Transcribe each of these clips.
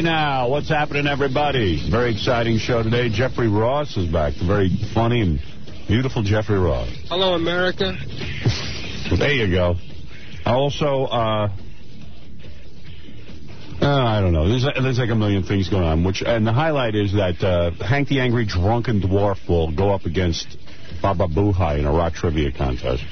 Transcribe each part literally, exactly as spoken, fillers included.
Okay, now, what's happening, everybody? Very exciting show today. Jeffrey Ross is back. The very funny and beautiful Jeffrey Ross. Hello, America. There you go. Also, uh... Uh, I don't know. There's, there's like a million things going on. Which, and the highlight is that uh, Hank the Angry Drunken Dwarf will go up against Baba Boohai in a rock trivia contest.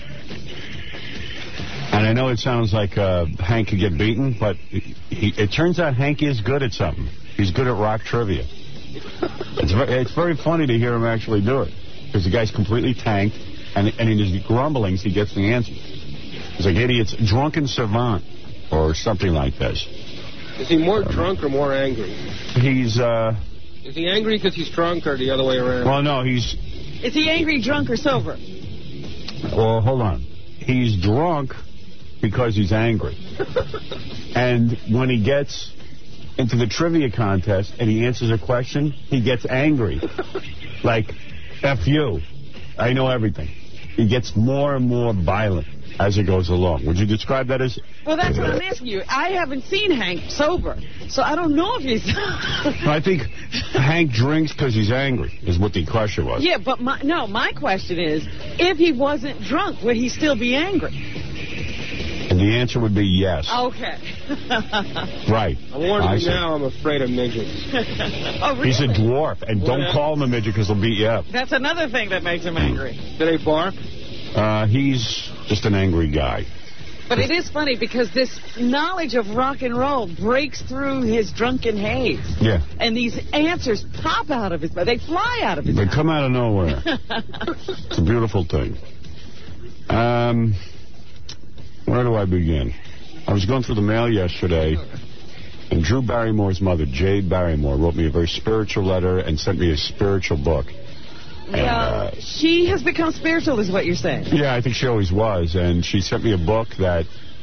And I know it sounds like uh, Hank could get beaten, but he, it turns out Hank is good at something. He's good at rock trivia. It's very, it's very funny to hear him actually do it. Because the guy's completely tanked, and, and in his grumblings, he gets the answer. He's like, idiot's drunken savant, or something like this. Is he more drunk or more angry? He's, uh... Is he angry because he's drunk or the other way around? Well, no, he's... Is he angry, drunk, or sober? Well, hold on. He's drunk because he's angry. And when he gets into the trivia contest and he answers a question, he gets angry. Like, F you. I know everything. He gets more and more violent as it goes along. Would you describe that as... Well, that's what I'm asking you. I haven't seen Hank sober, so I don't know if he's... I think Hank drinks because he's angry, is what the question was. Yeah, but my, no, my question is, if he wasn't drunk, would he still be angry? And the answer would be yes. Okay. Right. I'm warning you now, I'm afraid of midgets. Oh, really? He's a dwarf, and What don't else? call him a midget because he'll beat you up. That's another thing that makes him angry. Do they bark? Uh, he's just an angry guy. But it is funny because this knowledge of rock and roll breaks through his drunken haze. Yeah. And these answers pop out of his mouth. They fly out of his They mouth. come out of nowhere. It's a beautiful thing. Um, where do I begin? I was going through the mail yesterday, and Drew Barrymore's mother, Jade Barrymore, wrote me a very spiritual letter and sent me a spiritual book. And, uh, she has become spiritual, is what you're saying. Yeah, I think she always was. And she sent me a book that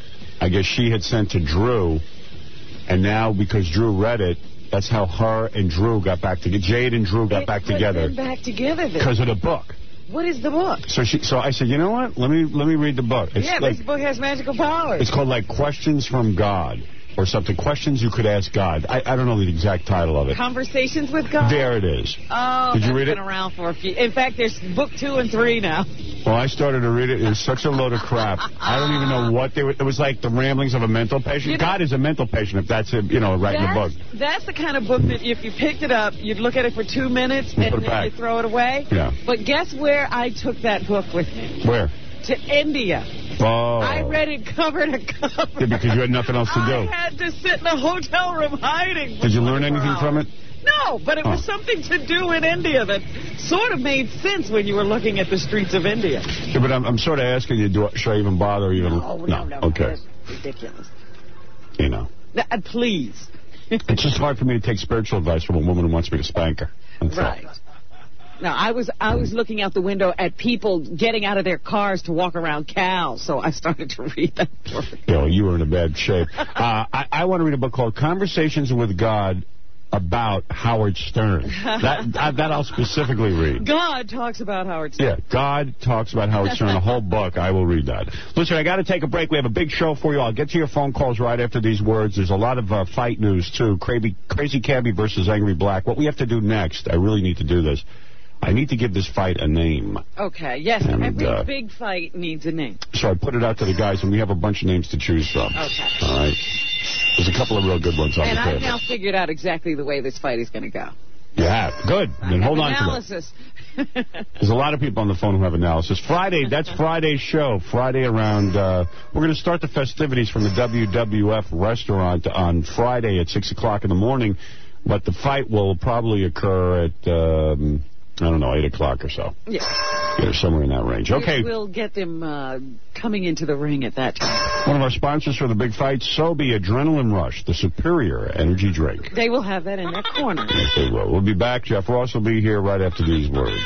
I guess she had sent to Drew. And now, because Drew read it, that's how her and Drew got back together. Jade and Drew got It back put together. them back together then. Because of the book. What is the book? So she, so I said, you know what? Let me let me read the book. It's yeah, like, this book has magical powers. It's called like Questions from God or something. Questions you could ask God. I, I don't know the exact title of it. Conversations with God? There it is. Oh, Did you that's read been it? around for a few. In fact, there's book two and three now. Well, I started to read it. It was such a load of crap. I don't even know what they were. It was like the ramblings of a mental patient. You know, God is a mental patient if that's, a, you know, writing a book. That's the kind of book that if you picked it up, you'd look at it for two minutes You and put it then back. you throw it away. Yeah. But guess where I took that book with me? Where? To India. Oh. I read it cover to cover. Yeah, because you had nothing else to do. I had to sit in a hotel room hiding. Did you learn anything hours. from it? No, but it was Oh. something to do in India that sort of made sense when you were looking at the streets of India. Yeah, but I'm, I'm sort of asking you, do, should I even bother even? No, no, no. Okay. That's ridiculous. You know. Uh, please. It's just hard for me to take spiritual advice from a woman who wants me to spank her. That's all. Right. No, I was I was looking out the window at people getting out of their cars to walk around cows, so I started to read that book. Yeah, well, you were in a bad shape. uh, I, I want to read a book called Conversations with God about Howard Stern. That, that, that I'll specifically read. God talks about Howard Stern. Yeah, God talks about Howard Stern, the whole book. I will read that. Listen, I got to take a break. We have a big show for you. I'll get to your phone calls right after these words. There's a lot of uh, fight news, too. Crazy, Crazy Cabbie versus Angry Black. What we have to do next, I really need to do this. I need to give this fight a name. Okay, yes, And, every uh, big fight needs a name. So I put it out to the guys, and we have a bunch of names to choose from. Okay. All right? There's a couple of real good ones on And the I've table. now figured out exactly the way this fight is going to go. You have. Good. Then hold on Analysis. to that. There's a lot of people on the phone who have analysis. Friday, that's Friday's show. Friday around, uh, we're going to start the festivities from the W W F restaurant on Friday at six o'clock in the morning, but the fight will probably occur at, um, I don't know, eight o'clock or so. Yeah. Yeah, somewhere in that range. Okay. We'll get them uh, coming into the ring at that time. One of our sponsors for the big fight, Sobe Adrenaline Rush, the superior energy drink. They will have that in their corner. Yes, they will. We'll be back. Jeff Ross will be here right after these words.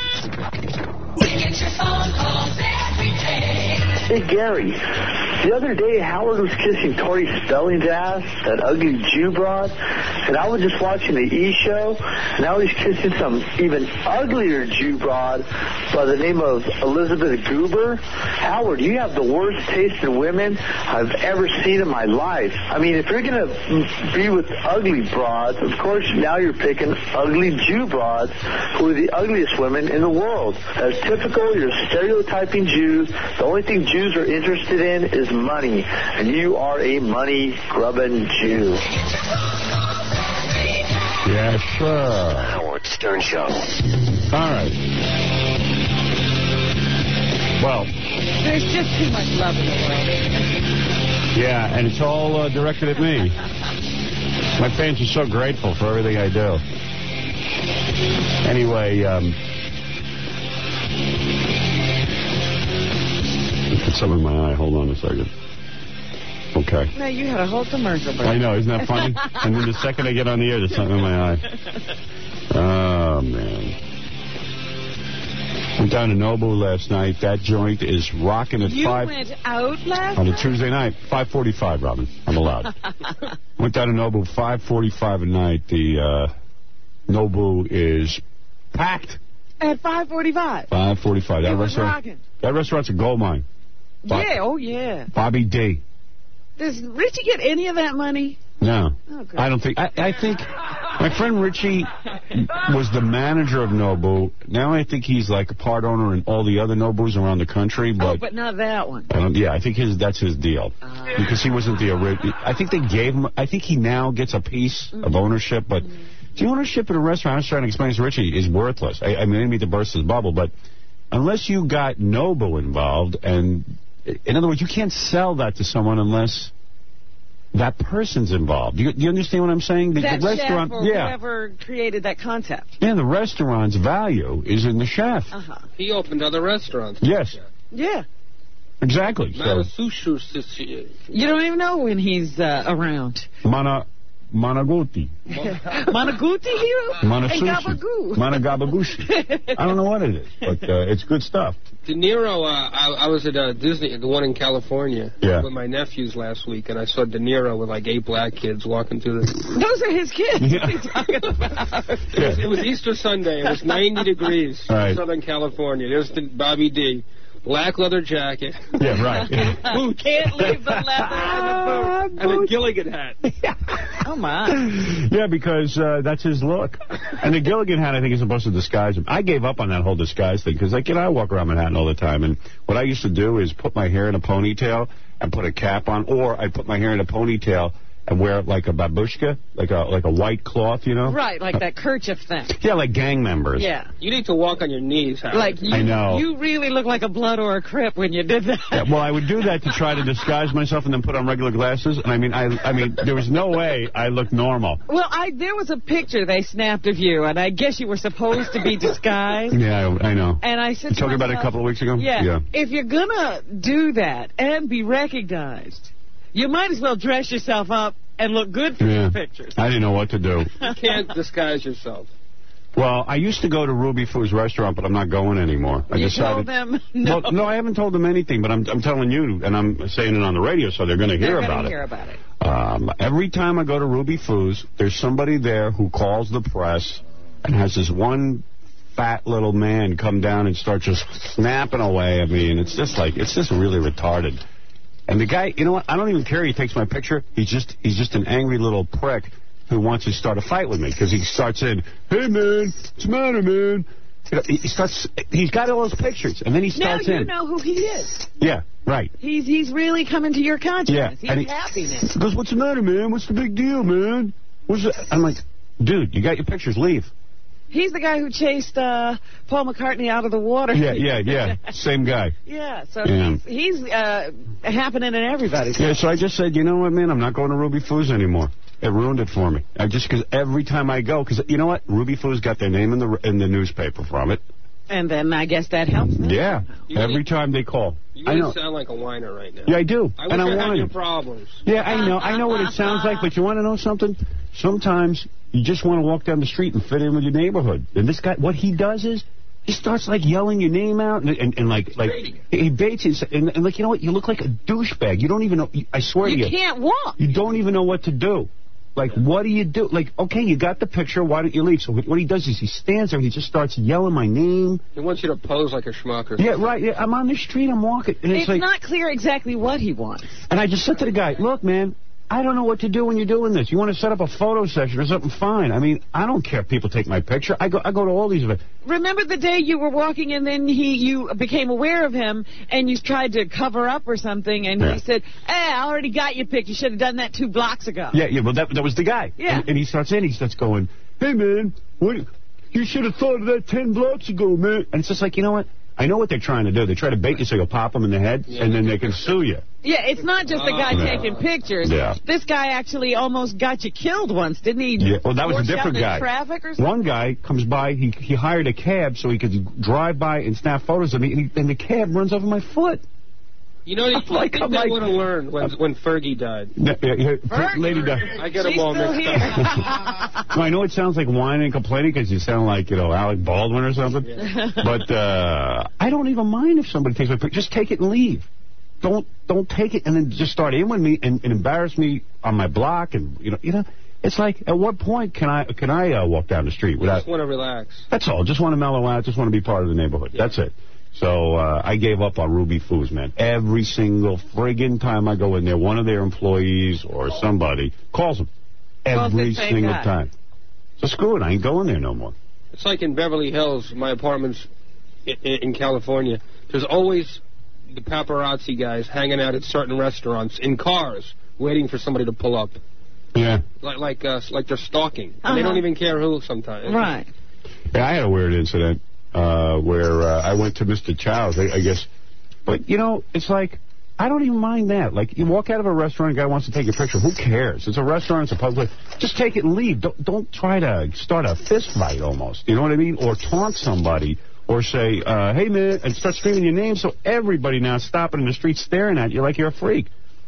We get your phone calls every day. Hey, Gary. The other day, Howard was kissing Tori Spelling's ass, that ugly Jew broad. And I was just watching the E! Show, and I was kissing some even uglier Jew broad by the name of Elizabeth Goober. Howard, you have the worst taste in women I've ever seen in my life. I mean, if you're going to be with ugly broads, of course, now you're picking ugly Jew broads who are the ugliest women in the world. As typical, you're stereotyping Jews. The only thing Jews are interested in is money, and you are a money-grubbing Jew. Yes, sir. Howard Stern Show. All right. Well. There's just too much love in the world. Yeah, and it's all uh, directed at me. My fans are so grateful for everything I do. Anyway, um... put some in my eye. Hold on a second. Okay. No, you had a whole commercial break. I know, isn't that funny? And then the second I get on the air, there's something in my eye. Oh, man. Went down to Nobu last night. That joint is rocking at you five. You went out last On a night? Tuesday night, five forty-five, Robin. I'm allowed. Went down to Nobu, five forty-five at night. The uh, Nobu is packed. At five forty-five? five forty-five. That It was restaurant, rocking. that restaurant's a gold mine. Bob, Yeah, oh yeah. Bobby D. Does Richie get any of that money? No. Okay. I don't think. I, I think my friend Richie was the manager of Nobu. Now I think he's like a part owner in all the other Nobus around the country. But, oh, but not that one. I don't, yeah, I think his that's his deal. Uh, because he wasn't the original. I think they gave him, I think he now gets a piece mm-hmm. of ownership. But mm-hmm. the ownership at a restaurant, I was trying to explain to Richie, is worthless. I, I mean, I didn't mean to burst his bubble, but unless you got Nobu involved, and in other words, you can't sell that to someone unless that person's involved. Do you, do you understand what I'm saying? The, that the restaurant, chef or yeah. whoever created that concept. Yeah, the restaurant's value is in the chef. Uh-huh. He opened other restaurants. Yes. Yeah. Exactly. So. You don't even know when he's uh, around. Mana... Managuti. Managuti here? Manasushi. Managabagushi. I don't know what it is, but uh, it's good stuff. De Niro, uh, I, I was at uh, Disney, the one in California, yeah. with my nephews last week, and I saw De Niro with like eight black kids walking through the... Those are his kids. Yeah. What are you talking about? It, was, it was Easter Sunday. It was ninety degrees right. in Southern California. There's the Bobby D. Black leather jacket. Yeah, right. Boot. Can't leave the leather and the boot. And a Gilligan hat. Oh, my. Yeah, because uh, that's his look. And the Gilligan hat, I think, is supposed to disguise him. I gave up on that whole disguise thing because, like, you know, I walk around Manhattan all the time. And what I used to do is put my hair in a ponytail and put a cap on. Or I put my hair in a ponytail and wear it like a babushka, like a like a white cloth, you know? Right, like that kerchief thing. Yeah, like gang members. Yeah. You need to walk on your knees, Howard. Like you, I know. You really look like a blood or a crip when you did that. Yeah, well, I would do that to try to disguise myself and then put on regular glasses. And I mean, I I mean, there was no way I looked normal. Well, I there was a picture they snapped of you, and I guess you were supposed to be disguised. Yeah, I, I know. And I said, you talking about it a couple of weeks ago? Yeah. yeah. If you're gonna do that and be recognized, you might as well dress yourself up and look good for yeah. your pictures. I didn't know what to do. You can't disguise yourself. Well, I used to go to Ruby Foo's restaurant, but I'm not going anymore. I you decided, told them no. Well, no, I haven't told them anything, but I'm I'm telling you, and I'm saying it on the radio, so they're going to hear they're about gonna it. hear about it. Um, every time I go to Ruby Foo's, there's somebody there who calls the press and has this one fat little man come down and start just snapping away. I mean, it's just like, it's just really retarded. And the guy, you know what? I don't even care. He takes my picture. He's just he's just an angry little prick who wants to start a fight with me because he starts in, hey, man, what's the matter, man? You know, he starts, he's got all those pictures, and then he starts now you in. know who he is. Yeah, right. He's he's really coming to your consciousness. Yeah. He's he, happiness. He goes, what's the matter, man? What's the big deal, man? What's the... I'm like, dude, you got your pictures. Leave. He's the guy who chased uh, Paul McCartney out of the water. Yeah, yeah, yeah. Same guy. Yeah, so yeah. he's, he's uh, happening in everybody's Yeah, life. so I just said, you know what, man? I'm not going to Ruby Foo's anymore. It ruined it for me. I just because every time I go, because you know what? Ruby Foo's got their name in the in the newspaper from it. And then I guess that helps them. Yeah, you every really, time they call. You I really know. sound like a whiner right now. Yeah, I do. I and wish I I had want your problems. Yeah, I know. I know what it sounds like, but you want to know something? Sometimes you just want to walk down the street and fit in with your neighborhood. And this guy, what he does is, he starts, like, yelling your name out, and, and, and like, like he baits it, and, and, like, you know what? You look like a douchebag. You don't even know, I swear you to you. You can't walk. You don't even know what to do. Like, what do you do? Like, okay, you got the picture. Why don't you leave? So what he does is he stands there and he just starts yelling my name. He wants you to pose like a schmuck or something. Yeah, right. Yeah, I'm on the street. I'm walking. And it's It's like, not clear exactly what he wants. and I just said to the guy, look, man, I don't know what to do when you're doing this. You want to set up a photo session or something? Fine. I mean, I don't care if people take my picture. I go I go to all these events. Remember the day you were walking and then he you became aware of him and you tried to cover up or something and Yeah. he said, hey, I already got your pic. You should have done that two blocks ago. Yeah, yeah, well, that, that was the guy. Yeah. And, and he starts in, he starts going, hey, man, what, you should have thought of that ten blocks ago, man. And it's just like, you know what? I know what they're trying to do. They try to bait you so you'll pop them in the head, Yeah. and then they can sue you. Yeah, it's not just the guy Yeah. taking pictures. Yeah. This guy actually almost got you killed once, didn't he? Yeah, well, that was a Forced you out different in guy. Traffic or something? One guy comes by, he he hired a cab so he could drive by and snap photos of me, and, he, and the cab runs over my foot. You know, you I'm like- think I'm they like- would have learned when, when Fergie died. Yeah, yeah, yeah, Fergie. Lady Di. I get She's them all still mixed here. up. Well, I know it sounds like whining and complaining because you sound like, you know, Alec Baldwin or something. But uh, I don't even mind if somebody takes my picture. Just take it and leave. Don't don't take it and then just start in with me and, and embarrass me on my block. And, you know, you know, it's like, at what point can I can I uh, walk down the street I without... just want to relax. That's all. Just want to mellow out. Just want to be part of the neighborhood. That's it. So uh, I gave up on Ruby Foos, man. Every single friggin' time I go in there, one of their employees or somebody calls them. Calls the Every same single guy. time. So screw it. I ain't going there no more. It's like in Beverly Hills, my apartment's in, in California. There's always the paparazzi guys hanging out at certain restaurants in cars, waiting for somebody to pull up. Yeah. Like like uh, like they're stalking. And Uh-huh. they don't even care who sometimes. Right. Yeah, I had a weird incident uh, where uh, I went to Mister Chow's, I, I guess. But, you know, it's like, I don't even mind that. Like, you walk out of a restaurant, a guy wants to take a picture. Who cares? It's a restaurant, it's a public. Just take it and leave. Don't, don't try to start a fist fight almost. You know what I mean? Or taunt somebody. Or say, uh, hey, man, and start screaming your name so everybody now is stopping in the street staring at you like you're a freak.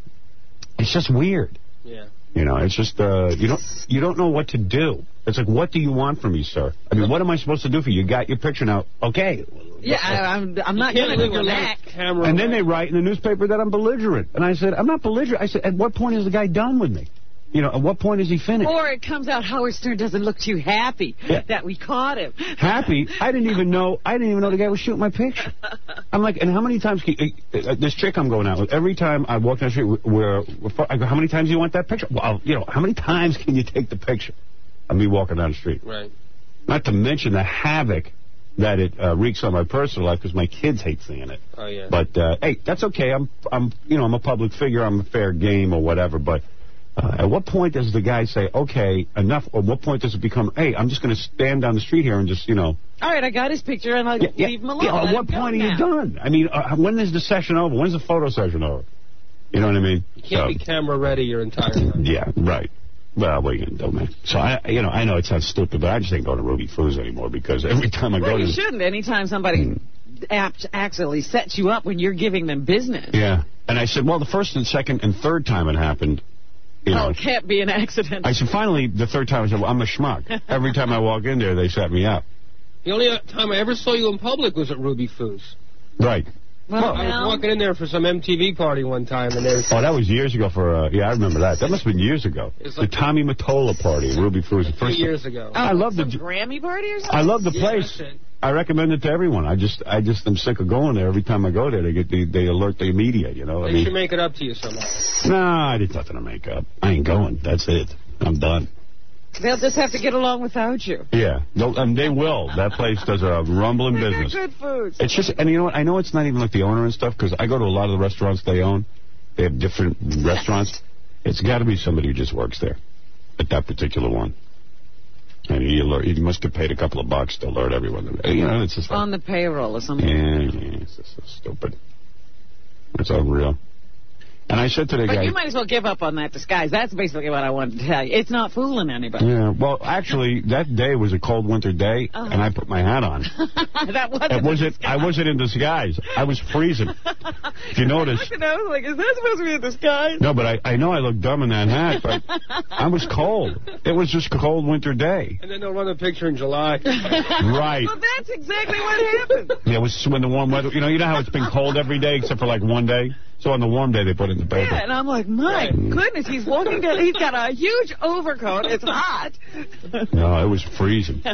It's just weird. Yeah. You know, it's just, uh, you don't you don't know what to do. It's like, what do you want from me, sir? I mean, what am I supposed to do for you? You got your picture now. Okay. Yeah, I, I'm, I'm not You going can't to leave neglect. a camera. And then they around. write in the newspaper that I'm belligerent. And I said, I'm not belligerent. I said, at what point is the guy done with me? You know, at what point is he finished? Or it comes out Howard Stern doesn't look too happy Yeah. that we caught him. Happy? I didn't even know. I didn't even know the guy was shooting my picture. I'm like, and how many times can uh, uh, this chick I'm going out with? Every time I walk down the street, where, where I go, how many times do you want that picture? Well, you know, how many times can you take the picture of me walking down the street? Right. Not to mention the havoc that it uh, wreaks on my personal life because my kids hate seeing it. Oh, yeah. But uh, hey, that's okay. I'm, I'm, you know, I'm a public figure. I'm a fair game or whatever. But uh, at what point does the guy say, okay, enough? Or what point does it become, hey, I'm just going to stand down the street here and just, you know? All right, I got his picture and I'll Yeah, yeah, leave him alone. yeah, Let at him what go point are now. you done? I mean, uh, when is the session over? When's the photo session over? You know what I mean? You can't be camera ready your entire life. Yeah, right. Well, what are you going to do, man? So, I, you know, I know it sounds stupid, but I just ain't going to Ruby Foos anymore because every time I Well, go you to... shouldn't. Anytime somebody apt actually sets you up when you're giving them business. Yeah. And I said, well, the first and second and third time it happened, you know... Oh, it can't be an accident. I said, finally, the third time, I said, well, I'm a schmuck. Every time I walk in there, they set me up. The only time I ever saw you in public was at Ruby Foos. Right. well, I was walking in there for some M T V party one time, and there's... Oh, that was years ago for, uh, yeah, I remember that. That must have been years ago. It's like- the Tommy Mottola party at Ruby Foos. The Three first years ago. Oh, I love the... some Grammy party or something? I love the Yeah, place. that's it. I recommend it to everyone. I just, I just am sick of going there. Every time I go there, they get, they, they alert the media. You know, I They mean, should make it up to you somehow. nah, there's nothing to make up. I ain't going. That's it. I'm done. They'll just have to get along without you. Yeah, They'll, um, they will. That place does a rumbling They got business. good foods. It's just, and you know what? I know it's not even like the owner and stuff because I go to a lot of the restaurants they own. They have different restaurants. It's got to be somebody who just works there at that particular one. And he, alert, he must have paid a couple of bucks to alert everyone. You know, it's just like, On the payroll or something. Yeah, yeah, it's just so stupid. It's unreal. And I said to the But guy... you might as well give up on that disguise. That's basically what I wanted to tell you. It's not fooling anybody. Yeah, well, actually, that day was a cold winter day, Uh-huh. and I put my hat on. that wasn't It wasn't. a I wasn't in disguise. I was freezing. If you notice. I looked and I was like, is that supposed to be a disguise? No, but I, I know I look dumb in that hat, but I was cold. It was just a cold winter day. And then they'll run a picture in July. Right. Well, that's exactly what happened. Yeah, it was when the warm weather, you know, you know how it's been cold every day except for like one day? So on the warm day, they put it in the paper. Yeah, and I'm like, my goodness, he's walking down. He's got a huge overcoat. It's hot. No, it was freezing.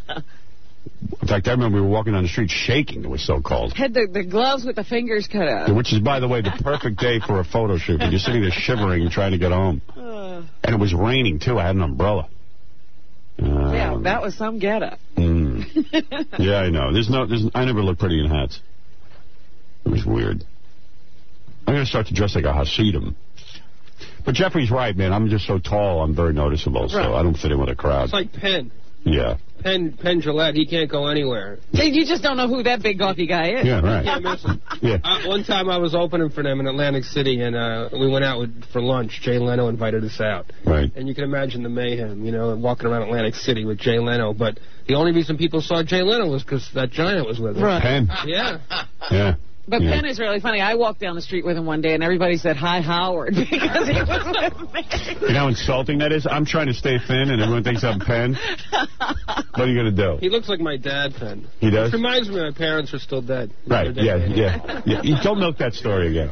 In fact, I remember we were walking down the street shaking. It was so cold. Had the, the gloves with the fingers cut out. Which is, by the way, the perfect day for a photo shoot. You're sitting there shivering trying to get home. Uh, And it was raining, too. I had an umbrella. Um, yeah, that was some getup. Mm. Yeah, I know. There's no. There's. I never look pretty in hats. It was weird. I'm going to start to dress like a Hasidim. But Jeffrey's right, man. I'm just so tall, I'm very noticeable, so Right. I don't fit in with a crowd. It's like Penn. Yeah. Penn, Penn Jillette, he can't go anywhere. You just don't know who that big gawky guy is. Yeah, right. Can't miss him. Yeah. Uh, one time I was opening for them in Atlantic City, and uh, we went out with, for lunch. Jay Leno invited us out. Right. And you can imagine the mayhem, you know, walking around Atlantic City with Jay Leno. But the only reason people saw Jay Leno was because that giant was with him. Right. Penn. Yeah. Yeah. But yeah. Penn is really funny. I walked down the street with him one day, and everybody said, hi, Howard, because he was with me. You know how insulting that is? I'm trying to stay thin, and everyone thinks I'm Penn. What are you going to do? He looks like my dad, Penn. He does? It reminds me my parents are still dead. Right, They're yeah, dead. yeah, yeah. You don't milk that story again.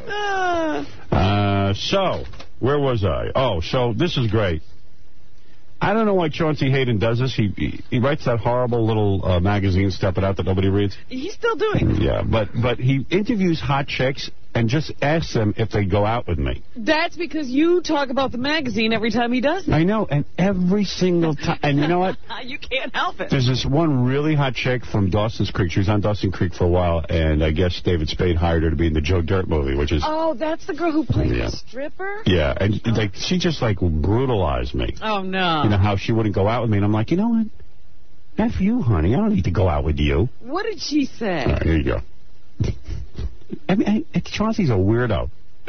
Uh, so, where was I? Oh, so this is great. I don't know why Chauncey Hayden does this. He he, he writes that horrible little uh, magazine, Step It Out, that nobody reads. He's still doing it. Yeah, but but he interviews hot chicks and just asks them if they go out with me. That's because you talk about the magazine every time he does it. I know, and every single time. And you know what? You can't help it. There's this one really hot chick from Dawson's Creek. She was on Dawson's Creek for a while, and I guess David Spade hired her to be in the Joe Dirt movie, which is... Oh, that's the girl who played Yeah. the stripper? Yeah, and like she just like brutalized me. Oh, no. You know how she wouldn't go out with me, and I'm like, you know what? F you, honey. I don't need to go out with you. What did she say? All right, here you go. I mean, I, Chauncey's a weirdo.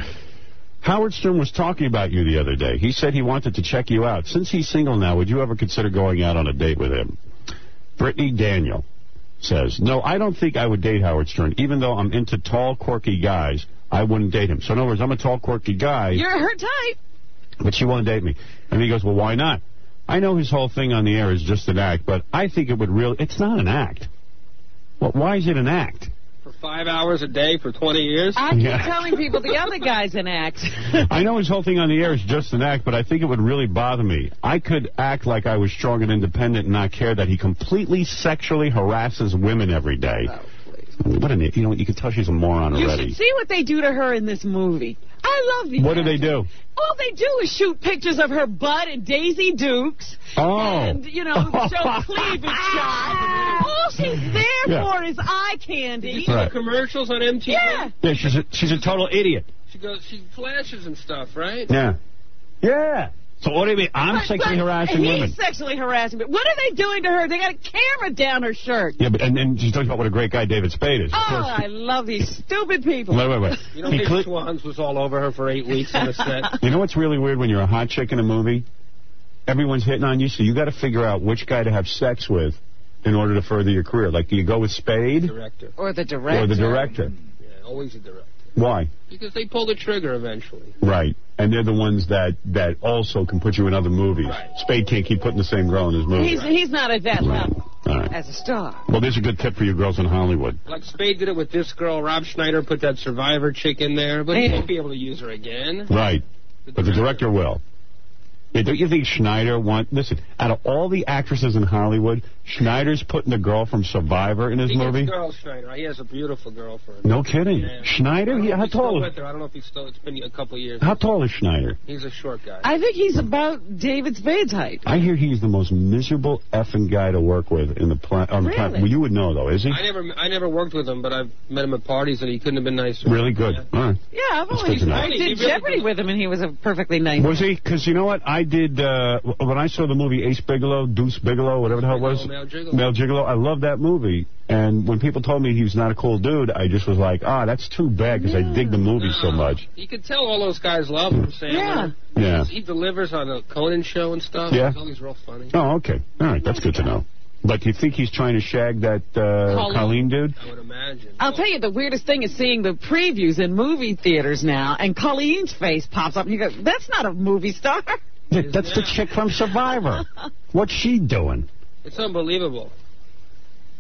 Howard Stern was talking about you the other day. He said he wanted to check you out. Since he's single now, would you ever consider going out on a date with him? Brittany Daniel says, no, I don't think I would date Howard Stern. Even though I'm into tall, quirky guys, I wouldn't date him. So in other words, I'm a tall, quirky guy. You're her type. But she won't date me. And he goes, well, why not? I know his whole thing on the air is just an act, but I think it would really... It's not an act. Well, why is it an act? For five hours a day for twenty years? I keep Yeah. telling people the other guy's an act. I know his whole thing on the air is just an act, but I think it would really bother me. I could act like I was strong and independent and not care that he completely sexually harasses women every day. Oh, please. What an... You know, you can tell she's a moron You already. should see what they do to her in this movie. I love these What do they actors. do? All they do is shoot pictures of her butt and Daisy Dukes. Oh. And, you know, show cleavage shots. All she's there Yeah. for is eye candy. See Right. the commercials on M T V? Yeah. Yeah, she's a, she's a total idiot. She goes, she flashes and stuff, right? Yeah. Yeah. So what do you mean? I'm But- sexually but harassing he's women. sexually harassing. But what are they doing to her? They got a camera down her shirt. Yeah, but and then she's talking about what a great guy David Spade is. Of Oh, course. I love these stupid people. Wait, wait, wait. You know, He Big cle- Swans was all over her for eight weeks on the set. You know what's really weird when you're a hot chick in a movie? Everyone's hitting on you, so you got to figure out which guy to have sex with in order to further your career. Like, do you go with Spade Director. Or the director. or the director? Yeah, always a director. Why? Because they pull the trigger eventually. Right. And they're the ones that, that also can put you in other movies. Right. Spade can't keep putting the same girl in his movie. He's, he's not at that Right. level All right. as a star. Well, there's a good tip for you girls in Hollywood. Like Spade did it with this girl. Rob Schneider put that Survivor chick in there, but he Yeah. won't be able to use her again. Right. But the director will. Yeah, don't you think Schneider want... Listen, out of all the actresses in Hollywood, Schneider's putting the girl from Survivor in his He movie? gets girl Schneider. He has a beautiful girlfriend. No kidding. Yeah. Schneider? I don't He, know if how he's still tall with is... her. I don't know if he's still. It's been a couple of years. How tall is Schneider? He's a short guy. I think he's about David Spade's height. I hear he's the most miserable effing guy to work with in the planet. On the Really? planet. Well, you would know, though, is he? I never, I never worked with him, but I've met him at parties, and he couldn't have been nicer. Really good. Yeah. All right. Yeah, I've That's always good to know. I He did really Jeopardy does. with him, and he was a perfectly nice. Was he? Because you know what? I did, uh, when I saw the movie Ace Bigelow, Deuce Bigelow, whatever the hell it was. Male Gigolo. Male Gigolo. I love that movie. And when people told me he was not a cool dude, I just was like, ah, that's too bad because I dig the movie so much. You could tell all those guys love him, Sandler. Yeah. Yeah. He delivers on the Conan show and stuff. Yeah. He's always real funny. Oh, okay. All right. That's good to know. But do you think he's trying to shag that uh, Colleen. Colleen dude? I would imagine. I'll tell you, the weirdest thing is seeing the previews in movie theaters now, and Colleen's face pops up, and you go, that's not a movie star. Yeah, that's the chick from Survivor. What's she doing? It's unbelievable.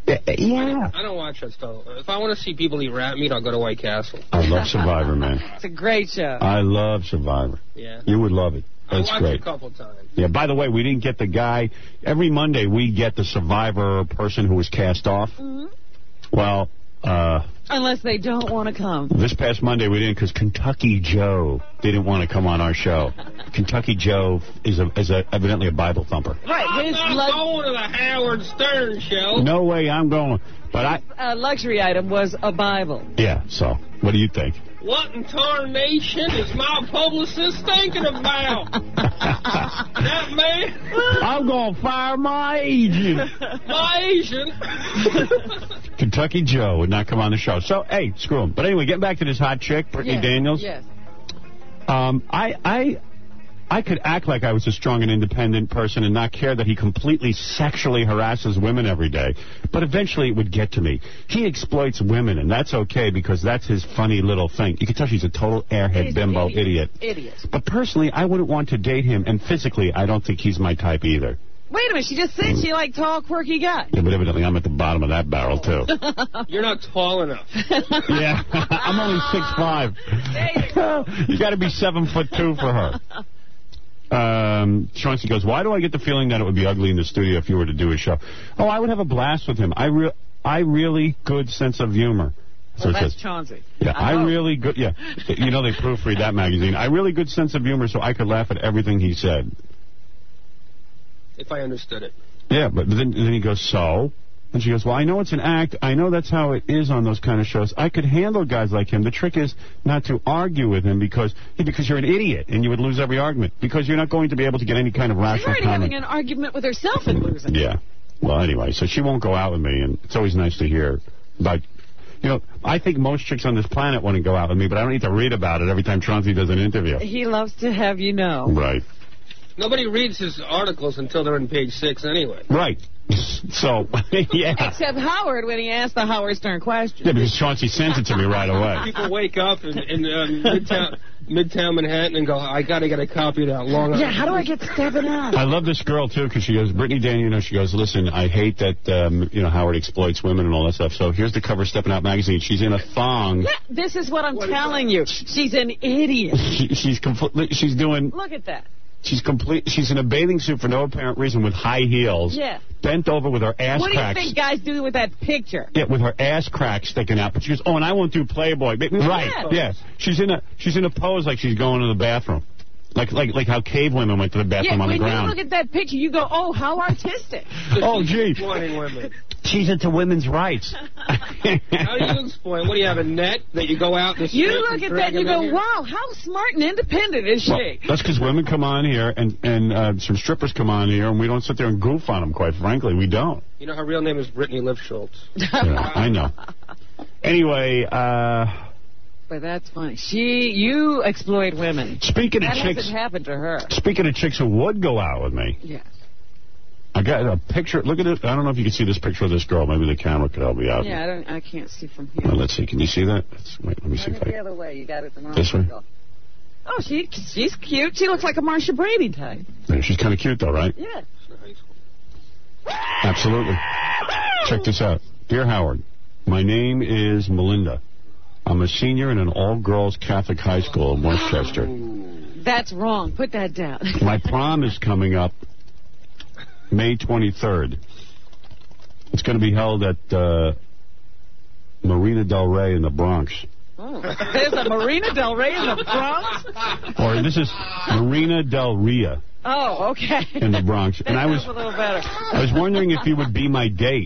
Yeah. I don't watch that stuff. If I want to see people eat rat meat, I'll go to White Castle. I love Survivor, man. It's a great show. I love Survivor. Yeah. You would love it. That's I watched great. it a couple times. Yeah, by the way, we didn't get the guy. Every Monday, we get the Survivor person who was cast off. Mm-hmm. Well, uh... unless they don't want to come. This past Monday, we didn't because Kentucky Joe didn't want to come on our show. Kentucky Joe is a, is a, evidently a Bible thumper. Right. I'm His not lux- going to the Howard Stern show. No way I'm going. But I... uh, luxury item was a Bible. Yeah, so, what do you think? What in tarnation is my publicist thinking about? That man. I'm going to fire my agent. My agent. Kentucky Joe would not come on the show. So, hey, screw him. But anyway, getting back to this hot chick, Brittany Yes, Daniels. Yes. Um, I, I, I could act like I was a strong and independent person and not care that he completely sexually harasses women every day. But eventually it would get to me. He exploits women, and that's okay because that's his funny little thing. You can tell she's a total airhead He's bimbo an idiot. idiot. Idiot. But personally, I wouldn't want to date him, and physically, I don't think he's my type either. Wait a minute. She just said she liked tall, quirky guys. Yeah, but evidently I'm at the bottom of that barrel, too. You're not tall enough. Yeah, I'm only six five. You got to be seven foot two for her. Um, Chauncey goes, why do I get the feeling that it would be ugly in the studio if you were to do a show? Oh, I would have a blast with him. I re I really good sense of humor. So Well, it that's says. Chauncey. Yeah, I, I really good. Yeah, you know they proofread that magazine. I really good sense of humor, so I could laugh at everything he said. If I understood it. Yeah, but then then he goes, so? And she goes, well, I know it's an act. I know that's how it is on those kind of shows. I could handle guys like him. The trick is not to argue with him because because you're an idiot and you would lose every argument because you're not going to be able to get any kind of She's rational already comment. having an argument with herself and losing. Yeah. Well, anyway, so she won't go out with me, and it's always nice to hear about... You know, I think most chicks on this planet want to go out with me, but I don't need to read about it every time Chauncey does an interview. He loves to have you know. Right. Nobody reads his articles until they're on page six anyway. Right. So, yeah. Except Howard when he asked the Howard Stern question. Yeah, because Chauncey sent it to me right away. People wake up in, in uh, Midtown, Midtown Manhattan and go, I got to get a copy of that long... Yeah, how do I get seven out? I love this girl, too, because she goes, Brittany Daniels, you know, she goes, listen, I hate that, um, you know, Howard exploits women and all that stuff. So here's the cover of Stepping Out magazine. She's in a thong. Yeah, this is what I'm what telling you. She's an idiot. She, she's completely, she's doing... Look at that. She's complete. She's in a bathing suit for no apparent reason with high heels. Yeah. Bent over with her ass what cracks. What do you think guys do with that picture? Yeah, with her ass crack sticking out. But she goes, oh, and I won't do Playboy. Right. Yeah. yeah. She's in a she's in a pose like she's going to the bathroom. Like like like how cave women went to the bathroom yeah, on the ground. Yeah, when you look at that picture, you go, oh, how artistic. Oh, gee. Women. She's into women's rights. How do you explain? What do you have, a net that you go out and You look at that and you go, wow, how smart and independent is she? Well, that's because women come on here and, and uh, some strippers come on here and we don't sit there and goof on them, quite frankly. We don't. You know her real name is Brittany Lifschultz. Yeah, I know. Anyway, uh... But that's funny. She, you exploit women. Speaking that of chicks... That hasn't happened to her. Speaking of chicks who would go out with me... Yes. I got a picture. Look at it. I don't know if you can see this picture of this girl. Maybe the camera could help me out. Yeah, I don't. I can't see from here. Well, let's see. Can you see that? Let's, wait, let me see Turn if it I... the other way. You got it the wrong This way? Oh, she, she's cute. She looks like a Marsha Brady type. Yeah, she's kind of cute, though, right? Yeah. Absolutely. Check this out. Dear Howard, my name is Melinda. I'm a senior in an all-girls Catholic high school in Westchester. That's wrong. Put that down. My prom is coming up May twenty-third. It's going to be held at uh, Marina Del Rey in the Bronx. Oh, there's a Marina Del Rey in the Bronx? Or this is Marina Del Ria. Oh, okay. In the Bronx. That and I was a little better. I was wondering if you would be my date.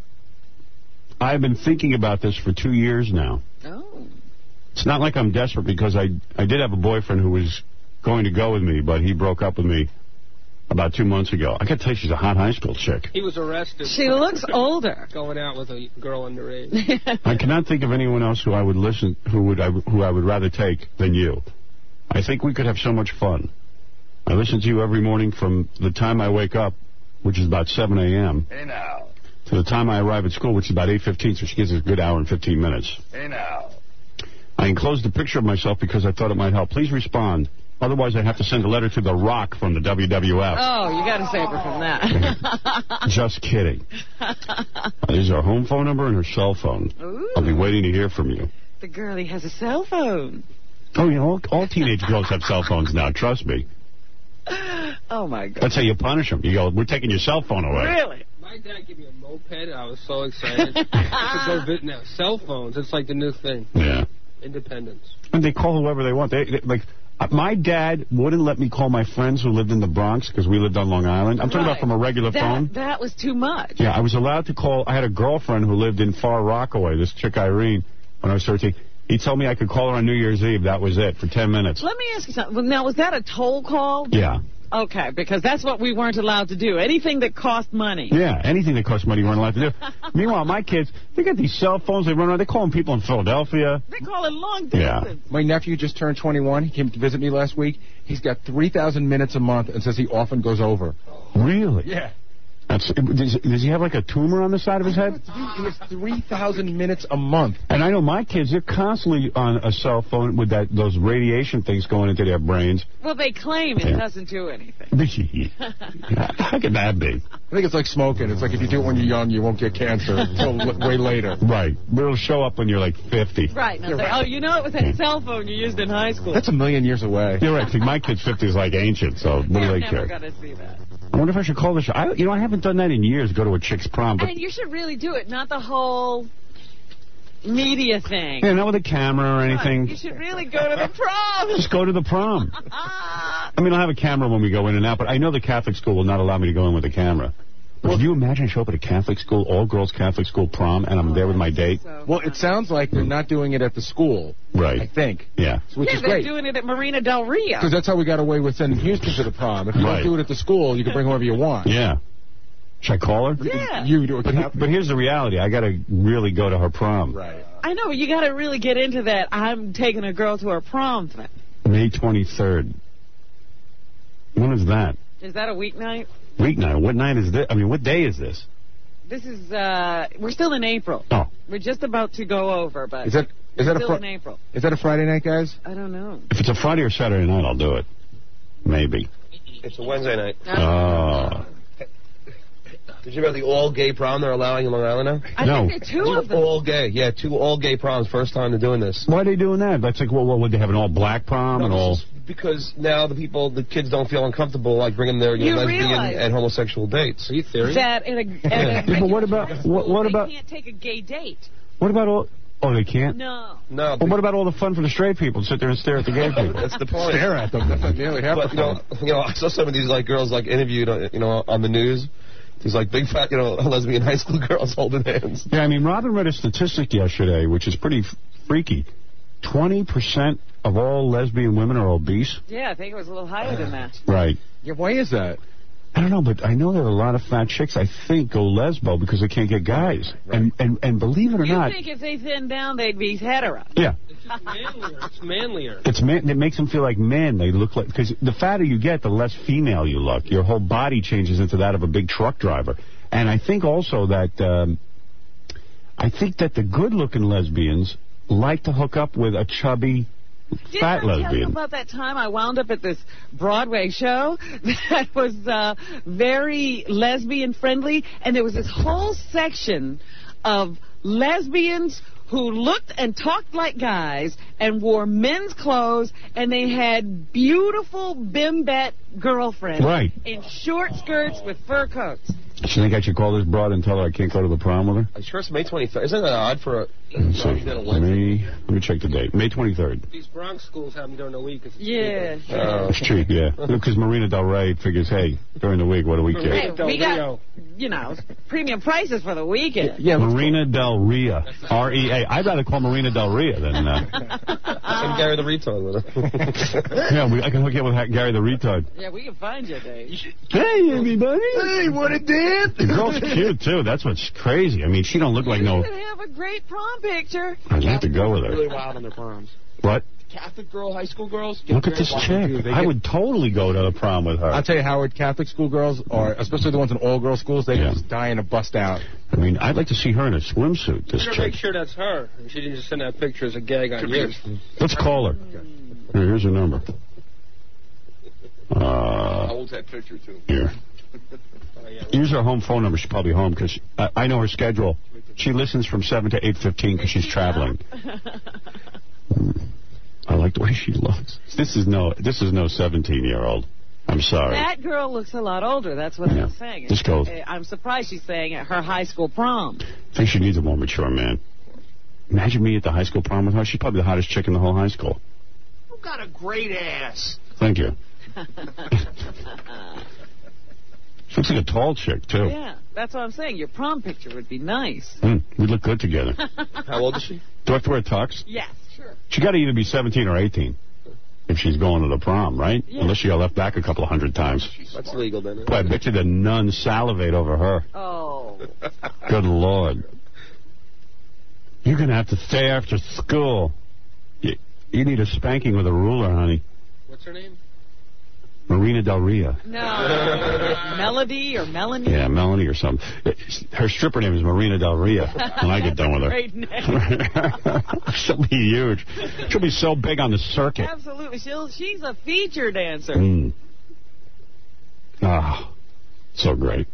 I've been thinking about this for two years now. Oh. It's not like I'm desperate because I I did have a boyfriend who was going to go with me, but he broke up with me about two months ago. I got to tell you, she's a hot high school chick. He was arrested. She looks older. Going out with a girl underage. I cannot think of anyone else who I would listen, who would I, who I would rather take than you. I think we could have so much fun. I listen to you every morning from the time I wake up, which is about seven a m Hey now. to the time I arrive at school, which is about eight fifteen, so she gives us a good hour and fifteen minutes. Hey now. I enclosed a picture of myself because I thought it might help. Please respond. Otherwise, I'd have to send a letter to The Rock from the W W F. Oh, you got to save her from that. Just kidding. This is her home phone number and her cell phone. Ooh. I'll be waiting to hear from you. The girlie has a cell phone. Oh, you know, all, all teenage girls have cell phones now, trust me. Oh, my God. That's how you punish them. You go, we're taking your cell phone away. Really? My dad gave me a moped. I was so excited. I could go visit now. Cell phones, it's like the new thing. Yeah. Independence. And they call whoever they want. They, they like uh, my dad wouldn't let me call my friends who lived in the Bronx because we lived on Long Island. I'm talking Right. about from a regular that, phone. That was too much. Yeah, I was allowed to call. I had a girlfriend who lived in Far Rockaway, this chick Irene, when I was thirteen. He told me I could call her on New Year's Eve. That was it for ten minutes. Let me ask you something. Well, now, was that a toll call? Yeah. Okay, because that's what we weren't allowed to do. Anything that cost money. Yeah, anything that costs money you weren't allowed to do. Meanwhile, my kids, they got these cell phones. They run around. They call people in Philadelphia. They call it long Yeah. distance. My nephew just turned twenty-one. He came to visit me last week. He's got three thousand minutes a month and says he often goes over. Really? Yeah. That's, does, does he have like a tumor on the side of his head? He has three thousand minutes a month. And I know my kids, they're constantly on a cell phone with that those radiation things going into their brains. Well, they claim it Yeah. doesn't do anything. How could that be? I think it's like smoking. It's like if you do it when you're young, you won't get cancer until l- way later. Right. But it'll show up when you're like fifty. Right. Now You're say, right. oh, you know it was that cell phone you used in high school. That's a million years away. You're right. See, my kid's fifty is like ancient, so what do They're they never care? going to see that. I wonder if I should call the show. I, you know, I haven't done that in years, go to a chick's prom. But And you should really do it, not the whole media thing. yeah, not with a camera or anything. You should really go to the prom. Just go to the prom. I mean, I'll have a camera when we go in and out, but I know the Catholic school will not allow me to go in with a camera. But could you imagine I show up at a Catholic school, all-girls Catholic school prom, and I'm there with my date? So Well, it sounds like they're not doing it at the school. Right. I think. Yeah. Which yeah, is they're great. doing it at Marina Del Rio. Because that's how we got away with sending Houston to the prom. If you Right. don't do it at the school, you can bring whoever you want. Yeah. Should I call her? Yeah. You do it. But, he- but here's the reality. I got to really go to her prom. Right. I know, but you got to really get into that I'm taking a girl to her prom thing. May twenty-third. When is that? Is that a weeknight? Weeknight. What night is this? I mean, what day is this? This is, uh, we're still in April. Oh. We're just about to go over, but Is that is that a still fr- in April. is that a Friday night, guys? I don't know. If it's a Friday or Saturday night, I'll do it. Maybe. It's a Wednesday night. Oh. Did you hear about the all-gay prom they're allowing in Long Island now? I No. think there are two of them. All gay, yeah, two all-gay proms. First time they're doing this. Why are they doing that? That's like, well, what, would they have an all-black prom and No, all... this is because now the people, the kids don't feel uncomfortable like bringing their you You know, lesbian realize- and homosexual dates. Are you serious? That in a, at a Yeah, but what about... What, what they about... can't take a gay date. What about all... Oh, they can't? No. No, Well, what about all the fun for the straight people to sit there and stare at the gay people? that's the point. Stare at them. That's nearly half But the you know, fun. you know, I saw some of these like girls like interviewed, uh, you know, on the news. These like big fat, you know, lesbian high school girls holding hands. Yeah, I mean, Robin read a statistic yesterday, which is pretty f- freaky. twenty percent of all lesbian women are obese. Yeah, I think it was a little higher than that. Right. Yeah, why is that? I don't know, but I know there are a lot of fat chicks, I think, go lesbo because they can't get guys. And, and and believe it or You not... think if they thinned down, they'd be hetero? Yeah. It's just manlier. It's manlier. It's man, it makes them feel like men. They look like... Because the fatter you get, the less female you look. Your whole body changes into that of a big truck driver. And I think also that... Um, I think that the good-looking lesbians like to hook up with a chubby... Didn't fat I tell you lesbian. about that time I wound up at this Broadway show that was uh, very lesbian friendly, and there was this whole section of lesbians who looked and talked like guys and wore men's clothes, and they had beautiful bimbette girlfriends Right. in short skirts with fur coats. You think I should call this broad and tell her I can't go to the prom with her? I'm sure it's May twenty-third. Isn't that odd for a... Let's see. May, let me check the date. May twenty-third. These Bronx schools have them during the week. 'cause it's Yeah. cheaper. Uh, It's cheap, yeah. Because Marina Del Rey figures, hey, during the week, what do we care? Hey, Del we got, Rio. you know, premium prices for the weekend. Yeah, let's Marina Del Ria. R E A. I'd rather call Marina Del Ria than... Uh, send Gary the retard with her. yeah, we, I can hook you up with Gary the Retard. Yeah, we can find you, Dave. Hey, everybody. Hey, what a dance! The girl's cute, too. That's what's crazy. I mean, she don't look like You no... could have a great prom picture. I'd have to go with her. Really wild on their proms. What? Catholic girl, high school girls. get Look at very this wild. chick. They I get- would totally go to the prom with her. I'll tell you, Howard, Catholic school girls, or especially the ones in all-girls schools, they Yeah. just dying to bust out. I mean, I'd like to see her in a swimsuit, this You better make chick. sure that's her. She didn't just send that picture as a gag on you. Let's call her. Here, here's her number. Uh, How old's that picture, too? Here. Use her home phone number. She's probably home because I, I know her schedule. She listens from seven to eight fifteen because she's traveling. I like the way she looks. This is no this is no seventeen-year-old. I'm sorry. That girl looks a lot older. That's what Yeah. I'm saying. This girl- I'm surprised she's saying at her high school prom. I think she needs a more mature man. Imagine me at the high school prom with her. She's probably the hottest chick in the whole high school. You got a great ass. Thank you. She looks like a tall chick, too. Yeah, that's what I'm saying. Your prom picture would be nice. Mm, we look good together. How old is she? Do I have to wear a tux? Yes, sure. She got to either be seventeen or eighteen if she's going to the prom, right? Yeah. Unless she got left back a couple of hundred times. That's legal, then. Boy, I bet you the nuns salivate over her. Oh. Good Lord. You're going to have to stay after school. You, you need a spanking with a ruler, honey. What's her name? Marina Del Rio. No. Melody or Melanie? Yeah, Melanie or something. Her stripper name is Marina Del Rio when I get done with her. Great name. She'll be huge. She'll be so big on the circuit. Absolutely. She'll, she's a feature dancer. Mm. Ah, so great.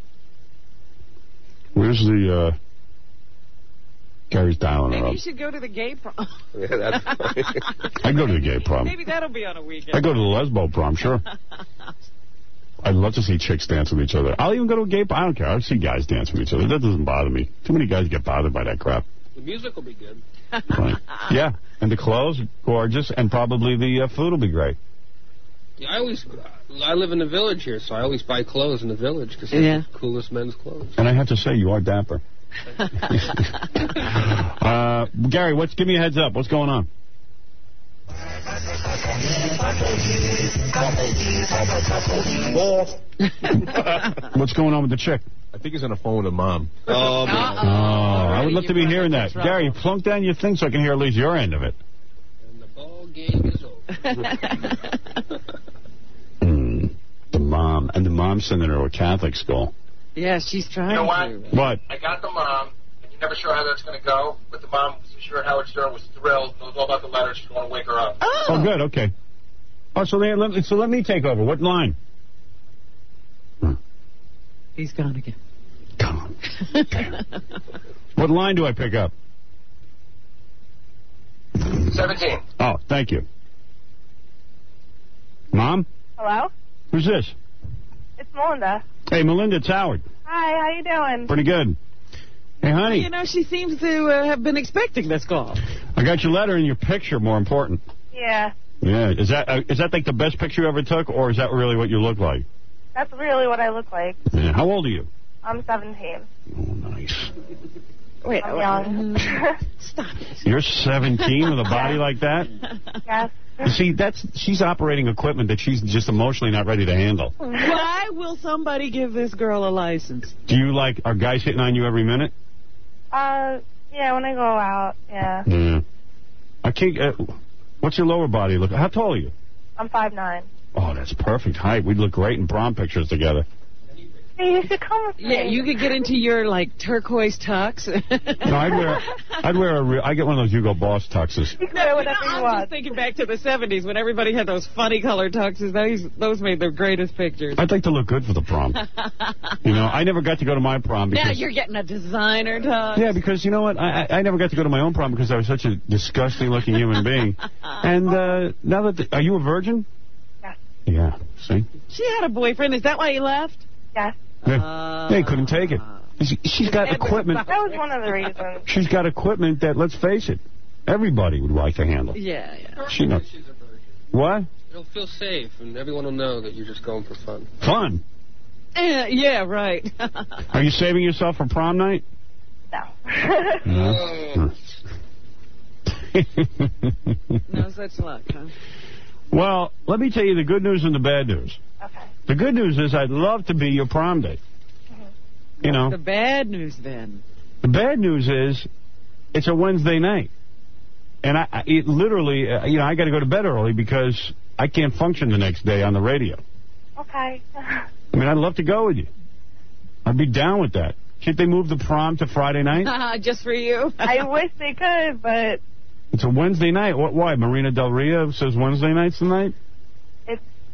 Where's the, uh... Gary's dialing her Maybe up. you should go to the gay prom. Yeah, that's funny. I go to the gay prom. Maybe that'll be on a weekend. I go to the lesbo prom, sure. I'd love to see chicks dance with each other. I'll even go to a gay prom. I don't care. I'll see guys dance with each other. That doesn't bother me. Too many guys get bothered by that crap. The music will be good. Right. Yeah, and the clothes, gorgeous, and probably the uh, food will be great. Yeah, I always, I live in the village here, so I always buy clothes in the village because Yeah. the coolest men's clothes. And I have to say, you are dapper. uh, Gary, what's? Give me a heads up. What's going on? What's going on with the chick? I think he's on the phone with a mom. Oh, man. Oh, I would love to be You're hearing in that. trouble. Gary, plunk down your thing so I can hear at least your end of it. And the ball game is over. Mm, the mom. And the mom's sending her to a Catholic school. Yeah, she's trying You know what? to. What? I got the mom, and you're never sure how that's going to go, but the mom, sure Howard Stern was thrilled, knows all about the letter, she's going to wake her up. Oh, Oh, good. Okay. Oh, so, they, let, so let me take over. What line? He's gone again. Come on. What line do I pick up? seventeen. Oh, thank you. Mom? Hello? Who's this? It's Melinda. Hey, Melinda, it's Howard. Hi, how you doing? Pretty good. Hey, honey, You know, she seems to uh, have been expecting this call. I got your letter and your picture, more important. Yeah, Yeah, is that uh, is that like the best picture you ever took, or is that really what you look like? that's really what I look like. Yeah. How old are you? I'm seventeen. Oh, nice. Wait, I'm young. stop it. You're seventeen with a body like that? Yes. You see, that's she's operating equipment that she's just emotionally not ready to handle. Why will somebody give this girl a license? Do you like, are guys hitting on you every minute? Uh, yeah, when I go out, yeah. Yeah. I can't, uh, what's your lower body look? How tall are you? I'm five nine. Oh, that's perfect height. We'd look great in prom pictures together. Hey, you should come with me. Yeah, you could get into your, like, turquoise tux. No, I'd wear, I'd wear a real, I get one of those Hugo Boss tuxes. You can wear whatever you I'm want. just thinking back to the seventies when everybody had those funny colored tuxes. Those, those made the greatest pictures. I'd like to look good for the prom. You know, I never got to go to my prom because... Now you're getting a designer tux. Yeah, because you know what? I, I I never got to go to my own prom because I was such a disgusting looking human being. And uh, now that... The, are you a virgin? Yes. Yeah, see? She had a boyfriend. Is that why you left? Yes. Yeah. Uh, They couldn't take it. She, she's got equipment. That was one of the reasons. She's got equipment that, let's face it, everybody would like to handle. Yeah, yeah. She knows. She's a virgin. What? It'll feel safe, and everyone will know that you're just going for fun. Fun. Eh, yeah, right. Are you saving yourself for prom night? No. No. No such luck, huh? Well, let me tell you the good news and the bad news. Okay. The good news is I'd love to be your prom date. Mm-hmm. You know, The bad news then. the bad news is it's a Wednesday night. And I, I it literally, uh, you know, I got to go to bed early because I can't function the next day on the radio. Okay. I mean, I'd love to go with you. I'd be down with that. Can't they move the prom to Friday night? Just for you? I wish they could, but It's a Wednesday night. What? Why? Marina Del Rio says Wednesday night's the night? it's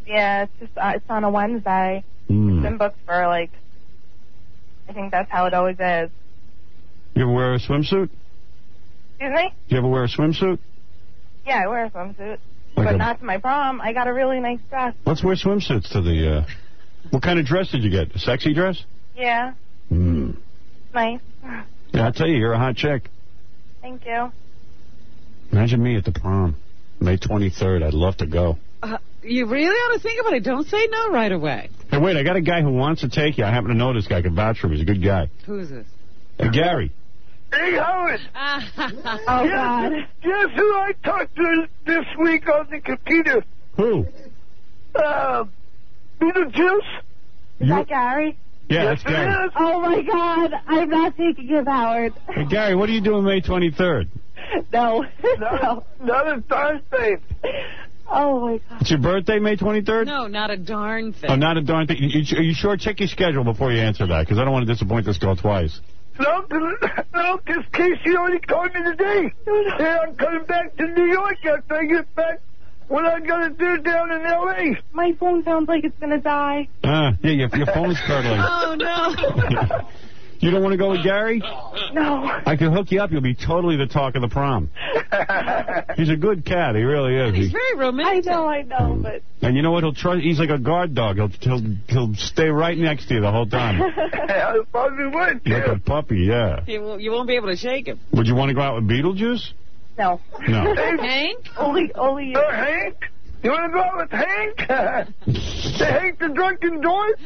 Yeah, it's just uh, it's on a Wednesday. Mm. It's been booked for, like, I think that's how it always is. You ever wear a swimsuit? Excuse me? Do you ever wear a swimsuit? Yeah, I wear a swimsuit. Like but a- not to my prom. I got a really nice dress. Let's wear swimsuits to the, uh... What kind of dress did you get? A sexy dress? Yeah, Mm. nice. Yeah, I tell you, you're a hot chick. Thank you. Imagine me at the prom. May twenty-third. I'd love to go. Uh, you really ought to think about it. Don't say no right away. Hey, wait, I got a guy who wants to take you. I happen to know this guy. I can vouch for him. He's a good guy. Who is this? Hey, Gary. Hey, Howard. Oh, guess, God. Guess who I talked to this week on the computer? Who? Uh, Beetlejuice. Is that Gary? Yeah, Yes, that's Gary. it is. Oh, my God. I'm not taking him, Howard. Hey, Gary, what are you doing May twenty-third? No. Not, not a darn thing. Oh, my God. It's your birthday, May twenty-third? No, not a darn thing. Oh, not a darn thing. You, you, are you sure? Check your schedule before you answer that, because I don't want to disappoint this girl twice. No, no, because Casey already called me today. And I'm coming back to New York after I get back. What I got to do down in L A My phone sounds like it's going to die. Uh, yeah, your, your phone is curdling. Oh, no. You don't want to go with Gary? No. I can hook you up. You'll be totally the talk of the prom. He's a good cat. He really is. He's He- very romantic. I know, I know, but... and you know what? He'll trust. He's like a guard dog. He'll he'll he'll stay right next to you the whole time. I probably would, too. Like a puppy, yeah. You won't, you won't be able to shake him. Would you want to go out with Beetlejuice? No. No. Hank? Only, only you. Uh, Hank? You want to go out with Hank? The Hank the drunken dork?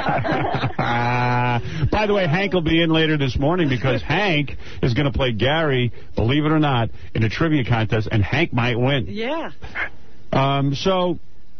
By the way, Hank will be in later this morning because Hank is going to play Gary, believe it or not, in a trivia contest, and Hank might win. Yeah. Um, so,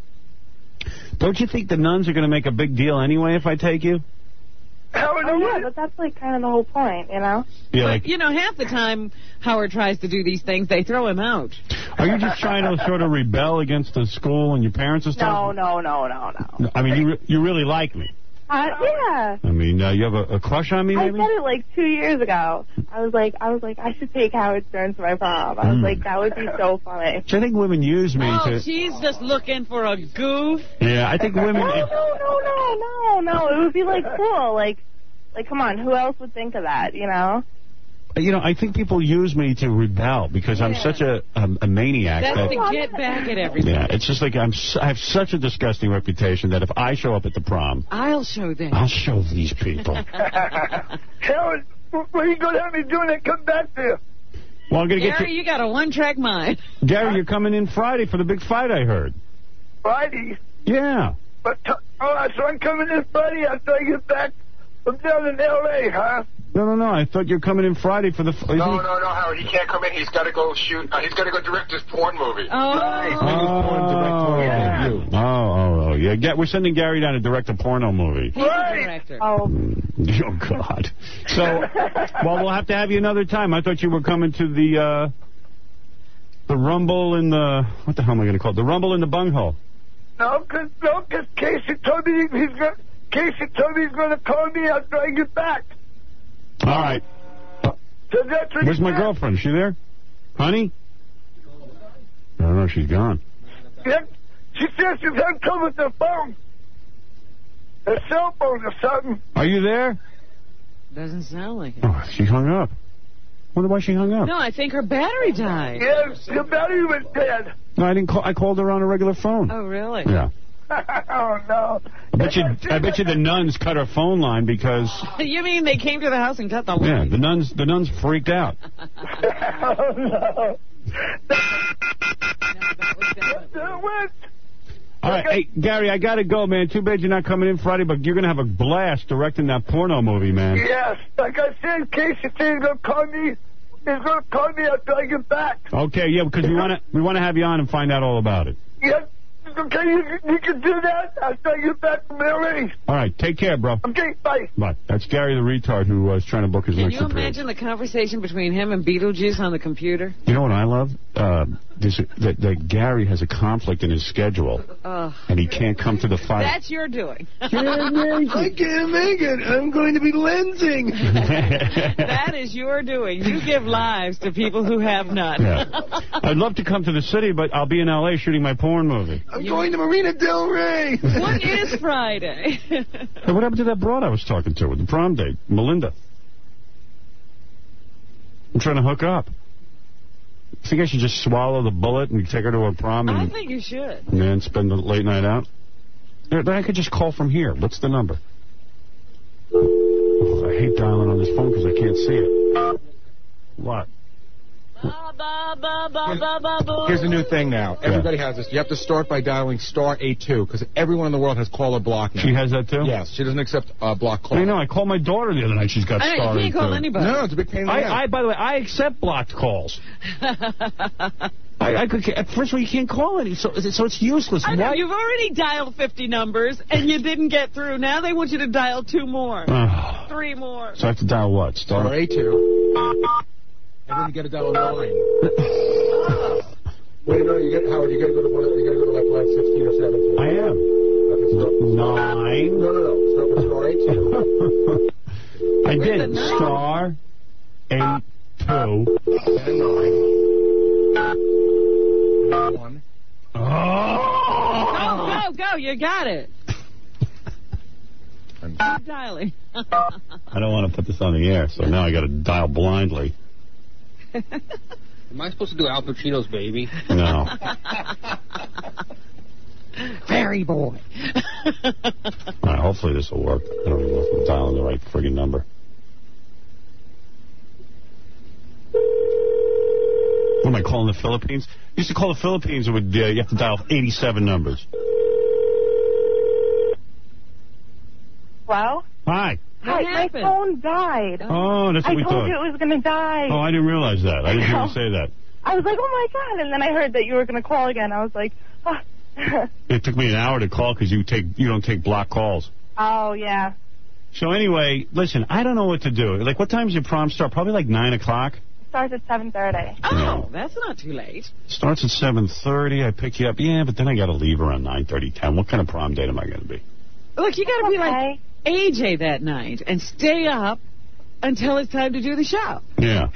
don't you think the nuns are going to make a big deal anyway if I take you? Oh, yeah, but that's, like, kind of the whole point, you know? Yeah, But, like, you know, half the time Howard tries to do these things, they throw him out. are you just trying to sort of rebel against the school and your parents and No, stuff? no, no, no, no. I mean, you re- you really like me. Uh, yeah. I mean, uh, you have a, a crush on me, I maybe? said it like two years ago. I was like, I was like, I should take Howard Stern to my prom. I was Mm. like, that would be so funny. So I think women use me Oh, to... she's just looking for a goof. Yeah, I think women... No, no, no, no, no, no. It would be like cool. Like, like, come on, who else would think of that? You know? You know, I think people use me to rebel because I'm Yeah. such a, a, a maniac. That's that, to get back at everybody. yeah, it's just like I'm. s- I have such a disgusting reputation that if I show up at the prom, I'll show them. I'll show these people. Howard, what are you going to have me do when I come back there? Well, I'm gonna get Gary, you. you got a one-track mind. Gary, you're coming in Friday for the big fight. I heard. Friday? Yeah. But, uh, all right, so I'm coming this Friday after I get back from down in L A, huh? No, no, no. I thought you're coming in Friday for the. f- isn't No, it- no, no, Howard. He can't come in. He's got to go shoot. Uh, he's got to go direct his porn movie. Oh. Oh, Yeah. oh, oh, oh, yeah. Get, we're sending Gary down to direct a porno movie. He's Right. the director. Oh. Oh, God. So, well, we'll have to have you another time. I thought you were coming to the, uh, the Rumble in the, what the hell am I going to call it? The Rumble in the Bunghole. No, because no, cause Casey told me he's going Casey told me he's going to call me after I get back. All right. So that's what Where's he my said. girlfriend? Is she there? Honey? I don't know. She's gone. Yeah, she says she's having trouble with her phone. Her cell phone or something. Are you there? Doesn't sound like it. Oh, she hung up. Wonder why she hung up. No, I think her battery died. Yes, the battery was dead. No, I didn't call. I called her on a regular phone. Oh, really? Yeah. Oh, no. I bet you. I bet you the nuns cut her phone line because. You mean they came to the house and cut the line? Yeah, the nuns. The nuns freaked out. Oh, no. What? All right, hey Gary, I gotta go, man. Too bad you're not coming in Friday, but you're gonna have a blast directing that porno movie, man. Yes, like I said, Casey said he's going to call me. He's going to call me after I get back. Okay, yeah, because we wanna we wanna have you on and find out all about it. Yes, okay, you, you can do that after I get back from L A. All right, take care, bro. Okay, bye. Bye. That's Gary the retard who was trying to book his Can next you appearance. imagine the conversation between him and Beetlejuice on the computer? You know what I love? Uh, this, that, that Gary has a conflict in his schedule, Ugh. and he can't come to the fight. That's your doing. I can't make it. I'm going to be lensing. That is your doing. You give lives to people who have none. Yeah. I'd love to come to the city, but I'll be in L A shooting my porn movie. I'm I'm going to Marina Del Rey. What is Friday? Hey, what happened to that broad I was talking to with the prom date? Melinda. I'm trying to hook up. I think I should just swallow the bullet and take her to a prom and I think you should. and then spend the late night out? Then I could just call from here. What's the number? Oh, I hate dialing on this phone because I can't see it. What? Here's a new thing now. Everybody has this. You have to start by dialing star eight two because everyone in the world has caller block now. She has that too? Yes. She doesn't accept uh, block calls. I know. I called my daughter the other night. She's got I know, star you can't call eight two. anybody. No, it's a big pain in the I, ass. I, by the way, I accept blocked calls. I, I could. First of all, you can't call any, so so it's useless. I know, Why? you've already dialed fifty numbers, and you didn't get through. Now they want you to dial two more. Oh. Three more. So I have to dial what? Star Star eight two. And then you got to dial nine. Wait a minute, you get Howard. You got to go to one. You got to go to like line sixteen or seventeen. I am. Okay, start, Nine. No, no, no. Start with star eight two. I did. Star eight two. And nine. One. Oh! Go, go, go. You got it. Keep dialing. I don't want to put this on the air, so now I got to dial blindly. Am I supposed to do Al Pacino's Baby? No. Very boy. All right, hopefully this will work. I don't even know if I'm dialing the right friggin' number. What am I calling the Philippines? You used to call the Philippines, it would uh, you have to dial eighty-seven numbers. Hello? Hi. Hi, my phone died. Oh, that's what I we told thought. you it was going to die. Oh, I didn't realize that. I didn't hear you say that. I was like, oh, my God. And then I heard that you were going to call again. I was like, oh. It took me an hour to call because you take you don't take block calls. Oh, yeah. So anyway, listen, I don't know what to do. Like, what time's your prom start? Probably like nine o'clock. It starts at seven thirty. Oh, that's not too late. Starts at seven thirty. I pick you up. Yeah, but then I got to leave around nine thirty, ten. What kind of prom date am I going to be? Look, you got to Okay. be like A J that night and stay up until it's time to do the show. Yeah.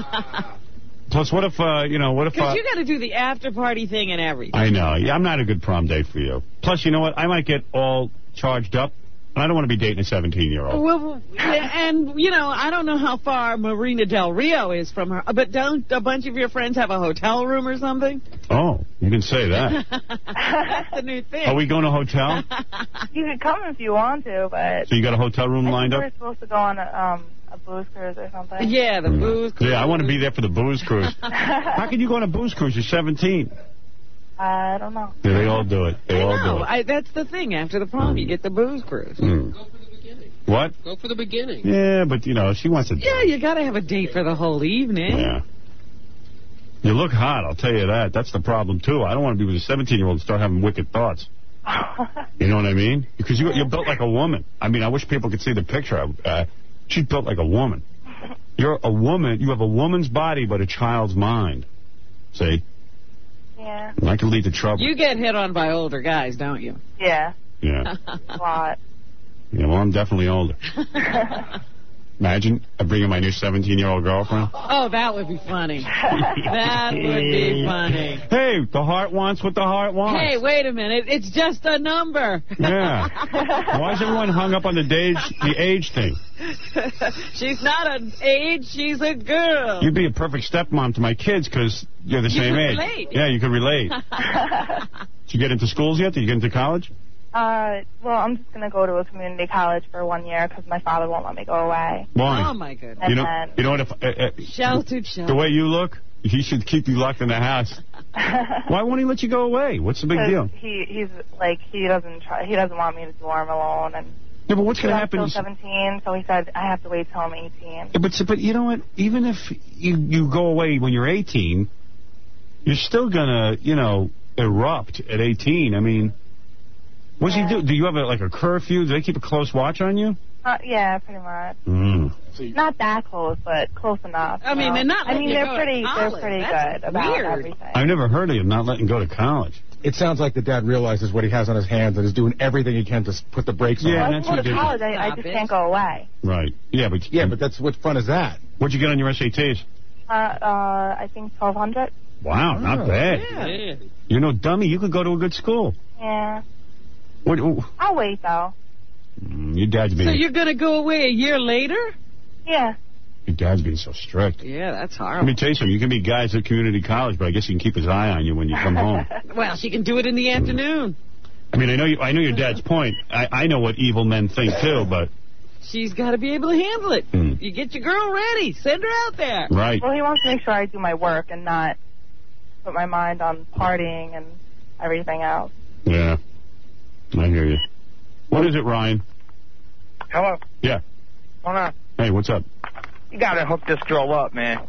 Plus, what if, uh, you know, what if... Because Uh, you got to do the after party thing and everything. I know. Yeah, I'm not a good prom date for you. Plus, you know what? I might get all charged up, and I don't want to be dating a seventeen-year-old. Well, yeah, and, you know, I don't know how far Marina Del Rio is from her, but don't a bunch of your friends have a hotel room or something? Oh, you can say that. That's the new thing. Are we going to a hotel? You could come if you want to, but So you got a hotel room I lined think up? we're supposed to go on a, um, a booze cruise or something. Yeah, the booze cruise. Yeah, I want to be there for the booze cruise. How can you go on a booze cruise? You're seventeen. I don't know. Yeah, they all do it. They I all know. do it. I, that's the thing. After the prom, you get the booze cruise. Mm. Go for the beginning. What? Go for the beginning. Yeah, but, you know, she wants to... Yeah, you got to have a date for the whole evening. Yeah. You look hot, I'll tell you that. That's the problem, too. I don't want to be with a seventeen-year-old and start having wicked thoughts. You know what I mean? Because you, you're built like a woman. I mean, I wish people could see the picture. Uh, she's built like a woman. You're a woman. You have a woman's body, but a child's mind. See? Yeah. And that can lead to trouble. You get hit on by older guys, don't you? Yeah. Yeah. A lot. Yeah, well, I'm definitely older. Imagine I bring in my new seventeen-year-old girlfriend. Oh, that would be funny. That would be funny. Hey, the heart wants what the heart wants. Hey, wait a minute. It's just a number. Yeah. Why is everyone hung up on the age, the age thing? She's not an age, she's a girl. You'd be a perfect stepmom to my kids because you're the You same could age. relate. Yeah, you can relate. Did you get into schools yet? Did you get into college? Uh, well, I'm just going to go to a community college for one year because my father won't let me go away. Why? Oh, my goodness. You know, And then- you know what? If, uh, uh, Sheltered, sheltered. the way you look, he should keep you locked in the house. Why won't he let you go away? What's the big 'Cause deal? He he's like he doesn't try he doesn't want me to dorm alone and. Yeah, but what's going to I'm happen? still seventeen, so he said I have to wait till I'm eighteen. Yeah, but but you know what? Even if you you go away when you're eighteen, you're still gonna you know erupt at eighteen. I mean, what's Yeah. he do? Do you have a, like a curfew? Do they keep a close watch on you? Uh, yeah, pretty much. Mm. Not that close, but close enough. I you mean, know? they're not I letting mean, you they're go to pretty. college. They're pretty That's good about weird. everything. I've never heard of him not letting go to college. It sounds like the dad realizes what he has on his hands and is doing everything he can to s- put the brakes on. Yeah, Well, I that's can go to ridiculous. college. I, I Stop just it. can't go away. Right. Yeah, but Yeah, but that's what fun is that? what'd you get on your S A Ts? Uh, uh, I think twelve hundred. Wow, not Oh, bad. Yeah. You're no dummy. You could go to a good school. Yeah. What, oh, I'll wait, though. mm, your dad's being So you're going to go away a year later? Yeah. your dad's being so strict. Yeah, that's Let horrible. me tell you something. You can be guys at community college, but I guess he can keep his eye on you when you come home. Well, she can do it in the afternoon. I mean, I know you. I know your dad's point. I, I know what evil men think too, but She's got to be able to handle it. Mm. You get your girl ready. Send her out there. right. Well, he wants to make sure I do my work and not put my mind on partying and everything else. Yeah, I hear you. What is it, Ryan? Hello. Yeah. Hold on. Hey, what's up? You gotta hook this girl up, man.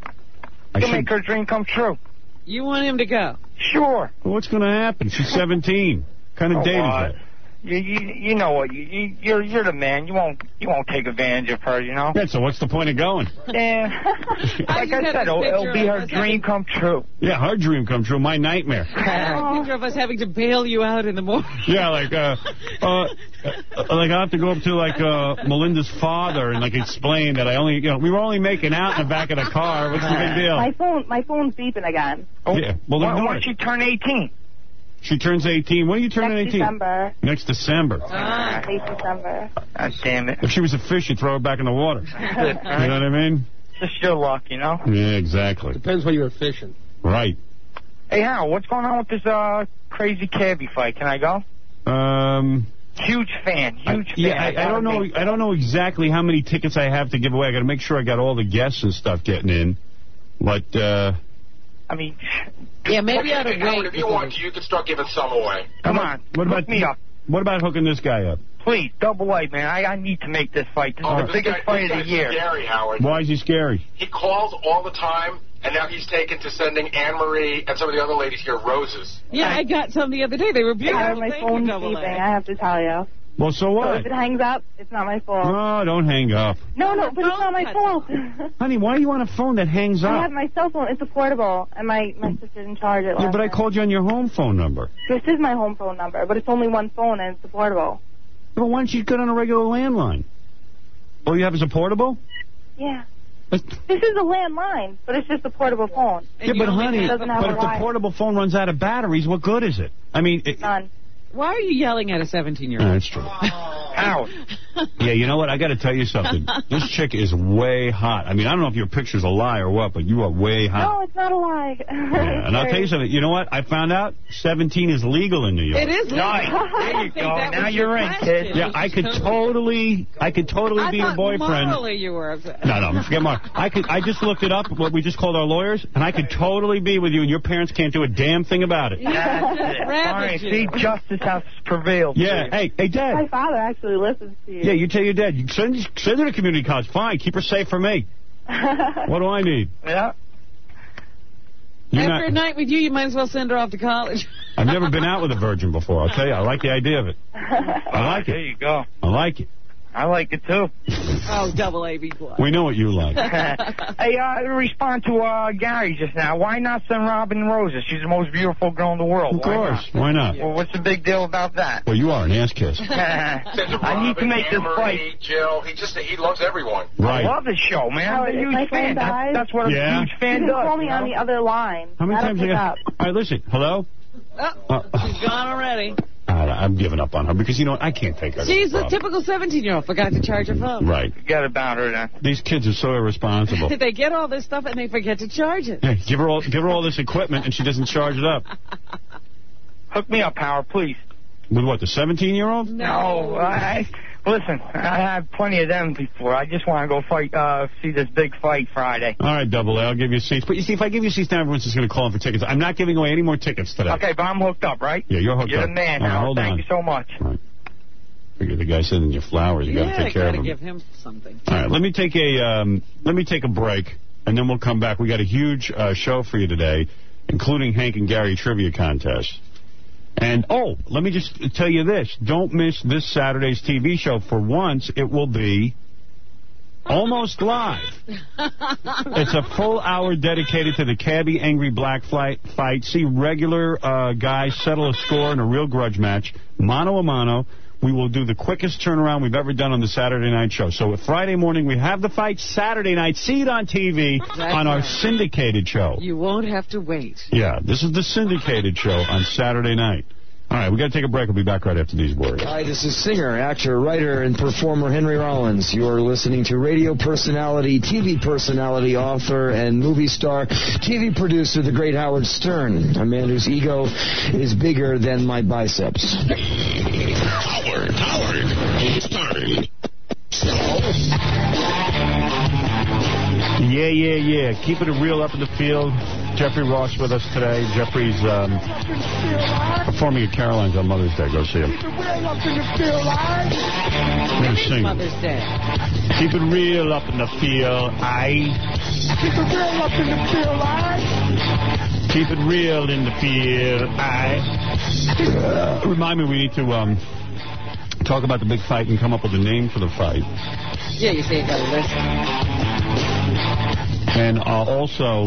I You should- make her dream come true. You want him to go? Sure. Well, what's going to happen? She's seventeen. What kind of Oh, date is what? that? You, you you know what? You, you you're you're the man. You won't you won't take advantage of her. You know. Yeah, so what's the point of going? Yeah. Like just I have said, a it'll, it'll picture be of her us dream come true. Yeah, her dream come true. My nightmare. A picture of us having to bail you out in the morning. Yeah, like, uh, uh, uh, like I have to go up to, like, uh, Melinda's father and, like, explain that I only, you know, we were only making out in the back of the car. What's the big deal? My phone, my phone's beeping again. Oh, Yeah, well, when, ignore when it. she turn eighteen. She turns eighteen. When are you turning Next eighteen? December. Next December. Ah. Late December. God damn it. If she was a fish, you'd throw her back in the water. You know what I mean? Just your luck, you know. Yeah, exactly. Depends where you were fishing. Right. Hey, Hal, what's going on with this uh crazy cabbie fight? Can I go? Um... Huge fan. I, Huge fan. yeah, I, I don't know. I don't know exactly how many tickets I have to give away. I got to make sure I got all the guests and stuff getting in. But uh, I mean, Yeah, maybe I ought to Howard, wait. if you want to, you can start giving some away. come on. what Hook about me up. What about hooking this guy up? Please, double A, man. I, I need to make this fight. This Oh, is the this biggest guy, fight this of the guy's year. scary, Howard. Why is he scary? He calls all the time, and now he's taken to sending Anne-Marie and some of the other ladies here roses. Yeah, I got some the other day. They were I beautiful. have my Thank you, phone Double beeping, A. I have to tell you. Well, so So what? if it hangs up, it's not my fault. Oh, don't hang up. No, no, but it's not my fault. Honey, why are you on a phone that hangs I up? have my cell phone. It's a portable, and my, my sister didn't charge it last Yeah, but I night. called you on your home phone number. This is my home phone number, but it's only one phone, and it's a portable. Well, why don't you get on a regular landline? All you have is a portable? Yeah. That's- This is a landline, but it's just a portable phone. Yeah, but honey, It doesn't have but a if the wire. portable phone runs out of batteries, what good is it? I mean, it, None. Why are you yelling at a seventeen-year-old? that's true. Howard. Yeah, you know what? I got to tell you something. This chick is way hot. I mean, I don't know if your picture's a lie or what, but you are way hot. No, it's not a lie. Yeah, and I'll tell you something. You know what? I found out seventeen is legal in New York. It is legal. Nice. There I you think go. that Now was you're your in, question. kid. Yeah, I could totally, I could totally I be your thought boyfriend. morally you were upset. No, no, forget Mark. I could, I just looked it up, what we just called our lawyers, and I could totally be with you, and your parents can't do a damn thing about it. That's it. All right, see, justice has prevailed. Yeah, hey, hey, Dad. My father actually listens to you. Yeah, you tell your dad. You send, send her to community college. Fine, keep her safe for me. What do I need? Yeah. You're After a not, night with you, you might as well send her off to college. I've never been out with a virgin before. I'll tell you, I like the idea of it. I like There it. you go. I like it. I like it too. Oh, double A, be quiet. We know what you like. Hey, uh, respond to uh, Gary just now. Why not send Robin roses? She's the most beautiful girl in the world. Of course. Why not? Well, what's the big deal about that? Well, you are an ass kiss. I need to make this fight. Anne-Marie, Jill, he just he loves everyone. Right. I love this show, man. I'm Howard, a if huge my fan. phone dies, That's, that's what a Yeah. huge You fan can does. call me you on know? the other line. How many That'll times you pick got? up. All right, listen. Hello? Oh, Uh, she's gone already. all right, I'm giving up on her because, you know what? I can't take her. to She's the a club. typical seventeen-year-old. Forgot to charge her phone. Right. Forget about her then. These kids are so irresponsible. They get all this stuff and they forget to charge it. Hey, give her all give her all this equipment and she doesn't charge it up. Hook me up, Howard, please. With what, the seventeen-year-old? No, I, listen, I had plenty of them before. I just want to go fight, uh, see this big fight Friday. All right, Double A, I'll give you seats. But you see, if I give you seats now, everyone's just going to call in for tickets. I'm not giving away any more tickets today. Okay, but I'm hooked up, right? Yeah, you're hooked You're up. the man, All right, Howard. hold Thank on. you so much. Right. Figure the guy sending you flowers. You got to Yeah, take care of gotta him. give him something. All right, let me take a um, let me take a break, and then we'll come back. We got a huge uh, show for you today, including Hank and Gary trivia contest. And oh, let me just tell you this: don't miss this Saturday's T V show. For once, it will be almost live. It's a full hour dedicated to the Cabbie Angry Black fight. fight. See regular uh, guys settle a score in a real grudge match, mano a mano, we will do the quickest turnaround we've ever done on the Saturday night show. So Friday morning, we have the fight. Saturday night, see it on T V That's on our right. syndicated show. You won't have to wait. Yeah, this is the syndicated show on Saturday night. All right, we got to take a break. We'll be back right after these words. Hi, this is singer, actor, writer, and performer Henry Rollins. You're listening to radio personality, T V personality, author, and movie star, T V producer, the great Howard Stern, a man whose ego is bigger than my biceps. Howard, Howard Stern. Yeah, yeah, yeah. Keeping it real up in the field. Jeffrey Ross with us today. Jeffrey's um, performing at Caroline's on Mother's Day. Go see him. Keep it real up in the field, alright? When is Mother's Day. Keep it real up in the field, aye. Keep it real up in the field, alright? Keep it real in the field, aye. Uh, remind me, we need to um, talk about the big fight and come up with a name for the fight. Yeah, you say you got a list. And uh, also,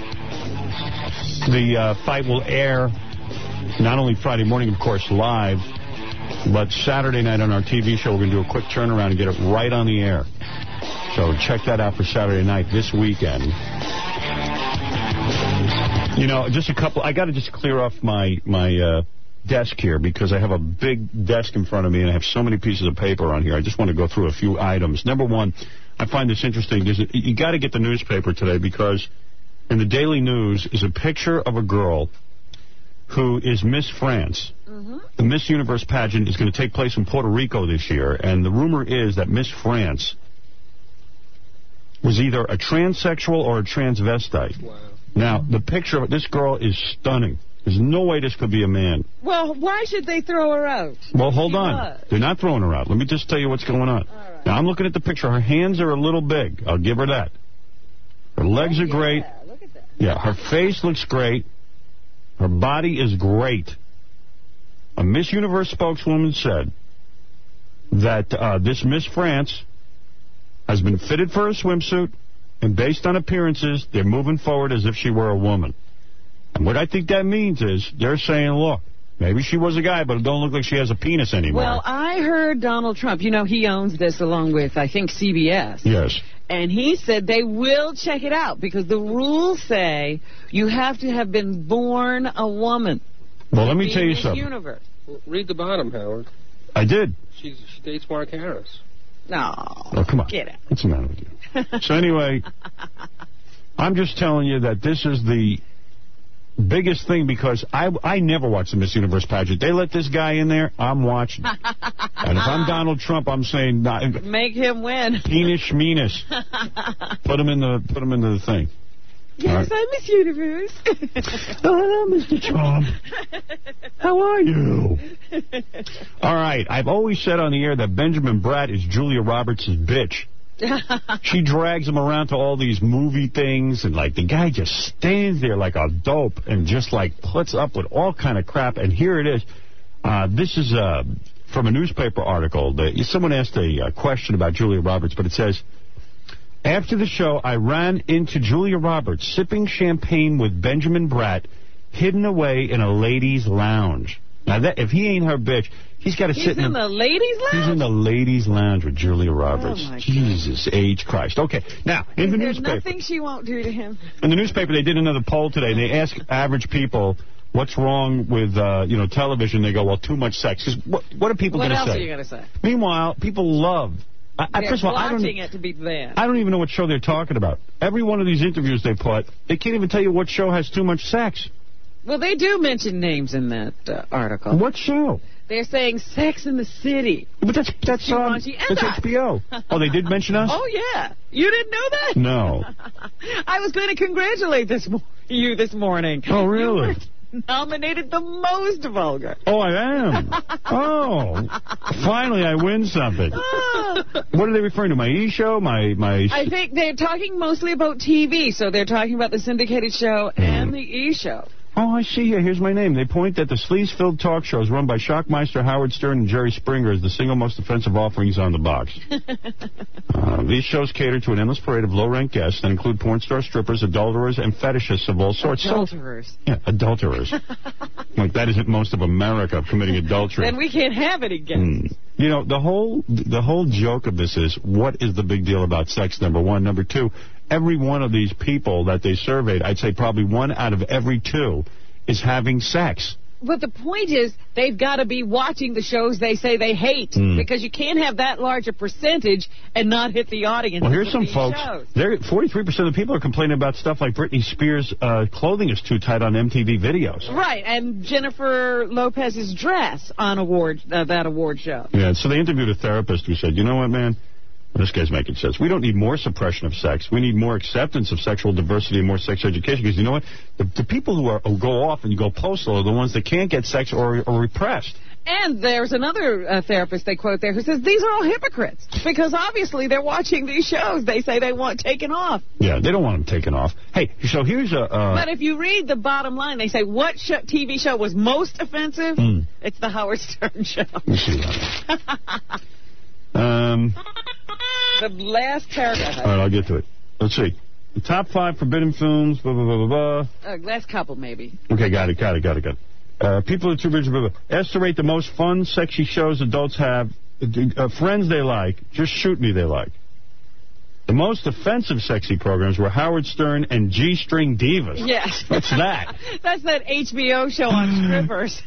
the uh, fight will air not only Friday morning, of course, live, but Saturday night on our T V show. We're going to do a quick turnaround and get it right on the air. So check that out for Saturday night this weekend. You know, just a couple. I got to just clear off my my uh, desk here because I have a big desk in front of me and I have so many pieces of paper on here. I just want to go through a few items. Number one, I find this interesting. There's a, you got to get the newspaper today because in the Daily News is a picture of a girl who is Miss France. Mm-hmm. The Miss Universe pageant is going to take place in Puerto Rico this year, and the rumor is that Miss France was either a transsexual or a transvestite. Wow. Now, the picture of this girl is stunning. There's no way this could be a man. Well, why should they throw her out? Well, hold She on. was. They're not throwing her out. Let me just tell you what's going on. Right. Now, I'm looking at the picture. Her hands are a little big. I'll give her that. Her legs oh, are great. Yeah, look at that. Yeah, her face looks great. Her body is great. A Miss Universe spokeswoman said that uh, this Miss France has been fitted for a swimsuit, and based on appearances, they're moving forward as if she were a woman. And what I think that means is they're saying, look, maybe she was a guy, but it don't look like she has a penis anymore. Well, I heard Donald Trump, you know, he owns this along with, I think, C B S. Yes. And he said they will check it out because the rules say you have to have been born a woman. Well, let me tell you Miss something. Universe. Well, read the bottom, Howard. I did. She's, she dates Mark Harris. No. Oh, come on. Get out. What's the matter with you? So anyway, I'm just telling you that this is the biggest thing because I I never watched the Miss Universe pageant. They let this guy in there, I'm watching. And if I'm Donald Trump, I'm saying nah, make him win. Penis schmenis. Put him in the put him into the thing. Yes, right. I'm Miss Universe. Hello, Mister Trump. How are you? All right. I've always said on the air that Benjamin Bratt is Julia Roberts' bitch. She drags him around to all these movie things, and, like, the guy just stands there like a dope and just, like, puts up with all kind of crap. And here it is. Uh, this is uh, from a newspaper article. That someone asked a uh, question about Julia Roberts, but it says, after the show, I ran into Julia Roberts sipping champagne with Benjamin Bratt, hidden away in a ladies' lounge. Now, that if he ain't her bitch, he's got to He's sit in, in the ladies' lounge? He's in the ladies' lounge with Julia Roberts. Oh, my Jesus H. Christ. Okay, now, in Is the there newspaper, nothing she won't do to him? in the newspaper, they did another poll today, and they asked average people, what's wrong with, uh, you know, television? They go, well, too much sex. 'Cause what, what are people going to say? What else are you going to say? Meanwhile, people love... I, I, They're first of all, I don't, watching it to be banned. I don't even know what show they're talking about. Every one of these interviews they put, they can't even tell you what show has too much sex. Well, they do mention names in that uh, article. What show? They're saying Sex in the City. But that's that's um, that's H B O. Oh, they did mention us? Oh, yeah. You didn't know that? No. I was going to congratulate this mo- you this morning. Oh, really? You were nominated the most vulgar. Oh, I am. Oh, finally I win something. What are they referring to? My E! show? My my. I think they're talking mostly about T V, so they're talking about the syndicated show and the E! show. Oh, I see here. Here's my name. They point that the sleaze-filled talk shows run by Shockmeister, Howard Stern, and Jerry Springer is the single most offensive offerings on the box. uh, these shows cater to an endless parade of low-ranked guests that include porn star strippers, adulterers, and fetishists of all sorts. Adulterers. So, yeah, adulterers. Like, that isn't most of America committing adultery. Then we can't have any guests. Hmm. You know, the whole the whole joke of this is, what is the big deal about sex, number one? Number two, every one of these people that they surveyed, I'd say probably one out of every two is having sex. But the point is, they've got to be watching the shows they say they hate, Mm. because you can't have that large a percentage and not hit the audience. Well, here's with some these folks. shows. There, forty-three percent of the people are complaining about stuff like Britney Spears' uh, clothing is too tight on M T V videos. Right, and Jennifer Lopez's dress on award uh, that award show. Yeah, so they interviewed a therapist who said, you know what, man? This guy's making sense. We don't need more suppression of sex. We need more acceptance of sexual diversity and more sex education. Because you know what? The, the people who, are, who go off and go postal are the ones that can't get sex or are repressed. And there's another uh, therapist they quote there who says these are all hypocrites, because obviously they're watching these shows they say they want taken off. Yeah, they don't want them taken off. Hey, so here's a... Uh, But if you read the bottom line, they say what sh- T V show was most offensive? Mm. It's the Howard Stern show. Let me see that. um... The last paragraph. All right, I'll get to it. Let's see. The top five forbidden films, blah, blah, blah, blah, blah. Uh, last couple, maybe. Okay, got it, got it, got it, got it. Uh, people are too busy, blah, blah. Asked to rate the most fun, sexy shows adults have. Uh, friends they like. Just Shoot Me they like. The most offensive sexy programs were Howard Stern and G-String Divas. Yes. What's that? That's that H B O show on strippers.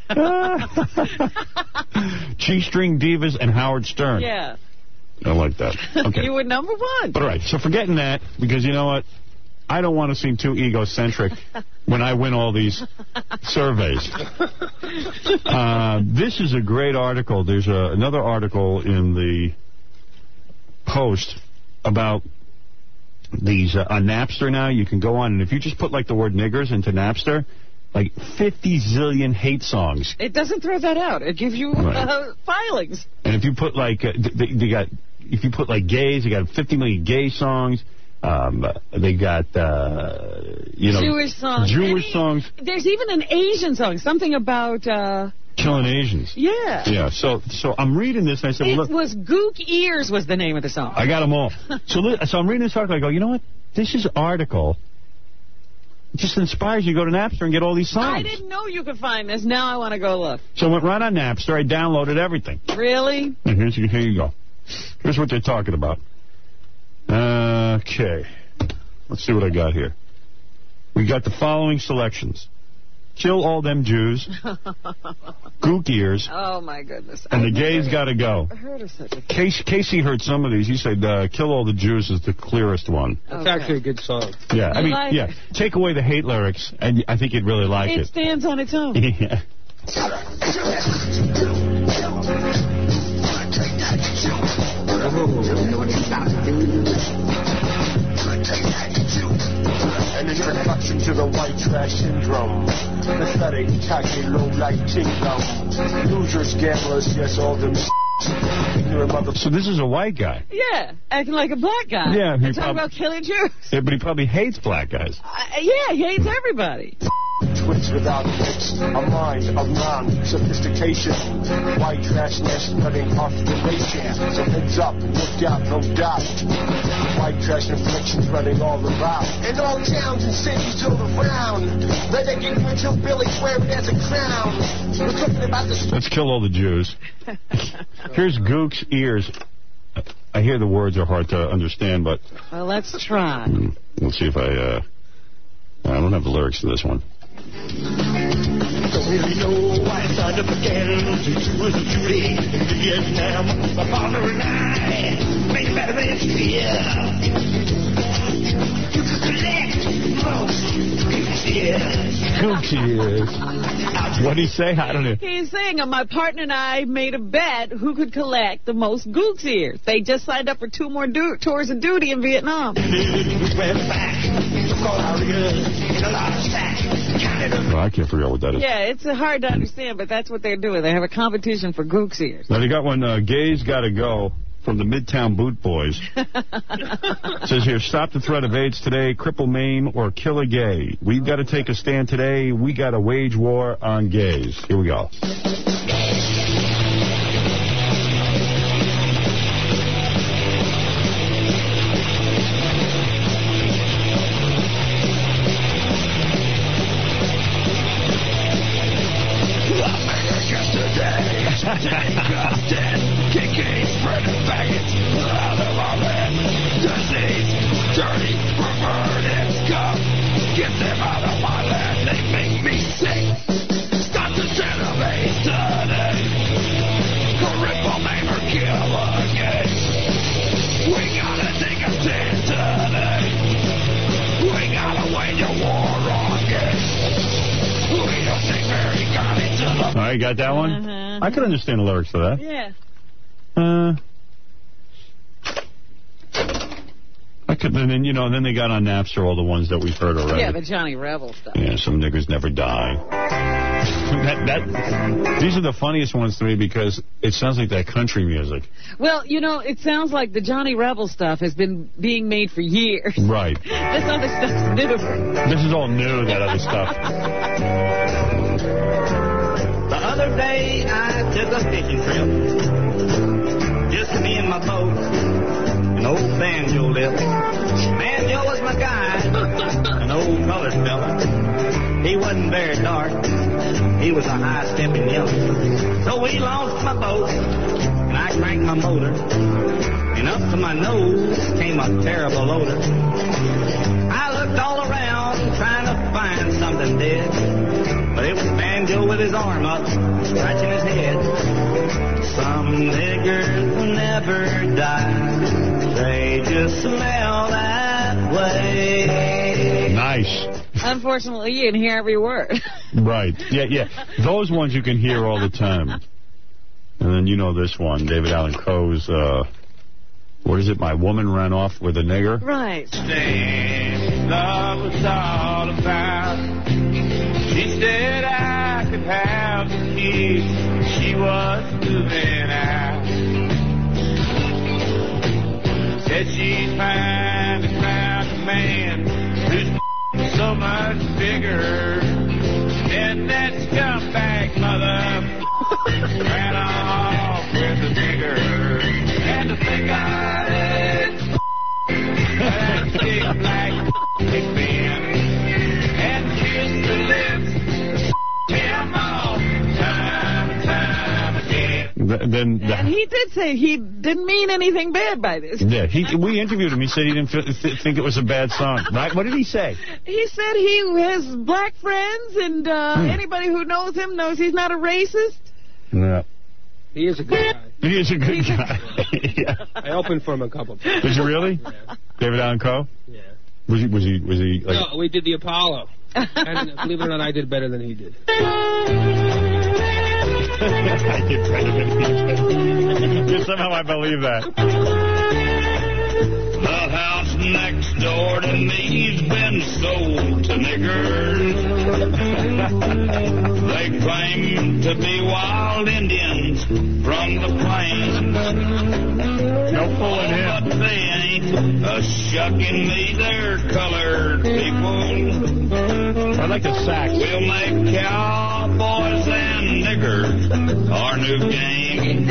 G-String Divas and Howard Stern. Yeah. I like that. Okay. You were number one. All right, so forgetting that, because you know what? I don't want to seem too egocentric when I win all these surveys. Uh, this is a great article. There's a, another article in the Post about these, uh, on Napster now. You can go on, and if you just put, like, the word niggers into Napster, like fifty zillion hate songs. It doesn't throw that out. It gives you Right. uh, filings. And if you put, like, uh, they, they got, if you put, like, gays, they got fifty million gay songs. Um, they got, uh, you know, Jewish songs. Jewish Any- songs. There's even an Asian song, something about, uh, Killing Asians. yeah. Yeah, so so I'm reading this, and I said, well, It look, was Gook Ears was the name of the song. I got them all. So, li- so I'm reading this article, I go, you know what? This is article. It just inspires you to go to Napster and get all these songs. I didn't know you could find this. Now I want to go look. So I went right on Napster, I downloaded everything. Really? And here's, here you go. Here's what they're talking about. Okay. Let's see what I got here. We got the following selections. Kill All Them Jews, Gook Ears, Oh, my goodness. and the I've gays never gotta go. heard of such a thing. Casey, Casey heard some of these. He said, uh, Kill All the Jews is the clearest one. It's Okay. actually a good song. Yeah, I You mean, like yeah. it? Take away the hate lyrics, and I think you'd really like It it. stands on its own. Yeah. An introduction to the white trash syndrome. Pathetic, tacky, low-light kingdom. Losers, gamblers, yes, all them ignorant mother... So this is a white guy. Yeah, acting like a black guy. Yeah, he And talking prob- about killing Jews. Yeah, but he probably hates black guys. Uh, yeah, he hates everybody. Twits without lips, a mind of non-sophistication. White trash nest spreading population. So heads up and look out, no doubt. White trash infliction spreading all around. In all towns and cities all around. Let it get rich hillbillies wearing as a crown. We're talking about the... Let's kill all the Jews. Here's Gook's Ears. I hear the words are hard to understand, but Well, let's try. mm, let's see if I, uh, I don't have the lyrics to this one. Don't really know why it started up again. It was a duty in Vietnam. My father and I made better than fear. You could collect most ears. Gook's Ears. What did he say? I don't know. He's saying, uh, my partner and I made a bet who could collect the most Gook's ears. They just signed up for two more du- tours of duty in Vietnam. We went back, took all our ears in a large stack, counted them. Well, I can't figure out what that is. Yeah, it's uh, hard to understand, but that's what they're doing. They have a competition for Gook's ears. Now, they got one, uh, Gays Gotta Go, from the Midtown Boot Boys. It says here, stop the threat of AIDS today, cripple, maim, or kill a gay. We've got to take a stand today. We got to wage war on gays. Here we go. Yesterday, got dead, kick All right, you got that one? Uh-huh. I could understand the lyrics for that. Yeah. Uh, I could, and then, you know, and then they got on Napster all the ones that we've heard already. Yeah, the Johnny Rebel stuff. Yeah, some niggers never die. That, that, these are the funniest ones to me because it sounds like that country music. Well, you know, it sounds like the Johnny Rebel stuff has been being made for years. Right. This other stuff's new. This is all new, that other stuff. The other day I took a fishing trip, just me and my boat, an old Banjo lived. Banjo was my guide, an old colored fella. He wasn't very dark, he was a high-stepping young. So we launched my boat, and I cranked my motor, and up to my nose came a terrible odor. I looked all around trying to find something dead, but it was Banjo with his arm up, scratching his head. Some niggers never die, they just smell that way. Nice. Unfortunately, you can hear every word. Right. Yeah, yeah. Those ones you can hear all the time. And then you know this one, David Allan Coe's, uh, what is it, My Woman Ran Off with a Nigger? Right. Love was all about. She said I could have the keys. She was moving out. Said she'd find a found a man who's so much bigger than that scumbag mother ran off with a nigger. And to think I did that big black big man and kiss the lips him all time and time again. Th then the, And he did say he didn't mean anything bad by this. yeah, he, we interviewed him. He said he didn't th think it was a bad song. Right? What did he say? He said he has black friends, and uh, Hmm. anybody who knows him knows he's not a racist. No. He is a good guy. He is a good guy. Yeah. I opened for him a couple times. Did you really? Yeah. David Allan Coe? Yeah. Was he, was he, was he, like... No, we did the Apollo. And believe it or not, I did better than he did. I did better than he did. Somehow I believe that. The house next door to me's been sold to niggers. They claim to be wild Indians from the plains. No fooling him. But they ain't a shucking me, they're colored people. I like the sax. We'll make cowboys and niggers our new game.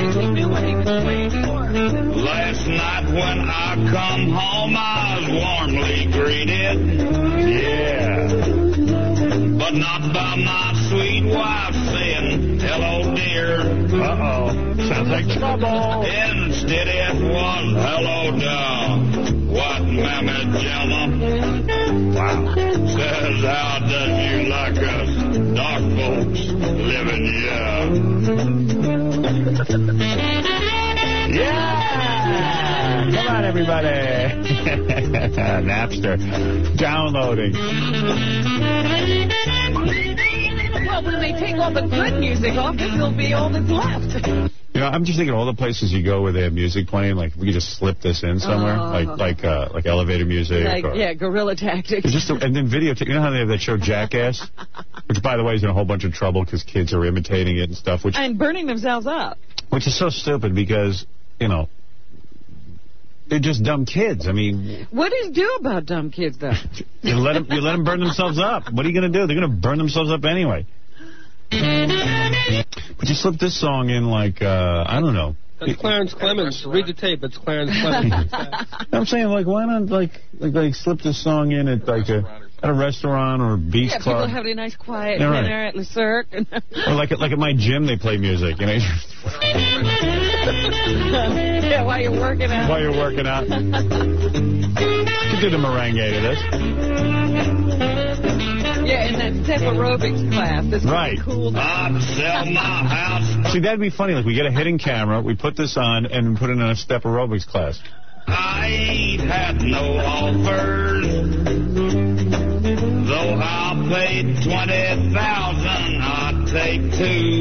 Last night when I come home, I was warmly greeted. Yeah. But not by my sweet wife saying, hello, dear. Uh-oh. Sounds like trouble. Instead it was, hello, dog. What, mammy Gemma? Wow. Says, how does you like us dark folks living here? Yeah! Come on, everybody. Napster. Downloading. Well, when they take all the good music off, this will be all that's left. You know, I'm just thinking all the places you go where they have music playing, like we could just slip this in somewhere, Oh. like like uh, like elevator music. Like, or, yeah, guerrilla tactics. It's just a, and then video. You know how they have that show Jackass, which by the way is in a whole bunch of trouble because kids are imitating it and stuff, which And burning themselves up. which is so stupid because you know they're just dumb kids. I mean, What do you do about dumb kids, though? you let them you let them burn themselves up. What are you going to do? They're going to burn themselves up anyway. But you slip this song in like uh, I don't know. That's Clarence Clemens. Read the tape. It's Clarence Clemens. I'm saying, like, why not, like, like, like slip this song in at, like, a, at a restaurant or a beach Yeah, club? people having a nice quiet Yeah, right. dinner at Le Cirque. Or like, at, like at my gym, they play music, you know? Yeah, while you're working out. While you're working out. You do the merengue to this. Yeah, in that step aerobics class. That's Right. cool. I'd sell my house. See, that'd be funny. Like, we get a hidden camera, we put this on, and put it in a step aerobics class. I ain't had no offers, though I'll paid twenty thousand, I'd take two.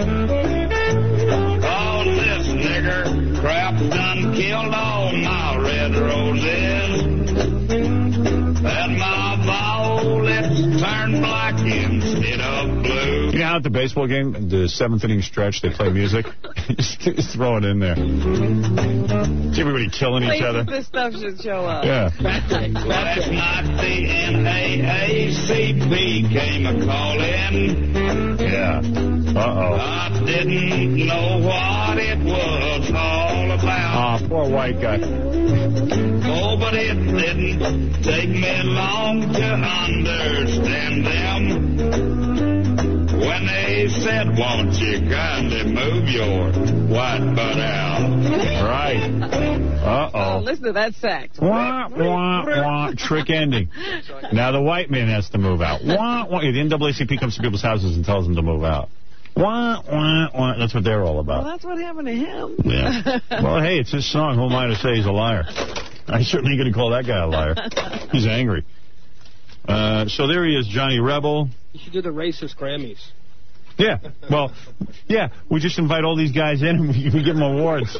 Cause this nigger crap done killed all my red roses. And my violets turned black instead of blue. You know how at the baseball game, the seventh inning stretch, they play music? just, just throw it in there. See everybody killing each other. This stuff should show up. Yeah. Last night the N double A C P came a-calling. Yeah. Uh-oh. I didn't know what it was all about. Oh, poor white guy. Oh, but it didn't take me long to understand them. When they said, won't you kindly move your white butt out? Right. Uh-oh. Oh, listen to that sax. Wah, wah, wah. Trick ending. Now the white man has to move out. Wah, wah. The N double A C P comes to people's houses and tells them to move out. Wah, wah, wah. That's what they're all about. Well, that's what happened to him. Yeah. Well, hey, it's his song. Who am I to say he's a liar? I certainly ain't going to call that guy a liar. He's angry. Uh, so there he is, Johnny Rebel. You should do the racist Grammys. Yeah. Well, yeah, we just invite all these guys in and we, we give them awards.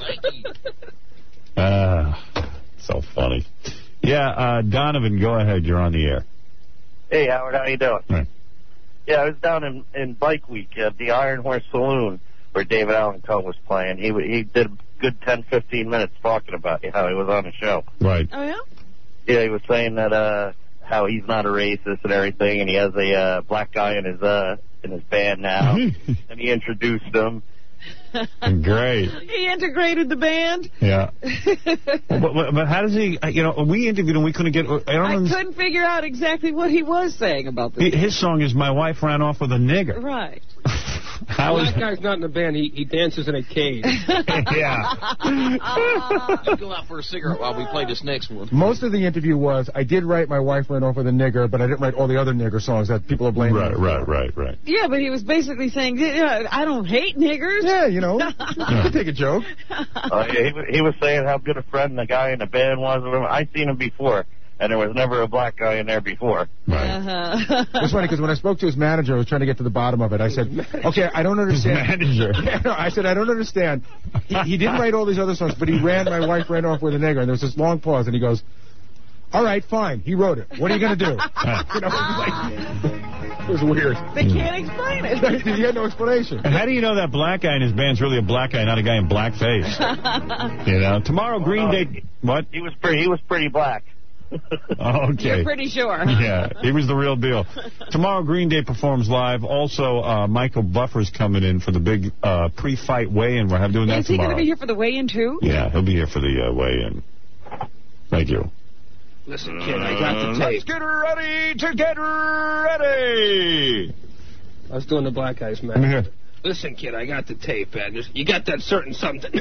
Uh, so funny. Yeah, uh, Donovan, go ahead. You're on the air. Hey, Howard, how you doing? Right. Yeah, I was down in, in Bike Week at the Iron Horse Saloon where David Allen Coe was playing. He he did a good ten, fifteen minutes talking about how he was on the show. Right. Oh, yeah? Yeah, he was saying that uh, how he's not a racist and everything, and he has a uh, black guy in his uh, in his band now, and he introduced him. Great. He integrated the band. Yeah. but, but, but how does he, you know, we interviewed him, we couldn't get, I don't I understand. couldn't figure out exactly what he was saying about this. His song is My Wife Ran Off with a Nigger. Right. How well, is that guy's not in the band. He, he dances in a cage. Yeah. You go out for a cigarette while we play this next one. Most of the interview was, I did write My Wife Ran Off with a Nigger, but I didn't write all the other nigger songs that people are blaming. Right, right, right, right. Yeah, but he was basically saying, yeah, I don't hate niggers. Yeah, you know, you can take a joke. Uh, yeah, he, wa- he was saying how good a friend the guy in the band was. I'd seen him before, and there was never a black guy in there before. Right. Uh-huh. It was funny because when I spoke to his manager, I was trying to get to the bottom of it. I said, okay, I don't understand. His manager. Yeah, no, I said, I don't understand. He, he didn't write all these other songs, but he ran My Wife Ran Off with a Nigger, and there was this long pause, and he goes, all right, fine, he wrote it. What are you going to do? You know, it was like, it was weird. They can't explain it. He had no explanation. And how do you know that black guy in his band's really a black guy, not a guy in blackface? You know, tomorrow Green Day, what? He was pretty. He was pretty black. Oh, okay. You're pretty sure. Yeah, he was the real deal. Tomorrow, Green Day performs live. Also, uh, Michael Buffer's coming in for the big uh, pre-fight weigh-in. We're doing that Is he tomorrow. going to be here for the weigh-in, too? Yeah, he'll be here for the uh, weigh-in. Thank you. Listen, kid, I got the tape. Let's get ready to get ready. I was doing the black guy's man. Come here. Listen, kid, I got the tape, man. Just, you got that certain something.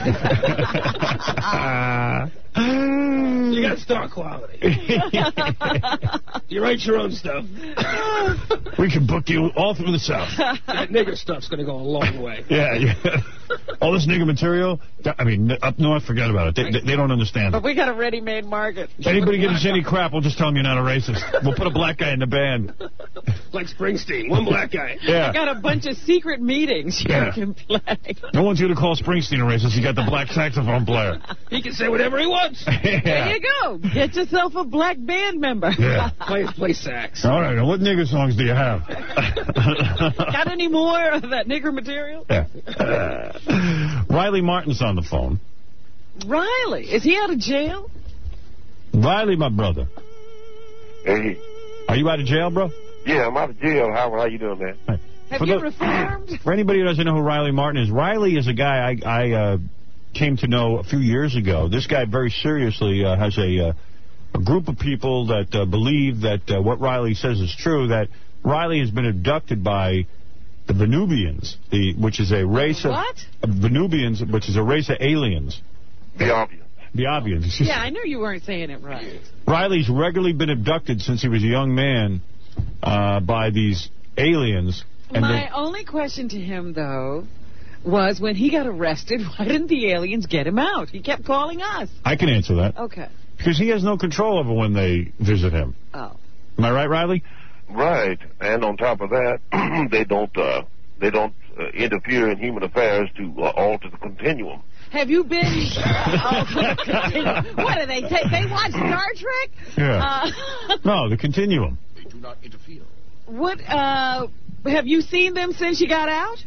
You got star quality. You write your own stuff. We can book you all through the South. That nigger stuff's going to go a long way. Yeah, yeah. All this nigger material, I mean, up north, forget about it. They, they, they don't understand But it. we got a ready-made market. Anybody gives us any crap, we'll just tell them you're not a racist. We'll put a black guy in the band. Like Springsteen, one black guy. Yeah. I got a bunch of secret meetings you Yeah. can play. No one's going to call Springsteen a racist. You got the black saxophone player. He can say whatever he wants. Yeah. There you go. Get yourself a black band member. Yeah. Play, play sax. All right, now what nigger songs do you have? Got any more of that nigger material? Yeah. Uh, Riley Martin's on the phone. Riley, is he out of jail? Riley, my brother. Hey. Are you out of jail, bro? Yeah, I'm out of jail, Howard. How you doing, man? Right. Have For you the- reformed? For anybody who doesn't know who Riley Martin is, Riley is a guy I, I uh, came to know a few years ago. This guy very seriously uh, has a, uh, a group of people that uh, believe that uh, what Riley says is true, that Riley has been abducted by the Venubians, the, which is a race of, What? of Venubians, which is a race of aliens. Biabians. Biabians. excuse Yeah, me. I knew you weren't saying it right. Riley's regularly been abducted since he was a young man uh, by these aliens. And My they- only question to him, though, was when he got arrested, why didn't the aliens get him out? He kept calling us. I can answer that. Okay. Because he has no control over when they visit him. Oh. Am I right, Riley? Right, and on top of that, they don't uh, they don't uh, interfere in human affairs to uh, alter the continuum. Have you been? Uh, what do they take? They watch Star Trek? Yeah. Uh, no, the continuum. They do not interfere. What? Uh, have you seen them since you got out?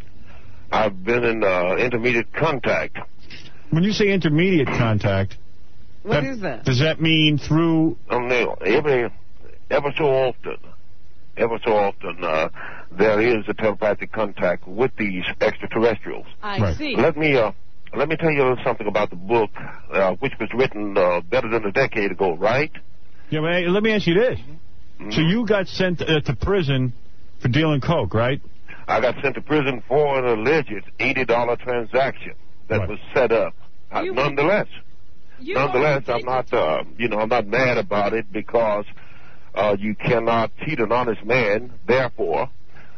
I've been in uh, intermediate contact. When you say intermediate contact, what that, is that? Does that mean through? Um, no, every ever so often, ever so often, uh, there is a telepathic contact with these extraterrestrials. I right. see. Let me uh, let me tell you a little something about the book, uh, which was written uh, better than a decade ago, right? Yeah, but hey, let me ask you this. Mm-hmm. So you got sent uh, to prison for dealing coke, right? I got sent to prison for an alleged eighty dollar transaction that right. was set up. Uh, nonetheless, nonetheless, I'm not, uh, you know, I'm not mad about it because uh, you cannot cheat an honest man. Therefore,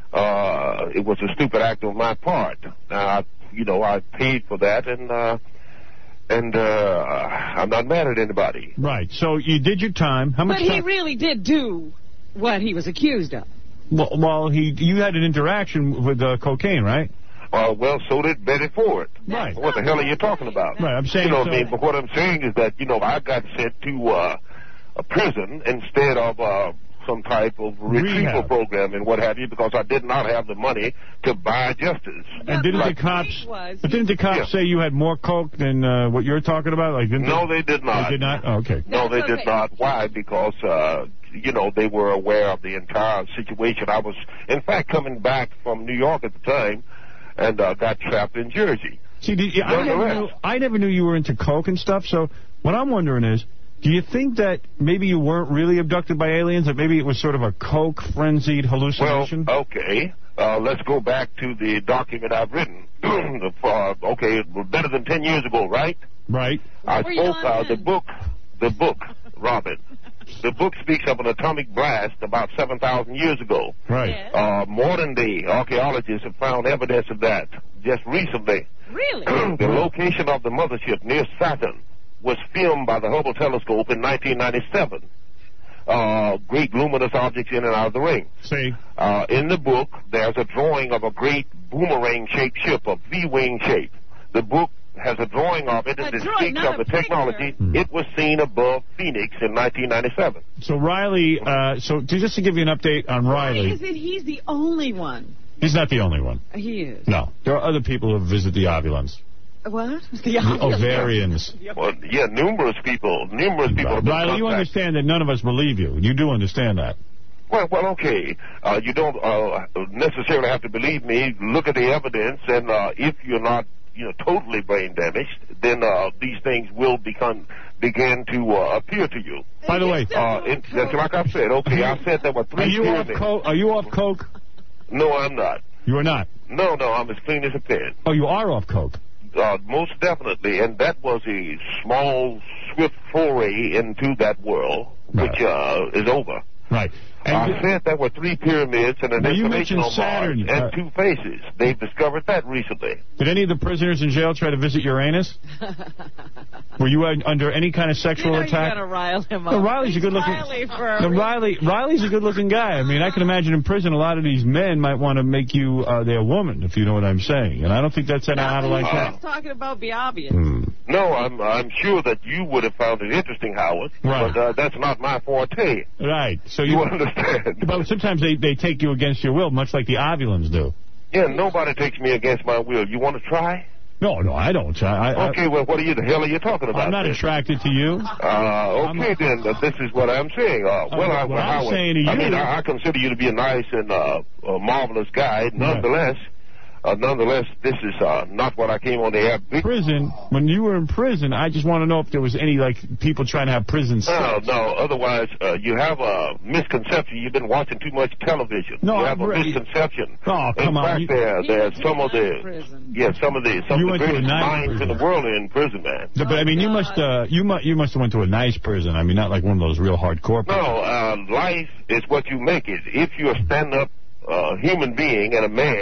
uh, it was a stupid act on my part. Now, you know, I paid for that, and uh, and uh, I'm not mad at anybody. Right. So you did your time. How much? But he time? really did do what he was accused of. Well, well, he you had an interaction with uh, cocaine, right? Uh, well, so did Betty Ford. Right. What the hell are you talking about? Right, I'm saying... You know so... what I mean? But what I'm saying is that, you know, I got sent to uh, a prison instead of uh, some type of retrieval Rehab. program and what have you, because I did not have the money to buy justice. And didn't like, the cops... But didn't the cops yeah. say you had more coke than uh, what you're talking about? Like, didn't no, they, they did not. They did not? Oh, okay. No, they okay. did not. Why? Because... Uh, you know, they were aware of the entire situation. I was, in fact, coming back from New York at the time and uh, got trapped in Jersey. See, did you, I, never knew, I never knew you were into coke and stuff, so what I'm wondering is, do you think that maybe you weren't really abducted by aliens, that maybe it was sort of a coke-frenzied hallucination? Well, okay. Uh, let's go back to the document I've written. uh, okay, better than ten years ago, right? Right. I spoke, uh, the book, the book, Robin. The book speaks of an atomic blast about seven thousand years ago. Right. Yes. Uh, modern-day archaeologists have found evidence of that just recently. Really? The location of the mothership near Saturn was filmed by the Hubble telescope in nineteen ninety-seven. Uh, great luminous objects in and out of the ring. See? Uh, in the book, there's a drawing of a great boomerang-shaped ship, a V-wing shape. The book has a drawing of it, and it speaks of the technology. Hmm. It was seen above Phoenix in nineteen ninety-seven. So Riley, uh, so just to give you an update on Riley. Why is it he's the only one? He's not the only one. He is. No. There are other people who visit the ovulans. What? The, the ovarians. Well, yeah, numerous people. Numerous people. Right. Riley, you understand that none of us believe you. You do understand that. Well, well, okay. Uh, you don't uh, necessarily have to believe me. Look at the evidence, and uh, if you're not you know, totally brain damaged, then uh, these things will become begin to uh, appear to you. By the way, uh, in, that's like I said. Okay, I said there were three. Are you off coke? Are you off coke? No, I'm not. You are not. No, no, I'm as clean as a pin. Oh, you are off coke. Uh, most definitely, and that was a small, swift foray into that world, right. which uh, is over. Right. And I you, said there were three pyramids and an well, informational Saturn, Mars and uh, two faces. They've discovered that recently. Did any of the prisoners in jail try to visit Uranus? Were you uh, under any kind of sexual you know attack? You're gonna rile him up. No, Riley's He's a good-looking. Riley for no, Riley, Riley's a good-looking guy. I mean, I can imagine in prison a lot of these men might want to make you uh, their woman, if you know what I'm saying. And I don't think that's an out of like that. He's talking about the obvious. Hmm. No, I'm I'm sure that you would have found it interesting, Howard. Right. But uh, that's not my forte. Right. So you, you understand. But sometimes they, they take you against your will, much like the ovulans do. Yeah, nobody takes me against my will. You want to try? No, no, I don't. I, I, okay, well, what are you, the hell are you talking about? I'm not then? attracted to you. Uh, okay, then, uh, this is what I'm saying. Uh, well, uh, I, what well, I'm Howard, saying to you... I mean, I, I consider you to be a nice and uh, a marvelous guy. Nonetheless... Right. Uh, nonetheless, this is uh, not what I came on the air. Big prison, when you were in prison, I just want to know if there was any, like, people trying to have prison sex. No, no, otherwise, uh, you have a misconception. You've been watching too much television. No, you have I'm a ready. misconception. Oh, come in on. fact, You, there, there's some of the, prison. yeah, some of the, some you of the went greatest to a nice minds prison. in the world are in prison, man. No, but I mean, you must, uh, you must, you must have went to a nice prison. I mean, not like one of those real hardcore prisons. No, uh, life is what you make it. If you're a stand-up uh, human being and a man,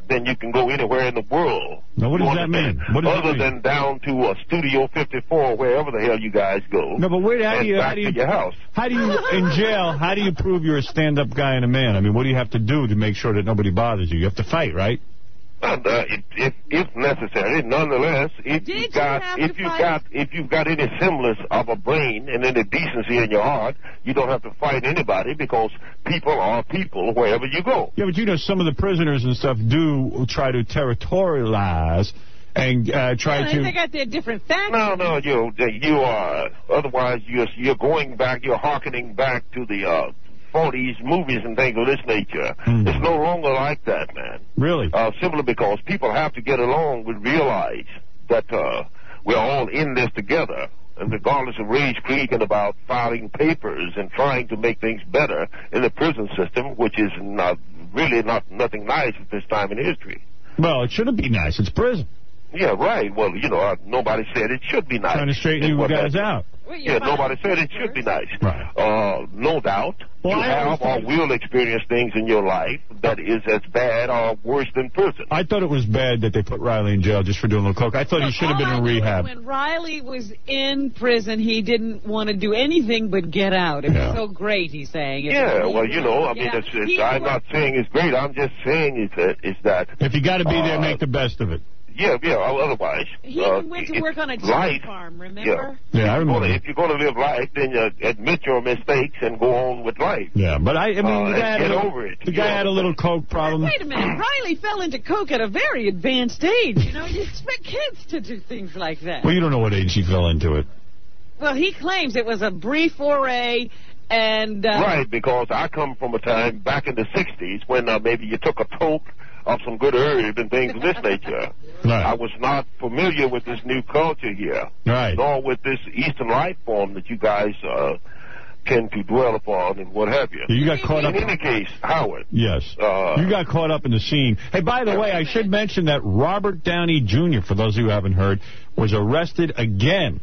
then you can go anywhere in the world. Now, what does that mean? What does Other that mean? than down to uh, Studio fifty-four, wherever the hell you guys go. No, but where how and do you back how do you to your house. how do you in jail? How do you prove you're a stand-up guy and a man? I mean, what do you have to do to make sure that nobody bothers you? You have to fight, right? And, uh, if, if if necessary, nonetheless, if Did you you got have if to you fight? got if you've got any semblance of a brain and any decency in your heart, you don't have to fight anybody because people are people wherever you go. Yeah, but you know, some of the prisoners and stuff do try to territorialize and uh, try Yeah, to. they got their different facts. No, no, you you are otherwise you're you're going back, you're hearkening back to the uh, forties movies and things of this nature. Mm. It's no longer like that, man. Really? Uh, simply because people have to get along and realize that uh, we're all in this together. And regardless of Rage Creek and about filing papers and trying to make things better in the prison system, which is not really not nothing nice at this time in history. Well, it shouldn't be nice. It's prison. Yeah, right. Well, you know, uh, nobody said it should be nice. Trying to straighten And you what guys that- out. Yeah, nobody said it should be nice. Right. Uh, no doubt. Well, you I have or understand. will experience things in your life that is as bad or worse than prison. I thought it was bad that they put Riley in jail just for doing a little coke. I thought he should have been in rehab. When Riley was in prison, he didn't want to do anything but get out. It Yeah. was so great, he's saying. It Yeah, was- well, you know, I Get mean, out. it's, it's, He I'm was- not saying it's great. I'm just saying is that, is that If you got to be there, uh, make the best of it. yeah, yeah, otherwise. He uh, even went to it's work on a life. chicken farm, Yeah. remember? Yeah, I remember. If you're going to live life, then you admit your mistakes and go on with life. Yeah, but I, I mean, Uh, the guy, had and a, get little- over it. the guy You had a know? little coke problem. Wait a minute. Riley fell into coke at a very advanced age. You know, you expect kids to do things like that. Well, you don't know what age he fell into it. Well, he claims it was a brief foray, and... Uh, Right, because I come from a time back in the sixties when uh, maybe you took a toke of some good herb and things of this nature. Right. I was not familiar with this new culture here, Right. nor with this Eastern life form that you guys uh, tend to dwell upon and what have you. You got caught up. In any case, Howard. Yes. Uh, you got caught up in the scene. Hey, by the way, I should mention that Robert Downey Junior, for those of you who haven't heard, was arrested again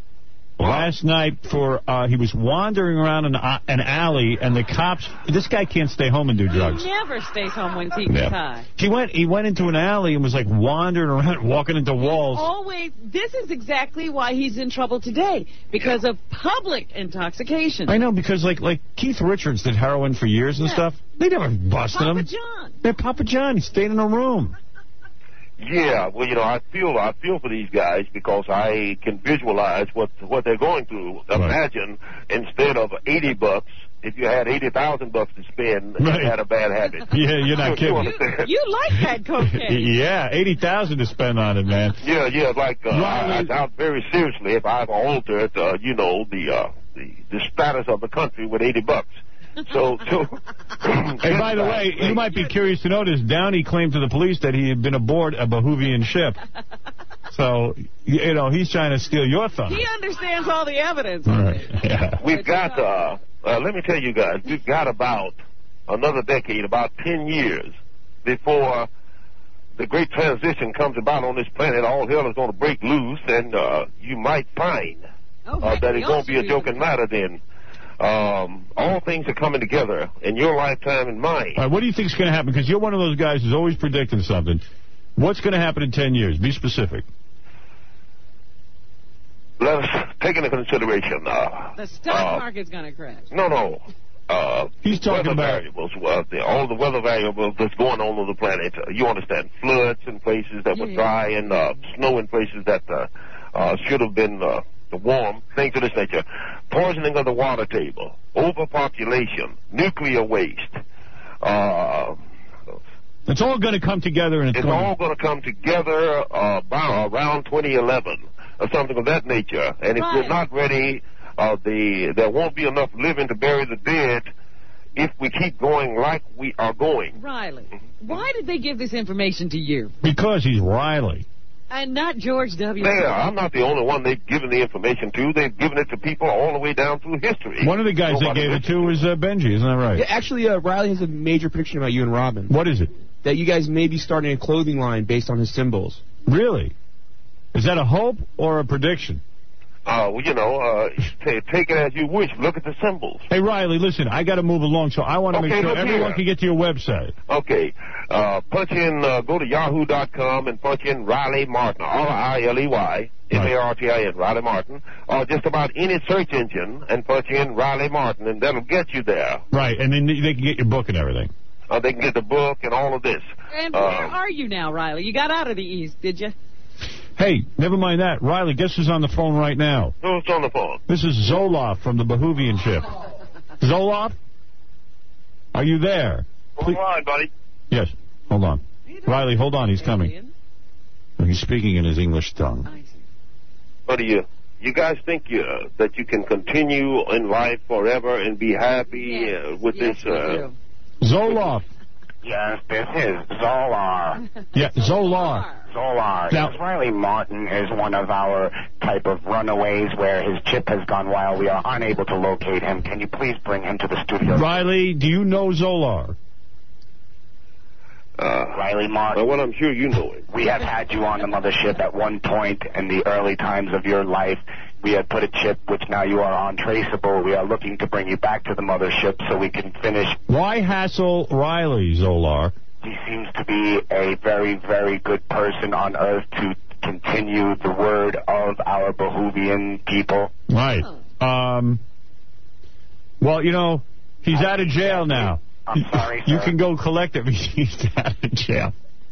last night for, uh, he was wandering around an, uh, an alley, and the cops, this guy can't stay home and do drugs. He never stays home when he gets Yeah. high. He went, he went into an alley and was like wandering around, walking into walls. Always, this is exactly why he's in trouble today, because of public intoxication. I know, because like like Keith Richards did heroin for years and Yeah. stuff. They never busted Papa him. John. They're Papa John. He stayed in a room. Yeah, well, you know, I feel I feel for these guys because I can visualize what what they're going through. Imagine instead of eighty bucks, if you had eighty thousand bucks to spend, Right. you had a bad habit. Yeah, you're not You- you kidding. understand? You like that cocaine. Yeah, eighty thousand to spend on it, man. Yeah, yeah, like uh, I, I Riley- doubt very seriously if I've altered, uh, you know, the, uh, the the status of the country with eighty bucks. So, so. Hey, by the way, you might be curious to notice Downey claimed to the police that he had been aboard a Bahuvian ship. So, you know, he's trying to steal your thunder. He understands all the evidence. All right. Yeah. We've got, uh, uh, let me tell you guys, we've got about another decade, about ten years before the great transition comes about on this planet. All hell is going to break loose, and uh, you might find Oh, uh, that we it's all going to be a should joking matter then. Um, all things are coming together in your lifetime and mine. All right, what do you think is going to happen? Because you're one of those guys who's always predicting something. What's going to happen in ten years? Be specific. Let us take into consideration. Uh, The stock uh, market's going to crash. No, no. Uh, He's talking weather about- variables. Uh, the, all the weather variables that's going on on the planet. Uh, you understand? Floods in places that were Yeah. dry and uh, snow in places that uh, uh, should have been uh, warm. Things of this nature. Poisoning of the water table. Overpopulation. Nuclear waste. Uh, It's all going to come together, and it's, it's going all going to come together uh, about around twenty eleven or something of that nature. And if Right. we're not ready, uh, the there won't be enough living to bury the dead if we keep going like we are going. Riley, why did they give this information to you because he's Riley. and not George W. There, I'm not the only one they've given the information to. They've given it to people all the way down through history. One of the guys they Nobody gave it mentioned to was uh, Benji, isn't that right? Yeah, actually, uh, Riley has a major prediction about you and Robin. What is it? That you guys may be starting a clothing line based on his symbols. Really? Is that a hope or a prediction? Uh, well, you know, uh, t- take it as you wish. Look at the symbols. Hey, Riley, listen, I got to move along, so I want to Okay, make sure look everyone here. can get to your website. Okay. Uh, punch in, uh, go to yahoo dot com and punch in Riley Martin, R I L E Y, M A R T I N, Riley Martin, or just about any search engine and punch in Riley Martin, and that'll get you there. Right, and then they can get your book and everything. Uh, they can get the book and all of this. And Uh, where are you now, Riley? You got out of the East, did you? Hey, never mind that. Riley, guess who's on the phone right now? Who's on the phone? This is Zoloff from the Behoovian ship. Zoloff? Are you there? Hold on, buddy. Yes, hold on. Riley, hold on, he's coming. He's speaking in his English tongue. What do you, you guys think you, uh, that you can continue in life forever and be happy uh, with Yes, this? we Uh, do. Zoloff. Yes, this is Zolar. Yeah, Zolar. Zolar. Now- Yes, Riley Martin is one of our type of runaways where his chip has gone wild. We are unable to locate him. Can you please bring him to the studio? Riley, do you know Zolar? Uh, Riley Martin. well, I'm sure you know it. We have had you on the mothership at one point in the early times of your life. We had put a chip, which now you are untraceable. We are looking to bring you back to the mothership so we can finish. Why hassle Riley, Zolar? He seems to be a very, very good person on Earth to continue the word of our Behoovian people. Right. Um. Well, you know, he's out of jail now. I'm sorry, You sir. can go collect him. He's out of jail.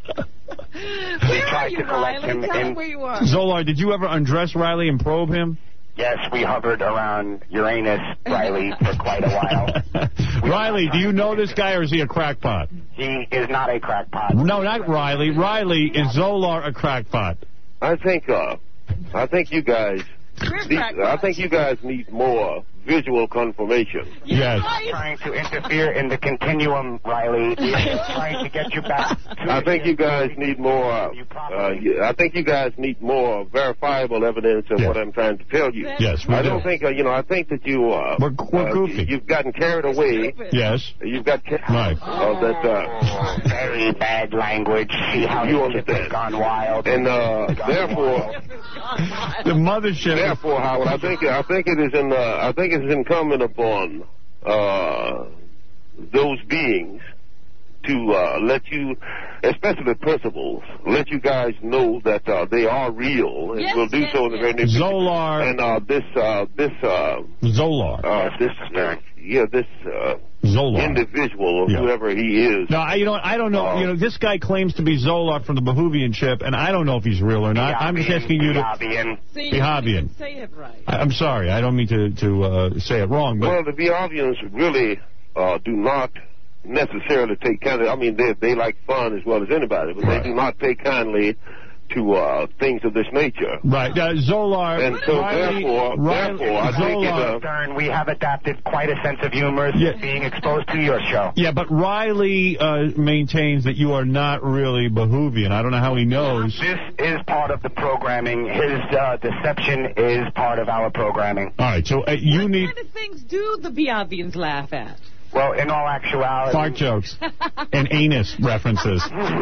We tried to collect him in. Where you are. Zolar, did you ever undress Riley and probe him? Yes, we hovered around Uranus, Riley, for quite a while. Riley, do you know this guy or is he a crackpot? He is not a crackpot. No, not Riley. Riley, is Zolar a crackpot? I think, uh, I think you guys, need, I think you guys need more visual confirmation. Yes. Trying to interfere in the continuum, Riley. We are trying to get you back. I think you guys need more. Uh, I think you guys need more verifiable evidence of Yeah. what I'm trying to tell you. Yes, we I do. don't think uh, you know. I think that you uh, We're, we're uh, goofy. you've gotten carried away. Yes. You've got ca- Right. uh, that. Uh, Very bad language. See how You his chip has understand. gone wild. and uh, therefore, The mothership. therefore, Howard, I think I think it is in uh, I think it is incumbent upon uh, those beings to uh, let you, especially principals, let you guys know that uh, they are real, and Yes, will do yes, so in the very near yes. future. Zolar. And uh, this, uh, this, uh, Zolar. uh, this, uh, yeah, this uh, Zolar. individual, or Yeah. whoever he is. No, I, you know what? I don't know. Uh, You know, this guy claims to be Zolar from the Behoovian ship, and I don't know if he's real or not. I'm just asking you to... Biabian. See, Behavian. you say it right. I- I'm sorry. I don't mean to, to uh, say it wrong, but... Well, the Behavians really uh, do not necessarily take kindly. I mean, they they like fun as well as anybody, but Right. they do not take kindly to uh, things of this nature. Right. Uh, Zolar... And so, Riley, therefore, Riley, therefore, I think it, Zolar, uh, Stern, we have adapted quite a sense of humor Yeah. since being exposed to your show. Yeah, but Riley uh, maintains that you are not really Behoovian. I don't know how he knows. This is part of the programming. His uh, deception is part of our programming. All right, so uh, you what need... kind of things do the Behavians laugh at? Well, in all actuality... Fart jokes and anus references.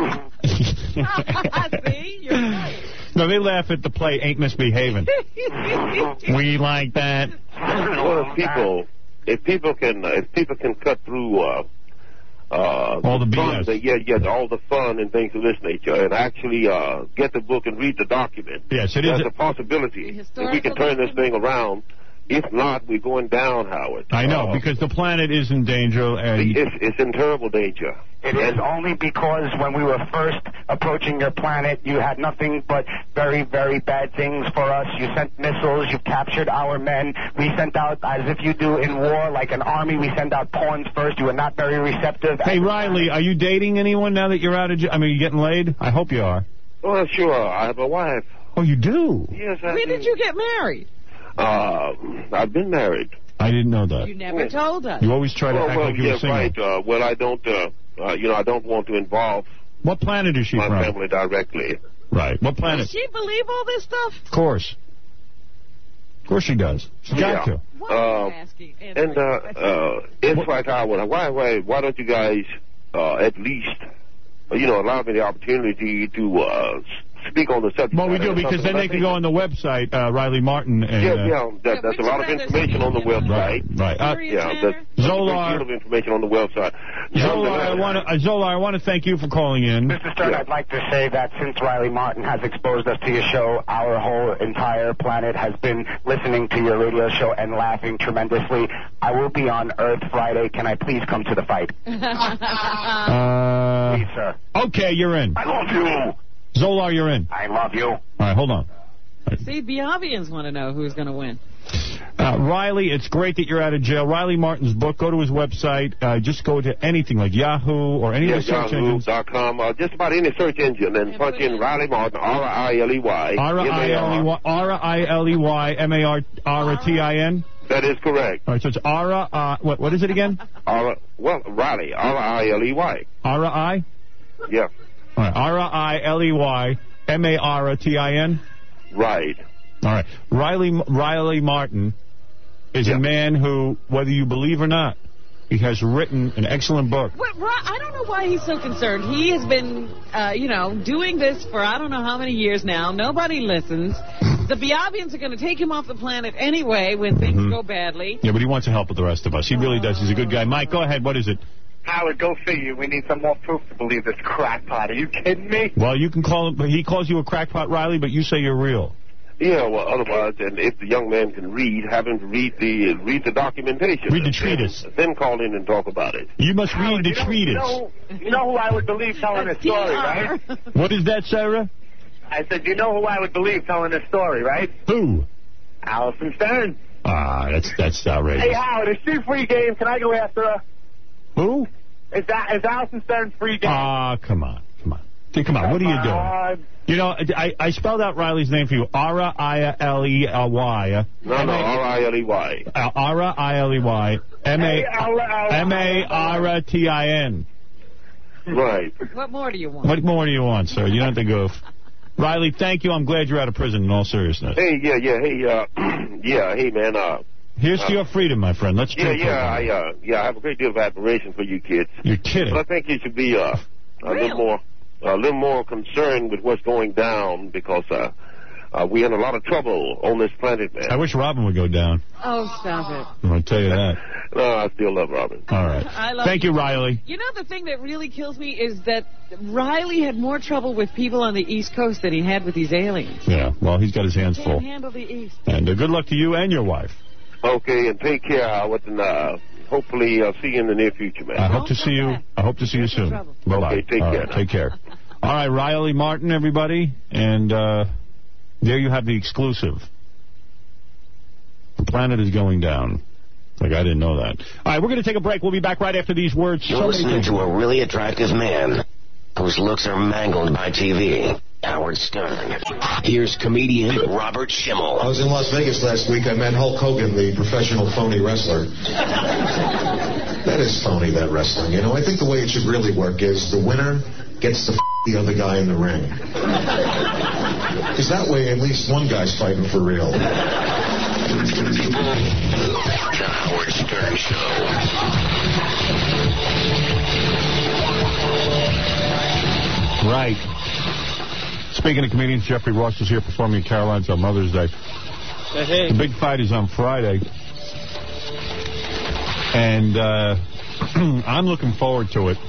See, you're right. No, they laugh at the play Ain't Misbehaving. We like that. well, if people, if people can, if people can cut through uh, uh, All the B fun, S. the, yeah, yeah, all the fun and things of this nature, and actually uh, get the book and read the document. Yes, it is There's a- a possibility that we historical can turn this thing around. If not, we're going down, Howard. I know, Uh, because the planet is in danger, and it's, it's in terrible danger. It is only because when we were first approaching your planet, you had nothing but very, very bad things for us. You sent missiles. You captured our men. We sent out, as if you do in war, like an army, we send out pawns first. You were not very receptive. hey, Riley, are you dating anyone now that you're out of jail? I mean, you getting laid? I hope you are. Well, sure, I have a wife. Oh, you do? Yes, I When do. did you get married? Uh, I've been married. I didn't know that. You never told us. You always try to well, act well, like you yeah, were single. right. Uh, well, I don't, uh, uh, you know, I don't want to involve What planet is she my from? family directly. Right. What planet? Does she believe all this stuff? Of course. Of course she does. She's got Yeah. to. Why are Uh, you asking? And uh, uh, it's like I would. Why, why, why don't you guys uh, at least, uh, you know, allow me the opportunity to uh, speak on the subject. Well, we matter do, because then they can go on the website, uh, Riley Martin. And, yeah, uh, yeah, that, that's a lot of information on the website. Right, right. Uh, yeah, that's Zolar. a great deal of information on the website. Zolar, I want to, uh, Zolar, I want to thank you for calling in. Mister Stern, I'd like to say that since Riley Martin has exposed us to your show, our whole entire planet has been listening to your radio show and laughing tremendously. I will be on Earth Friday. Can I please come to the fight? uh, please, sir. Okay, you're in. I love you. Zolar, you're in. I love you. All right, hold on. See, Biavians want to know who's going to win. Uh, Riley, it's great that you're out of jail. Riley Martin's book, go to his website. Uh, just go to anything like Yahoo or any yeah, of the search Yahoo engines. dot com, uh, just about any search engine, and punch in Riley Martin, R I L E Y. R I L E Y, R I L E Y, M A R T I N? That is correct. All right, so it's Ara, uh, what, what is it again? Ara, well, Riley, R I L E Y. Ara I? Yeah. All right, R I L E Y, M A R T I N? Right. All right. Riley Riley Martin is yeah. a man who, whether you believe or not, he has written an excellent book. What, I don't know why he's so concerned. He has been, uh, you know, doing this for I don't know how many years now. Nobody listens. The Biavians are going to take him off the planet anyway when things mm-hmm. go badly. Yeah, but he wants to help with the rest of us. He really does. He's a good guy. Mike, go ahead. What is it? Howard, go figure. We need some more proof to believe this crackpot. Are you kidding me? Well, you can call him. He calls you a crackpot, Riley, but you say you're real. Yeah, well, otherwise, and if the young man can read, have him read the read the documentation. Read the treatise. Then, then call in and talk about it. You must Howard, read the you know, treatise. You know, you know who I would believe telling this story, right? What is that, Sarah? I said, you know who I would believe telling this story, right? Who? Allison Stern. Ah, that's that's outrageous. Hey, Howard, is she free game? Can I go after her? Who? Is that is Allison Stern free game? Ah, uh, come on, come on. Hey, come on, what are you doing? You know, I, I spelled out Riley's name for you. Ara I L E Y. No, no, R I L E Y. Ara I L E Y. M A R T I N. Right. What more do you want? What more do you want, sir? You don't have to goof. Riley, thank you. I'm glad you're out of prison in all seriousness. Hey, yeah, yeah, hey, uh, yeah, hey, man, uh... Here's uh, to your freedom, my friend. Let's Yeah, drink yeah, I, uh, yeah, I have a great deal of admiration for you kids. You're kidding. But I think you should be, uh, a really? little more... a little more concerned with what's going down because uh, uh, we're in a lot of trouble on this planet, man. I wish Robin would go down. Oh, stop it. I'm going to tell you that. No, I still love Robin. All right. I love Thank you, Riley. You know, the thing that really kills me is that Riley had more trouble with people on the East Coast than he had with these aliens. Yeah, well, he's got his hands He full. can't handle the East. And uh, good luck to you and your wife. Okay, and take care, Howard, and uh, hopefully I'll see you in the near future, man. I hope to see you. I hope to see you soon. Bye-bye. Okay, take All care. Right, take care. All right, Riley Martin, everybody. And uh, there you have the exclusive. The planet is going down. Like, I didn't know that. All right, we're going to take a break. We'll be back right after these words. You're so listening to a really attractive man whose looks are mangled by T V. Howard Stern. Here's comedian Robert Schimmel. I was in Las Vegas last week. I met Hulk Hogan, the professional phony wrestler. That is phony, that wrestling. You know, I think the way it should really work is the winner gets to f*** the other guy in the ring. Because that way, at least one guy's fighting for real. The Howard Stern Show. Right. Speaking of comedians, Jeffrey Ross is here performing at Caroline's on Mother's Day. Hey, hey. The big fight is on Friday. And uh, I'm looking forward to it.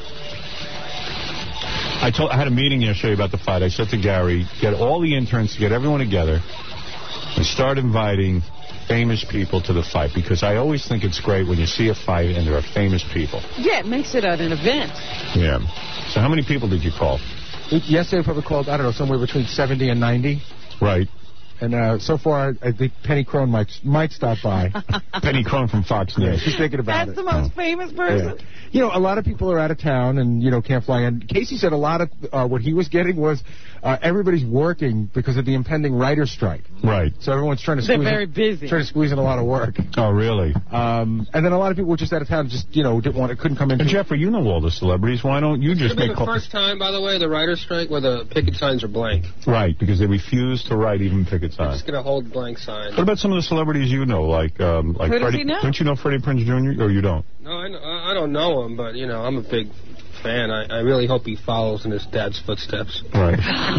I told I had a meeting yesterday about the fight. I said to Gary, get all the interns, get everyone together, and start inviting famous people to the fight, because I always think it's great when you see a fight and there are famous people. Yeah, it makes it an event. Yeah. So how many people did you call? Yesterday I probably called, I don't know, somewhere between seventy and ninety. Right. And uh, so far, I think Penny Crone might might stop by. Penny Crone from Fox News. Yeah, she's thinking about That's it. the most oh. famous person. Yeah. You know, a lot of people are out of town and, you know, can't fly in. Casey said a lot of uh, what he was getting was uh, everybody's working because of the impending writer's strike. Right. So everyone's trying to They're squeeze very in, busy. trying to squeeze in a lot of work. Oh, really? Um, and then a lot of people were just out of town, just, you know, didn't want to, couldn't come in. And Jeffrey, you know all the celebrities. Why don't you just It's make the first time, by the way, the writer's strike where the picket signs are blank. Right, because they refuse to write even picket They're signs. just going to hold blank signs. What about some of the celebrities you know, like um, like Who does Freddie? he know? Don't you know Freddie Prinze Junior Or you don't? No, I, know, I don't know him, but, you know, I'm a big fan. I, I really hope he follows in his dad's footsteps. Right.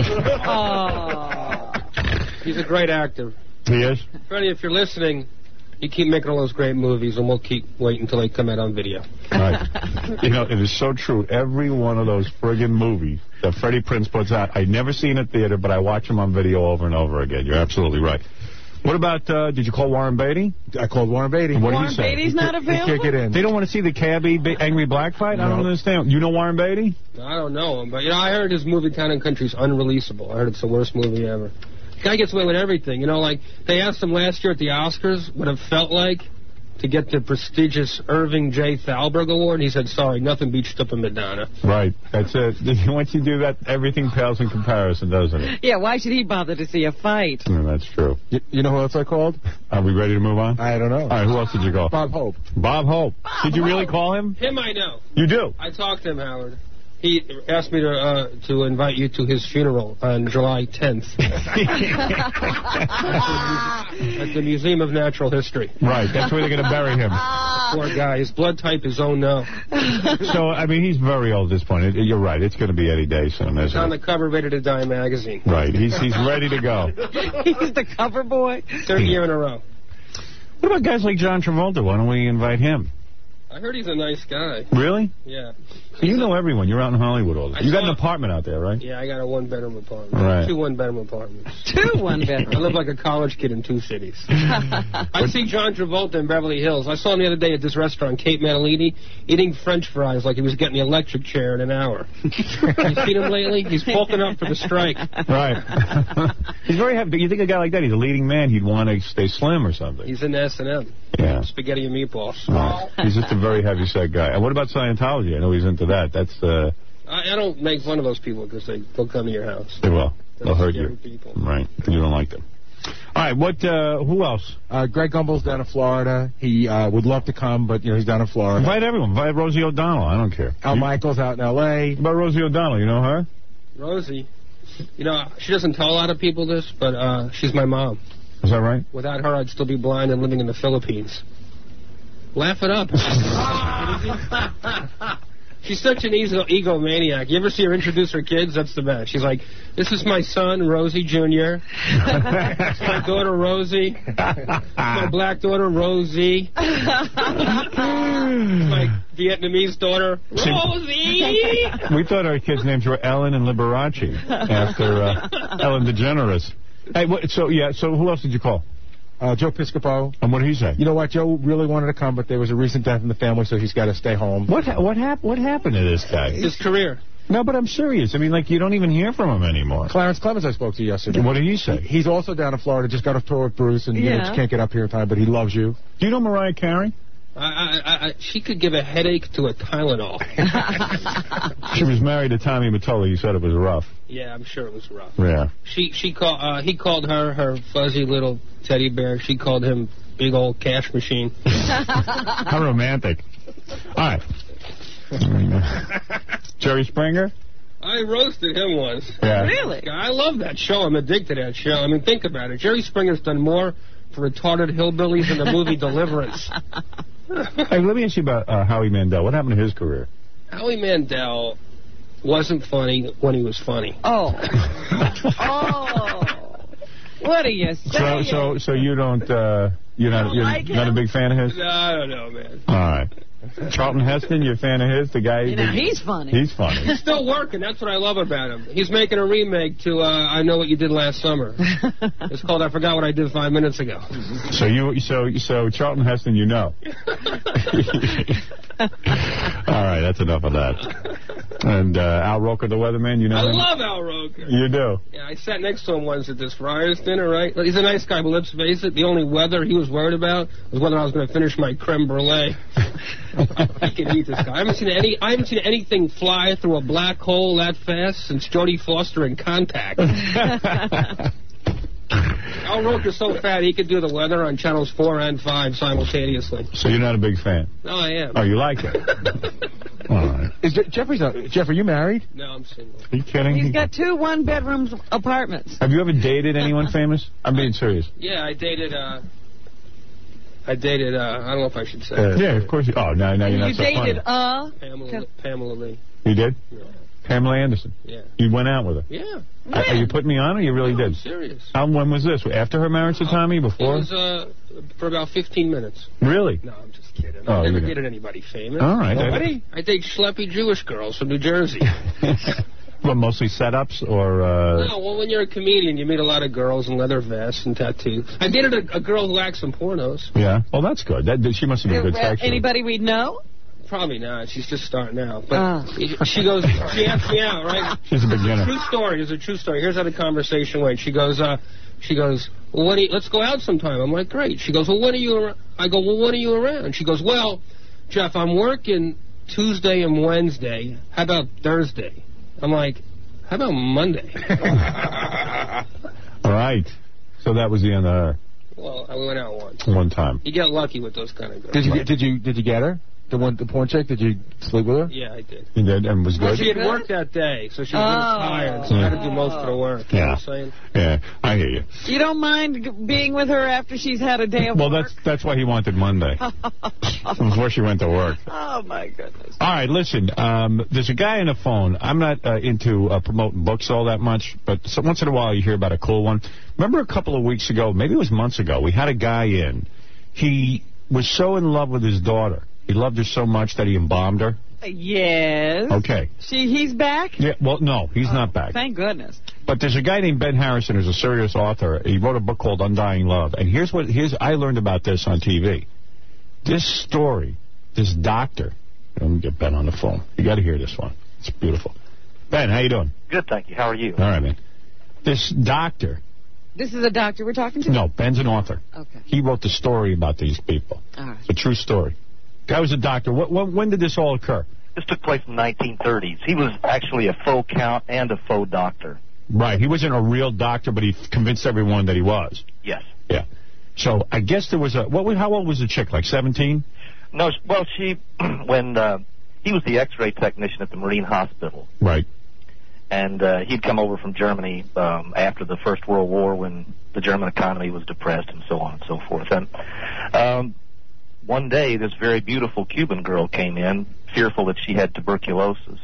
Oh. He's a great actor. He is? Freddie, if you're listening, you keep making all those great movies, and we'll keep waiting until they come out on video. Right. You know, it is so true. Every one of those friggin' movies that Freddie Prinze puts out, I never see in a theater, but I watch them on video over and over again. You're absolutely right. What about, uh, did you call Warren Beatty? I called Warren Beatty. What Warren did he say? Beatty's not available? He can't get in. They don't want to see the cabbie ba- Angry Black fight? I don't No. understand. You know Warren Beatty? I don't know him, but, you know, I heard his movie Town and Country's unreleasable. I heard it's the worst movie ever. The guy gets away with everything. You know, like, they asked him last year at the Oscars what it felt like to get the prestigious Irving J. Thalberg Award, and he said, sorry, nothing beats Stupa Madonna. Right. That's it. Once you do that, everything pales in comparison, doesn't it? Yeah, why should he bother to see a fight? Yeah, that's true. You, you know who else I called? Are we ready to move on? I don't know. All right, who else did you call? Bob Hope. Bob Hope. Bob did you really Hope. call him? Him I know. You do? I talked to him, Howard. He asked me to uh, to invite you to his funeral on July tenth at the Museum of Natural History. Right, that's where they're going to bury him. Poor guy. His blood type is oh no. So, I mean, he's very old at this point. It, you're right. It's going to be any day soon, He's isn't on it? the cover of Ready to Die magazine. Right. He's he's ready to go. He's the cover boy. Third year in a row. What about guys like John Travolta? Why don't we invite him? I heard he's a nice guy. Really? Yeah. You know everyone. You're out in Hollywood all the time. You got an apartment out there, right? Yeah, I got a one-bedroom apartment. Right. Two one-bedroom apartments. Two one-bedroom. I live like a college kid in two cities. I see John Travolta in Beverly Hills. I saw him the other day at this restaurant, Cape Madalini, eating French fries like he was getting the electric chair in an hour. You seen him lately? He's bulking up for the strike. Right. He's very happy. You think a guy like that, he's a leading man, he'd want to stay slim or something. He's in S and M. Yeah. Spaghetti and meatballs. Right. He's just a very heavy-set guy. And what about Scientology? I know he's into that. That's, uh... I, I don't make fun of those people because they, they'll come to your house. They will. They're They'll hurt you. scary people. Right. You don't like them. All right, what, uh, who else? Uh, Greg Gumbel's down in Florida. He uh, would love to come, but, you know, he's down in Florida. Invite everyone. Invite Rosie O'Donnell. I don't care. Al you, Michaels out in L A What about Rosie O'Donnell? You know her? Rosie, you know, she doesn't tell a lot of people this, but uh, she's my mom. Is that right? Without her, I'd still be blind and living in the Philippines. Laugh it up. She's such an ego egomaniac. You ever see her introduce her kids? That's the best. She's like, this is my son, Rosie Junior It's my daughter, Rosie. My black daughter, Rosie. My Vietnamese daughter, Rosie. We thought our kids' names were Ellen and Liberace after uh, Ellen DeGeneres. Hey, what, so, yeah, so who else did you call? Uh, Joe Piscopo. And what did he say? You know what? Joe really wanted to come, but there was a recent death in the family, so he's got to stay home. What ha what, hap what happened to this guy? His career. No, but I'm serious. I mean, like, you don't even hear from him anymore. Clarence Clemens I spoke to yesterday. What did he say? He's also down in Florida, just got a tour with Bruce, and you know, Yeah. just can't get up here in time, but he loves you. Do you know Mariah Carey? I, I, I, she could give a headache to a Tylenol. She was married to Tommy Mottola. You said it was rough. Yeah, I'm sure it was rough. Yeah. She she called uh, he called her her fuzzy little teddy bear. She called him big old cash machine. How romantic. All right. Jerry Springer? I roasted him once. Yeah. Really? I love that show. I'm addicted to that show. I mean, think about it. Jerry Springer's done more for retarded hillbillies in the movie Deliverance. Hey, let me ask you about uh, Howie Mandel. What happened to his career? Howie Mandel wasn't funny when he was funny. Oh. Oh. What are you So, saying? so, so you don't, uh, you're not, don't you're like not a him? big fan of his? No, I don't know, man. All right. Charlton Heston, you're a fan of his? The guy? You know, the, he's funny. He's funny. He's still working. That's what I love about him. He's making a remake to uh, I Know What You Did Last Summer. It's called I Forgot What I Did Five Minutes Ago. So you, so, so Charlton Heston, you know. All right, that's enough of that. And uh, Al Roker, the weatherman, you know I him? love Al Roker. You do? Yeah, I sat next to him once at this Friars dinner, right? He's a nice guy, but let's face it, the only weather he was worried about was whether I was going to finish my creme brulee. I can eat this guy. I haven't seen any. I haven't seen anything fly through a black hole that fast since Jodie Foster in Contact. Al Roker's so fat he could do the weather on channels four and five simultaneously. So you're not a big fan? No, I am. Oh, you like it? All right. Is Je Jeffrey's not, Jeff, are you married? No, I'm single. Are you kidding? He's got two one-bedroom apartments. Have you ever dated anyone famous? I'm being serious. Yeah, I dated. uh I dated. uh I don't know if I should say. Uh, yeah, of course. You, oh, no, no, you're not You so dated funny. uh Pamela, Pamela Lee. You did? Yeah. Pamela Anderson? Yeah. You went out with her? Yeah. Are, are you putting me on or you really No, did? I'm serious. How, when was this? After her marriage to Tommy? Before? It was uh, for about fifteen minutes. Really? No, I'm just kidding. Oh, I never you dated anybody famous. All right. Nobody? I date schleppy Jewish girls from New Jersey. Well, mostly setups or... Uh... No, well, when you're a comedian, you meet a lot of girls in leather vests and tattoos. I dated a, a girl who acts in pornos. Yeah? Well, that's good. That, she must have been a good sexual. Anybody we'd know? Probably not. She's just starting out. But Oh. she goes, she asked me out, right? She's a beginner. True story. It's a true story. Here's how the conversation went. She goes, uh, she goes, well, what do you, let's go out sometime. I'm like, great. She goes, well, when are you around? I go, well, when are you around? She goes, well, Jeff, I'm working Tuesday and Wednesday. How about Thursday? I'm like, how about Monday? All right. So that was the end of her. Well, I went out once. One time. You get lucky with those kind of girls. Did you did you did you get her? The one the porn chick? Did you sleep with her? Yeah, I did. You did, and was Well, good? she had worked that day, so she was a little Oh. tired, so I had to do most of the work. You know Yeah. what I'm saying? Yeah, I hear you. You don't mind g- being with her after she's had a day of Well, work? that's that's why he wanted Monday. Before she went to work. Oh, my goodness. All right, listen, um, there's a guy on the phone. I'm not uh, into uh, promoting books all that much, but so once in a while you hear about a cool one. Remember a couple of weeks ago, maybe it was months ago, we had a guy in. He was so in love with his daughter. He loved her so much that he embalmed her. Yes. Okay. She, he's back? Yeah, well, no, he's not back. Thank goodness. But there's a guy named Ben Harrison who's a serious author. He wrote a book called Undying Love. And here's what here's I learned about this on T V. This story, this doctor. Let me get Ben on the phone. You got to hear this one. It's beautiful. Ben, how you doing? Good, thank you. How are you? All right, man. This doctor. This is a doctor we're talking to? No, Ben's an author. Okay. He wrote the story about these people. All right. It's a true story. Guy was a doctor. What, when, when did this all occur? This took place in the nineteen thirties. He was actually a faux count and a faux doctor. Right. He wasn't a real doctor, but he convinced everyone that he was. Yes. Yeah. So I guess there was a. What? was- How old was the chick? Like seventeen? No, sh- well, she, when uh, he was the X-ray technician at the Marine Hospital, Right. and uh, he'd come over from Germany um, after the First World War when the German economy was depressed and so on and so forth. And um, one day, this very beautiful Cuban girl came in, fearful that she had tuberculosis,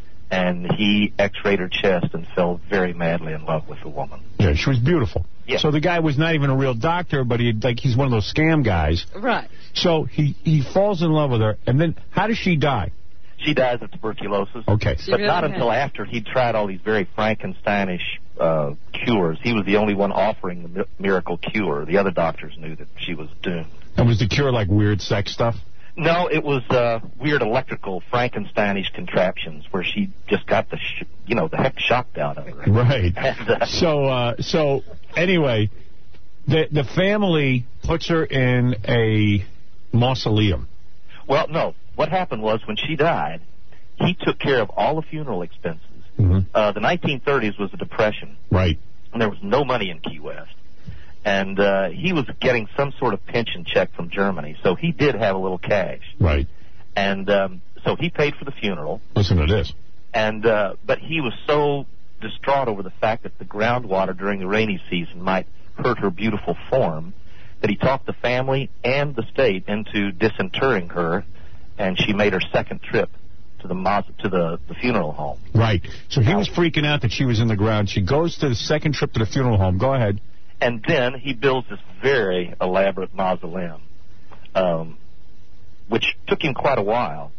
and he X-rayed her chest and fell very madly in love with the woman. Yeah, she was beautiful. Yeah. So the guy was not even a real doctor, but he like he's one of those scam guys. Right. So he he falls in love with her, and then how does she die? She dies of tuberculosis. Okay. She But really not had- until after he'd tried all these very Frankensteinish uh, cures. He was the only one offering the mi- miracle cure. The other doctors knew that she was doomed. And was the cure like weird sex stuff? No, it was uh, weird electrical Frankensteinish contraptions where she just got the, sh- you know, the heck shocked out of her. Right. And, uh, So uh, so anyway, the the family puts her in a mausoleum. well, no. What happened was when she died, he took care of all the funeral expenses. Mm-hmm. Uh, the nineteen thirties was the Depression, Right. and there was no money in Key West. And uh, he was getting some sort of pension check from Germany, so he did have a little cash. Right. And um, so he paid for the funeral. Listen to this. And uh, but he was so distraught over the fact that the groundwater during the rainy season might hurt her beautiful form that he talked the family and the state into disinterring her, and she made her second trip to the mauso- to the, the funeral home. Right. So he was freaking out that she was in the ground. She goes to the second trip to the funeral home. Go ahead. And then he builds this very elaborate mausoleum, um, which took him quite a while.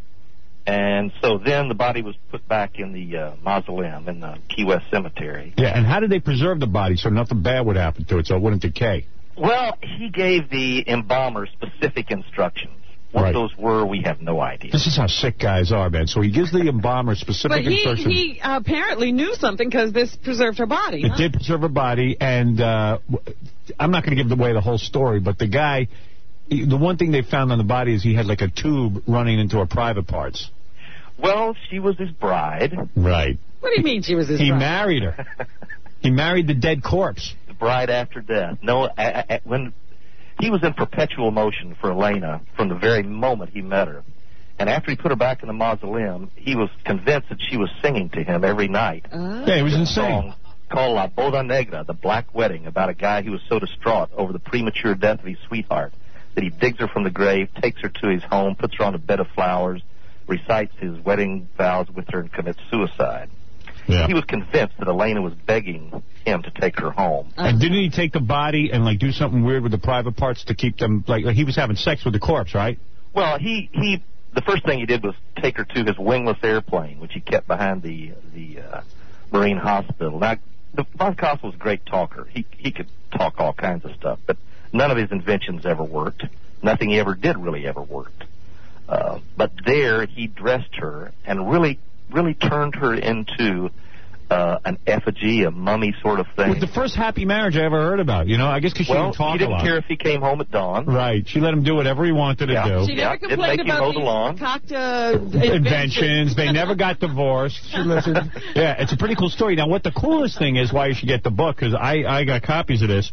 And so then the body was put back in the uh, mausoleum in the Key West Cemetery. Yeah, and how did they preserve the body so nothing bad would happen to it, so it wouldn't decay? Well, he gave the embalmer specific instructions. What Right. those were, we have no idea. This is how sick guys are, man. So he gives the embalmer But specific he, instructions. he apparently knew something because this preserved her body. It huh? did preserve her body, and uh, w- I'm not going to give away the whole story, but the guy, he- the one thing they found on the body is he had like a tube running into her private parts. Well, she was his bride. Right. What do you mean she was his He bride? married her. He married the dead corpse. The bride after death. No, a, a, when he was in perpetual motion for Elena from the very moment he met her. And after he put her back in the mausoleum, he was convinced that she was singing to him every night. Oh. Yeah, he was a insane. song called La Boda Negra, the Black Wedding, about a guy who was so distraught over the premature death of his sweetheart that he digs her from the grave, takes her to his home, puts her on a bed of flowers, recites his wedding vows with her and commits suicide. Yeah. He was convinced that Elena was begging him to take her home. And didn't he take the body and, like, do something weird with the private parts to keep them, like, like he was having sex with the corpse, right? Well, he, he the first thing he did was take her to his wingless airplane, which he kept behind the the uh, Marine Hospital. Now, the, Von Cosel was a great talker. He he could talk all kinds of stuff, but none of his inventions ever worked. Nothing he ever did really ever worked. Uh, but there, he dressed her and really, really turned her into uh, an effigy, a mummy sort of thing. It was the first happy marriage I ever heard about, you know? I guess because she well, didn't talk he didn't a lot. care if he came home at dawn. Right. She let him do whatever he wanted to Yeah. do. She Yeah, never didn't complained make you about mow the lawn. these cocktail Inventions. inventions. They never got divorced. She listened. Yeah, it's a pretty cool story. Now, what the coolest thing is, why you should get the book, because I, I got copies of this.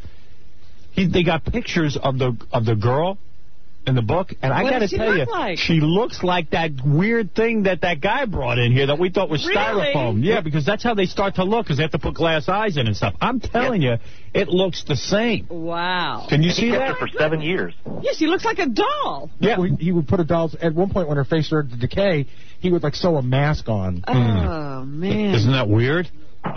He, they got pictures of the of the girl in the book, and I What got to does she tell you, look like? she looks like that weird thing that that guy brought in here that we thought was Really? styrofoam. Yeah, because that's how they start to look, because they have to put glass eyes in and stuff. I'm telling you, it looks the same. Wow. Can you And see he kept that? her for seven years. Yeah, she looks like a doll. Yeah, we, he would put a doll. At one point, when her face started to decay, he would like sew a mask on. Oh, man. Isn't that weird?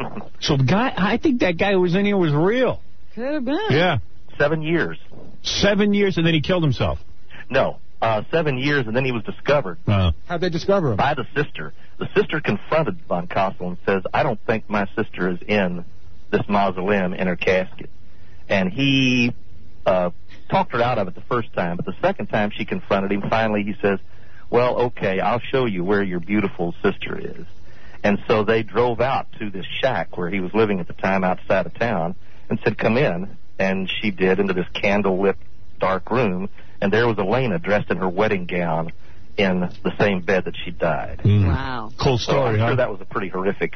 So the guy, I think that guy who was in here was real. Could have been. Yeah. Seven years. Seven years, and then he killed himself. No, uh, seven years, and then he was discovered. Uh, How'd they discover him? By the sister. The sister confronted Von Cosel and says, I don't think my sister is in this mausoleum in her casket. And he uh, talked her out of it the first time, but the second time she confronted him, finally he says, well, okay, I'll show you where your beautiful sister is. And so they drove out to this shack where he was living at the time outside of town and said, come in. And she did, into this candle-lit dark room. And there was Elena dressed in her wedding gown in the same bed that she died. Mm. Wow. Cool So story, I'm huh? sure that was a pretty horrific.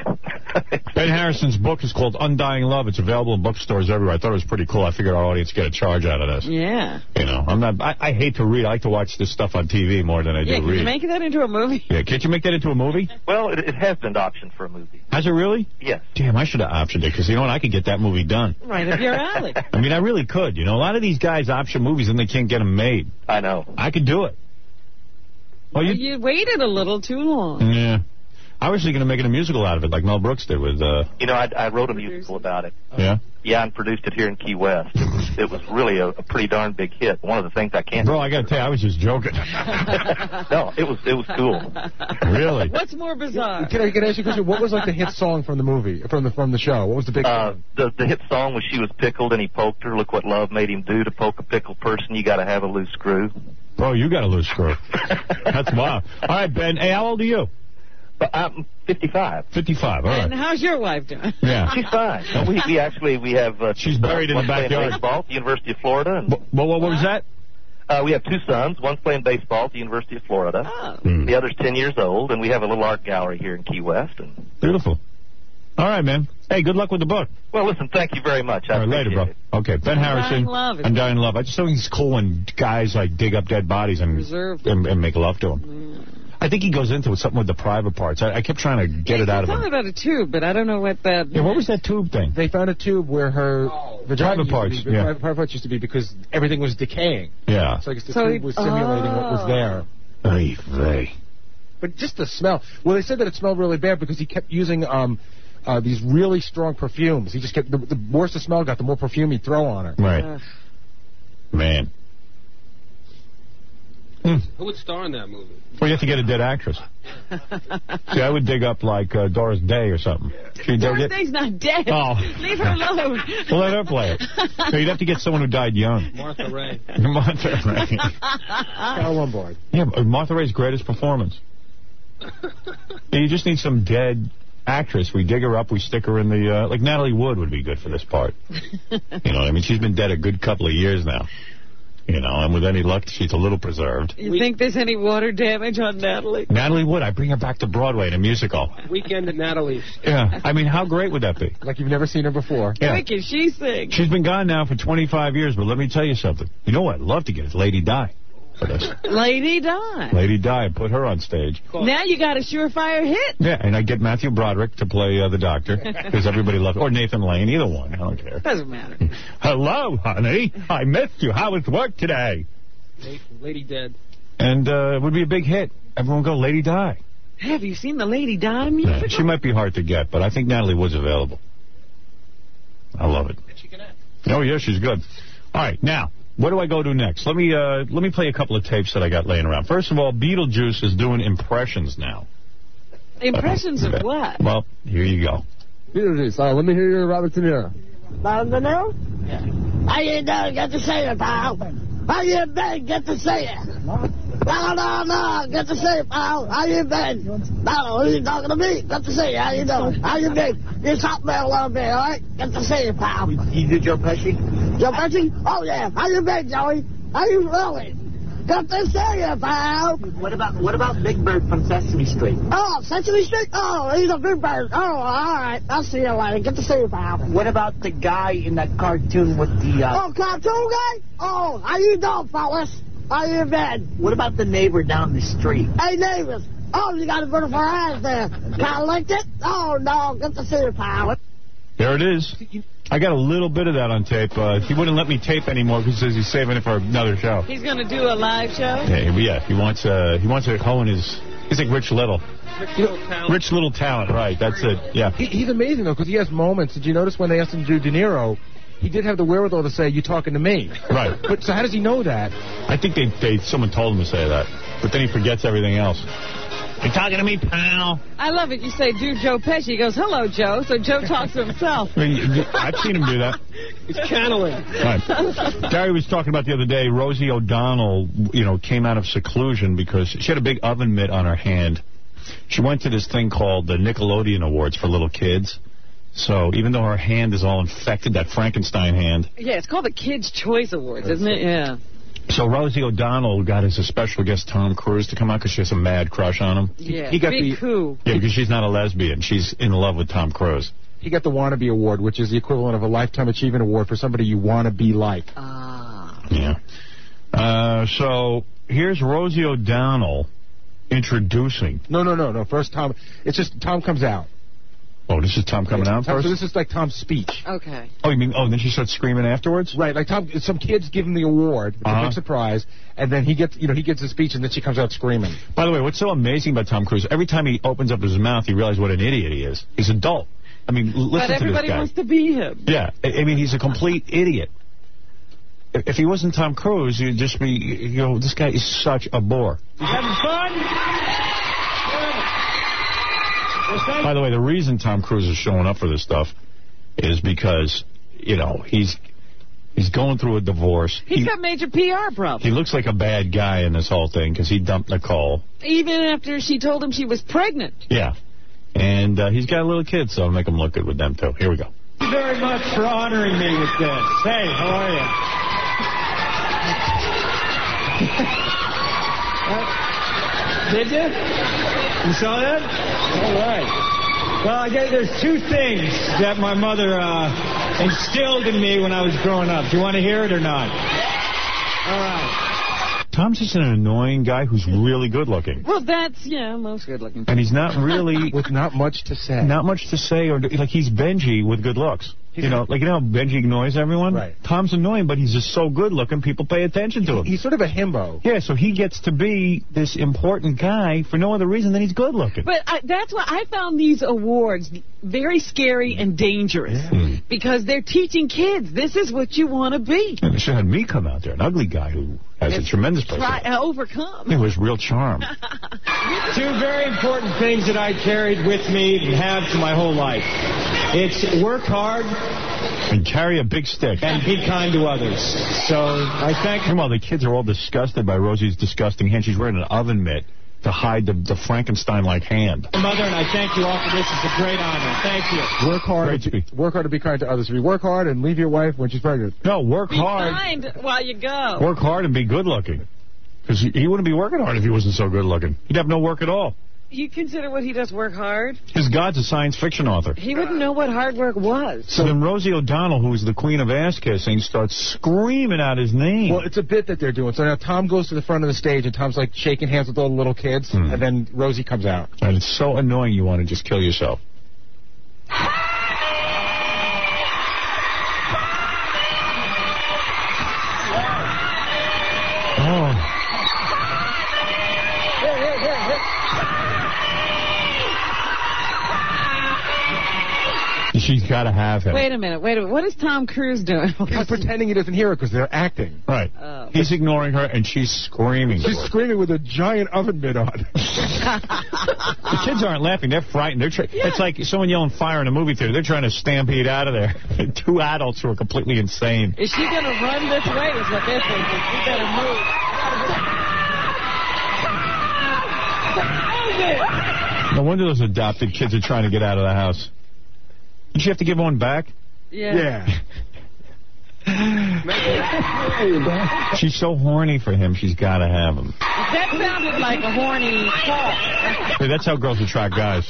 Ben Harrison's book is called Undying Love. It's available in bookstores everywhere. I thought it was pretty cool. I figured our audience get a charge out of this. Yeah. You know, I'm not. I, I hate to read. I like to watch this stuff on T V more than I do Yeah, can read. you make that into a movie? Yeah, can't you make that into a movie? Well, it, it has been optioned for a movie. Has it really? Yes. Damn, I should have optioned it, because you know what? I could get that movie done. Right up your alley. I mean, I really could. You know, a lot of these guys option movies and they can't get them made. I know. I could do it. Well, you, You waited a little too long. yeah. I was thinking of making a musical out of it, like Mel Brooks did with, uh, You know, I, I wrote a musical about it. yeah. Yeah, and produced it here in Key West. It was, it was really a, a pretty darn big hit. One of the things I can't... Bro, I got to tell you, I was just joking. No, it was it was cool. Really? What's more bizarre? Can I, can I ask you a question? What was like the hit song from the movie, from the from the show? What was the big Uh, song? the, the hit song was She Was Pickled and He Poked Her. Look what love made him do. To poke a pickled person, you got to have a loose screw. Bro, you got a loose screw. That's wild. All right, Ben. Hey, how old are you? But I'm fifty-five. fifty-five, all And right. how's your wife doing? Yeah. She's fine. No, we, we actually, we have... Uh, She's buried in the one playing backyard. baseball at the University of Florida. And, What, what, what was that? uh, we have two sons. One's playing baseball at the University of Florida. Oh. Hmm. The other's ten years old. And we have a little art gallery here in Key West. And Beautiful. All right, man. Hey, good luck with the book. well, listen, thank you very much. I All right, later, bro. appreciate it. Okay, Ben Undying Harrison. Love is- Undying Love. I just think it's cool when guys, like, dig up dead bodies and, Preserve and, and make love to them. I think he goes into it, something with the private parts. I, I kept trying to get it out of Tell him. me about a tube, but I don't know what that... Yeah, what was that tube thing? They found a tube where her vagina Private used parts, to be, yeah. private, private parts used to be, because everything was decaying. Yeah. So I guess the So tube was he- simulating what was Oh. there. Ay, vey. But just the smell. Well, they said that it smelled really bad because he kept using um, uh, these really strong perfumes. He just kept the, the worse the smell got, the more perfume he'd throw on her. Right. Ugh. Man. Hmm. Who would star in that movie? Well, you have to get a dead actress. See, I would dig up, like, uh, Doris Day or something. She dig Doris it? Day's not dead. Oh. Leave her alone. Well, let her play it. So you'd have to get someone who died young. Martha Ray. Martha Ray. Carol Lombard. Yeah, but Martha Ray's greatest performance. Yeah, you just need some dead actress. We dig her up, we stick her in the, uh, like Natalie Wood would be good for this part. You know what I mean? She's been dead a good couple of years now. You know, and with any luck, she's a little preserved. You think there's any water damage on Natalie? Natalie Wood, I bring her back to Broadway in a musical. Weekend at Natalie's. Yeah, I mean, how great would that be? Like you've never seen her before. Yeah. Wait, can she sing? She's been gone now for twenty-five years, but let me tell you something. You know what I'd love to get is Lady Di for this. Lady Di. Lady Di, put her on stage. Now you got a surefire hit. Yeah, and I get Matthew Broderick to play uh, the doctor, because everybody loves, or Nathan Lane, either one. I don't care. Doesn't matter. Hello, honey. I missed you. How was work today? Lady Dead. And uh, it would be a big hit. everyone go Lady Di. Have you seen the Lady Di Yeah, musical? she might be hard to get, but I think Natalie Wood's available. I love it. Oh, yeah, she's good. All right, now, what do I go to next? Let me uh, let me play a couple of tapes that I got laying around. First of all, Beetlejuice is doing impressions now. Impressions of what? Well, here you go. Beetlejuice, uh, let me hear your Robert De Niro. Robert De Niro? Yeah. How you doing? Get to see it, pal. How you been? Get to see it. No, no, no. Get to see it, pal. How you been? No, who you talking to me? Get to see you. How you doing? How you been? You top me a little bit, all right? Get to see you, pal. You do Joe Pesci? Joe Pesci? Oh, yeah. How you been, Joey? How you feeling? Good to see you, pal. What about what about Big Bird from Sesame Street? Oh, Sesame Street? Oh, he's a big bird. Oh, all right. I'll see you later. Good to see you, pal. What about the guy in that cartoon with the... Uh... Oh, cartoon guy? Oh, how you doing, fellas? How you been? What about the neighbor down the street? Hey, neighbors. Oh, you got a beautiful eyes there. Kind of licked it? Oh, no. Good to see you, pal. There it is. I got a little bit of that on tape. Uh, he wouldn't let me tape anymore because he says he's saving it for another show. He's going to do a live show? Yeah, yeah. He wants uh, he wants to hone his... He's like Rich Little. Rich Little Talent. Rich Little Talent, right. That's it, yeah. He, he's amazing, though, because he has moments. Did you notice when they asked him to do De Niro, he did have the wherewithal to say, you talking to me. Right. But so how does he know that? I think they, they someone told him to say that. But then he forgets everything else. You talking to me, pal? I love it. You say, do Joe Pesci. He goes, hello, Joe. So Joe talks to himself. I mean, I've seen him do that. He's channeling. Right. Gary was talking about the other day, Rosie O'Donnell, you know, came out of seclusion because she had a big oven mitt on her hand. She went to this thing called the Nickelodeon Awards for little kids. So even though her hand is all infected, that Frankenstein hand. Yeah, it's called the Kids' Choice Awards, isn't it? Yeah. So Rosie O'Donnell got as a special guest Tom Cruise to come out because she has a mad crush on him. Yeah, he got big the, coup. Yeah, because she's not a lesbian. She's in love with Tom Cruise. He got the Wannabe Award, which is the equivalent of a Lifetime Achievement Award for somebody you want to be like. Ah. Yeah. Uh, so here's Rosie O'Donnell introducing. No, no, no, no. First, Tom. It's just Tom comes out. Oh, this is Tom coming yeah, out Tom, first? So this is like Tom's speech. Okay. Oh, you mean, oh, then she starts screaming afterwards? Right, like Tom, some kids give him the award, it's uh-huh. a big surprise, and then he gets, you know, he gets a speech, and then she comes out screaming. By the way, what's so amazing about Tom Cruise, every time he opens up his mouth, you realize what an idiot he is. He's adult. I mean, listen to this guy. But everybody wants to be him. Yeah, I, I mean, he's a complete idiot. If he wasn't Tom Cruise, you'd just be, you know, this guy is such a bore. You having fun? By the way, the reason Tom Cruise is showing up for this stuff is because, you know, he's he's going through a divorce. He's he, got major P R problems. He looks like a bad guy in this whole thing because he dumped Nicole. Even after she told him she was pregnant. Yeah. And uh, he's got a little kid, so I'll make him look good with them, too. Here we go. Thank you very much for honoring me with this. Hey, how are you? uh, did you? You saw that? All right. Well, I guess there's two things that my mother uh, instilled in me when I was growing up. Do you want to hear it or not? All right. Tom's just an annoying guy who's really good looking. Well, that's, yeah, most good looking. And he's not really... with not much to say. Not much to say. or Like, he's Benji with good looks. He's you know, like, you know how Benji annoys everyone? Right. Tom's annoying, but he's just so good looking, people pay attention to him. He's sort of a himbo. Yeah, so he gets to be this important guy for no other reason than he's good looking. But I, that's why I found these awards very scary and dangerous. Yeah. Because they're teaching kids, this is what you want to be. And they should have me come out there, an ugly guy who has it's a tremendous try, personality. uh, overcome. It was real charm. Two very important things that I carried with me and have to my whole life. It's work hard. And carry a big stick. And be kind to others. So I thank you. Meanwhile, the kids are all disgusted by Rosie's disgusting hand. She's wearing an oven mitt to hide the, the Frankenstein-like hand. Mother, and I thank you all for this. It's a great honor. Thank you. Work hard. To, work hard to be kind to others. If you work hard and leave your wife when she's pregnant. No, work be hard. Be kind while you go. Work hard and be good-looking. Because he, he wouldn't be working hard if he wasn't so good-looking. He'd have no work at all. You consider what he does work hard? His god's a science fiction author. He wouldn't know what hard work was. So then Rosie O'Donnell, who's the queen of ass-kissing, starts screaming out his name. Well, it's a bit that they're doing. So now Tom goes to the front of the stage, and Tom's like shaking hands with all the little kids, hmm. and then Rosie comes out. And it's so annoying you want to just kill yourself. Oh. She's got to have him. Wait a minute, wait a minute. What is Tom Cruise doing? He's pretending he doesn't hear her because they're acting. Right. Oh. He's ignoring her, and she's screaming. She's screaming with a giant oven mitt on. The kids aren't laughing. They're frightened. They're tra- yeah. It's like someone yelling fire in a movie theater. They're trying to stampede out of there. Two adults who are completely insane. Is she going to run this way is what they're thinking. We better move. No wonder those adopted kids are trying to get out of the house. Did you have to give one back? Yeah. Yeah. She's so horny for him, she's got to have him. That sounded like a horny call. Hey, that's how girls attract guys.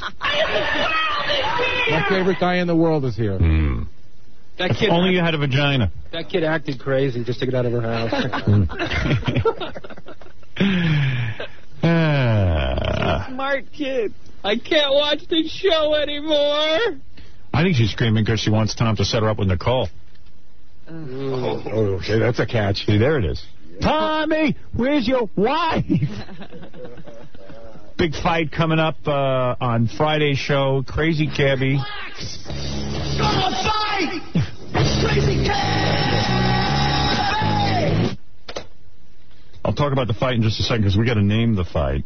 My favorite guy in the world is here. Mm. That if kid only you had a vagina. That kid acted crazy just to get out of her house. uh, Smart kid. I can't watch the show anymore. I think she's screaming because she wants Tom to set her up with Nicole. Oh, oh, okay, that's a catch. See, there it is. Tommy, where's your wife? Big fight coming up uh, on Friday's show. Crazy Cabby. Gonna fight! Crazy Cabby! I'll talk about the fight in just a second because we got to name the fight.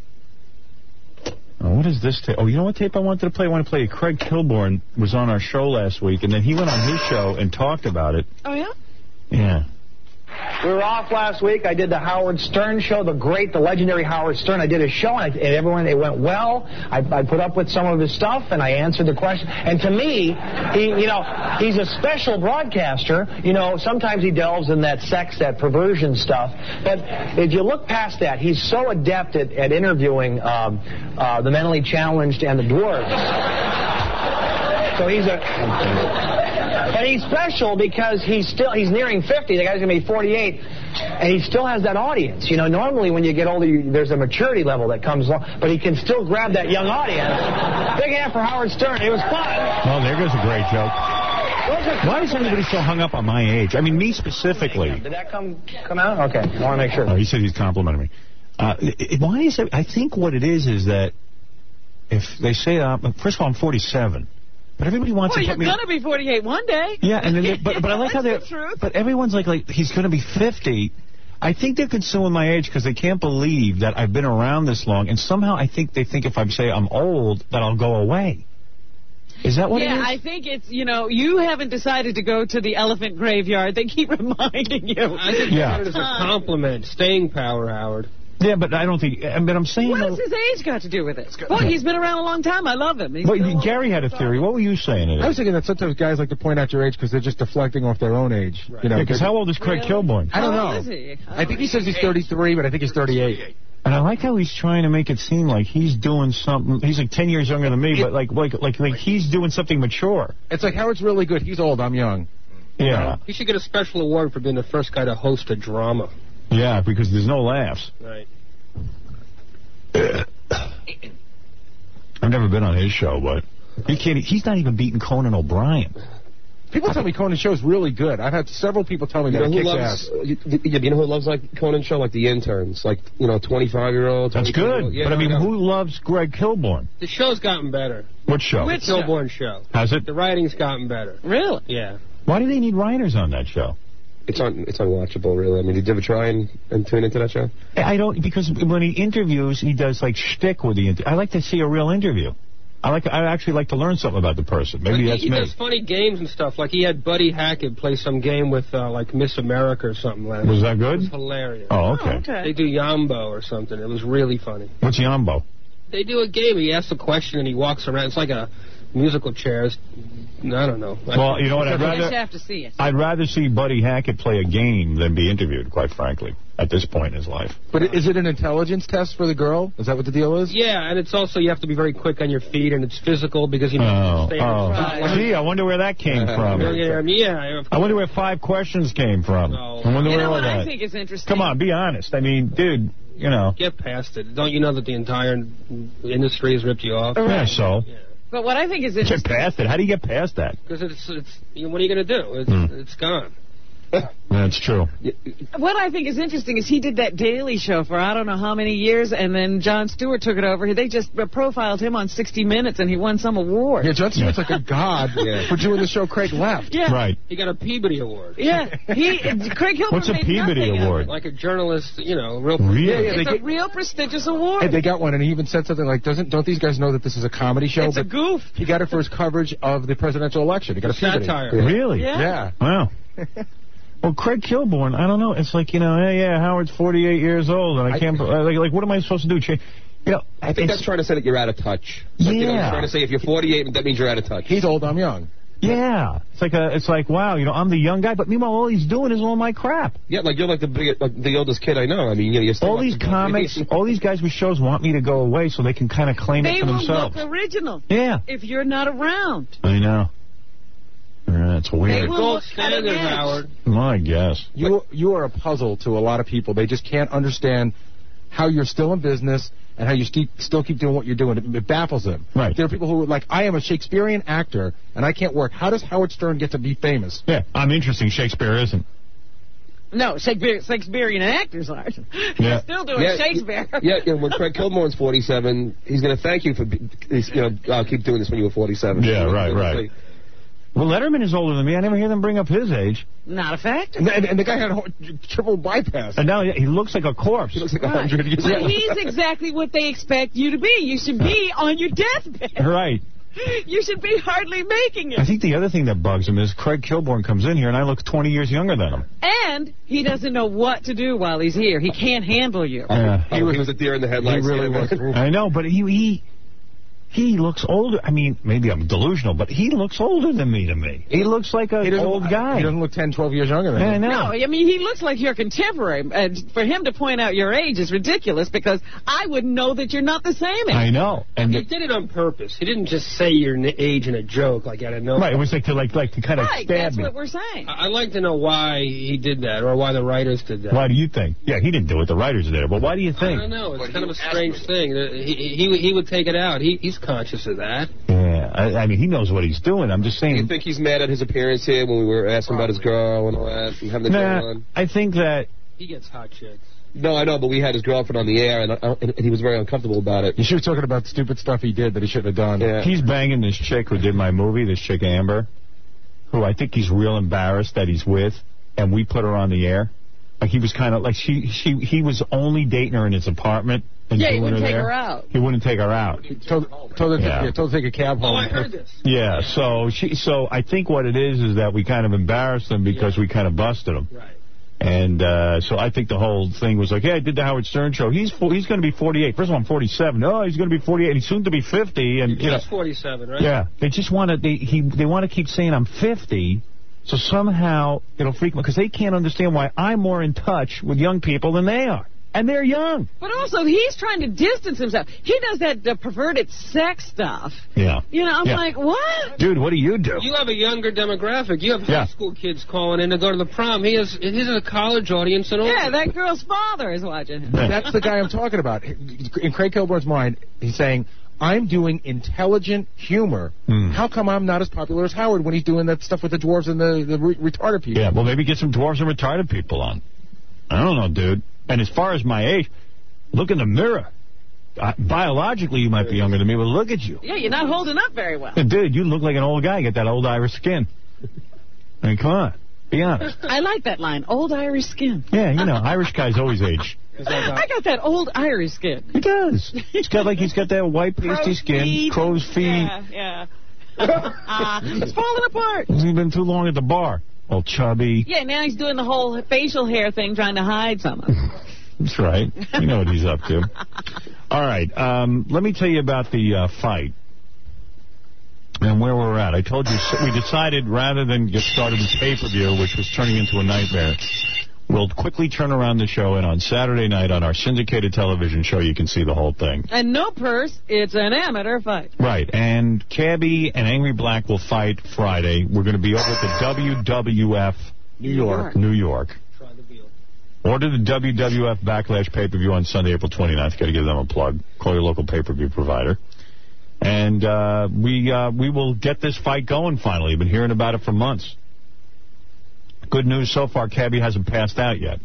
Oh, what is this tape? Oh, you know what tape I wanted to play? I want to play. Craig Kilborn was on our show last week, and then he went on his show and talked about it. Oh, yeah? Yeah. We were off last week. I did the Howard Stern show, the great, the legendary Howard Stern. I did a show, and, I, and everyone, it went well. I, I put up with some of his stuff, and I answered the question. And to me, he, you know, he's a special broadcaster. You know, sometimes he delves in that sex, that perversion stuff. But if you look past that, he's so adept at, at interviewing um, uh, the mentally challenged and the dwarves. So he's a... And he's special because he's still, he's nearing fifty. The guy's going to be forty-eight. And he still has that audience. You know, normally when you get older, you, there's a maturity level that comes along. But he can still grab that young audience. Big hand for Howard Stern. It was fun. Oh, there goes a great joke. Why is everybody so hung up on my age? I mean, me specifically. Did that come come out? Okay. I want to make sure. Oh, he said he's complimenting me. Uh, it, why is it? I think what it is is that if they say, uh, first of all, I'm forty-seven. But everybody wants well, to put me... Well, you're going to be forty-eight one day. Yeah, and then they, but, but I like how they're... The truth. But everyone's like, like he's going to be fifty. I think they're consuming my age because they can't believe that I've been around this long, and somehow I think they think if I say I'm old, that I'll go away. Is that what yeah, it is? I think it's, you know, you haven't decided to go to the elephant graveyard. They keep reminding you. I think yeah. it is a compliment. Staying power, Howard. Yeah, but I don't think... I mean, I'm saying... What has his age got to do with it? Well, he's been around a long time. I love him. He's well, Gary had a theory. What were you saying? I was thinking that sometimes guys like to point out your age because they're just deflecting off their own age. Right. You know, because how old is Craig really? Kilborn? I don't how know. Old is he? I think he says he's thirty-three, but I think he's thirty-eight. And I like how he's trying to make it seem like he's doing something. He's like ten years younger than me, but like like like like he's doing something mature. It's like Howard's really good. He's old. I'm young. Yeah. He should get a special award for being the first guy to host a drama. Yeah, because there's no laughs. Right. I've never been on his show, but he can't. He's not even beating Conan O'Brien. People tell me Conan's show is really good. I've had several people tell me you that know it who kicks loves, ass. You, you know who loves like Conan's show? Like the interns, like you know, twenty-five-year-olds. That's good. Yeah, but I mean, no. who loves Greg Kilborn? The show's gotten better. What show? The Kilborn show. Has it? The writing's gotten better. Really? Yeah. Why do they need writers on that show? It's un, it's unwatchable, really. I mean, did you ever try and, and tune into that show? I don't, because when he interviews, he does like shtick with the interview. I like to see a real interview. I like. I actually like to learn something about the person. Maybe he, that's he me. He does funny games and stuff. Like he had Buddy Hackett play some game with uh, like Miss America or something last Was that good? It was hilarious. Oh, okay. Oh, okay. They do Yambo or something. It was really funny. What's Yambo? They do a game. He asks a question and he walks around. It's like a musical chairs. I don't know. Well, you know what? I'd rather have to see it. I'd rather see Buddy Hackett play a game than be interviewed, quite frankly, at this point in his life. But is it an intelligence test for the girl? Is that what the deal is? Yeah, and it's also you have to be very quick on your feet, and it's physical because you know. Oh, stay oh. right. Gee, I wonder where that came from. Yeah, I wonder where five questions came from. No. I wonder You where know all what that. I think is interesting? Come on, be honest. I mean, dude, you know. Get past it. Don't you know that the entire industry has ripped you off? Yeah, so. Yeah. But what I think is Get interesting... past it. How do you get past that? Because it's, it's, you know, what are you going to do? It's, Hmm. it's gone. That's true. What I think is interesting is he did that Daily Show for I don't know how many years, and then Jon Stewart took it over. They just profiled him on sixty minutes, and he won some award. Yeah, Jon Stewart's like a god Yeah. for doing the show Craig left. Yeah. Right. He got a Peabody Award. Yeah, he Craig Kilborn What's a made Peabody nothing of Award? it. Like a journalist, you know, real. Really? Yeah, yeah, It's they a get- real prestigious award. Hey, they got one, and he even said something like, "Doesn't don't these guys know that this is a comedy show?" It's a But goof. he got it for his coverage of the presidential election. He got a Peabody. Satire. Really? Yeah. Yeah. Wow. Well, Craig Kilborn, I don't know. It's like, you know, hey, yeah, Howard's forty-eight years old, and I can't, uh, like, like, what am I supposed to do? Cha- You know, I think that's trying to say that you're out of touch. Like, you know, Yeah. trying to say if you're forty-eight, that means you're out of touch. He's old, I'm young. Yeah. It's like a, it's like, wow, you know, I'm the young guy, but meanwhile, all he's doing is all my crap. Yeah, like you're like the big, like the oldest kid I know. I mean, you know, you're still All like these the- comics, all these guys with shows want me to go away so they can kind of claim They it for will themselves. look original. Yeah. If you're not around. I know. Yeah, it's They weird. will Gold look standard, cutting edge. Howard. My guess. You you are a puzzle to a lot of people. They just can't understand how you're still in business and how you keep, still keep doing what you're doing. It, it baffles them. Right. There are people who are like, I am a Shakespearean actor and I can't work. How does Howard Stern get to be famous? Yeah, I'm interesting. Shakespeare isn't. No, Shakespeare, Shakespearean actors aren't. Yeah. They're still doing Yeah, Shakespeare. Yeah, yeah, when Craig Kilborn's forty-seven, he's going to thank you for, be- you know, uh, keep doing this when you were forty-seven. Yeah, right, right. Well, Letterman is older than me. I never hear them bring up his age. Not a factor. And, and, and the guy had a whole, triple bypass. And now he looks like a corpse. He looks like a Right. hundred years But old. he's exactly what they expect you to be. You should be on your deathbed. Right. You should be hardly making I it. think the other thing that bugs him is Craig Kilborn comes in here and I look twenty years younger than him. And he doesn't know what to do while he's here. He can't handle you. Yeah. He was, he was a deer in the headlights. He really yeah, was. I know, but he he he looks older. I mean, maybe I'm delusional, but he looks older than me to me. He looks like an He doesn't- old guy. He doesn't look ten, twelve years younger than Yeah, I him. know. No, I mean, he looks like your contemporary. And for him to point out your age is ridiculous because I wouldn't know that you're not the same age. I know. And He the, did it on purpose. He didn't just say your n- age in a joke like out of nowhere. right, it was like to like like to kind of Right, stab that's me. what we're saying. I- I'd like to know why he did that or why the writers did that. Why do you think? Yeah, he didn't do it. The writers did it. But why do you I think? don't know. It's kind of a strange thing. Uh, He, he, he would take it out. He, he's conscious of that. Yeah, I, I mean, he knows what he's doing. I'm just Do you saying. think he's mad at his appearance here when we were asking about his girl and all that and having the Nah, girl on? I think that He gets hot chicks. No, I know, but we had his girlfriend on the air, and, uh, and he was very uncomfortable about it. You should have talking about stupid stuff he did that he shouldn't have done. Yeah. he's banging this chick who did my movie, this chick Amber, who I think he's real embarrassed that he's with, and we put her on the air. Like he was kind of like she she he was only dating her in his apartment. And Yeah, he doing wouldn't her take there. her out. He wouldn't take her out. He told, told, her to, Yeah. yeah, told her to take a cab home. Oh, I heard this. Yeah, so she so I think what it is is that we kind of embarrassed him because we kind of busted him. Right. And uh, so I think the whole thing was like, hey, I did the Howard Stern show. He's fo- he's going to be forty-eight. First of all, I'm forty-seven. Oh, he's going to be forty-eight. He's soon to be fifty. And you know, He's forty-seven, right? yeah, they just want to they he they want to keep saying I'm fifty. So somehow it'll freak them because they can't understand why I'm more in touch with young people than they are. And they're young. But also, he's trying to distance himself. He does that uh, perverted sex stuff. Yeah. You know, I'm Yeah. like, what? Dude, what do you do? You have a younger demographic. You have Yeah. high school kids calling in to go to the prom. He has he's a college audience and all. Yeah, that girl's father is watching him. That's the guy I'm talking about. In Craig Kilborn's mind, he's saying, I'm doing intelligent humor. Hmm. How come I'm not as popular as Howard when he's doing that stuff with the dwarves and the, the re- retarded people? Yeah, well, maybe get some dwarves and retarded people on. I don't know, dude. And as far as my age, look in the mirror. Uh, biologically, you might be younger than me, but look at you. Yeah, you're not holding up very well. Dude, you look like an old guy. You got that old Irish skin. I mean, come on. Be honest. I like that line, old Irish skin. Yeah, you know, Irish guys always age. I got that old Irish skin. He does. He's got like he's got that white pasty Crow's skin, feet. crow's feet. Yeah, yeah. uh, it's falling apart. He's been too long at the bar. All chubby. Yeah, now he's doing the whole facial hair thing, trying to hide something. That's right. You know what he's up to. All right. Um, let me tell you about the uh, fight and where we're at. I told you we decided rather than get started this pay-per-view, which was turning into a nightmare, we'll quickly turn around the show, and on Saturday night on our syndicated television show, you can see the whole thing. And no purse, it's an amateur fight. Right. And Cabby and Angry Black will fight Friday. We're going to be over at the W W F New York. New York. Order the W W F Backlash pay-per-view on Sunday, April twenty-ninth. Got to give them a plug. Call your local pay-per-view provider. And uh, we uh, we will get this fight going finally. I've been hearing about it for months. good news so far, Cabby hasn't passed out yet.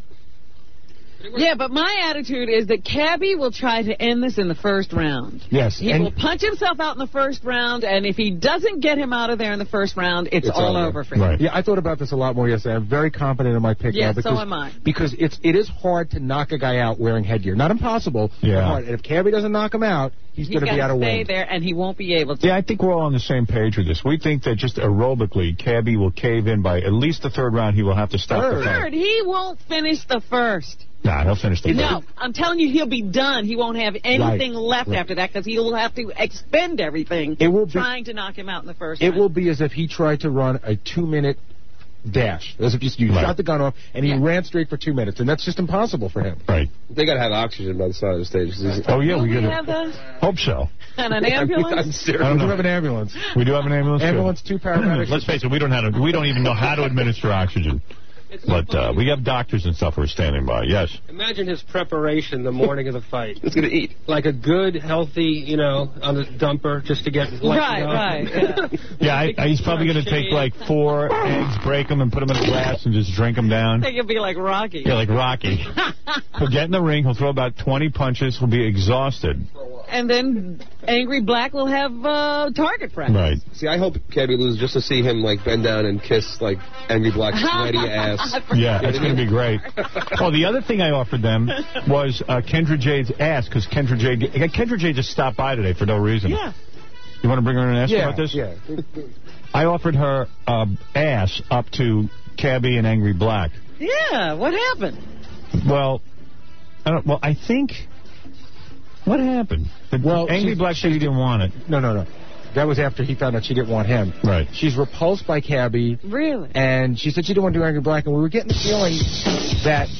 Yeah, but my attitude is that Cabby will try to end this in the first round. Yes. He will punch himself out in the first round, and if he doesn't get him out of there in the first round, it's, it's all over, over for him. Right. Yeah, I thought about this a lot more yesterday. I'm very confident in my pick yeah, now. Because, so am I. Because it's, it is hard to knock a guy out wearing headgear. Not impossible, yeah. but hard. And if Cabby doesn't knock him out, he's, he's going to be out of stay wind. there, and he won't be able to. Yeah, I think we're all on the same page with this. We think that just aerobically, Cabby will cave in by at least the third round. He will have to stop third. the fight. Third. He won't finish the first. Nah, he'll finish the No, I'm telling you, he'll be done. He won't have anything right. left right. after that because he'll have to expend everything it will be, trying to knock him out in the first It round. will be as if he tried to run a two-minute dash. As if you, you right. shot the gun off, and he yeah. ran straight for two minutes, and that's just impossible for him. Right. They got to have oxygen by the side of the stage. Oh, yeah, we, we got have that? Hope so. And an ambulance? I'm serious. I don't we do have an ambulance. We do have an ambulance? Ambulance, two paramedics. Let's face it, we don't, have to, we don't even know how to administer oxygen. But uh, we have doctors and stuff who are standing by, yes. Imagine his preparation the morning of the fight. He's going to eat. Like a good, healthy, you know, on the dumper just to get... Right, right. Yeah, yeah I, I, he's probably going to take like four eggs, break them, and put them in a glass and just drink them down. I think it'll be like Rocky. Yeah, like Rocky. He'll get in the ring, he'll throw about twenty punches, he'll be exhausted. And then Angry Black will have uh, target practice. Right. See, I hope Cabby loses just to see him, like, bend down and kiss, like, Angry Black's sweaty ass. Yeah, that's going to be great. Oh, the other thing I offered them was uh, Kendra Jade's ass, because Kendra Jade, Kendra Jade just stopped by today for no reason. Yeah. You want to bring her in and ask yeah, her about this? Yeah. I offered her uh, ass up to Cabby and Angry Black. Yeah, what happened? Well, I don't. Well, I think... What happened? Well, Angry Black said he didn't want it. No, no, no. That was after he found out she didn't want him. Right. She's repulsed by Cabby. Really? And she said she didn't want to do Angry Black, and we were getting the feeling that...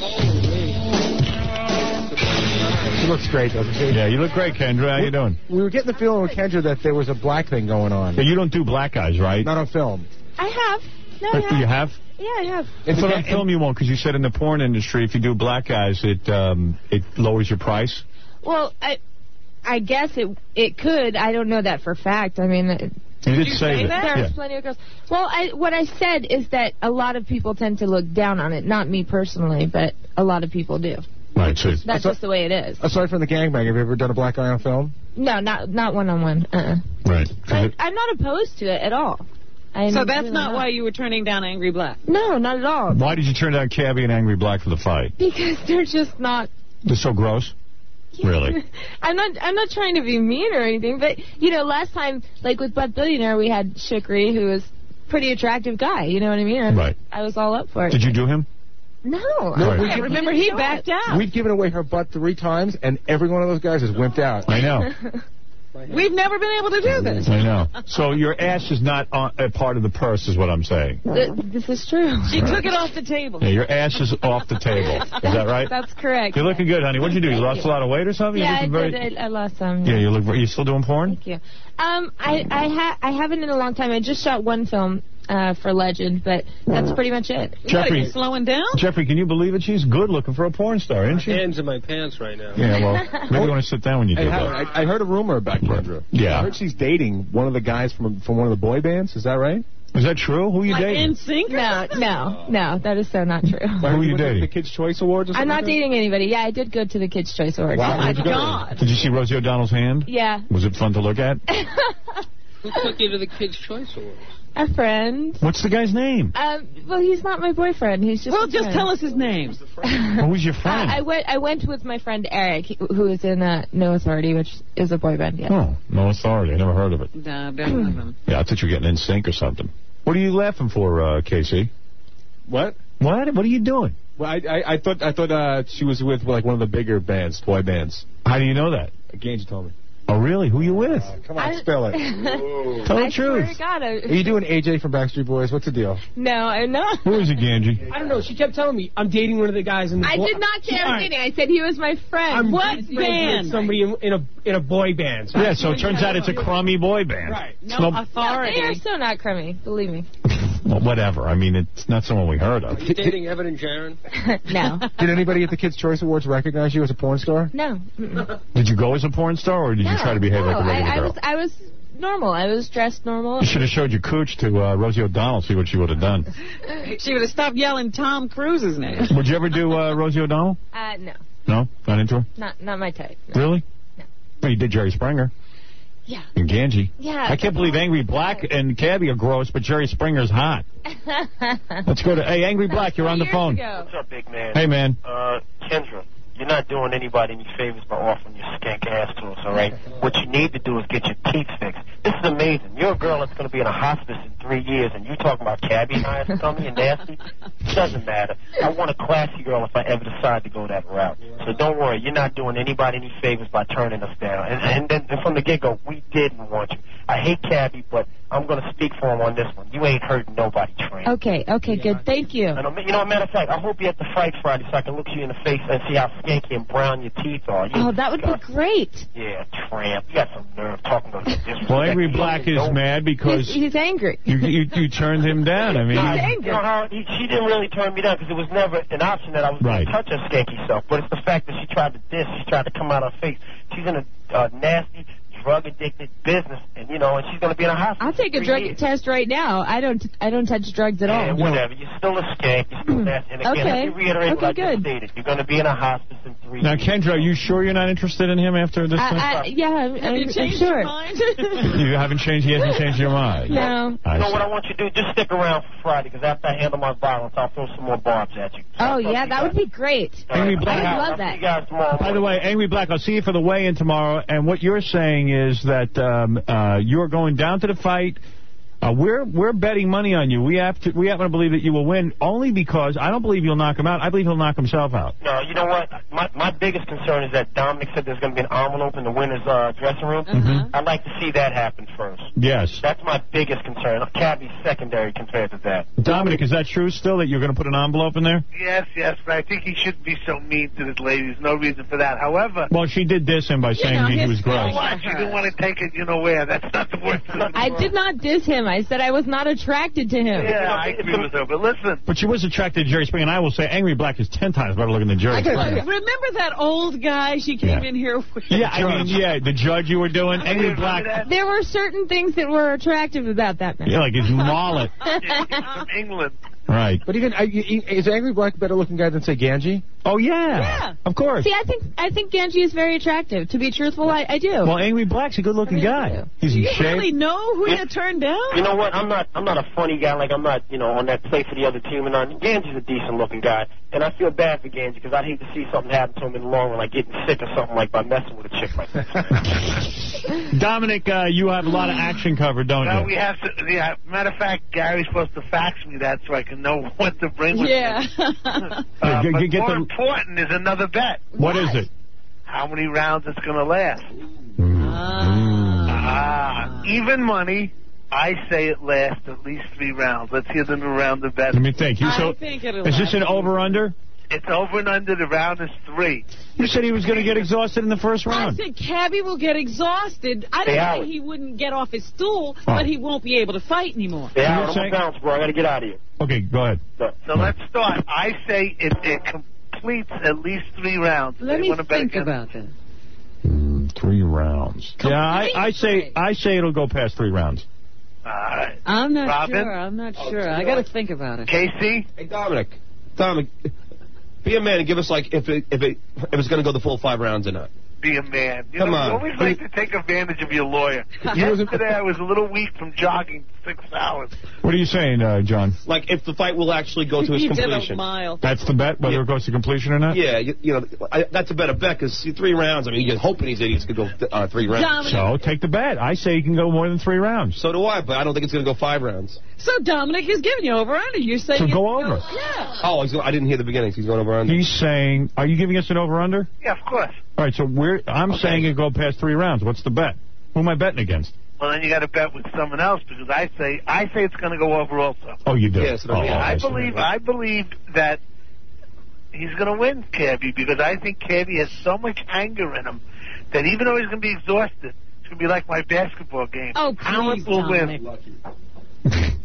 She looks great, doesn't she? Yeah, you look great, Kendra. How we, you doing? We were getting the feeling with Kendra that there was a black thing going on. Yeah, you don't do black guys, right? Not on film. I have. No, I have. You have? Yeah, I have. It's but on film you won't, because you said in the porn industry, if you do black guys, it um, it lowers your price. Well, I... I guess it it could. I don't know that for a fact. I mean, it, you did, did say, say that. There's yeah. plenty of girls. Well, I, what I said is that a lot of people tend to look down on it. Not me personally, but a lot of people do. Right. So that's just the way it is. Aside from the gangbang, have you ever done a black guy on film? No, not not one on one. Uh-uh. Right. But I'm not opposed to it at all. I'm so that's really not, not why you were turning down Angry Black? No, not at all. Why did you turn down Cabby and Angry Black for the fight? Because they're just not... They're so gross? Yeah. Really? I'm not I'm not trying to be mean or anything, but, you know, last time, like with Butt Billionaire, we had Shikri, who was a pretty attractive guy, you know what I mean? And right. I was all up for it. Did you do him? No. no I right. remember he backed out. We've given away her butt three times, and every one of those guys has wimped out. I know. We've never been able to do this. I know. So your ass is not on, a part of the purse, is what I'm saying. Th this is true. She right. took it off the table. Yeah, your ass is off the table. Is that right? That's correct. You're looking good, honey. What'd you do? You Thank lost you. a lot of weight or something? Yeah, I very... did. I, I lost some. Yeah, yeah you look. You still doing porn? Thank you. Um, I I, ha I haven't in a long time. I just shot one film. Uh, for Legend, but that's pretty much it. Jeffrey, slowing down? Jeffrey, can you believe it? She's good looking for a porn star, isn't she? My hands in my pants right now. Yeah, well, maybe you want to sit down when you hey, do that. I, I heard a rumor about Kendra. Yeah. I heard she's dating one of the guys from from one of the boy bands. Is that right? Is that true? Who are you like dating? N Sync? No, no, no. That is so not true. Who are you dating? The Kids' Choice Awards or something? I'm not like dating anybody. Yeah, I did go to the Kids' Choice Awards. Wow. Oh, my God. Did you see Rosie O'Donnell's hand? Yeah. Was it fun to look at? Who took you to the Kids' Choice Awards? A friend. What's the guy's name? Um, well, he's not my boyfriend. He's just. Well, a just friend. tell us his name. Who's your friend? Uh, I went. I went with my friend Eric, who is in uh, No Authority, which is a boy band. Yeah. Oh, No Authority. I never heard of it. No, don't know them. Yeah, I thought you were getting in sync or something. What are you laughing for, uh, Casey? What? What? What are you doing? Well, I I, I thought I thought uh, she was with like one of the bigger bands, boy bands. How do you know that? Ganji told me. Oh, really? Who you with? Uh, come on, I, spell it. Tell the I truth. Swear to God, I, Are you doing A J from Backstreet Boys? What's the deal? No, I'm not. Who is it, Ganji? I don't know. She kept telling me I'm dating one of the guys in the. I did not say I was dating. I said he was my friend. I'm what band? Somebody in, in a in a boy band. So yeah, so it turns out it's a crummy boy band. Right. No, no authority. No, they are so not crummy. Believe me. Well, whatever. I mean, it's not someone we heard of. Are you dating Evan and Jaron? No. Did anybody at the Kids' Choice Awards recognize you as a porn star? No. Mm-mm. Did you go as a porn star, or did no, you try to behave no, like a regular I, I girl? was, I was normal. I was dressed normal. You should have showed your cooch to uh, Rosie O'Donnell, see what she would have done. She would have stopped yelling Tom Cruise's name. Would you ever do uh, Rosie O'Donnell? Uh, no. No? Not into her? Not not my type. No. Really? No. Well, you did Jerry Springer. Yeah. And Ganji. Yeah. I can't believe Angry Black and Cabby are gross, but Jerry Springer's hot. Let's go to... Hey, Angry Black, you're on the phone. What's up, big man? Hey, man. Uh, Kendra, you're not doing anybody any favors by offering your skank ass to us, all right? What you need to do is get your teeth fixed. This is amazing. You're a girl that's going to be in a hospice in three years, and you talking about Cabby and I coming and nasty? It doesn't matter. I want a classy girl if I ever decide to go that route. So don't worry. You're not doing anybody any favors by turning us down. And, and then and from the get-go, we didn't want you. I hate Cabby, but I'm going to speak for him on this one. You ain't hurting nobody, Train. Okay, okay, good. Thank you. And, you know, matter of fact, I hope you at the fight Friday so I can look you in the face and see how skanky and brown your teeth are. You Oh, that would be great. Yeah, tramp. You got some nerve talking about this. Well, Angry Black is mad because He's, he's angry. you, you you turned him down. I mean, He's you- angry. You know how he, she didn't really turn me down because it was never an option that I was Right. going to touch her skanky self. But it's the fact that she tried to diss. She tried to come out her face. She's in a uh, nasty, drug-addicted business, and you know, and she's going to be in a hospital. I'll take a for drug three years. test right now. I don't I don't touch drugs at all. Yeah, whatever. You're still a skank. You're still nasty. And again, Okay. let me reiterate Okay, what I good. just stated. You're going to be in a hospice in three now, years. Kendra, are you sure you're not interested in him after this thing? I, I, yeah, I'm, Have you I'm changed sure. your mind? You haven't changed. He hasn't changed your mind. No. I You know see. what I want you to do? Just stick around for Friday, because after I handle my violence, I'll throw some more barbs at you. Oh, yeah, that would be great. Angry I Black. would love I'll see that. you guys tomorrow By the way, Angry Black, I'll see you for the weigh-in tomorrow. And what you're saying is that um, uh, you're going down to the fight. Uh, we're we're betting money on you. We have to we happen to believe that you will win only because I don't believe you'll knock him out. I believe he'll knock himself out. No, you know what? My my biggest concern is that Dominic said there's going to be an envelope in the winner's uh, dressing room. Mhm. I'd like to see that happen first. Yes. That's my biggest concern. Cabby's secondary compared to that. Dominic, is that true still that you're going to put an envelope in there? Yes, yes, but I think he shouldn't be so mean to this lady. There's no reason for that. However, Well, she did diss him by saying know, he, he his was gross. you know what? She didn't want to take it, you know where. That's not the worst thing in the I world. did not diss him. I said I was not attracted to him. Yeah, I agree with her, but listen. But she was attracted to Jerry Springer, and I will say Angry Black is ten times better looking than Jerry Springer. Remember that old guy she came Yeah. in here with? Yeah, I mean, yeah, the judge you were doing, Angry Black, There were certain things that were attractive about that man. yeah, like his mullet. From England. Right. But even, I- is Angry Black a better looking guy than, say, Ganji? Oh, yeah. Yeah. Of course. See, I think I think Ganji is very attractive. To be truthful, I, I do. Well, Angry Black's a good-looking guy. He's in You shape. really know who you turned down? You know what? I'm not. I'm not a funny guy. Like I'm not. You know, on that play for the other team. And on Ganji's a decent looking guy, and I feel bad for Ganji because I'd hate to see something happen to him in the long run, like getting sick or something, like by messing with a chick like that. Dominic, uh, you have a lot of action covered, don't No, you? we have to. Yeah, matter of fact, Gary's supposed to fax me that so I can know what to bring with Yeah. me. Uh, Get- but get- get more the- important is another bet. What is it? How many rounds it's going to last? Mm. Ah, even money. I say it lasts at least three rounds. Let's hear the new round of bets. Let me think. You, I so, think it'll is this last. an over-under? It's over and under. The round is three. You said he was going to get exhausted in the first I round. said Cabby will get exhausted. I Hey, didn't Howard. say he wouldn't get off his stool, Oh. but he won't be able to fight anymore. Yeah, You're I'm saying- gonna bounce, bro. I gotta get out of here. Okay, go ahead. So let's start. I say it, it completes at least three rounds. Let They me wanna bet think against- about that. Mm, three rounds. Yeah, I, I say I say it'll go past three rounds. All right. I'm not Robin? sure. I'm not sure. I got to think about it. Casey? Hey, Dominic. Dominic, be a man and give us, like, if it, if it, if it's going to go the full five rounds or not. Be a man. You Come know, on. you always like to take advantage of your lawyer. Yesterday I was a little weak from jogging six hours. What are you saying, uh, John? Like, if the fight will actually go to its He did a completion. mile. That's the bet, whether Yeah. it goes to completion or not? Yeah, you, you know, I, that's a better bet, because three rounds, I mean, you're hoping these idiots could go uh, three rounds. Dominic. So take the bet. I say he can go more than three rounds. So do I, but I don't think it's going to go five rounds. So Dominic is giving you over under. You're saying So it's go gonna over. Yeah. Oh, he's go, I didn't hear the beginning, so he's going over under. He's saying, are you giving us an over-under? Yeah, of course. All right, so we're, I'm Okay. saying it go past three rounds. What's the bet? Who am I betting against? Well, then you got to bet with someone else because I say I say it's going to go over also. Oh, you do? Yes, oh, Yeah, I see. believe I believe that he's going to win, Cabby, because I think Cabby has so much anger in him that even though he's going to be exhausted, it's going to be like my basketball game. Oh, Talent please, will Dominic. win.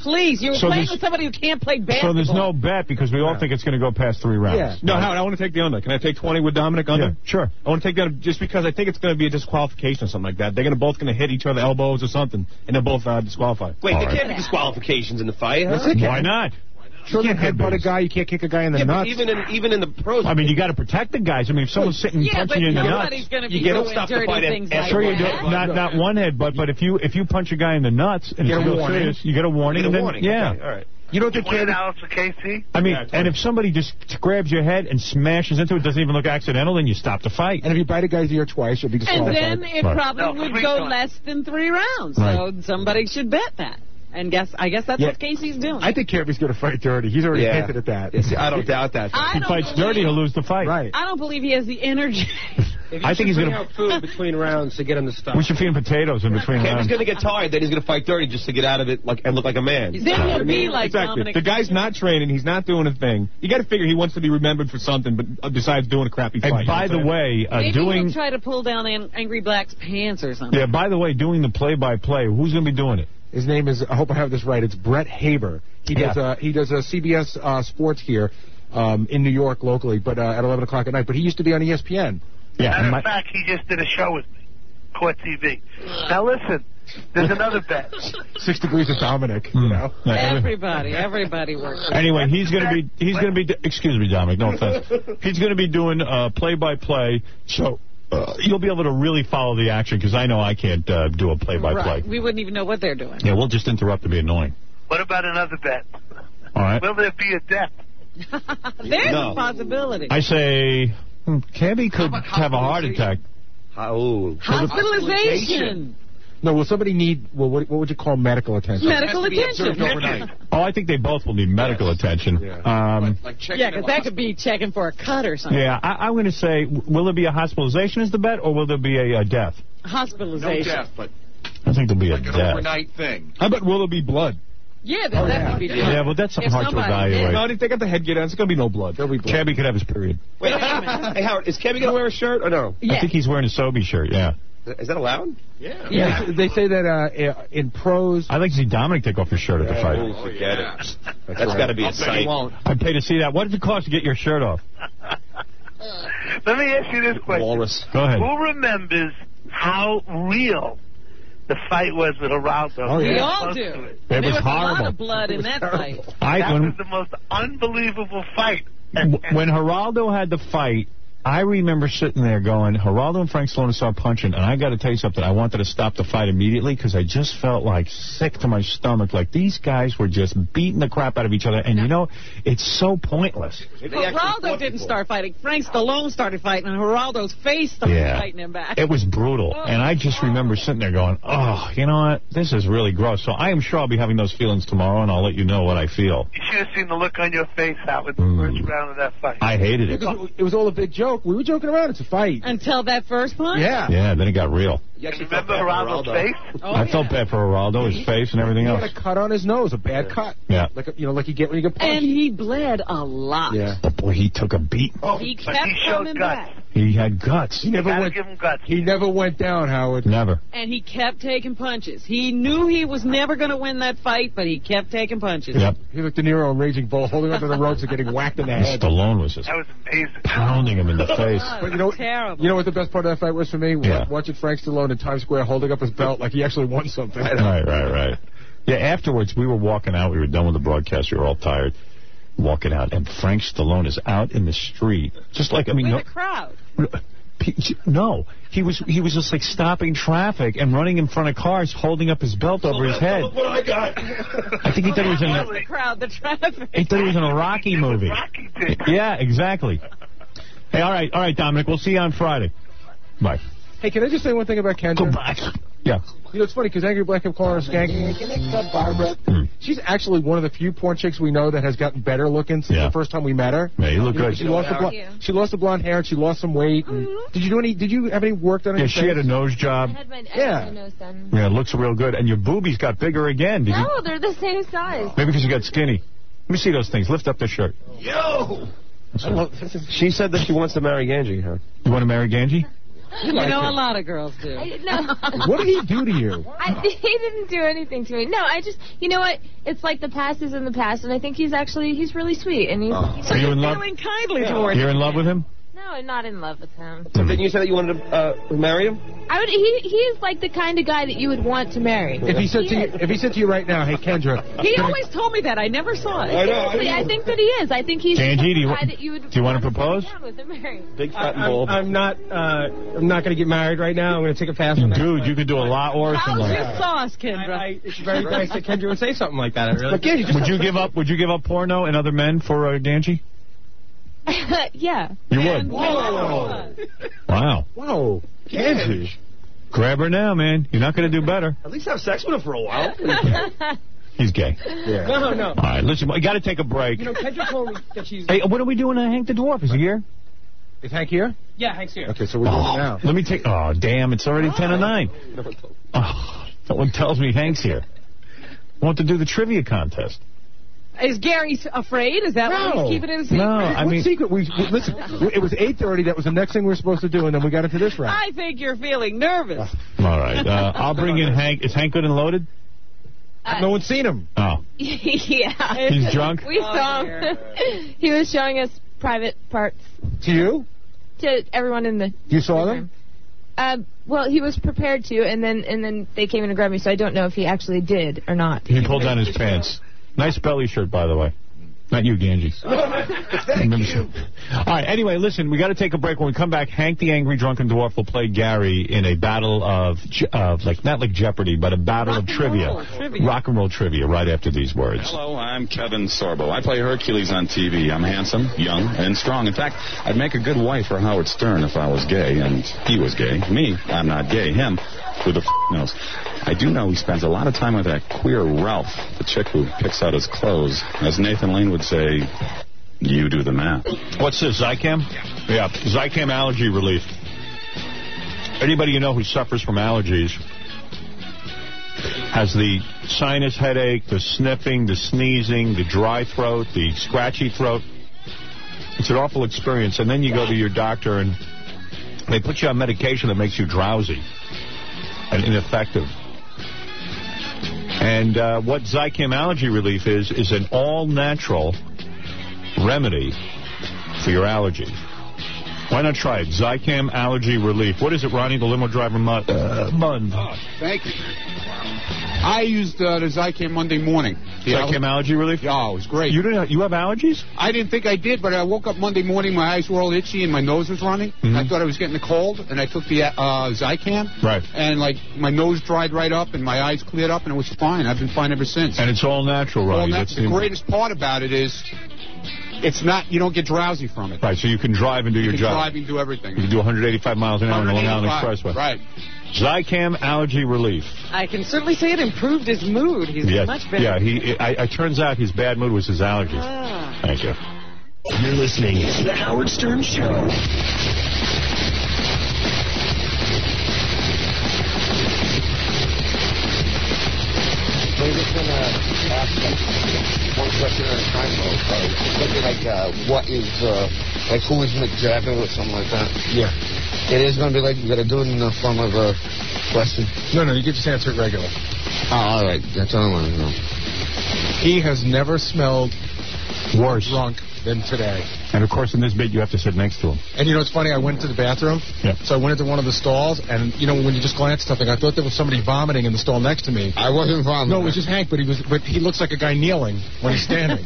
Please, you're So playing there's- with somebody who can't play basketball. So there's no bet because we all think it's going to go past three rounds. Yeah. No, Howard, I want to take the under. Can I take twenty with Dominic under? Yeah, sure. I want to take that just because I think it's going to be a disqualification or something like that. They're going to both going to hit each other elbows or something, and they're both uh, disqualified. Wait, All there right. can't be disqualifications in the fight, huh? Yes, it can. Why not? Sure, you can't headbutt a guy. You can't kick a guy in the Yeah, but nuts. even in even in the pros. I mean, you got to protect the guys. I mean, if someone's sitting Yeah, punching but you in the nobody's nuts, going to be you get- don't doing stop the dirty fight and- things and like sure you do. that. Not not one headbutt, but if you if you punch a guy in the nuts and Get it's a real warning. serious, you get a warning. You get a and then, warning. Yeah. Okay, all right. You don't think twenty Candy... dollars for K C? I mean, Yeah, and if somebody just grabs your head and smashes into it, doesn't even look accidental, then you stop the fight. And if you bite a guy's ear twice, you'll be And disqualified. then it Right. probably No, would three go times. less than three rounds. Right. So somebody should bet that. And guess I guess that's Yeah. what Casey's doing. I think Kirby's going to fight dirty. He's already Yeah. hinted at that. Yeah, see, I don't doubt that. I If he don't fights believe- dirty, he'll lose the fight. Right. I don't believe he has the energy. If I you think he's should bring gonna- out food between rounds to get him to stop. We should feed him potatoes in between Kevin's rounds. going to get tired, then he's going to fight dirty just to get out of it like and look like a man. Then he'll be like Exactly. Dominic. The guy's not training. He's not doing a thing. You got to figure he wants to be remembered for something, but uh, besides doing a crappy fight. And by You the know what I'm way, uh, Maybe doing he'll try to pull down An- Angry Black's pants or something. yeah, by the way, doing the play-by-play, who's going to be doing it? His name is, I hope I have this right, it's Brett Haber. He does Yeah. a, he does a C B S uh, Sports here um, in New York locally, but uh, at eleven o'clock at night. But he used to be on E S P N. Yeah, Matter and of my- fact, he just did a show with me, Court T V. Now listen, there's another bet. Six Degrees of Dominic, you know. Yeah, every- Everybody, everybody works. Anyway, he's going to be he's going to be excuse me, Dominic, no offense. He's going to be doing uh, play-by-play, so uh, you'll be able to really follow the action because I know I can't uh, do a play-by-play. Right. We wouldn't even know what they're doing. Yeah, we'll just interrupt to be annoying. What about another bet? All right. Will there be a death? There's No. a possibility. I say hmm, Cabby could have a heart attack. Oh, Hospitalization. No, will somebody need, well, what, what would you call medical attention? Medical attention. Oh, I think they both will need medical attention. Um, Yeah, because that could be checking for a cut or something. yeah, I, I'm going to say, will there be a hospitalization as the bet, or will there be a, a death? Hospitalization. but I think there'll be a like an death. overnight thing. How about will there be blood? Yeah, there'll definitely be. Yeah, well, that's something If hard to somebody evaluate. No, if they got the headgear on, it's going to be no blood. There'll be blood. Cabby could have his period. Wait, hey, Howard, is Kevin going to wear a shirt or no? I think he's wearing a Sobe shirt, yeah. Is that allowed? Yeah. yeah. They, they say that uh, in pros. I'd like to see Dominic take off his shirt at the fight. Oh, forget it. That's got to be a sight. I'd pay to see that. What does it cost to get your shirt off? Let me ask you this question. Walrus. Go ahead. Who remembers how real the fight was with Geraldo? Oh, yeah. We all do. It there was was horrible. a lot of blood in that fight. I, that when, was the most unbelievable fight. when Geraldo had the fight, I remember sitting there going, Geraldo and Frank Stallone started punching, and I got to tell you something. I wanted to stop the fight immediately because I just felt like sick to my stomach. Like these guys were just beating the crap out of each other, and you know, it's so pointless. Geraldo didn't start fighting. Frank Stallone started fighting, and Geraldo's face started Yeah. fighting him back. It was brutal, and I just remember sitting there going, oh, you know what? This is really gross. So I am sure I'll be having those feelings tomorrow, and I'll let you know what I feel. You should have seen the look on your face, Howard, the Mm. first round of that fight. I hated it. Because it was all a big joke. We were joking around. It's a fight. Until that first punch? Yeah. Yeah, then it got real. You actually Remember felt bad for Geraldo's Geraldo. face? Oh, I yeah. felt bad for Geraldo, his face, and everything He else. had a cut on his nose, a bad cut. Yeah. Like a, you know, like you get when you get punched. And he bled a lot. Yeah. But boy, he took a beat. Oh, He but kept he showed coming guts. back. He had guts. He never Gotta went. give him guts. He never went down, Howard. Never. And he kept taking punches. He knew he was never going to win that fight, but he kept taking punches. Yep. He looked De Niro in Raging Bull, holding onto the ropes and getting whacked in the And head. Stallone was just That was amazing. pounding him in the face. Oh, But you know, terrible. you know what the best part of that fight was for me? Yeah. Watching Frank Stallone in Times Square holding up his belt like he actually won something. Right, right, right. Yeah, afterwards, we were walking out. We were done with the broadcast. We were all tired. Walking out, and Frank Stallone is out in the street. Just like, I mean, With no, the crowd. no, he was he was just like stopping traffic and running in front of cars, holding up his belt over his head. Look what I got. I think he thought he was in Not a, the crowd, the traffic. he thought he was in a Rocky movie. Rocky did. Yeah, exactly. Hey, all right, all right, Dominic. We'll see you on Friday. Bye. Hey, can I just say one thing about Kendra? Go back. Yeah. You know, it's funny because Angry Black kept calling her skank. Mm. She's actually one of the few porn chicks we know that has gotten better looking since Yeah. the first time we met her. Yeah, you look You know, good. She lost, the Thank blo- you. she lost the blonde hair and she lost some weight. And Did you do any? Did you have any work done on Yeah, your she face? had a nose I job. had my, I Yeah. had my nose done. Yeah, it looks real good. And your boobies got bigger again. Did you? No, they're the same size. Maybe because you got skinny. Let me see those things. Lift up the shirt. Yo! She said that she wants to marry Ganji, huh? You want to marry Ganji? You know, a lot of girls do. I, no. What did he do to you? I, he didn't do anything to me. No, I just, you know what? It's like the past is in the past, and I think he's actually, he's really sweet. And he's, Oh. he's Are you in love? Feeling kindly Yeah. towards You're in love with him? No, I'm not in love with him. So then you said that you wanted to uh, marry him? I would. He he's like the kind of guy that you would want to marry. If he said He to you, is. if he said to you right now, hey Kendra, He can I- always told me that. I never saw it. Seriously, I think that he is. I think he's Angie, the do you, guy that you would. do you want to propose? down with and marry. Big I, I'm, I'm not. Uh, I'm not going to get married right now. I'm going to take a fast one. Dude, you could do a lot worse than How's that. your sauce, Kendra? I, I, it's very nice that Kendra would say something like that. I really. But yeah, you just Would you give up? Would you give up porno and other men for uh, Ganji? Yeah. You would. Whoa. Wow. Whoa. Angie. Grab her now, man. You're not going to do better. At least have sex with him for a while. He's gay. Yeah. No, no. All right, listen. We got to take a break. You know, Kendra told me that she's. Hey, what are we doing to Hank the Dwarf? Is he here? Is Hank here? Yeah, Hank's here. Okay, so we're doing it now. Let me take. Oh, damn! It's already ten to nine. Oh, no one tells me Hank's here. I want to do the trivia contest. Is Gary afraid? Is that why No. he's keeping it a secret? No, I what mean, secret? We, we listen. It was eight thirty. That was the next thing we were supposed to do, and then we got into this round. I think you're feeling nervous. all right. Uh, I'll bring in Hank. Is Hank good and loaded? Uh, no one's seen him. Oh, yeah. he's drunk. We Oh, saw dear. him. He was showing us private parts To you? to everyone in the. You saw them? Um, well, he was prepared to, and then and then they came in and grabbed me, so I don't know if he actually did or not. He pulled down his pants. Nice belly shirt, by the way. Not you, Ganji. Thank you. All right, anyway, listen, we got to take a break. When we come back, Hank the Angry Drunken Dwarf will play Gary in a battle of, of like, not like Jeopardy, but a battle Rock of and trivia. roll trivia. Rock and roll trivia right after these words. Hello, I'm Kevin Sorbo. I play Hercules on T V. I'm handsome, young, and strong. In fact, I'd make a good wife for Howard Stern if I was gay, and he was gay. Me, I'm not gay. Him, who the f*** knows. I do know he spends a lot of time with that queer Ralph, the chick who picks out his clothes. As Nathan Lane would say, you do the math. What's this, Zicam? Yeah, Zicam allergy relief. Anybody you know who suffers from allergies has the sinus headache, the sniffing, the sneezing, the dry throat, the scratchy throat. It's an awful experience. And then you go to your doctor and they put you on medication that makes you drowsy and ineffective. And uh, what Zicam Allergy Relief is, is an all-natural remedy for your allergies. Why not try it? Zicam Allergy Relief. What is it, Ronnie, the limo driver Mund? Uh, Mund. Oh, thank you. I used uh, the Zicam Monday morning. The Zicam Allergy Relief? Yeah, it was great. You didn't? You have allergies? I didn't think I did, but I woke up Monday morning, my eyes were all itchy and my nose was running. Mm-hmm. I thought I was getting a cold, and I took the uh, Zicam. Right. And, like, my nose dried right up and my eyes cleared up, and it was fine. I've been fine ever since. And it's all natural, Ronnie. All nat- That's the greatest part about it is it's not, you don't get drowsy from it. Right, so you can drive and do you your can job. drive and do everything. You can do one hundred eighty-five miles an hour on the Long Island Expressway. Right. Zicam Allergy Relief. I can certainly say it improved his mood. He's Yes. much better. Yeah, he. I, I turns out his bad mood was his allergies. Ah. Thank you. You're listening to The Howard Stern Show. We're just going to ask one question at a time. Uh, something like, uh, what is, uh, like, who is Mick Jagger or something like that? Yeah. It is going to be like, you got to do it in the form of a question. No, no, you can just answer it regular. Oh, all right. That's all I want to know. He has never smelled worse drunk than today. And, of course, in this bit, you have to sit next to him. And, you know, it's funny, I went to the bathroom. Yeah. So I went into one of the stalls, and, you know, when you just glance at something, I thought there was somebody vomiting in the stall next to me. I wasn't vomiting. No, it was just Hank, but he was, but he looks like a guy kneeling when he's standing.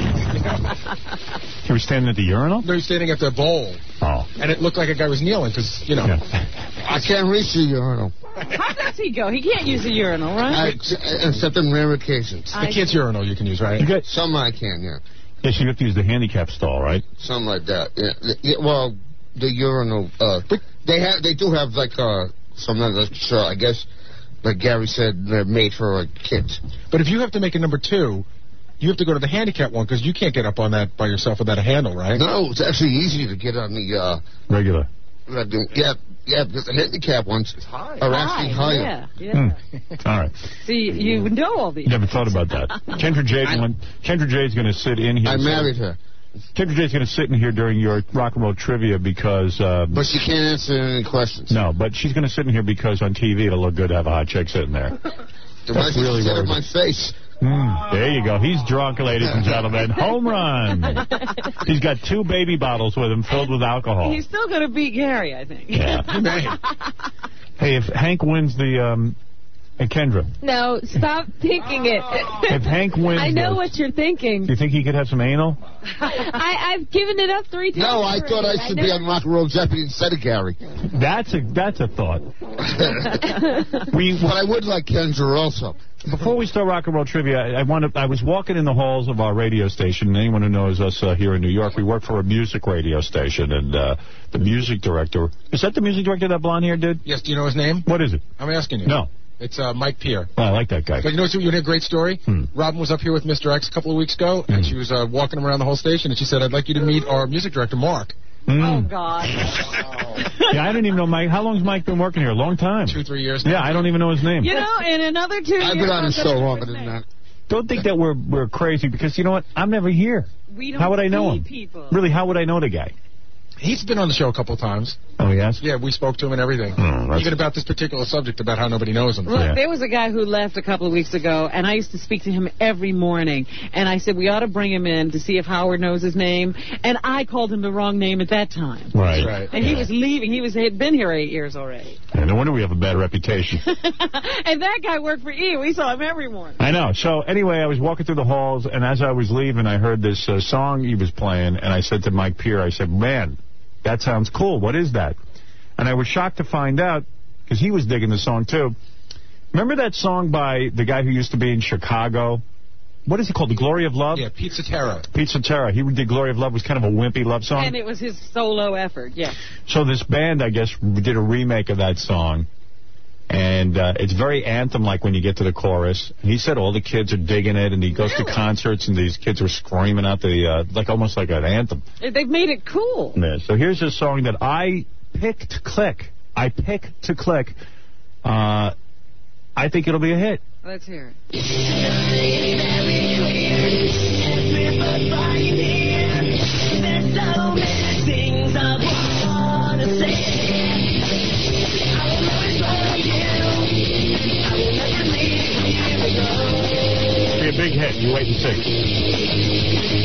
He was standing at the urinal? No, he's standing at the bowl. Oh. And it looked like a guy was kneeling, because, you know. Yeah. I can't reach the urinal. How does he go? He can't use a urinal, right? I, except in rare occasions. The kid's urinal you can use, right? You get, Some I can, yeah. yes, you have to use the handicap stall, right? Something like that. Yeah. yeah well, the urinal. Uh, they have. They do have like uh, something that's uh, I guess, like Gary said, they're made for uh, kids. But if you have to make a number two, you have to go to the handicap one, because you can't get up on that by yourself without a handle, right? No, it's actually easy to get on the uh, regular. Yeah, yeah, because the handicap ones are actually higher. Yeah, yeah. Hmm. All right. See, you know all these. Never thought about that. Kendra Jade, I- went, Kendra Jade's going to sit in here. I so- married her. Kendra J's going to sit in here during your rock and roll trivia because... Um, but she can't answer any questions. No, but she's going to sit in here because on T V it'll look good to have a hot chick sitting there. That's really what what my face. Mm, there you go. He's drunk, ladies and gentlemen. Home run. He's got two baby bottles with him filled with alcohol. He's still going to beat Gary, I think. Yeah. Hey, if Hank wins the... Um, hey, Kendra. No, stop thinking it. If Hank wins I know this, what you're thinking. do you think he could have some anal? I, I've given it up three times. No, I already. thought I should I be on Rock and Roll Jeopardy instead of Gary. That's a that's a thought. we, but I would like Kendra also. Before we start rock and roll trivia, I, I want to. I was walking in the halls of our radio station. Anyone who knows us uh, here in New York, we work for a music radio station, and uh, the music director is that the music director that blonde-haired dude? Yes. Do you know his name? What is it? I'm asking you. No. It's uh, Mike Pierre. Oh, I like that guy. But you know what? You want to hear a great story? Hmm. Robin was up here with Mister X a couple of weeks ago, and Hmm. she was uh, walking around the whole station, and she said, "I'd like you to meet our music director, Mark." Mm. Oh, God. Yeah, I didn't even know Mike. How long's Mike been working here? A long time. Two, three years now. Yeah, I don't even know his name. You know, in another two I've years... been on his I'm show gonna longer know than his that. Don't think that we're we're crazy because you know what? I'm never here. We don't How would I know see him? people. Really, how would I know the guy? He's been on the show a couple of times. Oh, yes? Yeah, we spoke to him and everything. Oh, Even about this particular subject, about how nobody knows him. Look, Yeah. there was a guy who left a couple of weeks ago, and I used to speak to him every morning. And I said, we ought to bring him in to see if Howard knows his name. And I called him the wrong name at that time. Right. Right. And he was leaving. He was he had been here eight years already. Yeah, no wonder we have a bad reputation. And that guy worked for E. We saw him every morning. I know. So anyway, I was walking through the halls, and as I was leaving, I heard this uh, song he was playing, and I said to Mike Pierre, I said, man, that sounds cool. What is that? And I was shocked to find out, because he was digging the song, too. Remember that song by the guy who used to be in Chicago? What is it called? The Glory of Love? Yeah, Pizza Terra. Pizza Terra. He did Glory of Love. It was kind of a wimpy love song. And it was his solo effort, yeah. So this band, I guess, did a remake of that song. And uh, it's very anthem-like when you get to the chorus. And he said all the kids are digging it, and he goes Really? to concerts, and these kids are screaming out the, uh, like almost like an anthem. They've made it cool. Yeah, so here's a song that I picked to click. I picked to click. Uh, I think it'll be a hit. Let's hear it. It'll be a big hit. You wait and see.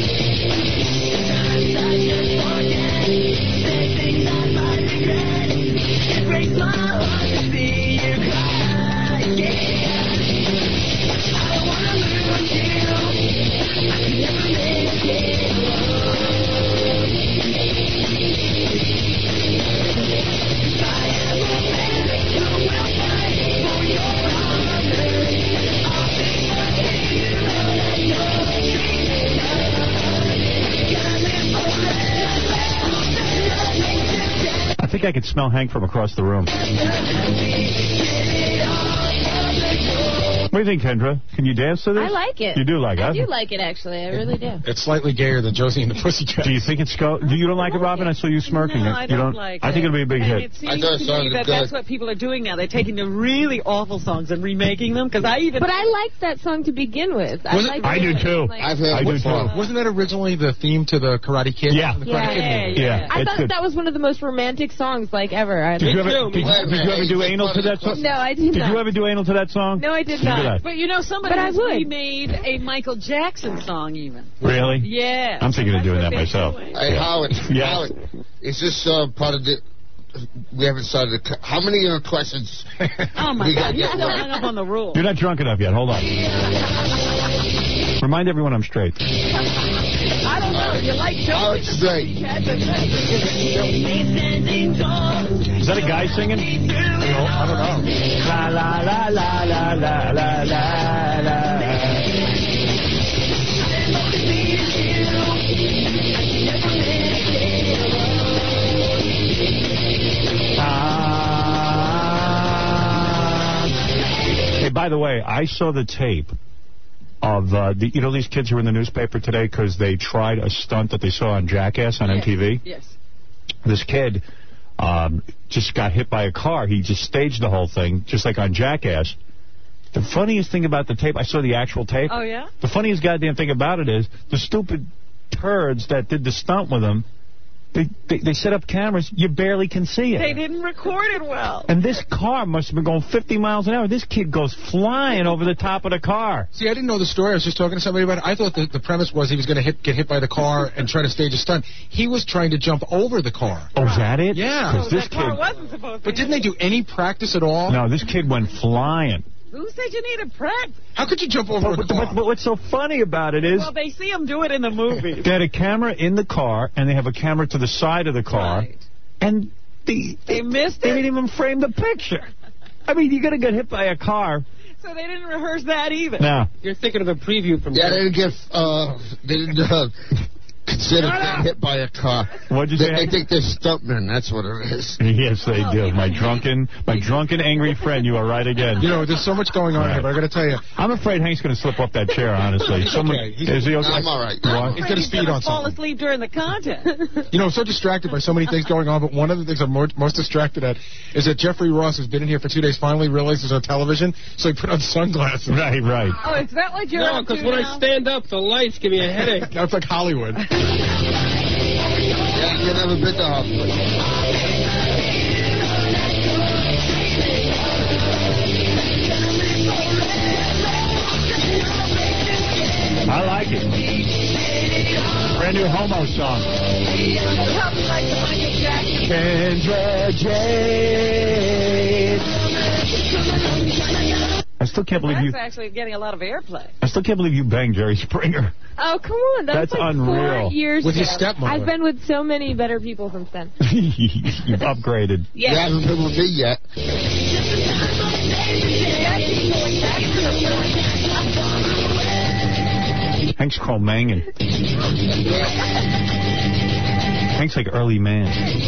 I think I could smell Hank from across the room. What do you think, Kendra? Can you dance to this? I like it. You do like it? I huh? do like it, actually. I really do. It's slightly gayer than Josie and the Pussycats. Do you think it's go? Do you don't like it, Robin? I saw you smirking. No, it. I you don't like I think it. it'll be a big and hit. it seems I thought it to me sounded that good. that's what people are doing now. They're taking the really awful songs and remaking them. Because I even... But I liked that song to begin with. I, Was it- liked I do it. too. Like, I've heard I it do before. too. Wasn't that originally the theme to the Karate Kid? Yeah. The Karate Yeah, Kid yeah, movie? Yeah. I it's thought good. that was one of the most romantic songs, like, ever. I Did you, Me ever, too. did, Wait a did you ever minute. do It's anal to funny that song? No, I did Did not. you ever do anal to that song? No, I did Look at not. that. But you know, somebody But I has would. remade a Michael Jackson song even. Really? Yeah. I'm thinking of That's doing what that they're myself. doing. Hey, Howard. Yes. Howard, is this uh, part of the... We haven't started the... How many uh, questions? Oh, my We God. gotta You're get still right. hung up on the rule. You're not drunk enough yet. Hold on. Remind everyone I'm straight. I don't know. You like Howard Joey? straight. Is that a guy singing? I don't know. La la la la la la la la la. Ah. Hey, by the way, I saw the tape of, uh, the, you know, these kids who were in the newspaper today because they tried a stunt that they saw on Jackass on M T V? Yes. This kid um, just got hit by a car. He just staged the whole thing, just like on Jackass. The funniest thing about the tape, I saw the actual tape. Oh, yeah? The funniest goddamn thing about it is the stupid turds that did the stunt with him, they, they, they set up cameras, you barely can see it. They didn't record it well. And this car must have been going fifty miles an hour. This kid goes flying over the top of the car. See, I didn't know the story. I was just talking to somebody about it. I thought the, the premise was he was going to hit, get hit by the car and try to stage a stunt. He was trying to jump over the car. Oh, is that it? Yeah. 'Cause this that car kid, wasn't supposed to But didn't they do any practice at all? no, this kid went flying. Who said you needed practice? How could you jump over But, a car? but, but what's so funny about it is Well, they see him do it in the movie. they had a camera in the car, and they have a camera to the side of the car, Right. and the, They missed they it. didn't even frame the picture. I mean, you're going to get hit by a car. So they didn't rehearse that either. No. You're thinking of the preview from... Yeah, they didn't get, uh, they didn't, uh, consider getting hit by a car. What'd you they, say? They think they're stuntmen, that's what it is. Yes, they do. My drunken, my drunken, angry friend. You are right again. You know, there's so much going on Right. here, but I got to tell you. I'm afraid Hank's going to slip off that chair, honestly. He's Someone, okay. He's- is he okay? I'm all right. What? He's going to He's speed gonna on fall something. asleep during the contest. You know, I'm so distracted by so many things going on, but one of the things I'm more, most distracted at is that Jeffrey Ross, who's been in here for two days, finally realizes on television, so he put on sunglasses. Right, right. Oh, is that what you're No, up to because when now? I stand up, the lights give me a headache. Now it's like Hollywood. Yeah, you never been to hospital. I like it. Brand new Homo song. Kendra Jade. I still can't believe That's you. actually getting a lot of airplay. I still can't believe you banged Jerry Springer. Oh, come on. That That's was like unreal. four years With ago. your stepmother. I've been with so many better people since then. You've upgraded. You haven't been with me yet. Hank's called Mangin. Hank's like early man.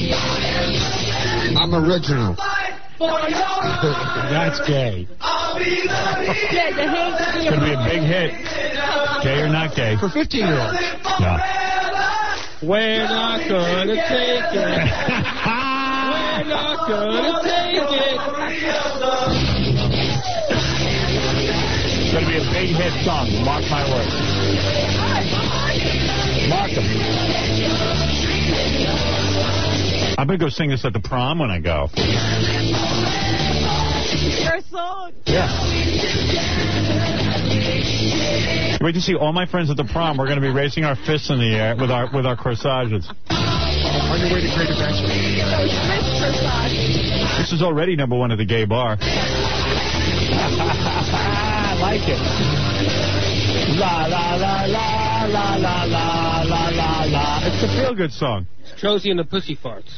I'm original. That's gay. Yeah, the Hank's It's going to be a big hit. Gay or not gay? For fifteen-year-olds. No. We're not gonna take it. We're not gonna take it. It's going to be a big hit song. Mark my words. Mark them. I'm going to go sing this at the prom when I go. Your song. Yeah. Wait to see all my friends at the prom. We're going to be raising our fists in the air with our with our corsages. On your way to Great Adventure. This is already number one at the gay bar. I like it. La la la la la la la la la la. It's a feel-good song. Josie and the Pussy Farts.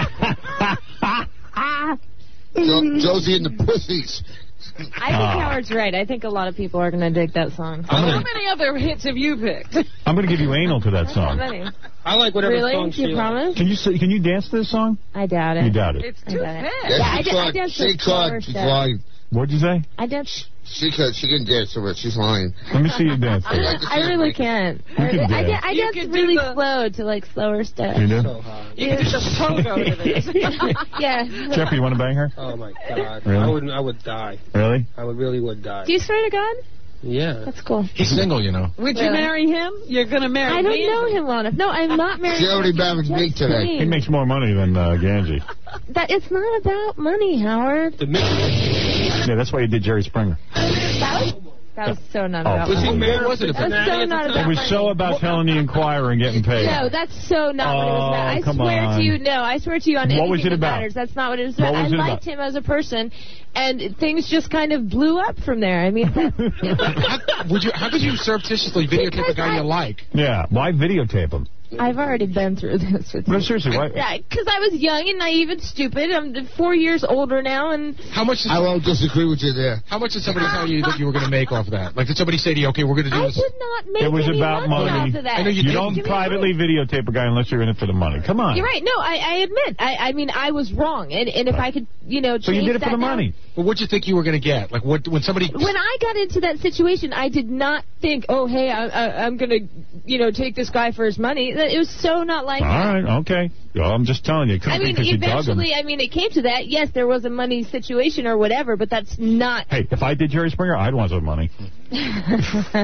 Jo Josie and the Pussies. I think Ah. Howard's right. I think a lot of people are going to dig that song. How many other hits have you picked? I'm going to give you anal to that How song. many? I like whatever Really? song she You promise? Can you say, can you dance to this song? I doubt it. You doubt it. It's I too doubt it. fast. Yeah, Yeah, I she did- I tried. danced She with tried. Flower She's Step. lying. What'd you say? I danced. She could. She can dance to it. She's lying. Let me see you dance. I'd like to see I her really break it. can't. You I, can I, dance. did- I You danced can do really the- slow to like slower steps. You do? So high. You can just pogo to this. Yeah. Jeffrey, you want to bang her? Oh my God. Really? I would. I would die. Really? I would really would die. Do you swear to God? Yeah. That's cool. He's single, you know. Would you Really? marry him? You're going to marry I don't me? know him well enough. No, I'm not married. She already married me Just today. He saying. makes more money than uh, Ganji. That it's not about money, Howard. The mix. Yeah, that's why you did Jerry Springer. That was that was so not Oh, about was he money. married? Was it a That's so not It about was money. so about telling the Inquirer and getting paid. No, that's so not what it was about. Oh, I come swear on. to you, no, I swear to you on What anything was it that about? matters. That's not what it was about. What was I it liked about? him as a person, and things just kind of blew up from there. I mean, how, would you, how could you surreptitiously videotape a Because guy I- you like? Yeah, why videotape him? I've already been through this with No, you. seriously, why? Yeah, because I was young and naive and stupid. I'm four years older now, and How much? Did, I won't disagree with you there. how much did somebody tell you that you were going to make off of that? Like, did somebody say to you, "Okay, we're going to do I this"? did not make It was any about money money. off of that. I know You didn't. don't Give me a privately videotape a guy unless you're in it for the money. Come on. You're right. No, I, I admit. I, I mean, I was wrong, and and if I could, you know, So you change did it for that the now- money. But what'd you think you were going to get? Like, what when somebody? When I got into that situation, I did not think, oh, hey, I, I, I'm going to, you know, take this guy for his money. It was so not like All that. right, okay. Well, I'm just telling you. It could I be mean, because you dug him. eventually, I mean, it came to that. Yes, there was a money situation or whatever, but that's not... Hey, if I did Jerry Springer, I'd want some money. If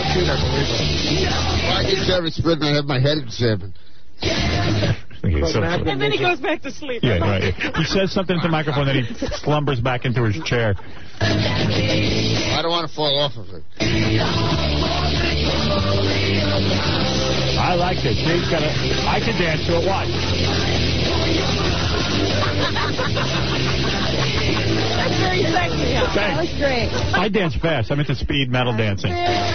I did Jerry Springer, I'd have my head examined. Okay, so- And then he goes back to sleep. Yeah, right. He says something into the microphone, then he slumbers back into his chair. I don't want to fall off of it. I like this. He's got a, I can dance to it. Watch. That's very sexy, huh? Thanks. That was great. I dance fast. I'm into speed metal dancing.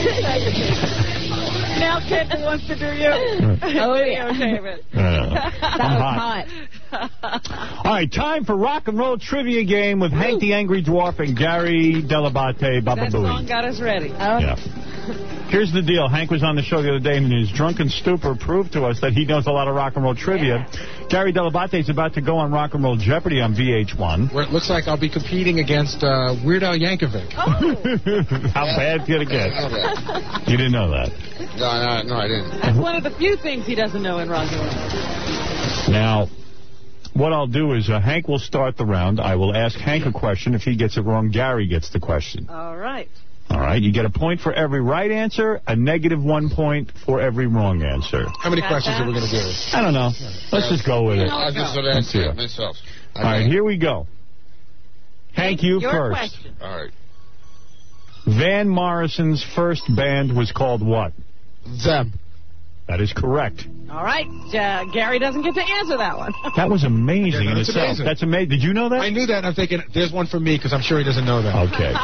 Now Kenton wants to do you. Oh, yeah. Videotape it. Uh, That I'm was hot. hot. All right, time for rock and roll trivia game with Hank the Angry Dwarf and Gary Delabate Baba That song Booey. got us ready. Yeah. Here's the deal. Hank was on the show the other day, and in his drunken stupor proved to us that he knows a lot of rock and roll trivia. Yeah. Gary Delabate is about to go on Rock and Roll Jeopardy on V H one. Where it looks like I'll be competing against uh, Weird Al Yankovic. Oh. How bad can it get? You didn't know that. No, no, no, I didn't. That's one of the few things he doesn't know in rock and roll. Now, what I'll do is uh, Hank will start the round. I will ask Hank a question. If he gets it wrong, Gary gets the question. All right. All right, you get a point for every right answer, a negative one point for every wrong answer. How many questions are we going to do? I don't know. Let's just go with it. I just want to Let's ask see that it. myself. All right, here we go. Hank, you Your first. question. All right. Van Morrison's first band was called what? Them. That is correct. All right. Uh, Gary doesn't get to answer that one. That was amazing Yeah, in that's itself. amazing. That's amazing. Did you know that? I knew that, and I'm thinking, there's one for me, because I'm sure he doesn't know that. Okay.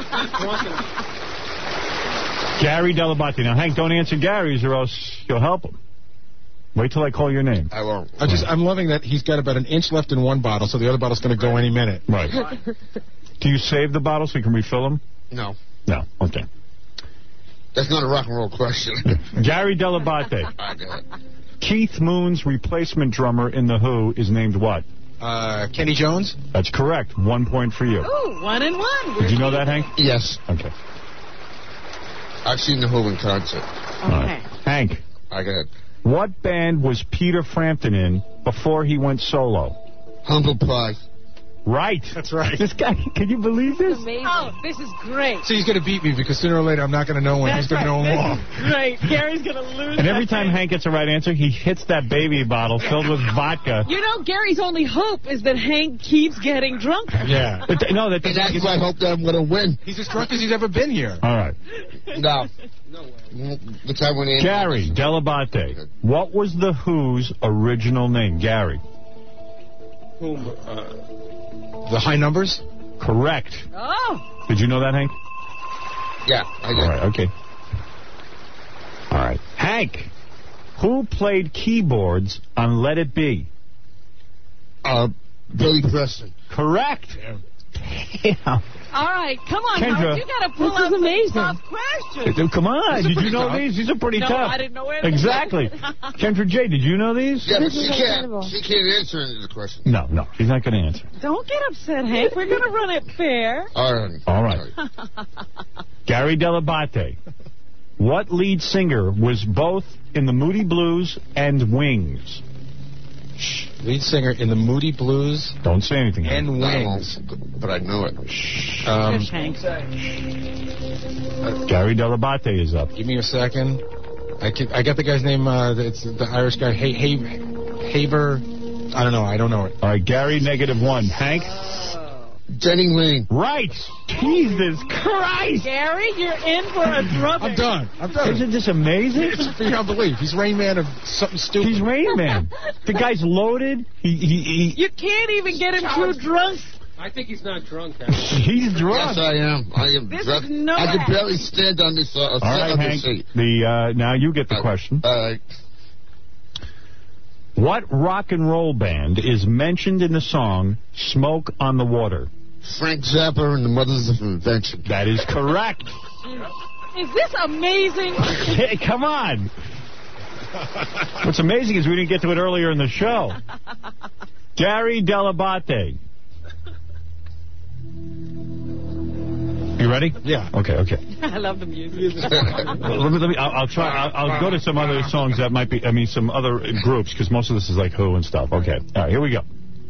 Gary Delabate. Now, Hank, don't answer Gary's or else you'll help him. Wait till I call your name. I won't. I just, I'm loving that he's got about an inch left in one bottle, so the other bottle's going to go any minute. Right. Do you save the bottle so you can refill them? No. No. Okay. That's not a rock and roll question. Gary Delabate. I got it. Keith Moon's replacement drummer in The Who is named what? Uh, Kenny Jones? That's correct. One point for you. Ooh, one and one. Did you know that, Hank? Yes. Okay. I've seen the Who in concert. All right. Hank, I got it. what band was Peter Frampton in before he went solo? Humble Pie. Right. That's right. This guy, can you believe this? Amazing. Oh, this is great. So he's going to beat me, because sooner or later I'm not going to know when That's he's going right. to know them all. This is great. Gary's going to lose. And every that time thing. Hank gets the right answer, he hits that baby bottle filled with vodka. You know, Gary's only hope is that Hank keeps getting drunker. Yeah. But th- no, that And that's why I hope that I'm going to win. He's as drunk as he's ever been here. All right. No. The time when he Gary Delabate. What was The Who's original name? Gary. Whom, uh, the High Numbers? Correct. Oh. Did you know that, Hank? Yeah, I did. All right, okay. All right. Hank, who played keyboards on Let It Be? Uh, Billy Preston. Correct. Damn. All right, come on, Kendra. Howard. You got to pull This is out some amazing. tough questions. Dude, Come on. These are Did you pretty know tough. these? These are pretty No, tough. I didn't know anything. Exactly. Kendra J, did you know these? Yeah, but This she is can't, incredible. she can't answer any of the questions. No, no. She's not going to answer. Don't get upset, Hank. We're going to run it fair. All right. All right. Gary Delabate. What lead singer was both in the Moody Blues and Wings? Lead singer in the Moody Blues Don't say anything. Hank. and No, Wings. but I know it. Um, Yes, Hank. Gary Delabate is up. give me a second. I can, I got the guy's name. Uh, it's the Irish guy. Hey, hey, Haber. I don't know. I don't know it. All right, Gary, negative one. Hank? Jenny Lane. Right. Jesus Christ. Gary, you're in for a drubbing. I'm done. I'm done. Isn't this amazing? It's beyond belief. He's Rain Man of something stupid. He's Rain Man. The guy's loaded. He, he, he You can't even get him too drunk. I think he's not drunk, actually. He's drunk. Yes, I am. I am This drunk. is no I can act. barely stand on this uh, All right, on Hank. this seat. The uh, now you get the Uh, question. All right. What rock and roll band is mentioned in the song "Smoke on the Water"? Frank Zappa and the Mothers of Invention. That is correct. Is this amazing? Hey, come on. What's amazing is we didn't get to it earlier in the show. Gary Delabate. You ready? Yeah. Okay, okay. I love the music. let me, let me, I'll, I'll try. I'll, I'll go to some other songs that might be, I mean, some other groups, because most of this is like Who and stuff. Okay. All right, here we go.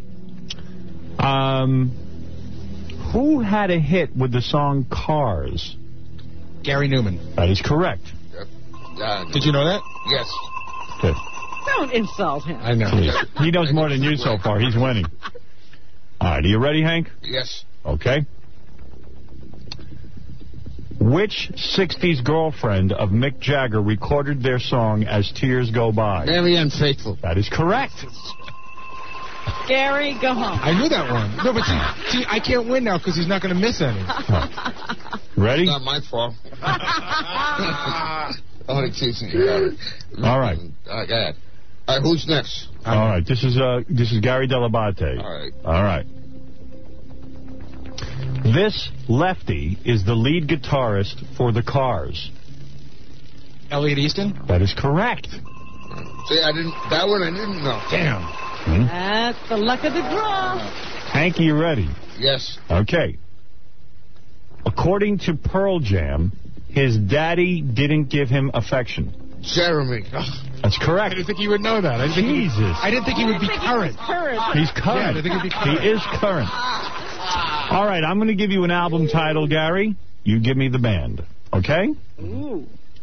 Um, who had a hit with the song Cars? Gary Newman. That is correct. Yep. Uh, Did you know that? Yes. Good. Don't insult him. I know. Please. He knows more than you so far. He's winning. All right, are you ready, Hank? Yes. Okay. Which sixties girlfriend of Mick Jagger recorded their song As Tears Go By? Marianne Faithfull. That is correct. Gary, go home. I knew that one. No, but see, see I can't win now because he's not going to miss any. Ready? It's not my fault. Only teasing you. All right. All right, go ahead. All right, who's next? All right, this is uh, this is Gary Dell'Abate. All right. All right. This lefty is the lead guitarist for the Cars. Elliot Easton? That is correct. See, I didn't. That one I didn't know. Damn. Hmm? That's the luck of the draw. Hank, you ready? Yes. Okay. According to Pearl Jam, his daddy didn't give him affection. Jeremy. That's correct. I didn't think he would know that. I didn't think Jesus. He, I didn't think he would be current. He's current. Yeah, I think he'd be current. He is current. All right, I'm going to give you an album title, Gary. You give me the band. Okay? Ooh.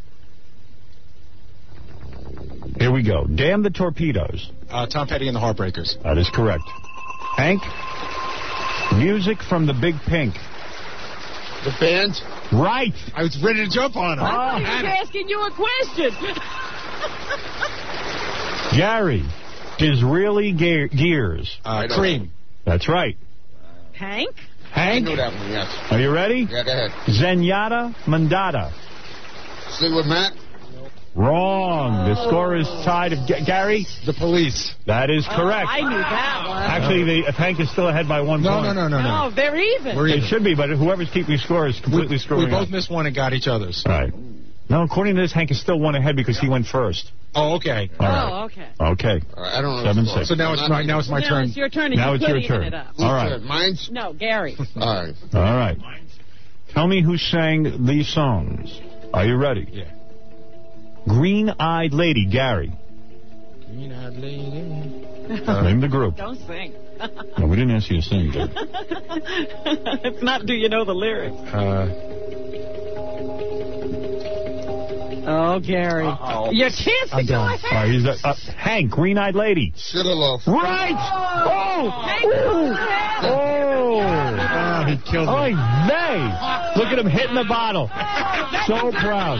Here we go. Damn the Torpedoes. Uh, Tom Petty and the Heartbreakers. That is correct. Hank? Music from the Big Pink. The band? Right. I was ready to jump on him. I thought he was asking you a question. Gary, Disraeli Ge- Gears. Uh, Cream. That's right. Hank? Hank? I knew that one, yes. Are you ready? Yeah, go ahead. Zenyatta Mandata. Fleetwood Mac? Wrong. The score is tied. Of G- Gary? The Police. That is correct. Oh, I knew that one. Actually, the, Hank is still ahead by one no, point. No, no, no, no, no. they're even. We're even. It should be, but whoever's keeping score is completely we, screwing We both up. missed one and got each other's. All right. No, according to this, Hank is still one ahead because he went first. Oh, okay. All right. Oh, okay. Okay. All right, I don't know. Seven, six. So now it's my, now it's my now turn. it's your turn. Now you it's your even turn. It up. All right. Turn? Mine's? No, Gary. All right. All right. Tell me who sang these songs. Are you ready? Yeah. Green-Eyed Lady, Gary. Green-Eyed Lady. Uh, Name the group. Don't sing. No, we didn't ask you to sing, dude. It's not do you know the lyrics. Uh... Oh, Gary. Uh-oh. Your chance to I'm go done. ahead. All right, he's uh, uh, Hank, Green-Eyed Lady. Sugarloaf. Right! Oh! Hank, go ahead. Oh! Oh, he killed me. Oy vey! Look at him hitting the bottle. So proud.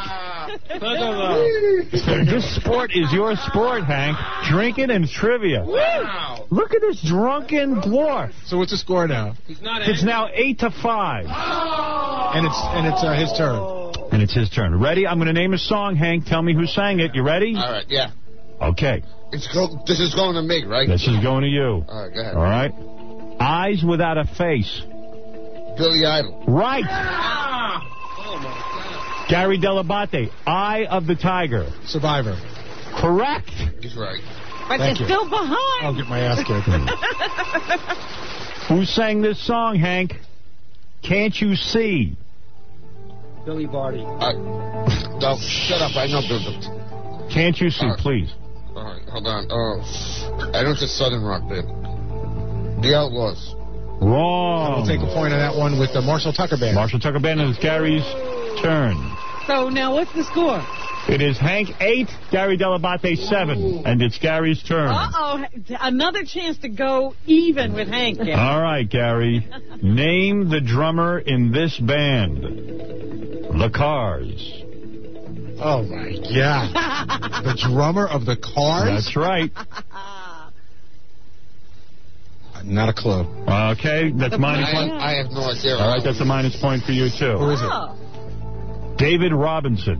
This sport is your sport, Hank. Drinking and trivia. Wow. Look at this drunken dwarf. So what's the score now? He's not It's now eight to five. And it's and it's uh, his turn. And it's his turn. Ready? I'm going to name a song, Hank. Tell me who sang it. You ready? All right, yeah. Okay. It's go this is going to me, right? This is going to you. All right, go ahead. All right. Eyes Without a Face. Billy Idol. Right. Oh, my God. Gary Dell'Abate. Eye of the Tiger. Survivor. Correct. He's right. But Thank you're you. still behind. I'll get my ass kicked. Who sang this song, Hank? Can't You See? Billy Barty. Uh, no, shut up. I know Billy. Can't You See, Uh, please. All right, hold on. Oh, I know it's a Southern rock band. The Outlaws. Wrong. I'll take a point on that one with the Marshall Tucker Band. Marshall Tucker Band, and it's Gary's turn. So now what's the score? It is Hank eight, Gary Dell'Abate seven, and it's Gary's turn. Uh-oh. Another chance to go even with Hank. Gary. All right, Gary. Name the drummer in this band. The Cars. Oh, my God. The drummer of the Cars? That's right. Not a clue. Okay, that's minus I, one. I have no idea. All right, that's a minus point for you, too. Who is it? Oh. David Robinson.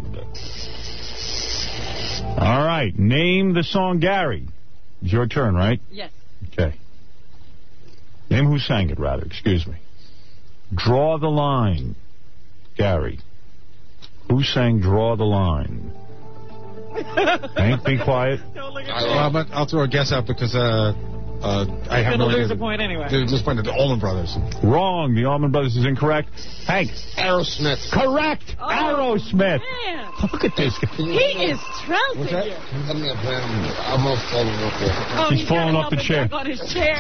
All right, name the song, Gary. It's your turn, right? Yes. Okay. Name who sang it, rather. Excuse me. Draw the Line. Gary. Who sang Draw the Line? Hank, be quiet. Well, but I'll throw a guess out because uh, Uh, I You're have going no to lose idea. a point anyway. They're just playing the Allman Brothers. Wrong. The Allman Brothers is incorrect. Hank. Aerosmith. Correct. Oh, Aerosmith. Man. Look at this guy. He is trouncing you. Let me up, man. I'm all falling off there. Oh, He's he's falling gotta off the help chair. him back on his chair.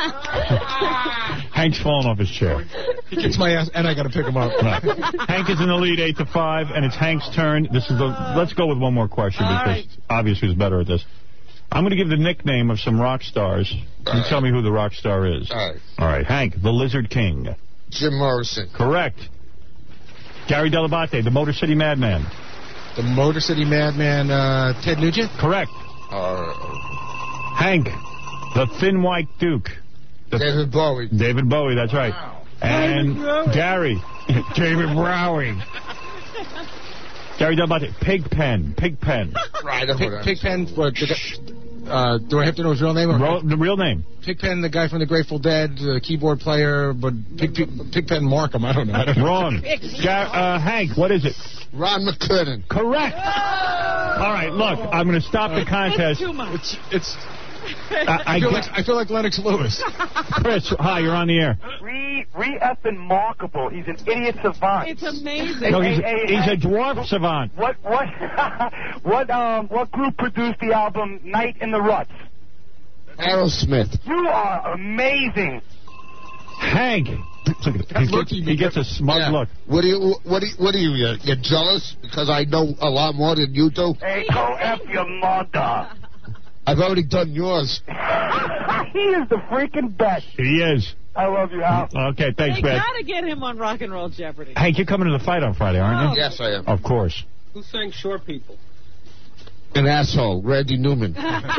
Hank's falling off his chair. He kicks my ass, and I got to pick him up. Right. Hank is in the lead, eight to five, and it's Hank's turn. This is the. Let's go with one more question All because right. obviously he's better at this. I'm going to give the nickname of some rock stars. You right. tell me who the rock star is. All right. All right, Hank, the Lizard King. Jim Morrison. Correct. Gary Dell'Abate, the Motor City Madman. The Motor City Madman, uh, Ted Nugent? Correct. Uh, Hank, the Thin White Duke. The David Bowie. David Bowie, that's right. And Gary, David Bowie. Gary Dell'Abate, Pigpen, Pigpen. Right. Pig, Pigpen, what, the guy- uh, do I have to know his real name? Or Ro- the real name. Pigpen, the guy from the Grateful Dead, the keyboard player, but Pig, Pig, Pigpen Markham, I don't know. I don't know. Wrong. Gar- uh, Hank, what is it? Ron McCurtain. Correct. All right, look, I'm going to stop the contest. Too much. It's, it's I, I, I, feel get- like, I feel like Lennox Lewis. Chris, hi, you're on the air. Re, re-effing Markable. He's an idiot savant. It's amazing. No, he's, Hey, hey, he's hey. a dwarf savant. What, what, what, um, what group produced the album Night in the Ruts? Aerosmith. You are amazing. Hank. Look at he, gets, he gets a smug Yeah. look. What do you? What do you? What are you? You're, you're jealous because I know a lot more than you do. Hey, go F your mother. I've already done yours. He is the freaking best. He is. I love you, Al. Okay, thanks, They man. got to get him on Rock and Roll Jeopardy. Hank, you're coming to the fight on Friday, aren't you? Yes, I am. Of course. Who sang Short People? An asshole, Randy Newman.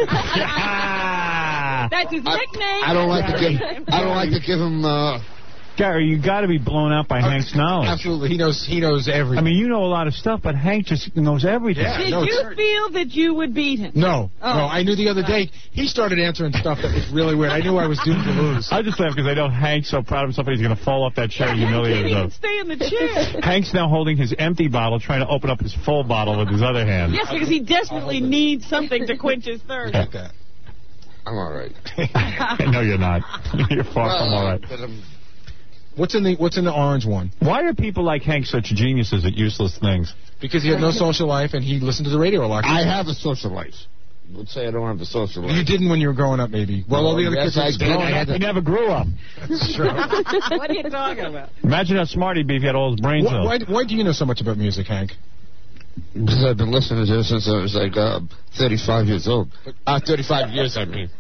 That's his I, nickname. I don't like to give. I don't like to give him. Uh, Gary, you got to be blown out by Hank's knowledge. Absolutely, he knows. He knows everything. I mean, you know a lot of stuff, but Hank just knows everything. Yeah. Did no, you it's- feel that you would beat him? No, Oh. no. I knew the other day he started answering stuff that was really weird. I knew I was doomed to lose. I just laugh because I know Hank's so proud of himself he's going to fall off that chair and He humiliate can't even himself. stay in the chair. Hank's now holding his empty bottle, trying to open up his full bottle with his other hand. Yes, because he desperately needs something to quench his thirst. Like that. I'm all right. No, you're not. You're far from all right. But, um, What's in the What's in the orange one? Why are people like Hank such geniuses at useless things? Because he had no social life and he listened to the radio a lot. I have a social life. Let's say I don't have a social life. You didn't when you were growing up, maybe. Well, all the other Yes, kids I were did. growing I up. had He to- never grew up. That's true. What are you talking about? Imagine how smart he'd be if he had all his brain Why, cells. why, why do you know so much about music, Hank? Because I've been listening to it since I was like uh, thirty-five years old. Uh, thirty-five years, I mean.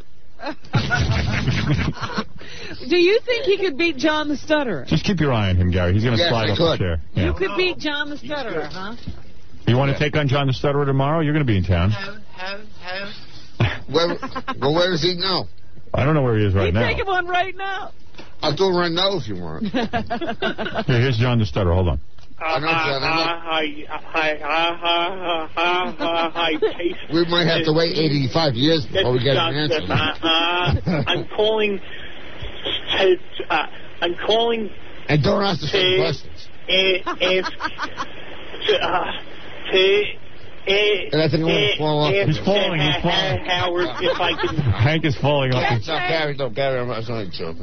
Do you think he could beat John the Stutterer? Just keep your eye on him, Gary. He's going to Yes, slide I off could. the chair. You Yeah. could beat John the Stutterer, huh? You want to take on John the Stutterer tomorrow? You're going to be in town. Where, well, where is he now? I don't know where he is right You now. take him on right now. I'll do it right now if you want. Here, here's John the Stutterer. Hold on. I know, John, I know. Hi, hi, hi, hi, hi, hi, taste. We might have to wait eighty-five years before we get an answer. Uh, uh, I'm calling. To, uh, I'm calling. And don't ask the to, same questions. If, to, uh, to, And I think I'm going to fall off. He's falling, he's falling. Howard, if I can. Hank is falling off. It's not Gary, no, Gary, I'm, I'm only joking.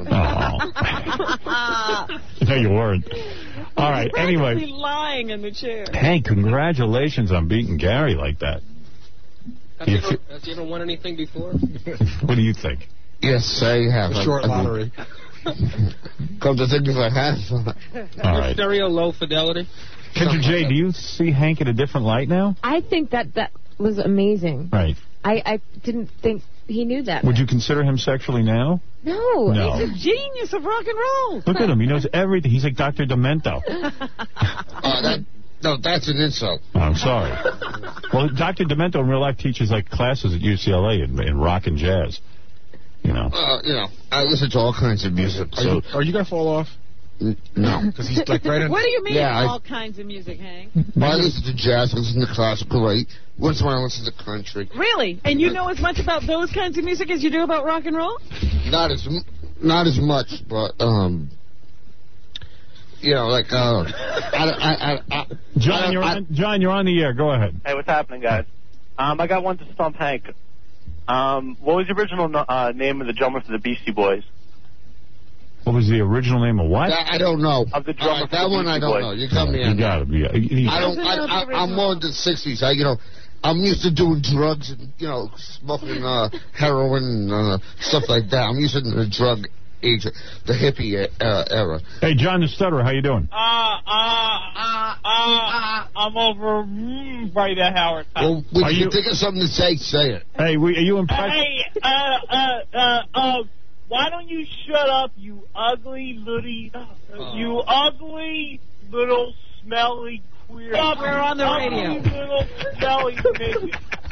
Oh. No, you weren't. All right, anyway. He's lying in the chair. Hank, congratulations on beating Gary like that. Has he, ever, has he ever won anything before? What do you think? Yes, I have. The short I, I mean, lottery. Come to think of it, I have. All right. Stereo low fidelity? Kendra J, do you see Hank in a different light now? I think that that was amazing. Right. I, I didn't think he knew that. Would you consider him sexually now? No. No. He's a genius of rock and roll. Look at him. He knows everything. He's like Doctor Demento. Uh, that, no, that's an insult. Oh, I'm sorry. Well, Doctor Demento in real life teaches like classes at U C L A in, in rock and jazz. You know. Uh, you know, I listen to all kinds of music. Are So you, are you going to fall off? n- no. Because he's like right in. What do you mean Yeah, I- all kinds of music, Hank? I listen to jazz, I listen to classical, right? Once in a while I listen to country. Really? And you know as much about those kinds of music as you do about rock and roll? Not as m- not as much, but um, you know, like uh, I, I, I, I, John, I, you're I, on, John, you're on the air. Go ahead. Hey, what's happening, guys? Um, I got one to stump Hank. Um, what was the original no- uh, name of the drummer for the Beastie Boys? What was the original name of what? That, I don't know. Of the drummer uh, for that the one Beastie I don't Boys. know. You got me You on gotta that. be. uh, you- I don't. I, I, I'm more into the sixties. I, you know, I'm used to doing drugs and you know smoking uh, heroin and uh, stuff like that. I'm used to the drug age, the hippie uh, era. Hey, John the Stutterer, how you doing? Uh, uh, uh, uh, I'm over mm, right at Howard. Well, when Are you, you- think of something to say, say it. Hey, we, are you impressed? Hey, uh, uh, uh, uh, why don't you shut up, you ugly little, you ugly little smelly queer. Oh, we're on the radio. Ugly little smelly midget.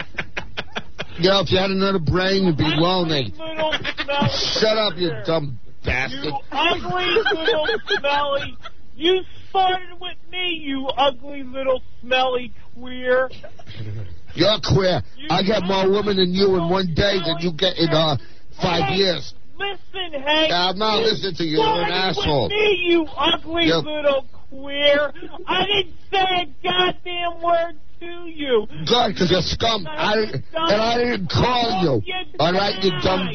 You know, if you had another brain, you'd be lonely. Little smelly Shut up, you queer. dumb bastard. You ugly little smelly. You started with me, you ugly little smelly queer. You're queer. You I get more women than you in one day than you get in uh, five Hey, years. Listen, Hank. Yeah, I'm not listening to you. You're an started asshole. With me, you ugly Yep. little queer. I didn't say a goddamn word to you. Good, because you're scum. I didn't, and I didn't call you. All right, you dumb...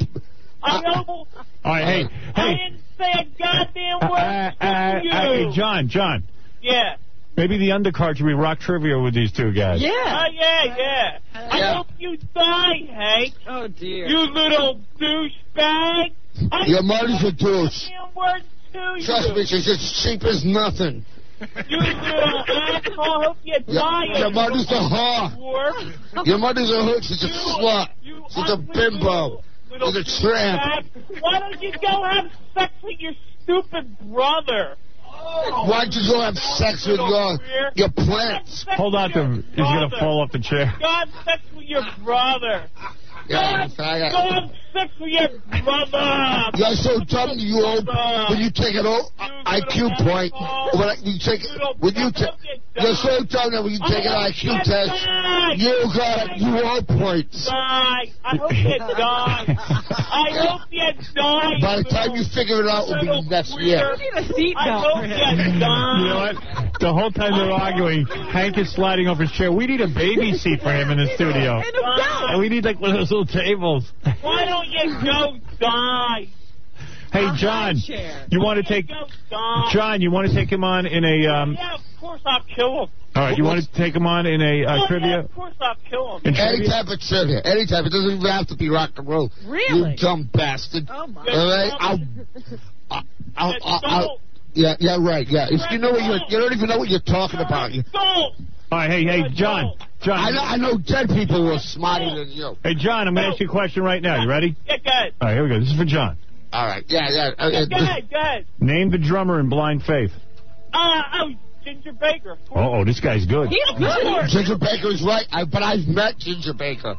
I know. All right, hey, I hey. didn't say a goddamn Uh, word uh, to uh, you. uh, hey, John, John. Yeah. Maybe the undercard should be rock trivia with these two guys. Yeah. Uh, yeah, yeah. I Yeah. hope you die, Hank. Oh, dear. You little douchebag. I Your didn't mother's say a douche. goddamn word to Trust you. me, she's as cheap as nothing. You little asshole. I hope you Your, die. your you mother's a little whore. whore. Your mother's a hood. She's a slut. You She's a ugly bimbo. little She's a tramp. douchebag. Why don't you go have sex with your stupid brother? Why'd you go have sex with your, your plants? Hold on to him. He's going to fall off the chair. Go have sex with your brother. Yeah, Go faggot. have sex with your brother. You're so dumb, you old. When you take an old I Q point, when you take when you take, you're so dumb that when you take an I Q test, you got you old points. Die. I hope you die. I hope you die. By the time you figure it out, it'll be next year. You need a seatbelt I hope for him. you die. You know what? The whole time they're arguing, Hank is sliding off his chair. We need a baby seat for him in the studio. And we need like one of those little tables. Why don't you go die? Hey, John, you want to take John? You want to take him on in a? Um, Yeah, of course I'll kill him. all right, you want to take him on in a uh, Oh, yeah, trivia? of course I'll kill him. In Any trivia? type of trivia, any type. It doesn't even have to be rock and roll. Really? You dumb bastard. Oh, my. All right, I'll, I'll, I'll, I'll, I'll, yeah, yeah, right, yeah. If you know what you're, you don't even know what you're talking about. You, Don't. All right, hey, hey, John, John. I know, I know dead people who are smarter than you. Hey, John, I'm going to ask you a question right now. You ready? Yeah, go ahead. All right, here we go. This is for John. All right, yeah, yeah. Uh, Yeah, uh, go ahead, go ahead. Name the drummer in Blind Faith. Uh, oh, Ginger Baker. Of course. Oh, oh, this guy's good. He's good. Ginger Baker is right, I, but I've met Ginger Baker.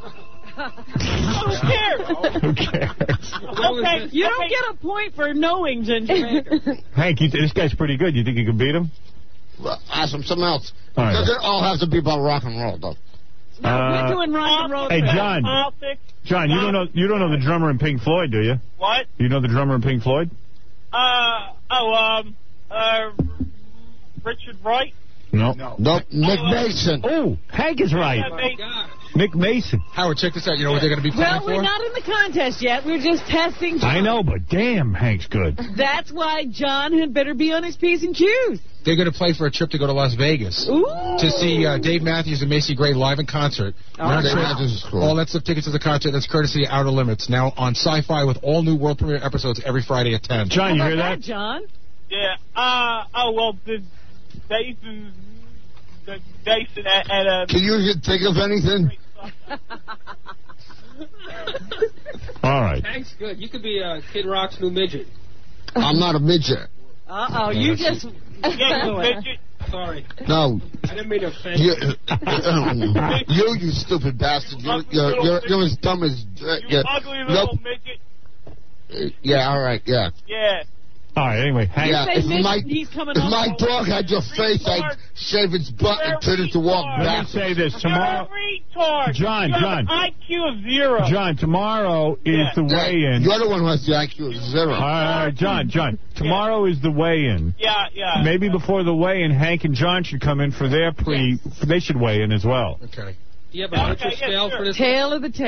Who cares? Who cares? Okay, You don't okay. get a point for knowing Ginger Baker. Hank, you, this guy's pretty good. You think you can beat him? Well, ask him something else. All right. Doesn't all have to be about rock and roll, though. No, Uh, we're doing rock and roll. Hey, today. John. Politics. John, you don't know you don't know the drummer in Pink Floyd, do you? What? You know the drummer in Pink Floyd? Uh, oh, um, uh, Richard Wright. No. Nope, Nick Mason. Oh, Hank is right. Yeah, they- Nick Mason. Howard, check this out. You know what they're going to be playing Well, for? we're not in the contest yet. We're just testing. John. I know, but damn, Hank's good. That's why John had better be on his P's and Q's. They're going to play for a trip to go to Las Vegas Ooh. to see uh, Dave Matthews and Macy Gray live in concert. Oh, Round Dave trip, Matthews is cool. All that stuff, tickets to the concert. That's courtesy of Outer Limits. Now on Sci-Fi with all new world premiere episodes every Friday at ten. John, you How hear about that? that, John? Yeah. Uh, oh, well, the Jason, the Jason at, at uh, Can you even think of anything? All right. Hank's good. You could be uh, Kid Rock's new midget. I'm not a midget. Uh-oh, you just... yeah, you midget. Sorry. No. I didn't mean to offend You, you. you, you stupid bastard. You're, you're, you're, you're as dumb as... Uh, You you're, ugly little nope. midget. Yeah, all right, yeah. Yeah. All right, anyway, Hank. Yeah, if Mitch, my, he's coming if off my the- dog had your face, I'd shave its butt and turn it to walk Let me back. say this. Tomorrow, You're a retard. John, you have John. an I Q of zero. John, tomorrow is Yeah. the weigh-in. You're the one who has the I Q of zero. All right, all right, John, John. Tomorrow is the weigh-in. Yeah, yeah. Maybe before the weigh-in, Hank and John should come in for their pre... They should weigh in as well. Okay. Do you have a Okay, metric yeah, scale sure. for this? Tail of the tape.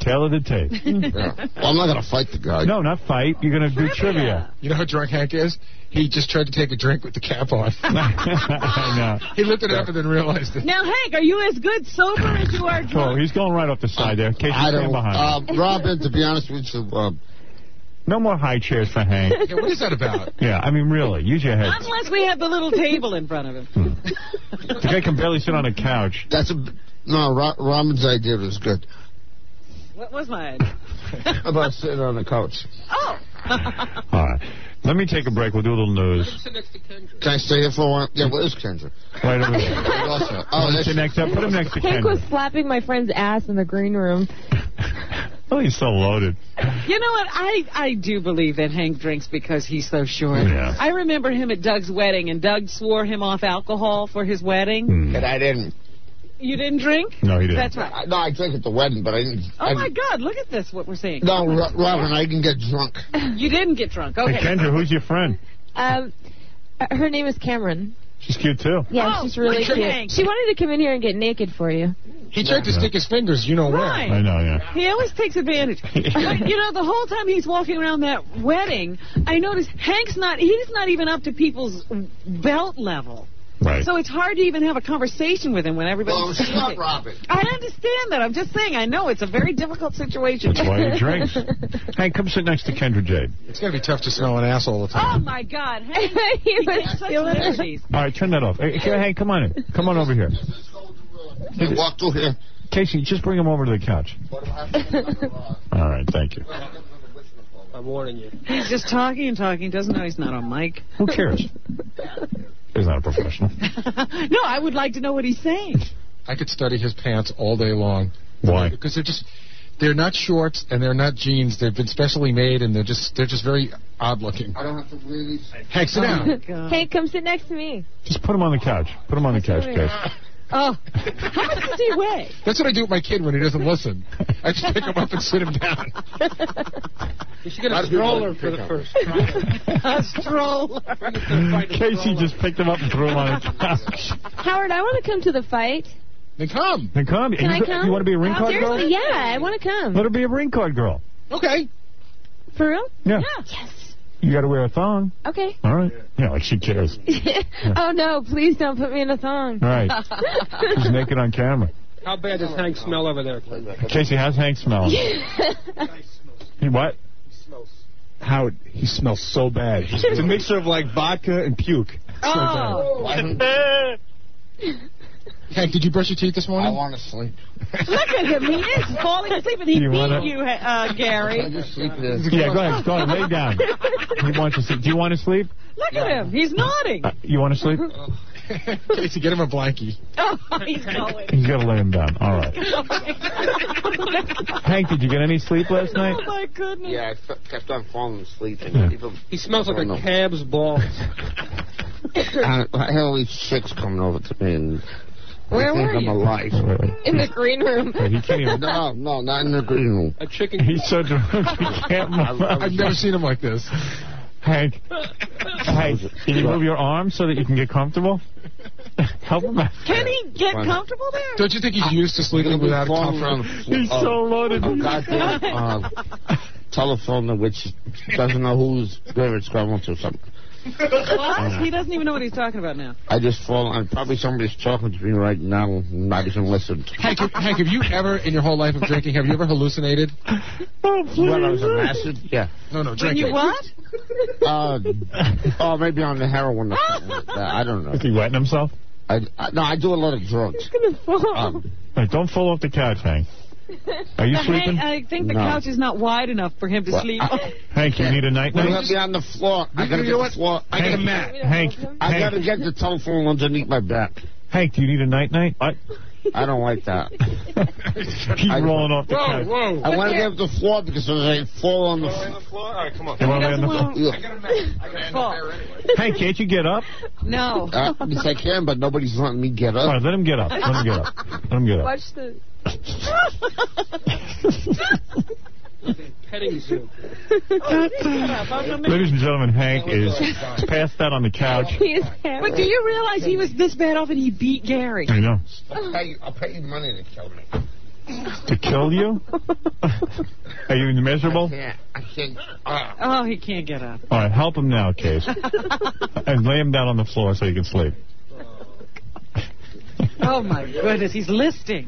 Tail of the tape. Yeah. Well, I'm not going to fight the guy. No, not fight. You're going to do trivia. You know how drunk Hank is? He just tried to take a drink with the cap on. I know. He looked it up and then realized it. Now, Hank, are you as good sober as you are drunk? Oh, he's going right off the side there. Casey, I stand don't, behind. uh, Robin, to be honest with you, uh, no more high chairs for Hank. Yeah, what is that about? Yeah, I mean, really, use your head. Unless we have the little table in front of him. The guy can barely sit on a couch. That's a... No, Ro- Robin's idea was good. What was my idea? About sitting on the couch. Oh. All right. Let me take a break. We'll do a little news. Can I stay here for a while? Yeah, where's Kendra? Right over there. oh, oh that's sit next up. Put him next to Hank Kendra. was slapping my friend's ass in the green room. Oh, he's so loaded. You know what? I, I do believe that Hank drinks because he's so short. Yeah. I remember him at Doug's wedding, and Doug swore him off alcohol for his wedding. Hmm. And I didn't. You didn't drink? No, he didn't. That's right. I, no, I drank at the wedding, but I didn't. Oh, I my didn't. God. Look at this, what we're saying. No, Ro- Robin, I didn't get drunk. You didn't get drunk. Okay. Hey, Kendra, who's your friend? Um, uh, her name is Cameron. She's cute, too. Yeah, Oh, she's really like cute. Hank. She wanted to come in here and get naked for you. He tried to stick his fingers, you know Right. where. I know, yeah. He always takes advantage. But, you know, the whole time he's walking around that wedding, I noticed Hank's not, he's not even up to people's belt level. Right. So it's hard to even have a conversation with him when everybody's Oh, standing. stop, Robin. I understand that. I'm just saying, I know it's a very difficult situation. That's why he drinks. Hank, come sit next to Kendra Jade. It's going to be tough to smell an ass all the Oh, time. my God. Hank, He he was takes such feeling it. liberties. All right, turn that off. Hey, Hank, come on in. Come on over here. I walk through here. Casey, just bring him over to the couch. All right, thank you. I'm warning you. He's just talking and talking. Doesn't know he's not on mic. Who cares? He's not a professional. No, I would like to know what he's saying. I could study his pants all day long. Why? Because they're just... They're not shorts and they're not jeans. They've been specially made and they're just they're just very odd looking. I don't have to really... Hank, sit down. Oh, Hank, come sit next to me. Just put him on the couch. Put him on the couch, over guys. Oh, how much does he weigh? That's what I do with my kid when he doesn't listen. I just pick him up and sit him down. You should get a stroller for the first try. A stroller. Casey just picked him up and threw him on the couch. Howard, I want to come to the fight. Then come. Then come. Can you, I come? You want to be a ring Oh, card girl? seriously? Yeah, I want to come. Let her be a ring card girl. Okay. For real? Yeah. Yes. You got to wear a thong. Okay. All right. Yeah, like she cares. Oh, no, please don't put me in a thong. All right. She's naked on camera. How bad does Hank smell over there? Casey, how's Hank smell? He what? Howard, he smells so bad. It's a mixture of like vodka and puke. So Oh. bad. Hank, did you brush your teeth this morning? I want to sleep. Look at him. He is falling asleep, and he You beat wanna- you, uh, Gary. I just sleep there. Yeah, go ahead. Go ahead. Lay down. He wants to sleep. Do you want to sleep? Look at him. He's nodding. Uh, you want to sleep? Casey, get him a blankie. Oh, he's going. He's got to lay him down. All right. Hank, did you get any sleep last night? Oh, my goodness. Yeah, I f- kept on falling asleep. And Yeah. people, He smells like I don't a know. cab's balls. I, I had all these chicks coming over to me and Where they think were I'm you? alive. In the green room. Wait, he can't even. No, no, not in the green room. A chicken. He's so drunk he can't move. I've never seen him like this. Hank, Hank, can you move your arms so that you can get comfortable? Help him out. Can he get comfortable there? Don't you think he's used to sleeping without a Falling around comfort? the floor. He's so loaded. A goddamn uh, telephone which doesn't know whose favorite going to or something. What? He doesn't even know what he's talking about now. I just fall and probably somebody's talking to me right now, not even listened. Hank, Hank, have you ever, in your whole life of drinking, have you ever hallucinated? Oh, please. When I was on acid, yeah. No, no, When drinking. you what? Uh, oh, maybe on the heroin or something like that. I don't know. Is he wetting himself? I, I, no, I do a lot of drugs. He's going to fall. Um, Right, don't fall off the couch, Hank. Are you Hank, sleeping? I think the No. couch is not wide enough for him to Well, sleep I- on. Hank, you need a night I'm night? gonna be on the floor. I gotta You get know the what? floor. I got a Hank, mat. Hank, I Hank, gotta get the telephone underneath my back. Hank, do you need a night night? What? I don't like that. He's I- rolling off the Whoa, couch. whoa. I want to get off the floor because if I fall on the floor. floor? All right, come on. You want to lay on the floor? Yeah. Fall. Hank, can't you get up? No. Uh, yes, I can, but nobody's letting me get All up. right, let him get up. Let him get up. Let him get up. Watch the... Petting zoo. Ladies and gentlemen, Hank is passed out on the couch. He's But do you realize he was this bad off and he beat Gary? I know. I'll pay you, I'll pay you money to kill me. To kill you? Are you miserable? I can't. I can't. Uh, Oh, he can't get up. All right, help him now, Case. And lay him down on the floor so he can sleep. Oh, my goodness, he's listing.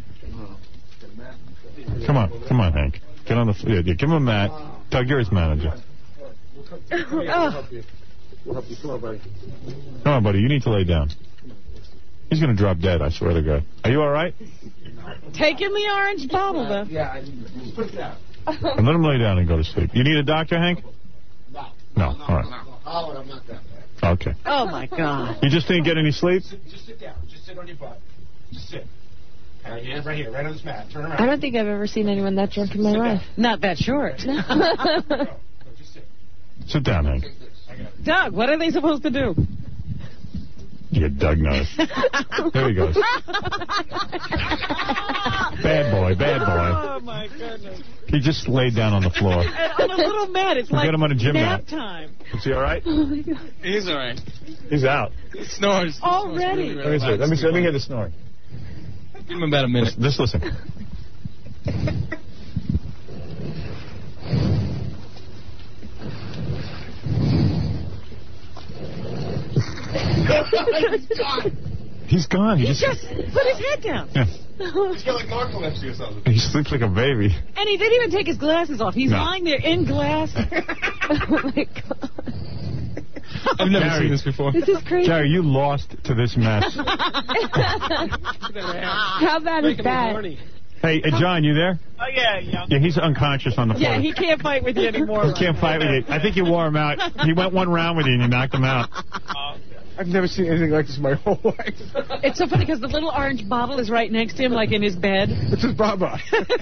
Come on, come on, Hank. Get on the floor. Yeah, give him a mat. Doug, you're his manager. Oh. We'll help you floor, buddy. Come on, buddy, you need to lay down. He's going to drop dead, I swear to God. Are you all right? Take him the orange bottle, though. Yeah, put it down. And let him lay down and go to sleep. You need a doctor, Hank? No. No, all right. Oh, I'm not that bad. Okay. Oh, my God. You just didn't get any sleep? Just sit down. Just sit on your butt. Just sit. Right here, right here, right on this mat. Turn around. I don't think I've ever seen anyone that drunk in my life. Not that short. Sit down, Hank. Doug, what are they supposed to do? You get Doug knows. There he goes. Bad boy, bad boy. Oh, my goodness. He just laid down on the floor. And on a little mat. It's We'll like get him on a gym nap mat. time. Is he all right? Oh, my God. He's all right. He's out. He snores. Already. Let me see. Let me see. Let me hear the snoring. Give him about a minute. Just listen. He's gone. He's gone. He He just, just put his head down. yeah. He's got like narcolepsy or something. He sleeps like a baby. And he didn't even take his glasses off. He's No. lying there in glass. Oh, my God. I've never Gary. seen this before. This is crazy. Jerry, you lost to this mess. How bad is that? Hey, uh, John, you there? Oh, yeah, yeah. Yeah, he's unconscious on the floor. Yeah, he can't fight with you anymore. He can't fight with you. I think you wore him out. He went one round with you and you knocked him out. I've never seen anything like this in my whole life. It's so funny because the little orange bottle is right next to him, like in his bed. This is Baba.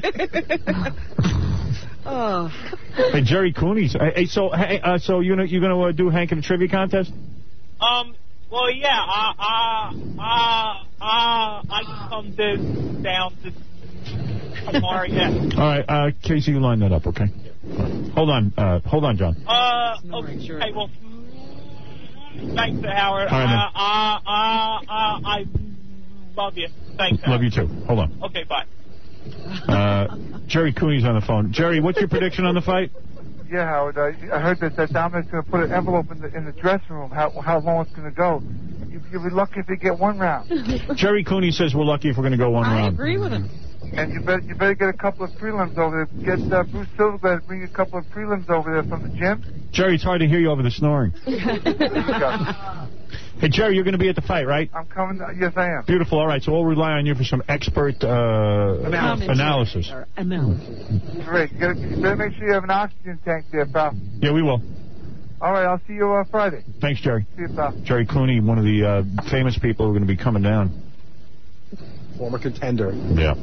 Oh. Hey, Jerry Cooney's. Hey, so, hey, uh, so you know, you're going to uh, do Hank in a trivia contest? Um, well, yeah, uh, uh, uh, uh, I can come to, down to tomorrow, yeah. All right, uh, Casey, you line that up, okay? Hold on, uh, hold on, John. Uh, okay, well, thanks, Howard. All right, uh, uh, uh, uh, I love you. Thanks, Love Howard. you too. Hold on. Okay, bye. Uh, Jerry Cooney's on the phone. Jerry, what's your prediction on the fight? Yeah, Howard. I, I heard that, that Dominic's going to put an envelope in the in the dressing room. How how long it's going to go? You, you'll be lucky if you get one round. Jerry Cooney says we're lucky if we're going to go one I round. agree with him. And you better you better get a couple of prelims over there. Get uh, Bruce Silverberg to bring a couple of prelims over there from the gym. Jerry, it's hard to hear you over the snoring. Hey, Jerry, you're going to be at the fight, right? I'm coming. Yes, I am. Beautiful. All right, so we'll rely on you for some expert uh, Analysis. analysis. Or analysis. Great. You, gotta, you better make sure you have an oxygen tank there, pal. Yeah, we will. All right, I'll see you uh, Friday. Thanks, Jerry. See you, pal. Jerry Cooney, one of the uh, famous people who are going to be coming down. Former contender. Yeah.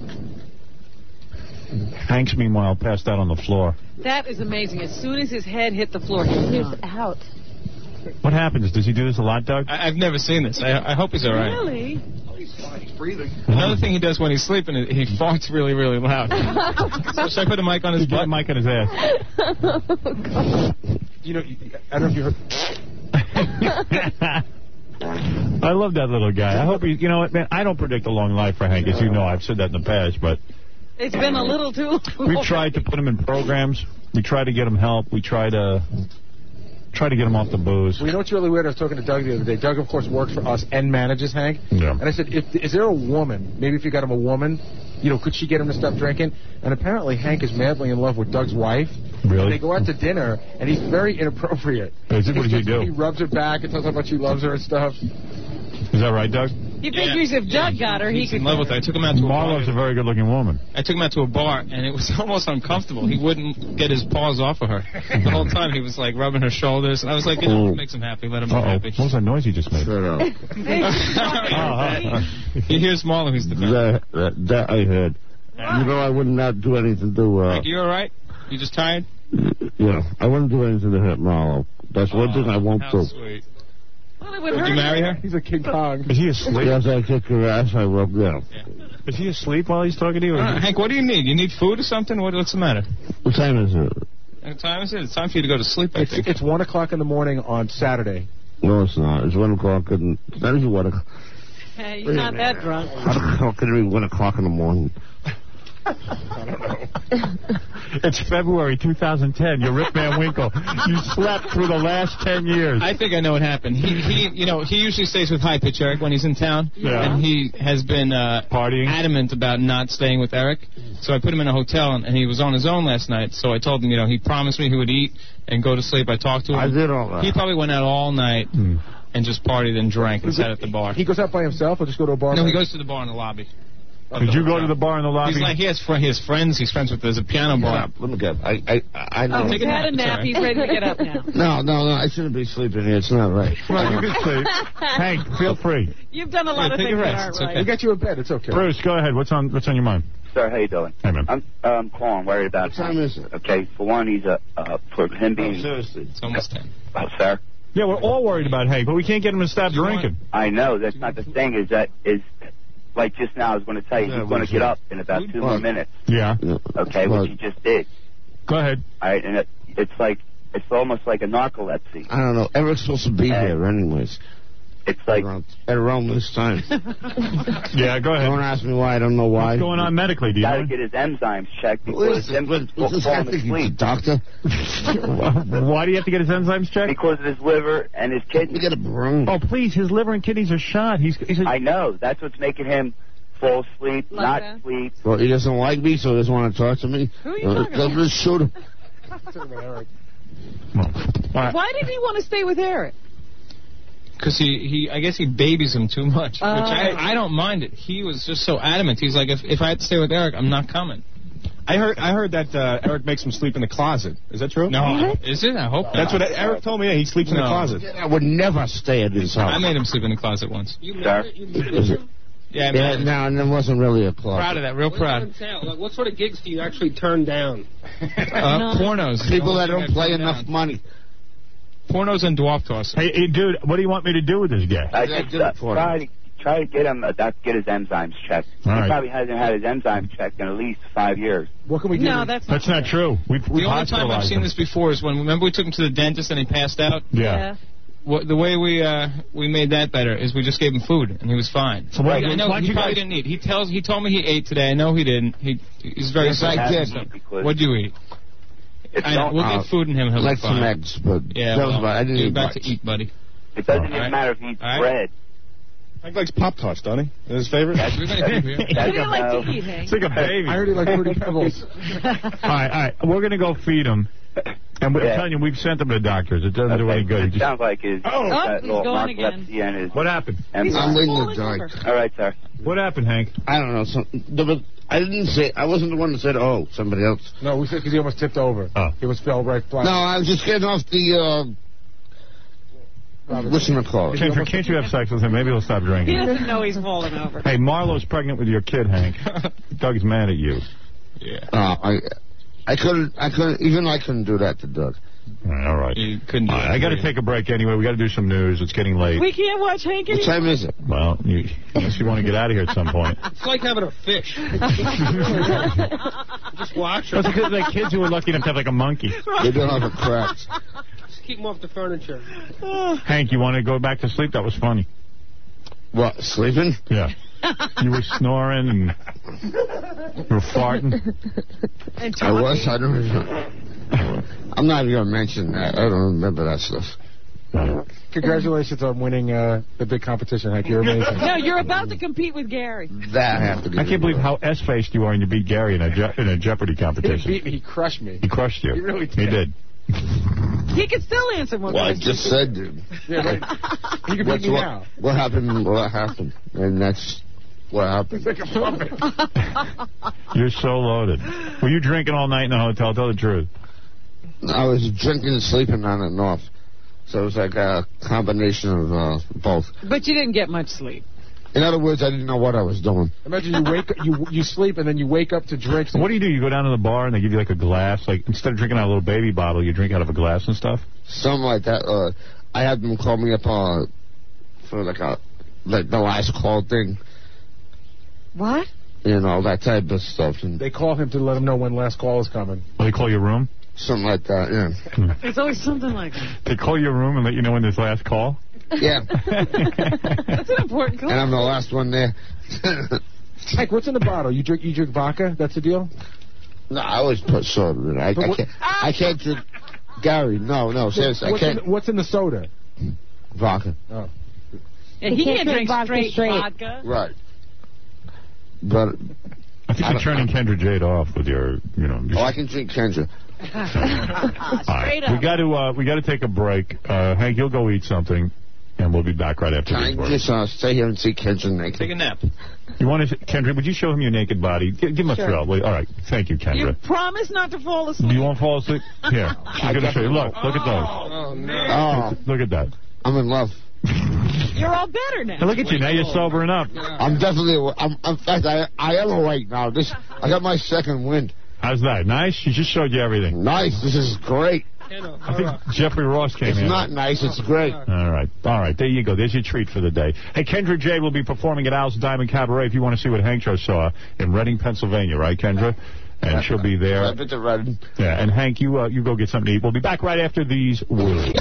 Hanks, meanwhile, passed out on the floor. That is amazing. As soon as his head hit the floor, he was out. What happens? Does he do this a lot, Doug? I, I've never seen this. I, I hope he's all right. Really? He's breathing. Another thing he does when he's sleeping is he farts really, really loud. So should I put a mic on his Put butt? a mic on his ass. You know, I don't know if you heard. I love that little guy. I hope he, you know what, man, I don't predict a long life for Hank, as you know. I've said that in the past, but It's been a little too long. we've tried to put him in programs. We try to get him help. We try to try to get him off the booze. Well, you know what's really weird? I was talking to Doug the other day. Doug, of course, works for us and manages Hank. Yeah. And I said, if, is there a woman, maybe if you got him a woman, you know, could she get him to stop drinking? And apparently Hank is madly in love with Doug's wife. Really? And they go out to dinner, and he's very inappropriate. Is it, what does he do? He rubs her back and tells her how much he loves her and stuff. Is that right, Doug? You figures if Doug got her, he He's could. in love with her. I took him out to a bar. Marlo's a very good-looking woman. I took him out to a bar, and it was almost uncomfortable. He wouldn't get his paws off of her. The whole time he was, like, rubbing her shoulders. And I was like, you know, it makes him happy. Let him be Uh-oh. happy. What was that noise he just made? Shut up. Uh-huh. He hears Marlo, he's the fan. That, that, that I heard. You know, I would not do anything to, uh, Like, you all right? You just tired? yeah, I wouldn't do anything to hurt Marlo. That's one thing I won't How do. sweet. Well, it would Would hurt you marry her? He's a King Kong. Is he asleep? Yes, I kick her ass, I will, yeah. Is he asleep while he's talking to you? Uh, Hank, what do you need? You need food or something? What, what's the matter? What time is it? What time is it? It's time for you to go to sleep, I It's, think. it's one o'clock in the morning on Saturday. No, it's not. It's one o'clock and, it's not even one o'clock. Hey, he's not that drunk. How the hell can it be one o'clock in the morning? I don't know. It's February two thousand ten. You're Rip Van Winkle. You slept through the last ten years. I think I know what happened. He, he, you know, he usually stays with High Pitch Eric when he's in town, Yeah. and he has been uh, partying, adamant about not staying with Eric. So I put him in a hotel, and, and he was on his own last night. So I told him, you know, he promised me he would eat and go to sleep. I talked to him. I did all that. He probably went out all night and just partied and drank and sat at the bar. He goes out by himself or just go to a bar? No, by he goes to the bar in the lobby. Did you go to the bar in the lobby? He's like, he has, fr- he has friends. He's friends with, there's a piano bar. Let me get I, I, I know. Oh, he's had a nap. He's ready to get up now. No, no, no. I shouldn't be sleeping here. It's not right. Well, you can sleep. Hank, feel free. You've done a lot Yeah, of take things a that rest. aren't It's right. okay. We got you in bed. It's okay. Bruce, go ahead. What's on What's on your mind? Sir, how you doing? Hey, man. I'm um, calling, worried about. What time is it? Okay, for one, he's a uh, for him being. Oh, seriously. It's almost ten. Oh, sir. Yeah, we're all worried about Hank, but we can't get him to stop drinking. I know that's not the thing. Is that is like just now I was going to tell you Yeah, he's going to what's get that? up in about two more What? minutes. Yeah. Okay, What? which he just did. Go ahead. All right, and it, it's like it's almost like a narcolepsy. I don't know. Eric's supposed to be And here anyways. It's like around, at around this time. Yeah, go ahead. Don't ask me why. I don't know why. What's going on medically? Do you got know? to get his enzymes checked What because is him this? What, this guy falling think he's a asleep doctor? Why do you have to get his enzymes checked? because of his liver and his You kidneys. get a brain. Oh, please, his liver and kidneys are shot. He's, he's a, I know that's what's making him fall asleep, Like not that? sleep. Well, he doesn't like me, so he doesn't want to talk to me. Who are you Uh, talking about? Just shoot him. All right. Why did he want to stay with Eric? Because he, he, I guess he babies him too much, Oh. which I, I don't mind it. He was just so adamant. He's like, if, if I had to stay with Eric, I'm not coming. I heard I heard that uh, Eric makes him sleep in the closet. Is that true? No, is it? I hope not. That's what Eric told me. Yeah, he sleeps in the No. closet. I would never stay at his house. I made him sleep in the closet once. You Sir? married, you married Is it? him? Yeah, I Yeah, mean, no, and it wasn't really a closet. proud of that, real What does proud. that entail? Like, what sort of gigs do you actually turn down? Uh, pornos. People that The only don't thing I play turn enough down. money. Pornos and dwarf tossing. Hey, hey, dude, what do you want me to do with this guy? I Yeah, just do uh, it for try him. to try to get him uh, that get his enzymes checked. All he right. probably hasn't had his enzymes checked in at least five years. What can we do? No, that's not That's not true. We've, we've The only time I've hospitalized seen him. this before is when, remember we took him to the dentist and he passed out? Yeah. What, the way we uh, we made that better is we just gave him food and he was fine. So why- I know why'd he you probably guys- didn't eat. He tells he told me he ate today. I know he didn't. He he's very Yes, I self-conscious. did. What'd you eat? It's I know. not- We'll Uh, get food in him. He'll like be some fine. eggs, but Yeah, that was well, about I didn't you're eat about much. to eat, buddy. It doesn't All even right. matter if he eats All right. bread. Hank likes Pop Tarts, don't he? Is his favorite? We're gonna keep here. What do you like to eat, Hank? It's like a baby. I heard he liked Fruity Pebbles. All right, all right. We're going to go feed him. And we're Yeah. telling you, we've sent him to the doctors. It doesn't do Okay, any good. He It just- sounds like his Oh. that Oh, he's little going again. narcolepsy and his What happened? enzymes. I'm in the Falling dark. over. All right, sir. What happened, Hank? I don't know. Some, there was, I didn't say. I wasn't the one that said, "Oh, somebody else." No, we said because he almost tipped over. Oh. He was fell right flat. No, I was just getting off the. Uh, what's in the car? Can't, can't you have sex with him? Maybe he'll stop He drinking. doesn't know he's falling over. Hey, Marlo's pregnant with your kid, Hank. Doug's mad at you. Yeah. Uh, I, I couldn't. I couldn't. Even I couldn't do that to Doug. All right. All right. You couldn't do All right, it. I got to take a break anyway. We got to do some news. It's getting late. We can't watch Hank What anymore. time is it? Well, you, unless you want to get out of here at some point. It's like having a fish. Just watch That's her. because like kids who are lucky enough to have like a monkey. They don't have a crack. Just keep them off the furniture. Hank, you want to go back to sleep? That was funny. What? Sleeping? Yeah. You were snoring and you were farting. And I was. I don't. Even, I'm not even gonna mention that. I don't remember that stuff. Congratulations on winning uh, the big competition, Hank. You're amazing. No, you're about to compete with Gary. That I have to. I can't believe how S-faced you are and you beat Gary in a, Je- in a Jeopardy He didn't competition. beat me. He crushed me. He crushed you. He really did. He did. He can still answer one Well, I question. just said, dude. Yeah, right. He can beat What's me what, now. what happened? What happened? And that's what happened. He's like a puppet. You're so loaded. Were you drinking all night in the hotel? Tell the truth. I was drinking and sleeping on and off. So it was like a combination of uh, both. But you didn't get much sleep. In other words, I didn't know what I was doing. Imagine you wake you you sleep and then you wake up to drink. What do you do? You go down to the bar and they give you like a glass. Like instead of drinking out of a little baby bottle, you drink out of a glass and stuff. Something like that. Uh, I had them call me up uh, for like a like the last call thing. What? You know, that type of stuff. And They call him to let him know when last call is coming. Well, they call your room? something like that, yeah. There's always something like that. They call your room and let you know when there's last call? Yeah. That's an important call. And I'm the last one there. Hank, what's in the bottle? You drink you drink vodka? That's the deal? No, I always put soda in it. I, I, what- can't, I can't drink... Gary, no, no, seriously, I What's can't... in, what's in the soda? Vodka. Oh. Yeah, he can't drink straight straight. vodka. Right. But... I think I you're don't- turning Kendra Jade off with your, you know. Oh, I can drink Kendra. All right. We got to uh, we got to take a break. Uh, Hank, you'll go eat something, and we'll be back right after Can these I words. just uh, stay here and see Kendra naked? Take a nap. You want to, Kendra? Would you show him your naked body? Give, give him a Sure. thrill. Wait, all right. Thank you, You Kendra. promise not to fall asleep? Do you want to fall asleep? Here, she's going to show you. Look, look at those. Oh, no. Oh, Look at that. I'm in love. You're all better now. Now look at you. Now you're sobering up. I'm definitely... I'm, in fact, I, I am awake now. This, I got my second wind. How's that? Nice? She just showed you everything. Nice. This is great. I think Jeffrey Ross came It's in. not nice. It's great. All right. All right. There you go. There's your treat for the day. Hey, Kendra Jade will be performing at Al's Diamond Cabaret if you want to see what Hank just saw in Reading, Pennsylvania. Right, Kendra? And she'll be there. I've been to Reading. Yeah, and Hank, you uh, you go get something to eat. We'll be back right after these words.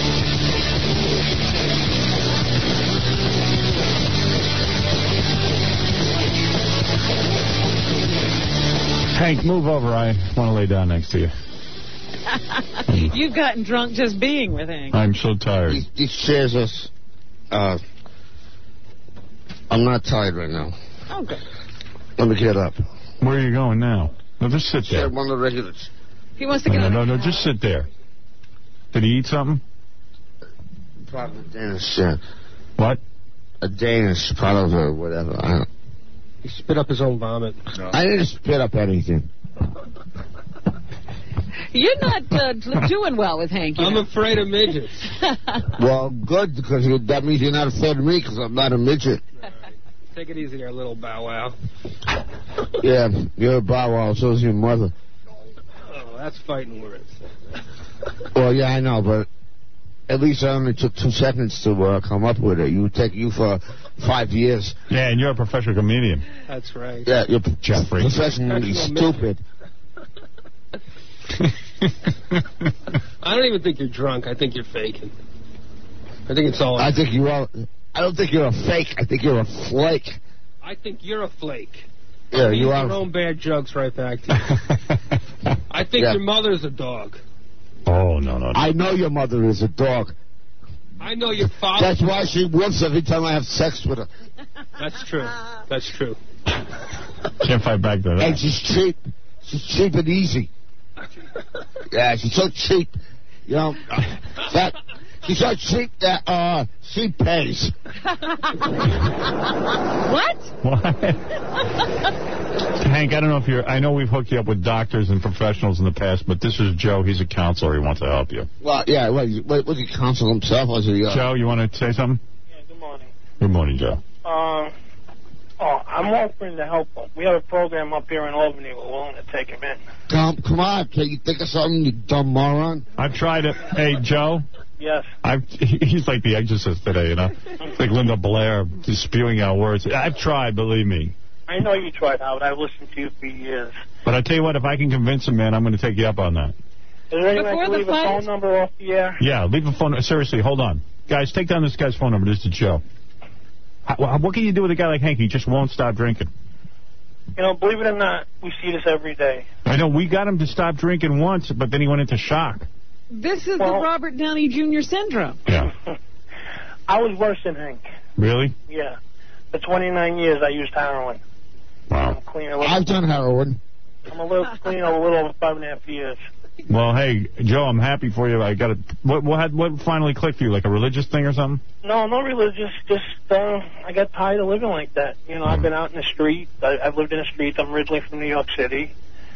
Hank, move over. I want to lay down next to you. You've gotten drunk just being with Hank. I'm so tired. These, these chairs are... Uh, I'm not tired right now. Okay. Let me get up. Where are you going now? No, just sit there. Sit one of the regulars. He wants to No, get no, on. no, no, just sit there. Did he eat something? Probably Danish. Uh, What? a Danish part of or whatever. I, don't, He spit up his own vomit. I didn't spit up anything. You're not uh, d- doing well with Hank. You I'm know. afraid of midgets. Well, good, because that means you're not afraid of me, because I'm not a midget. Take it easy there, little bow wow. Yeah, you're a bow wow, so is your mother. Oh, that's fighting words. Well, yeah, I know, but at least I only took two seconds to uh, come up with it. You would take you for five years. Yeah, and you're a professional comedian. That's right. Yeah, you're Jeffrey. professionally Professional stupid. I don't even think you're drunk. I think you're faking. I think it's all... I think you are... I don't think you're a fake. I think you're a flake. I think you're a flake. Yeah, you Your are. own bad jokes right back to you. I think Yeah. your mother's a dog. Oh, no, no, no. I know your mother is a dog. I know your father... That's why she whips every time I have sex with her. That's true. That's true. Can't fight back to that. And she's cheap. She's cheap and easy. Yeah, she's so cheap. You know, that she's so cheap that uh she pays. What? What? Hank, I don't know if you're... I know we've hooked you up with doctors and professionals in the past, but this is Joe. He's a counselor. He wants to help you. Well, yeah. What? What? Was he counsel himself? Or was he? Uh, Joe, you want to say something? Yeah, good morning. Good morning, Joe. Uh, oh, I'm offering to help him. We have a program up here in Albany. We're willing to take him in. Come, come on. Can you think of something, you dumb moron? I've tried it. Hey, Joe. Yes. I've, he's like the exorcist today, you know? It's like Linda Blair just spewing out words. I've tried, believe me. I know you tried, Howard. I've listened to you for years. But I tell you what, if I can convince him, man, I'm going to take you up on that. Is there any way I Before can the leave a fight? phone number off the air? Yeah, leave a phone. Seriously, hold on. Guys, take down this guy's phone number. This is Joe. How, what can you do with a guy like Hank? He just won't stop drinking. You know, believe it or not, we see this every day. I know, we got him to stop drinking once, but then he went into shock. This is Well- the Robert Downey Junior syndrome. Yeah. I was worse than Hank. Really? Yeah. For twenty-nine years, I used heroin. Wow. I'm clean. A little, I've done heroin. I'm a little clean a little over five and a half years. Well, hey, Joe, I'm happy for you. I got it. What, what, had, what finally clicked for you? Like a religious thing or something? No, no religious. Just uh, I got tired of living like that. You know, I've been out in the street. I, I've lived in the streets. I'm originally from New York City,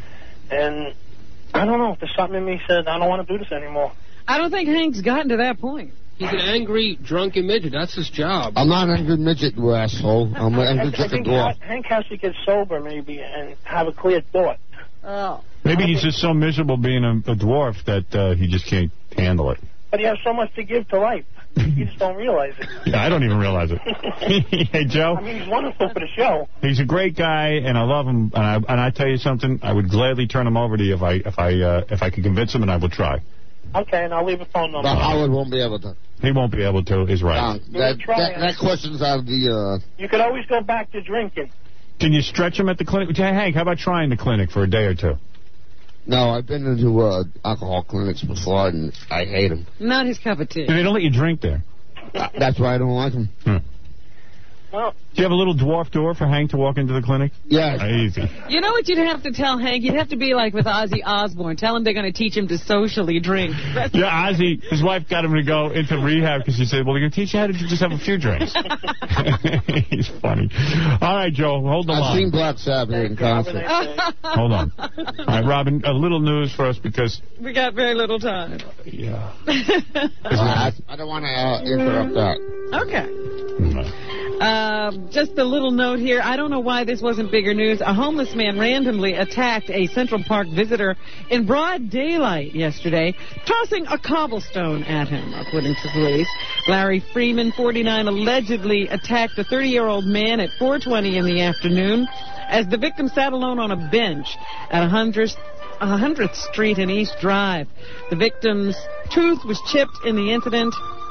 and I don't know. There's something in me said I don't want to do this anymore. I don't think Hank's gotten to that point. He's an angry, drunken midget. That's his job. I'm not an angry midget, you asshole. I'm an I, angry I chicken think dwarf. Hank has to get sober maybe and have a clear thought. Oh. Maybe he's just so miserable being a, a dwarf that uh, he just can't handle it. But he has so much to give to life. You just don't realize it. Yeah, I don't even realize it. Hey, Joe. I mean, he's wonderful for the show. He's a great guy, and I love him. And I, and I tell you something, I would gladly turn him over to you if I if I uh, if I could convince him, and I will try. Okay, and I'll leave a phone number. But Howard won't be able to. He won't be able to. Is right. Uh, that, that, that question's out of the. Uh, You could always go back to drinking. Can you stretch them at the clinic? Hey, Hank, how about trying the clinic for a day or two? No, I've been into uh, alcohol clinics before, and I hate them. Not his cup of tea. And they don't let you drink there. Uh, that's why I don't like them. Hmm. Well, do you have a little dwarf door for Hank to walk into the clinic? Yeah. Easy. You know what you'd have to tell Hank? You'd have to be like with Ozzy Osbourne. Tell him they're going to teach him to socially drink. That's yeah, Ozzy, his wife got him to go into rehab because she said, well, they're going to teach you how to just have a few drinks. He's funny. All right, Joe, hold the I've line. I've seen Black Sabbath in concert. Hold on. All right, Robin, a little news for us because... we got very little time. Yeah. I, I don't want to uh, interrupt that. Okay. Uh, just a little note here. I don't know why this wasn't bigger news. A homeless man randomly attacked a Central Park visitor in broad daylight yesterday, tossing a cobblestone at him, according to police. Larry Freeman, forty-nine, allegedly attacked a thirty-year-old man at four twenty in the afternoon as the victim sat alone on a bench at one hundredth Street and East Drive. The victim's tooth was chipped in the incident.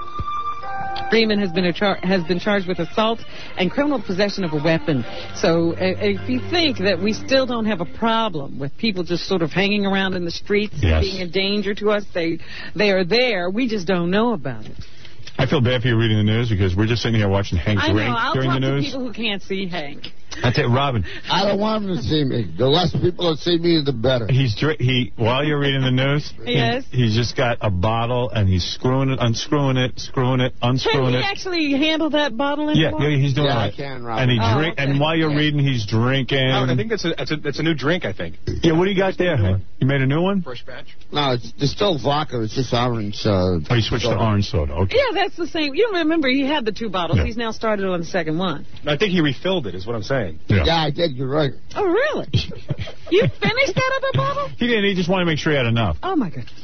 Freeman has been a char has been charged with assault and criminal possession of a weapon. So uh, if you think that we still don't have a problem with people just sort of hanging around in the streets yes. being a danger to us, they they are there. We just don't know about it. I feel bad for you reading the news because we're just sitting here watching Hank I know, drink I'll during talk the news. to people who can't see Hank. I tell you, Robin. I don't want him to see me. The less people that see me, the better. He's he while you're reading the news. Yes. He, he's just got a bottle and he's screwing it, unscrewing it, screwing it, unscrewing Can it. he actually handle that bottle Yeah, anymore? yeah, he's doing yeah, it. I can, Robin. And he oh, drink, okay. and while you're yeah. reading, he's drinking. Oh, I think that's a, that's a that's a new drink. I think. Yeah, what do you got there? Huh? You made a new one? Fresh batch. No, it's, it's still vodka. It's just orange. Uh, oh, you switched soda. to orange soda. Okay. Yeah, that's the same. You don't remember he had the two bottles. Yeah. He's now started on the second one. I think he refilled it. Is what I'm saying. Yeah, yeah I did. You're right. Oh, really? You finished that other bottle? He didn't. He just wanted to make sure he had enough. Oh, my goodness.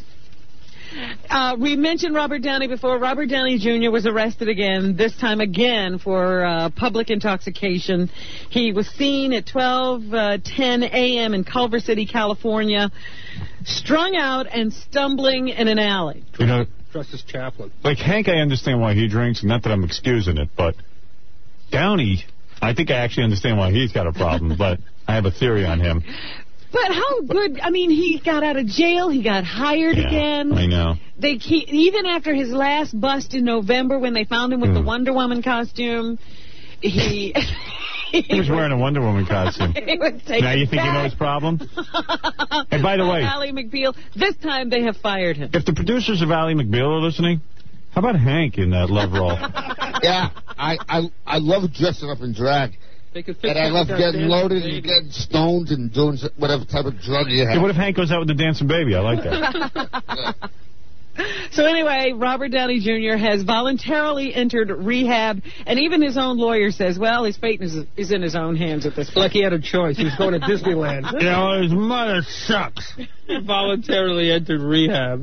Uh, we mentioned Robert Downey before. Robert Downey Junior was arrested again, this time again for uh, public intoxication. He was seen at twelve ten a.m. in Culver City, California, strung out and stumbling in an alley. You know, Dressed as Chaplin. like Hank, I understand why he drinks, not that I'm excusing it, but Downey, I think I actually understand why he's got a problem, but I have a theory on him. But how good, I mean, he got out of jail, he got hired yeah, again. I know. They keep, even after his last bust in November when they found him with mm. the Wonder Woman costume, he... He was wearing a Wonder Woman costume. He was taking now you think back. you know his problem? And by the way... Ally McBeal, this time they have fired him. If the producers of Ally McBeal are listening, how about Hank in that love role? Yeah, I, I, I love dressing up in drag. They could and I love getting loaded and getting stoned and doing whatever type of drug you have. Hey, what if Hank goes out with the dancing baby? I like that. yeah. So anyway, Robert Downey Junior has voluntarily entered rehab, and even his own lawyer says, well, his fate is, is in his own hands at this point. Like he had a choice. He was going to Disneyland. You know, his mother sucks. He voluntarily entered rehab.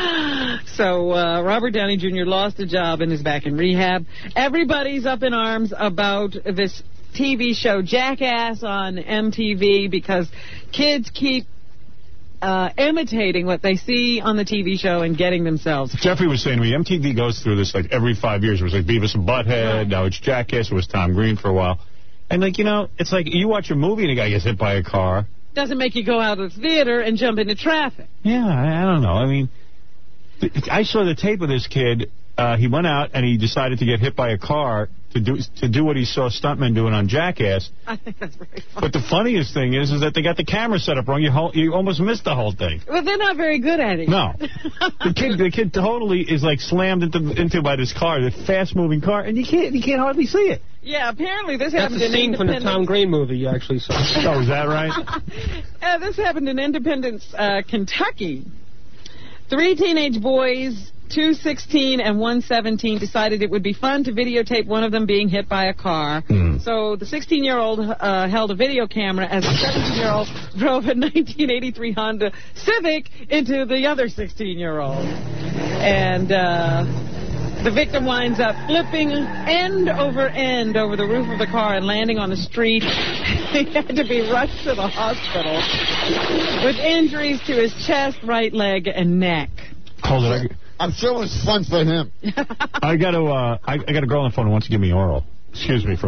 So uh, Robert Downey Junior lost a job and is back in rehab. Everybody's up in arms about this T V show Jackass on M T V because kids keep Uh, imitating what they see on the T V show and getting themselves. Jeffrey was saying to me, M T V goes through this like every five years. It was like Beavis and Butthead, now it's Jackass, it was Tom Green for a while. And like, you know, it's like you watch a movie and a guy gets hit by a car. Doesn't make you go out of the theater and jump into traffic. Yeah, I, I don't know. I mean, I saw the tape of this kid. Uh, he went out and he decided to get hit by a car to do to do what he saw stuntmen doing on Jackass. I think that's very funny. But the funniest thing is, is that they got the camera set up wrong. You whole, you almost missed the whole thing. Well, they're not very good at it. No, the kid the kid totally is like slammed into into by this car, the fast moving car, and you can't you can't hardly see it. Yeah, apparently this That's happened a in scene from the Independence. Tom Green movie you actually saw. Oh, is that right? uh, this happened in Independence, uh, Kentucky. Three teenage boys, two sixteen and one seventeen, decided it would be fun to videotape one of them being hit by a car. Mm. So the sixteen-year-old uh, held a video camera as the seventeen-year-old drove a nineteen eighty-three Honda Civic into the other sixteen-year-old. And uh, the victim winds up flipping end over end over the roof of the car and landing on the street. He had to be rushed to the hospital with injuries to his chest, right leg, and neck. Hold it. I'm sure it was fun for him. I got to. Uh, I, I got a girl on the phone who wants to give me oral. Excuse me for a minute.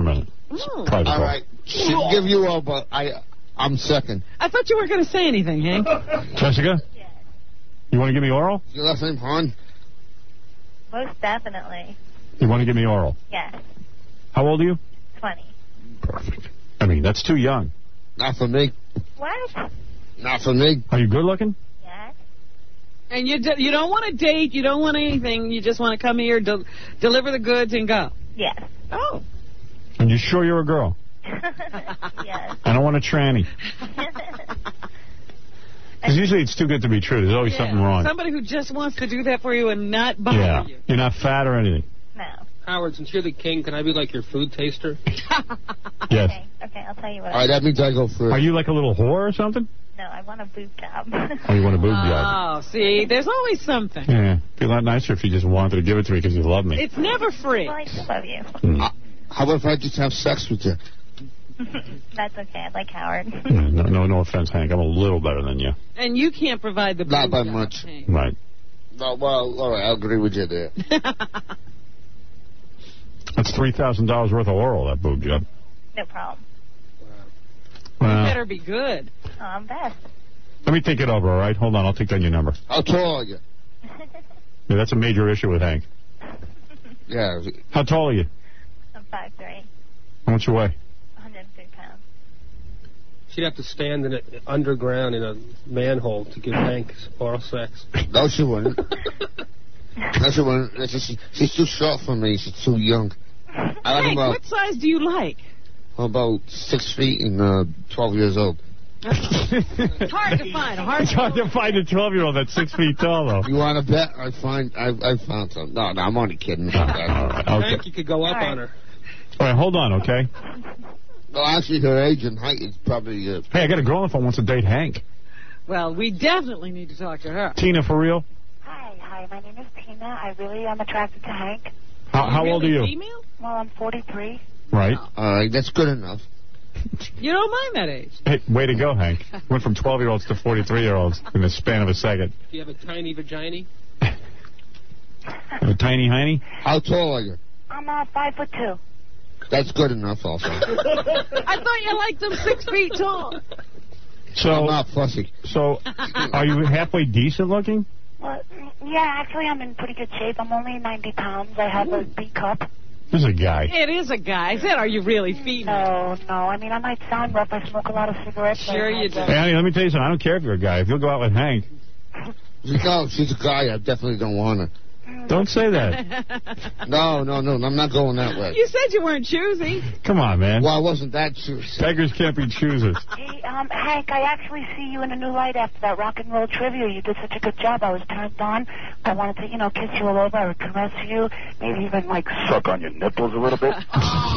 Mm. Private All call. right. Should give you all, but I, I'm second. I thought you weren't going to say anything, Hank. Jessica? You want to give me oral? Your last name, Han? Most definitely. You want to give me oral? Yes. How old are you? twenty. Perfect. I mean, that's too young. Not for me. What? Not for me. Are you good looking? Yes. And you do, you don't want to date, you don't want anything, you just want to come here, del- deliver the goods, and go. Yes. Oh. And you sure you're a girl? Yes. I don't want a tranny. Because usually it's too good to be true. There's always Yeah. something wrong. Somebody who just wants to do that for you and not bother Yeah. you. You're not fat or anything. No. Howard, since you're the king, can I be like your food taster? Yes. Okay. Okay, I'll tell you what. All right, that means I go first. Are you like a little whore or something? No, I want a boob job. Oh, you want a boob job? Oh, see, there's always something. Yeah. It'd be a lot nicer if you just wanted to give it to me because you love me. It's never free. Well, I still love you. Mm. Uh, how about if I just have sex with you? That's okay. I like Howard. Yeah, no, no, no offense, Hank. I'm a little better than you. And you can't provide the boob Not by job, much. Hank. Right. No, well, all right, I'll agree with you there. That's three thousand dollars worth of oral, that boob job. No problem. You Well, better be good. Oh, I'm best. let me think it over, all right? Hold on, I'll take down your number. How tall are you? Yeah, that's a major issue with Hank. Yeah. How tall are you? I'm five three. How much you weigh? one hundred three pounds. She'd have to stand in a, underground in a manhole to give Hank oral sex. No, she wouldn't. No, she wouldn't. It's just, she, she's too short for me. She's too young. I like Hank, about, what size do you like? about six feet and uh, twelve years old. It's hard to find. Hard It's hard to find a twelve-year-old that's six feet tall, though. You want to bet? I find I I found some. No, no, I'm only kidding. About that. All right, okay. Hank, you could go up on her. All right, hold on, okay? Well, actually, her age and height is probably. Uh, Hey, I got a girl on the phone wants to date Hank. Well, we definitely need to talk to her. Tina, for real? Hi, hi. My name is Tina. I really am attracted to Hank. How, how old are you? Female? Well, I'm forty-three. Right. All right, that's good enough. You don't mind that age. Hey, way to go, Hank. Went from twelve-year-olds to forty-three-year-olds in the span of a second. Do you have a tiny vagina? A tiny hiney? How tall are you? I'm uh, five foot two. That's good enough, also. I thought you liked them six feet tall. So, I'm not fussy. So, are you halfway decent looking? Well, yeah, actually, I'm in pretty good shape. I'm only ninety pounds. I have a B cup. This is a guy. It is a guy. I said, are you really female? No, no. I mean, I might sound rough. I smoke a lot of cigarettes. Sure you do. Hey, honey, let me tell you something. I don't care if you're a guy. If you'll go out with Hank, No, she's a guy. I definitely don't want her. don't say that. No, no, no. I'm not going that way. You said you weren't choosy. Come on, man. Well, I wasn't that choosy. Beggars can't be choosers. Hey, um, Hank, I actually see you in a new light after that rock and roll trivia. You did such a good job. I was turned on. I wanted to, you know, kiss you all over. I would caress you. Maybe even, like, suck on your nipples a little bit.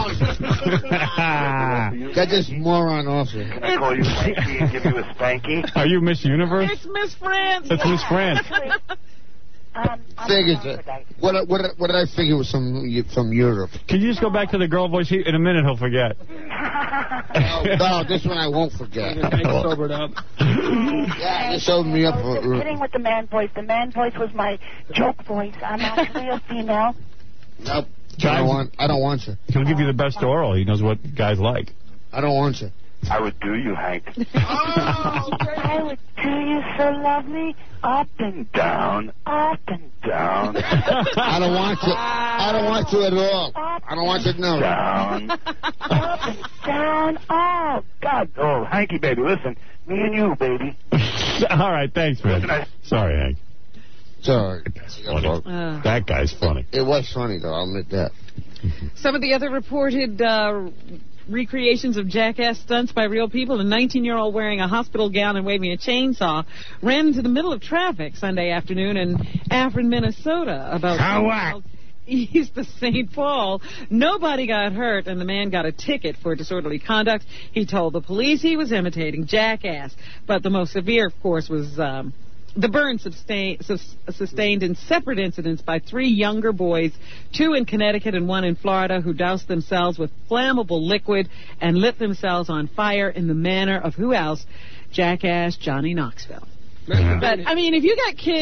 Get this moron off here. Can I call you Hanky and give you a spanky? Are you Miss Universe? It's Miss France. That's Miss France. Um, I'm Figured sorry it. for that. What, what, what did I figure was some from Europe? Can you just go back to the girl voice? He, in a minute, he'll forget. No, no, this one I won't forget. Hank sobered up. Yeah, you showed me up. I was For, just kidding with the man voice. The man voice was my joke voice. I'm actually a female. nope. I don't want. I don't want you. He'll give you the best oral. He knows what guys like. I don't want you. I would do you, Hank. I would do you so lovely. Up and down, up and down. I don't want you. I don't want you at all. I don't want you to know. Down, up and down. Oh, God. Oh, Hanky, baby, listen. Me and you, baby. All right, thanks, man. Sorry, Hank. Sorry. Funny. Uh. That guy's funny. It was funny, though. I'll admit that. Some of the other reported uh, recreations of jackass stunts by real people. A nineteen-year-old wearing a hospital gown and waving a chainsaw ran into the middle of traffic Sunday afternoon in Akron, Minnesota, about How two whack? miles east of Saint Paul. Nobody got hurt, and the man got a ticket for disorderly conduct. He told the police he was imitating Jackass, but the most severe, of course, was um, the burn sustain, sus, sustained in separate incidents by three younger boys, two in Connecticut and one in Florida, who doused themselves with flammable liquid and lit themselves on fire in the manner of who else? Jackass Johnny Knoxville. Yeah. But, I mean, if you got kids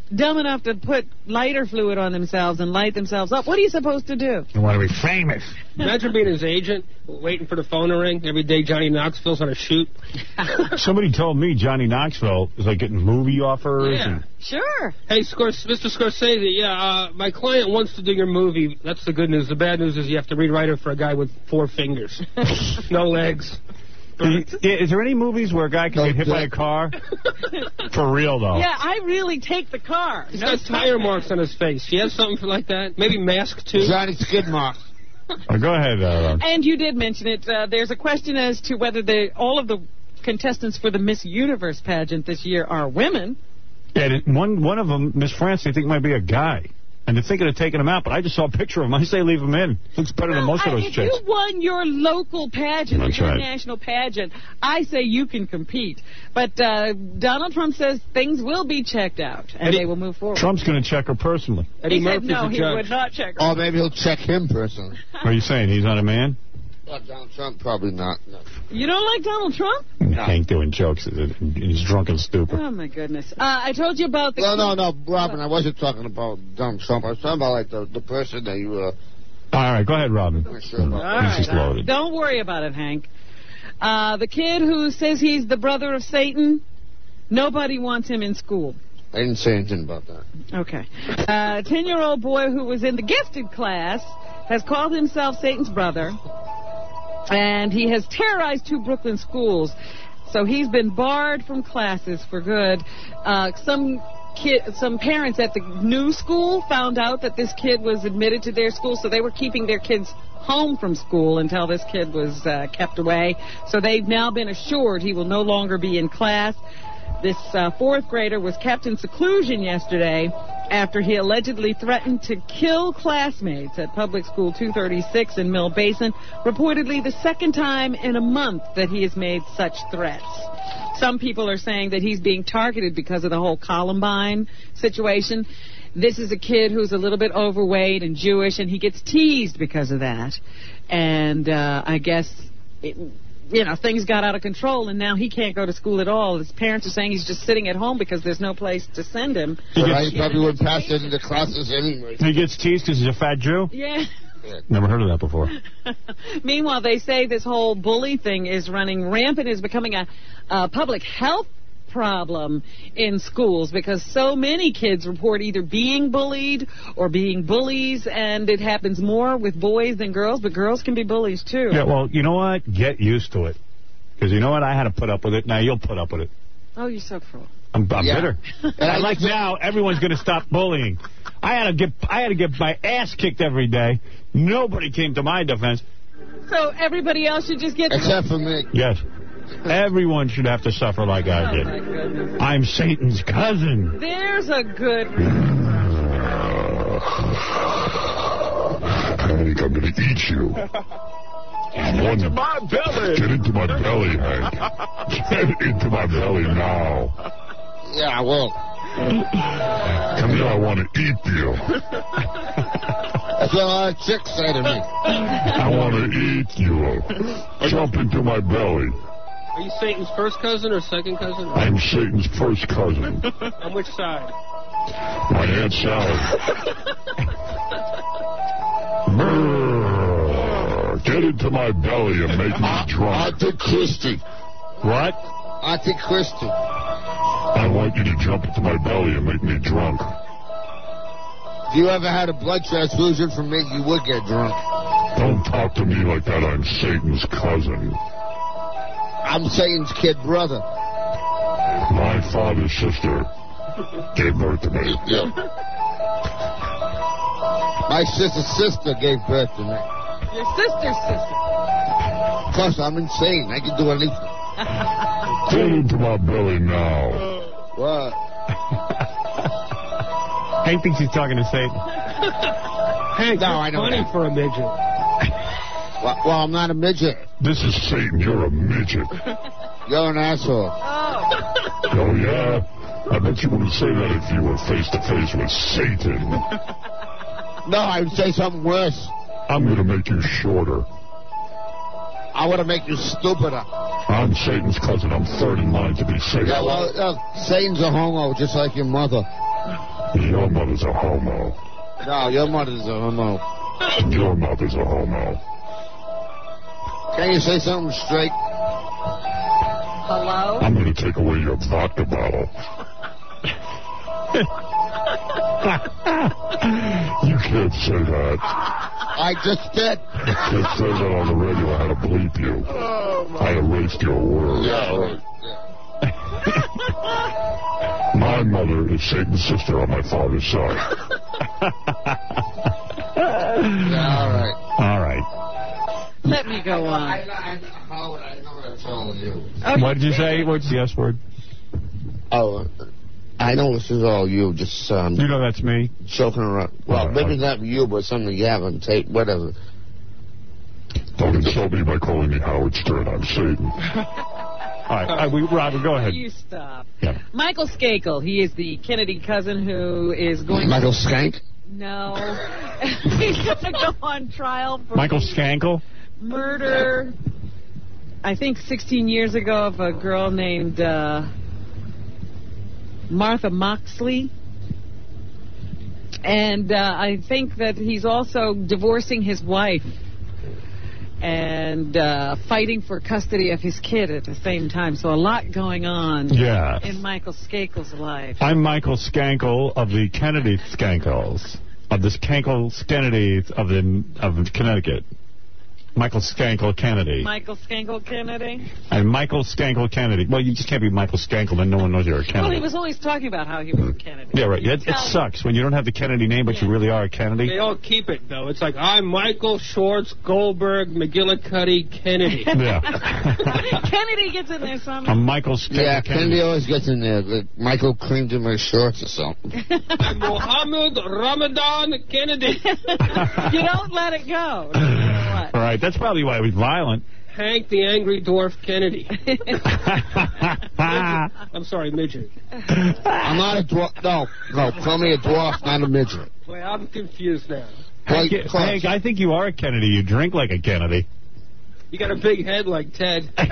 dumb enough to put lighter fluid on themselves and light themselves up, what are you supposed to do? You want to be famous. Imagine being his agent, waiting for the phone to ring. Every day Johnny Knoxville's on a shoot. Somebody told me Johnny Knoxville is like getting movie offers. Yeah. And Sure. Hey, Scors- Mister Scorsese, yeah, uh, my client wants to do your movie. That's the good news. The bad news is you have to rewrite it for a guy with four fingers. No legs. Is, is there any movies where a guy can get hit by a car? For real, though. Yeah, I really take the car. He's No got tire marks on his face. You have something for like that? Maybe mask, too? Johnny skid marks. Oh, go ahead, uh, And you did mention it. Uh, there's a question as to whether they, all of the contestants for the Miss Universe pageant this year are women. Yeah, one one of them, Miss France, they think might be a guy. And they're thinking of taking him out, but I just saw a picture of him. I say leave him in. Looks better than most of those If chicks. you won your local pageant, That's your right. national pageant, I say you can compete. But uh, Donald Trump says things will be checked out, and Eddie- they will move forward. Trump's going to check her personally. Eddie he said Murphy's no, a he judge. would not check her. Or maybe he'll check him personally. What are you saying? He's not a man? Well, Donald Trump, probably not. No. You don't like Donald Trump? Hank doing jokes. He's drunk and stupid. Oh, my goodness. Uh, I told you about the... No, no, no, Robin, I wasn't talking about Donald Trump. I was talking about, like, the, the person that you, uh... All right, go ahead, Robin. Sure about. All right, He's just loaded. Don't worry about it, Hank. Uh, the kid who says he's the brother of Satan, nobody wants him in school. I didn't say anything about that. Okay. A ten-year-old boy who was in the gifted class has called himself Satan's brother, and he has terrorized two Brooklyn schools. So he's been barred from classes for good. Uh, some kid, some parents at the new school found out that this kid was admitted to their school, so they were keeping their kids home from school until this kid was uh, kept away. So they've now been assured he will no longer be in class. This uh, fourth grader was kept in seclusion yesterday after he allegedly threatened to kill classmates at Public School two thirty-six in Mill Basin, reportedly the second time in a month that he has made such threats. Some people are saying that he's being targeted because of the whole Columbine situation. This is a kid who's a little bit overweight and Jewish, and he gets teased because of that. And uh, I guess... It, you know, things got out of control, and now he can't go to school at all. His parents are saying he's just sitting at home because there's no place to send him. He, gets, he probably wouldn't pass into the classes anyway. He gets teased because he's a fat Jew? Yeah. Never heard of that before. Meanwhile, they say this whole bully thing is running rampant, is becoming a, a public health problem in schools because so many kids report either being bullied or being bullies, and it happens more with boys than girls, but girls can be bullies too. Yeah, well, you know what? Get used to it. Because you know what? I had to put up with it. Now you'll put up with it. Oh, you're so cruel. I'm, I'm Yeah. bitter. And I like now everyone's going to stop bullying. I had to get I had to get my ass kicked every day. Nobody came to my defense. So everybody else should just get... Except for me. Yes. Everyone should have to suffer like I Oh, did. my goodness. I'm Satan's cousin. There's a good... Hank, I'm going to eat you. Get into my belly. Get into my belly, Hank. Get into my belly now. Yeah, well, Come here, I want to eat you. that's what a lot of chicks say to me. I want to eat you. Jump into my belly. Are you Satan's first cousin or second cousin? I'm Satan's first cousin. On which side? My Aunt Sally. Brrr. Get into my belly and make me drunk. Auntie Christy. What? Auntie Christy. I want you to jump into my belly and make me drunk. If you ever had a blood transfusion from me, you would get drunk. Don't talk to me like that. I'm Satan's cousin. I'm Satan's kid brother. My father's sister gave birth to me. Yeah. My sister's sister gave birth to me. Your sister's sister. Plus, I'm insane. I can do anything. Get into my belly now. What? Hank thinks he's talking to Satan. Hank, No, you're I know funny that. for a midget. Well, well, I'm not a midget. This is Satan. You're a midget. You're an asshole. Oh, yeah? I bet you wouldn't say that if you were face to face with Satan. No, I would say something worse. I'm going to make you shorter. I want to make you stupider. I'm Satan's cousin. I'm third in line to be Satan. Yeah, well, uh, Satan's a homo, just like your mother. Your mother's a homo. No, your mother's a homo. Your mother's a homo. Can you say something straight? Hello? I'm going to take away your vodka bottle. You can't say that. I just did. You can't say that on the radio. I had to bleep you. Oh, I erased your words. Yeah, right. My mother is Satan's sister on my father's side. Yeah, all right. All right. Let me go on. I, I, Howard, I know that's all you. Okay. What did you say? What's the S word? Oh, I know this is all you, just um, You know that's me. joking around. Well, Uh, maybe not you, but something you have on tape, whatever. Don't insult me by calling me Howard Stern. I'm Satan. All right, uh, we, Robert, go ahead. You stop. Yeah. Michael Skakel, he is the Kennedy cousin who is going Michael to... Skank? No. He's going to go on trial for... Michael Skankle? Murder, I think sixteen years ago, of a girl named uh, Martha Moxley. And uh, I think that he's also divorcing his wife and uh, fighting for custody of his kid at the same time. So a lot going on Yeah. in Michael Skakel's life. I'm Michael Skankle of the Kennedy Skankles, of the Skankle Kennedys of the of Connecticut. Michael Skankle Kennedy. Michael Skankle Kennedy? And Michael Skankle Kennedy. Well, you just can't be Michael Skankle, then no one knows you're a Kennedy. Well, he was always talking about how he was a Kennedy. Yeah, right. It, it sucks when you don't have the Kennedy name, but you really are a Kennedy. They all keep it, though. It's like, I'm Michael Schwartz Goldberg McGillicuddy Kennedy. Yeah. Kennedy gets in there somehow. I'm Michael Skankle Yeah, Kennedy. Kennedy always gets in there. Like Michael cleaned in my shorts or something. I'm Mohammed Ramadan Kennedy. You don't let it go. All right, that's probably why he was violent. Hank the Angry Dwarf Kennedy. I'm sorry, midget. I'm not a dwarf. No, no, call me a dwarf, not a midget. Boy, I'm confused now. Hank, Hank, I think you are a Kennedy. You drink like a Kennedy. You got a big head like Ted. Could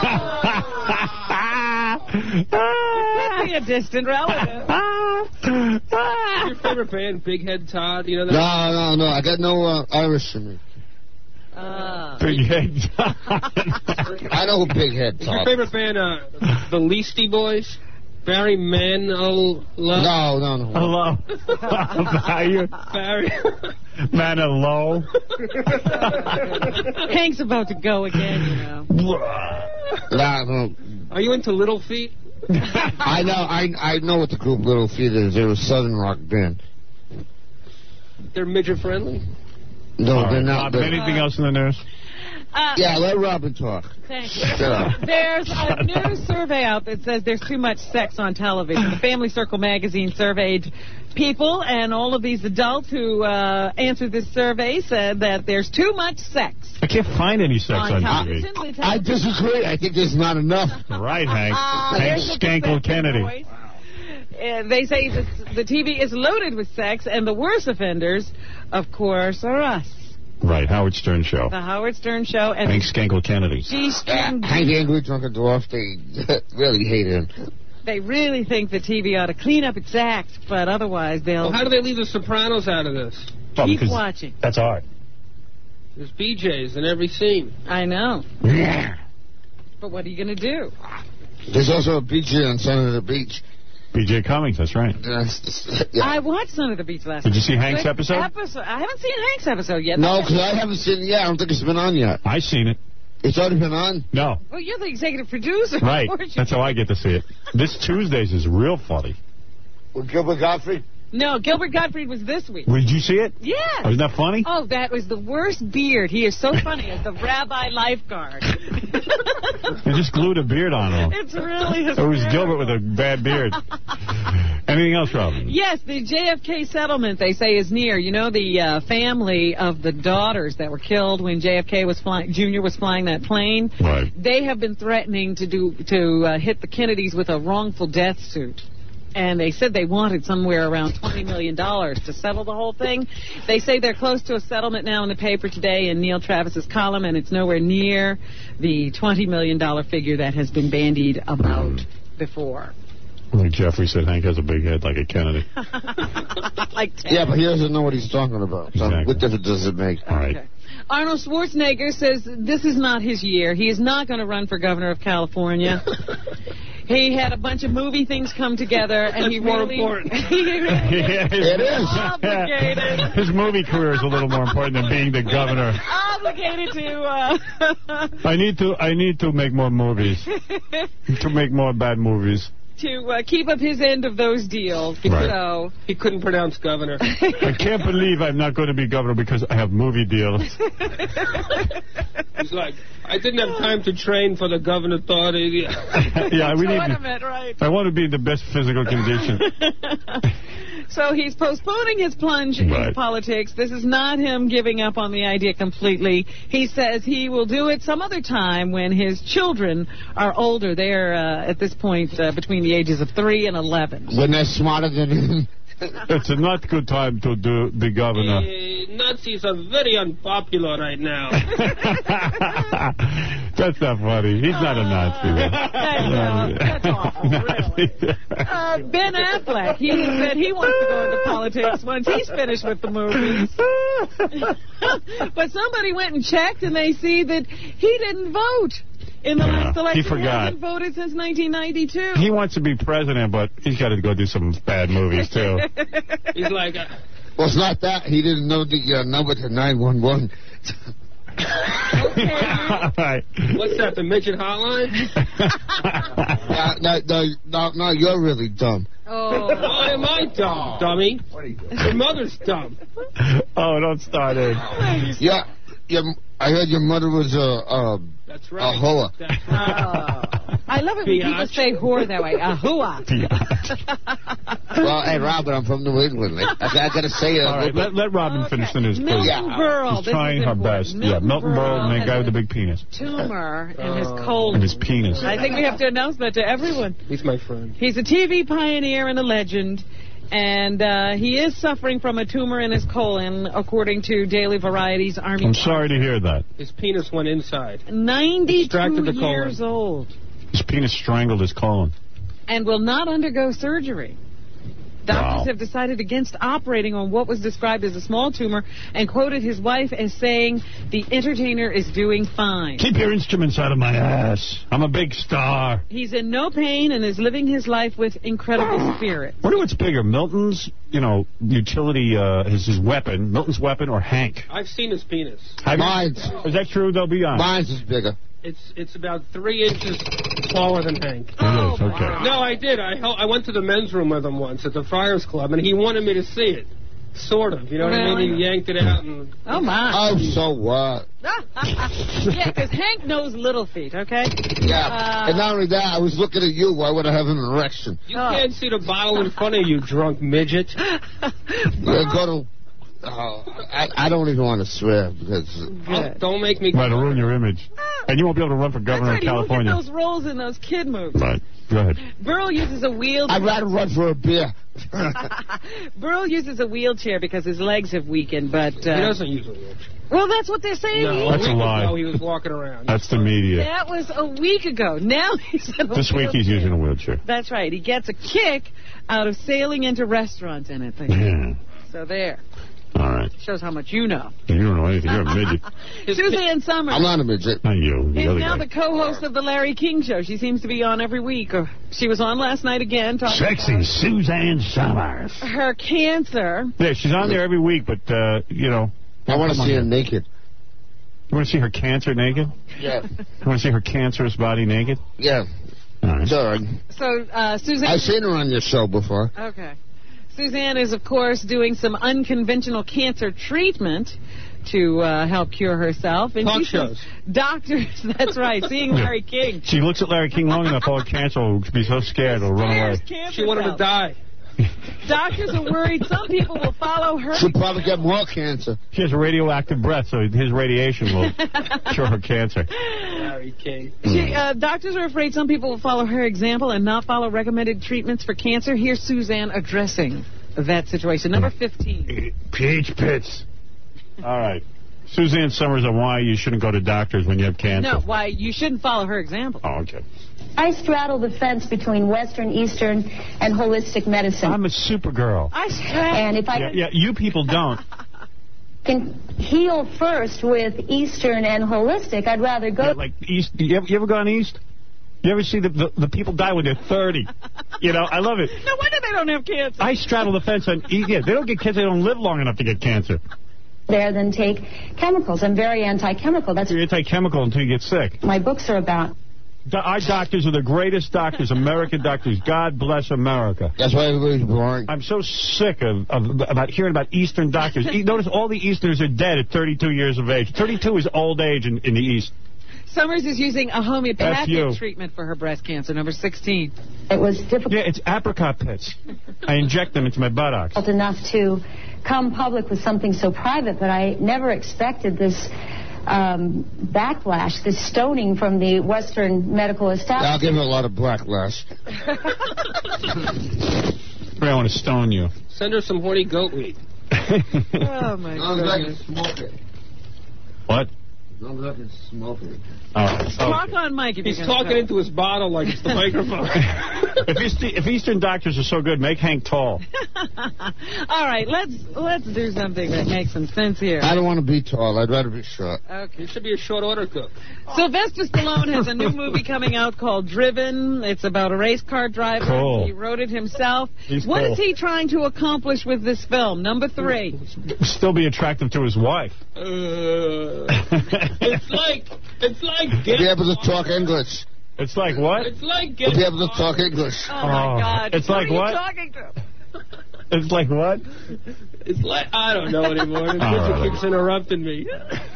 be a distant relative. Your favorite band, Big Head Todd? You know that? No, no, no. I got no uh, Irish in me. Uh, Big Head Todd. I know who Big Head Is your Todd. favorite band uh, the Leasty Boys? Barry Manilow? No, no, no. Hello. Barry. Barry. Manilow. Hank's about to go again, you know. Nah, no. Are you into Little Feet? I know, I I know what the group Little Feet is. They're a southern rock band. They're midget friendly? No, All they're right, not. Bob, They're, anything else in the news? Uh, yeah, let Robin talk. Thank you. Shut up. There's a new survey out that says there's too much sex on television. The Family Circle magazine surveyed people, and all of these adults who uh, answered this survey said that there's too much sex. I can't find any sex On on, television, T V. with I television. disagree. I think there's not enough. Right, Hank. Uh, Hank there's a Skankle dissenting Kennedy. voice. Uh, they say this, the T V is loaded with sex, and the worst offenders, of course, are us. Right, Howard Stern Show. The Howard Stern Show and Hank Skankle Kennedy. G-string. Hank the Angry Drunken Dwarf, they really hate him. They really think the T V ought to clean up its act, but otherwise they'll Well, how do they leave the Sopranos out of this? Well, keep because watching. That's art. There's B Js in every scene. I know. Yeah. But what are you going to do? There's also a B J on Son of the Beach. B J Cummings, that's right. Yeah. I watched Son of the Beach last Did night. you see Hank's Good episode? episode? I haven't seen Hank's episode yet. No, because I haven't seen it yet. I don't think it's been on yet. I seen it. It's already been on? No. Well, you're the executive producer. Right. Aren't you? That's how I get to see it. This Tuesday's is real funny. With Gilbert Gottfried? No, Gilbert Gottfried was this week. Did you see it? Yeah. Oh, isn't that funny? Oh, that was the worst beard. He is so funny as the rabbi lifeguard. They just glued a beard on him. It's really It was Gilbert with a bad beard. Anything else, Robin? Yes, the J F K settlement, they say, is near. You know, the uh, family of the daughters that were killed when J F K was flying, Junior was flying that plane. Right. They have been threatening to do to uh, hit the Kennedys with a wrongful death suit. And they said they wanted somewhere around twenty million dollars to settle the whole thing. They say they're close to a settlement now in the paper today in Neil Travis's column, and it's nowhere near the twenty million dollars figure that has been bandied about before. Like Jeffrey said, Hank has a big head like a Kennedy. like Yeah, but he doesn't know what he's talking about. So Exactly. what difference does it make? All right. Okay. Arnold Schwarzenegger says this is not his year. He is not going to run for governor of California. He had a bunch of movie things come together, and he more really... important. he really Yeah, his, It is. Obligated. His movie career is a little more important than being the governor. Obligated to... Uh, I need to I need to make more movies. To make more bad movies. to uh, keep up his end of those deals. Right. So He couldn't pronounce governor. I can't believe I'm not going to be governor because I have movie deals. He's like, I didn't have time to train for the governor thought. Yeah, we need. tournament, right? I want to be in the best physical condition. So he's postponing his plunge Right. into politics. This is not him giving up on the idea completely. He says he will do it some other time when his children are older. They're uh, at this point uh, between the ages of three and eleven. When they're smarter than him. It's a not good time to do the governor. Eh, Nazis are very unpopular right now. That's not funny. He's not a Nazi. know. That's awful, Nazi. Uh, Ben Affleck, he said he wants to go into politics once he's finished with the movies. But somebody went and checked, and they see that he didn't vote in the Yeah, last election. he forgot. hasn't voted since nineteen ninety-two. He wants to be president, but he's got to go do some bad movies, too. He's like, uh, Well, it's not that. He didn't know the uh, number to nine one one. All right. what's that, the midget hotline? no, no, no, no, you're really dumb. Oh. Why am I dumb, dummy? Your mother's dumb. Oh, don't start it. Yeah, your, I heard your mother was a, a, That's a right. hoa. That's right. Oh. I love it when people Biatch. say whore that way. Ahua. Well, hey, Robin, I'm from New England. I, I got to say it. All right, let, let Robin finish the news, please. Milton Yeah. Berle. She's this trying is her important. best. Yeah, Milton Berle and that guy with the big penis. Tumor in his Oh. colon. And his penis. I think we have to announce that to everyone. He's my friend. He's a T V pioneer and a legend, and uh, he is suffering from a tumor in his colon, according to Daily Variety's Army. I'm sorry to hear that. His penis went inside. ninety-two Extracted the colon. years old, His penis strangled his colon. and will not undergo surgery. Doctors Wow. have decided against operating on what was described as a small tumor and quoted his wife as saying, "The entertainer is doing fine." Keep your instruments out of my ass. I'm a big star. He's in no pain and is living his life with incredible spirit. Wonder what's bigger, Milton's, you know, utility, uh, his, his weapon, Milton's weapon, or Hank? I've seen his penis. Have you- Mine's, Is that true? They'll be honest. mine's is bigger. It's it's about three inches smaller than Hank. It is, okay. No, I did. I hel- I went to the men's room with him once at the Friars Club, and he wanted me to see it. Sort of. You know what I mean? Really? He yanked it out and... Oh, my. Oh, so what? Yeah, because Hank knows little feet, okay? Yeah, Uh, and not only that, I was looking at you. Why would I have an erection? You can't see the bottle in front of you, drunk midget. You go to. Uh, I, I don't even want to swear because. Oh, don't make me... Right, to ruin your image. And you won't be able to run for That's governor right, of he won't get California. those roles in those kid movies. Right. Go ahead. Burl uses a wheelchair. I'd rather run for a beer. Burl uses a wheelchair because his legs have weakened, but... Uh, He doesn't use a wheelchair. Well, that's what they're saying. No, That's a week lie. ago he was walking around. That's the media. That was a week ago. Now he's in a This week he's wheelchair. using a wheelchair. That's right. He gets a kick out of sailing into restaurants in it. Yeah. So there. All right. Shows how much you know. You don't know anything. You're a midget. Suzanne Summers. I'm not a midget. Not you. The She's other now guy. the co-host of the Larry King Show. She seems to be on every week. Or she was on last night again. Talking Sexy about Suzanne Summers. her cancer. Yeah, she's on there every week, but, uh, you know. I want to Come see on. her naked. You want to see her cancer naked? Yeah. You want to see her cancerous body naked? Yeah. All right. Sure. So uh, Suzanne. I've seen her on your show before. Okay. Suzanne is, of course, doing some unconventional cancer treatment to uh, help cure herself. And Talk she says shows. Doctors, that's right, seeing Larry King. She looks at Larry King long enough, all cancer will be so scared it'll run away. Cancer She wanted cells. to die. Doctors are worried some people will follow her. She'll probably get more cancer. She has a radioactive breath, so his radiation will cure her cancer. Larry King. She, uh, doctors are afraid some people will follow her example and not follow recommended treatments for cancer. Here's Suzanne addressing that situation. Number fifteen. Peach pits. All right. Suzanne Summers on why you shouldn't go to doctors when you have cancer. No, why you shouldn't follow her example. Oh, okay. I straddle the fence between Western, Eastern, and holistic medicine. I'm a Supergirl. I straddle. And if I Yeah, yeah, you people don't. can heal first with Eastern and holistic, I'd rather go... Yeah, like East. You ever, you ever gone East? You ever see the, the the people die when they're thirty? You know, I love it. No wonder they don't have cancer. I straddle the fence on... Yeah, they don't get cancer. They don't live long enough to get cancer. there than take chemicals. I'm very anti-chemical. That's You're anti-chemical until you get sick. my books are about. Do- Our doctors are the greatest doctors, American doctors. God bless America. That's why everybody's boring. I'm so sick of, of about hearing about Eastern doctors. E- Notice all the Easterners are dead at thirty-two years of age. thirty-two is old age in, in the East. Summers is using a That's homeopathic you. treatment for her breast cancer, number sixteen. It was difficult Yeah, it's apricot pits. I inject them into my buttocks. enough to come public with something so private, but I never expected this um, backlash, this stoning from the Western medical I'll establishment. give it a lot of backlash. I want to stone you. Send her some horny goat meat. Oh, my Don't goodness. let it smoke it. What? Don't let it smoke it. Oh, Talk okay. on Mike if He's you're gonna talking talk. into his bottle like it's the microphone. if, East, if Eastern doctors are so good, make Hank tall. All right, let's let's do something that makes some sense here. I don't want to be tall. I'd rather be short. Okay. You should be a short order cook. Sylvester Stallone has a new movie coming out called Driven. It's about a race car driver. Cool. He wrote it himself. He's What cool. is he trying to accomplish with this film? Number three. Still be attractive to his wife. Uh, it's like it's like Be get, able to talk English. It's like what? it's like Be get, able to talk English. Oh, my Oh, God. it's Who like are you what? talking to? It's like what? It's like I don't know anymore. The All picture right. keeps interrupting me.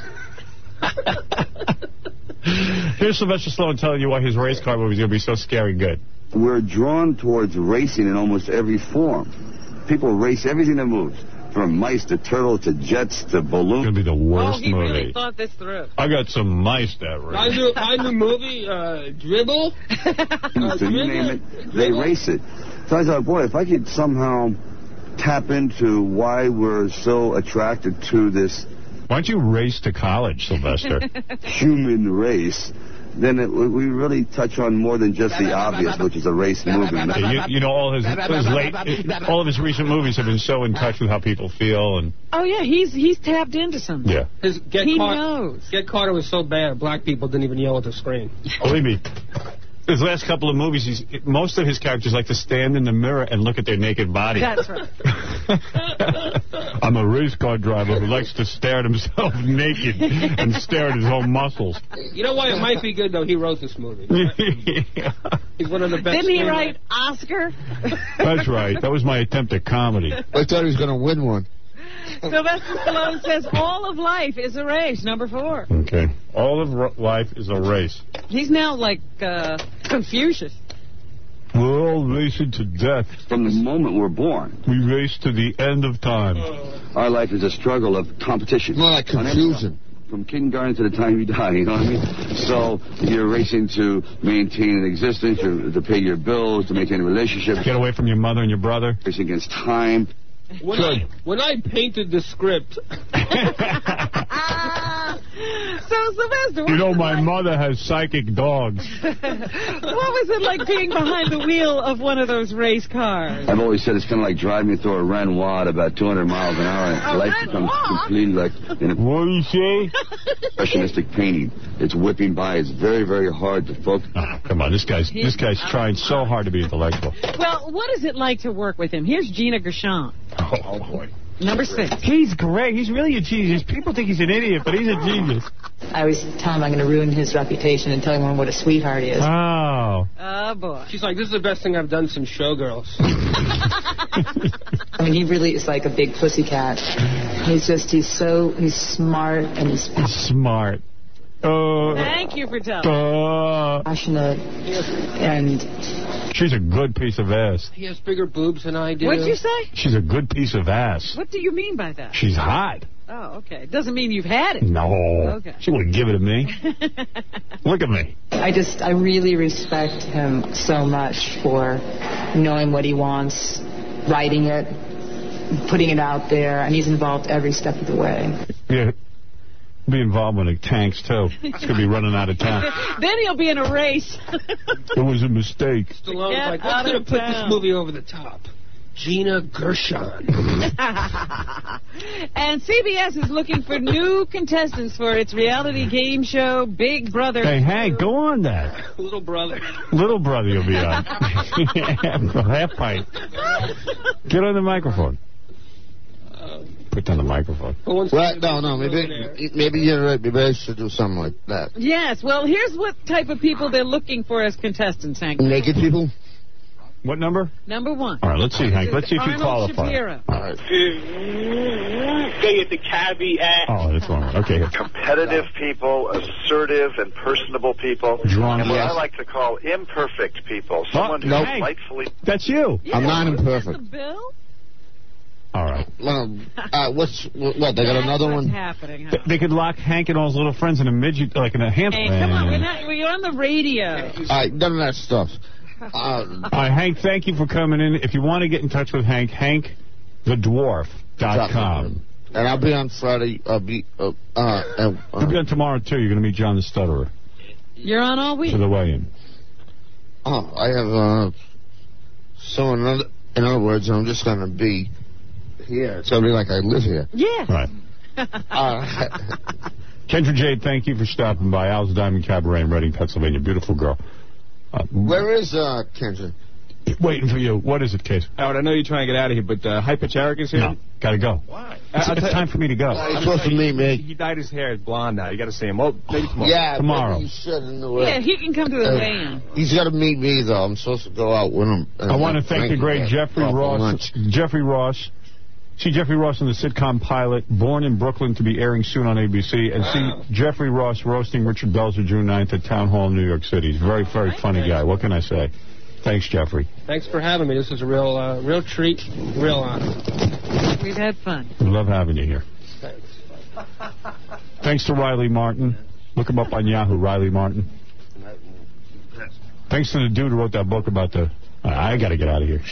Here's Sylvester Stallone telling you why his race car movie is going to be so scary good. We're drawn towards racing in almost every form. People race everything that moves, from mice to turtle to jets to It's balloons. going to be the Oh, worst he movie. really thought this through. I got some mice that I race. knew I knew movie uh, dribble. Uh, So you name it, they race it. So I thought, boy, if I could somehow tap into why we're so attracted to this Why don't you race to college, Sylvester? human race, then it, we really touch on more than just the obvious, which is a race movement. Yeah, you, you know, all his, his late, all of his recent movies have been so in touch with how people feel, and Oh, yeah, he's he's tapped into something. yeah, His Get He Caught, knows. Get Carter was so bad, black people didn't even yell at the screen. believe me. His last couple of movies, he's, most of his characters like to stand in the mirror and look at their naked body. That's right. I'm a race car driver who likes to stare at himself naked and stare at his own muscles. You know why it might be good though? He wrote this movie. He's one of the best. Didn't he screenwriters. write Oscar? That's right. That was my attempt at comedy. I thought he was going to win one. Sylvester Stallone says all of life is a race, number four. Okay. All of ro- life is a race. He's now like uh, Confucius. We're all racing to death. From the moment we're born, We race to the end of time. our life is a struggle of competition. More like confusion. From kindergarten to the time you die, you know what I mean? So you're racing to maintain an existence, you're, to pay your bills, to maintain a relationship. Get away from your mother and your brother. Racing against time. When I, when I painted the script, So, Sylvester, what You know, was it my like- mother has psychic dogs. what was it like being behind the wheel of one of those race cars? I've always said it's kind of like driving through a Renoir at about two hundred miles an hour. And A life becomes Renoir? completely like an What do you say? impressionistic painting. It's whipping by. It's very, very hard to focus. Oh, come on, this guy's this guy's trying so hard to be intellectual. Well, what is it like to work with him? Here's Gina Gershon, Oh boy, number six. he's great. He's really a genius. People think he's an idiot, but he's a genius. I always tell him I'm going to ruin his reputation and tell him what a sweetheart he is. Oh, Oh, boy. she's like, "This is the best thing I've done since Showgirls." I mean, he really is like a big pussycat. He's just, he's so, he's smart and he's he's smart. Uh, Thank you for telling. uh, passionate and she's a good piece of ass. He has bigger boobs than I do. What'd you say? She's a good piece of ass. What do you mean by that? She's hot. Oh, okay. Doesn't mean you've had it. No, Okay. she wouldn't give it to me. Look at me. I just, I really respect him so much for knowing what he wants, writing it, putting it out there, and he's involved every step of the way. Yeah. Be involved with the tanks, too. It's going to be running out of town. Then he'll be in a race. It was a mistake. Stallone's Get like, out what's going of to put this town. movie over the top? Gina Gershon. And C B S is looking for new contestants for its reality game show, Big Brother. Hey, Hank, go on that. Little brother. Little brother you'll be on. Half pint. Get on the microphone. Put down the microphone. Well, no, no, maybe, maybe you're right. Maybe I should do something like that. Yes, well, here's what type of people they're looking for as contestants, Hank. Naked people? What number? Number one. All right, let's see, Hank. Let's see if you Arnold qualify. Shapiro. All right. They get the caveat. Oh, that's one. Okay. Competitive people, assertive and personable people, Drunk, and what yes. I like to call imperfect people. Someone Oh, who's Hank. rightfully... That's you. I'm not imperfect. Bill? All right. Well, uh, what's, what, they got another What's one? happening? Huh? They, they could lock Hank and all his little friends in a midget, like in a hamper. Hey, come on, we're, not, we're on the radio. All right, none of that stuff. Uh, All right, Hank, thank you for coming in. If you want to get in touch with Hank, hank the dwarf dot com. And I'll be on Friday. I'll be, uh, uh, uh, You'll be on tomorrow, too. You're going to meet John the Stutterer You're on all week. for the weigh-in. oh, I have, uh, so in other, in other words, I'm just going to be here. It's going to be like I live here. Yeah. Right. Uh, Kendra Jade, thank you for stopping by. Al's Diamond Cabaret in Reading, Pennsylvania. Beautiful girl. Uh, where is, uh, Kendra? Waiting for you. What is it, Case? Howard, I know you're trying to get out of here, but uh, Hyper Charrick is here. No, gotta go. Why? It's, I'll it's tell- time for me to go. He's supposed to meet me. He dyed his hair blonde now. You got to see him. Well, maybe tomorrow. Yeah, Tomorrow. maybe you should in the way. Yeah, he can come to the Uh, weigh-in. He's got to meet me, though. I'm supposed to go out with him. I want to thank the great Jeffrey Ross. Lunch. Jeffrey Ross. See Jeffrey Ross in the sitcom Pilot, Born in Brooklyn, to be airing soon on A B C. And Wow. see Jeffrey Ross roasting Richard Belzer June ninth at Town Hall in New York City. He's a very, very funny guy. What can I say? Thanks, Jeffrey. Thanks for having me. This is a real, uh, real treat, real honor. We've had fun. We love having you here. Thanks. Thanks to Riley Martin. Look him up on Yahoo, Riley Martin. Thanks to the dude who wrote that book about the... Uh, I got to get out of here.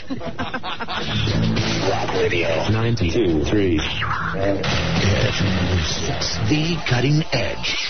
Rock Radio ninety-two point three. The Cutting Edge.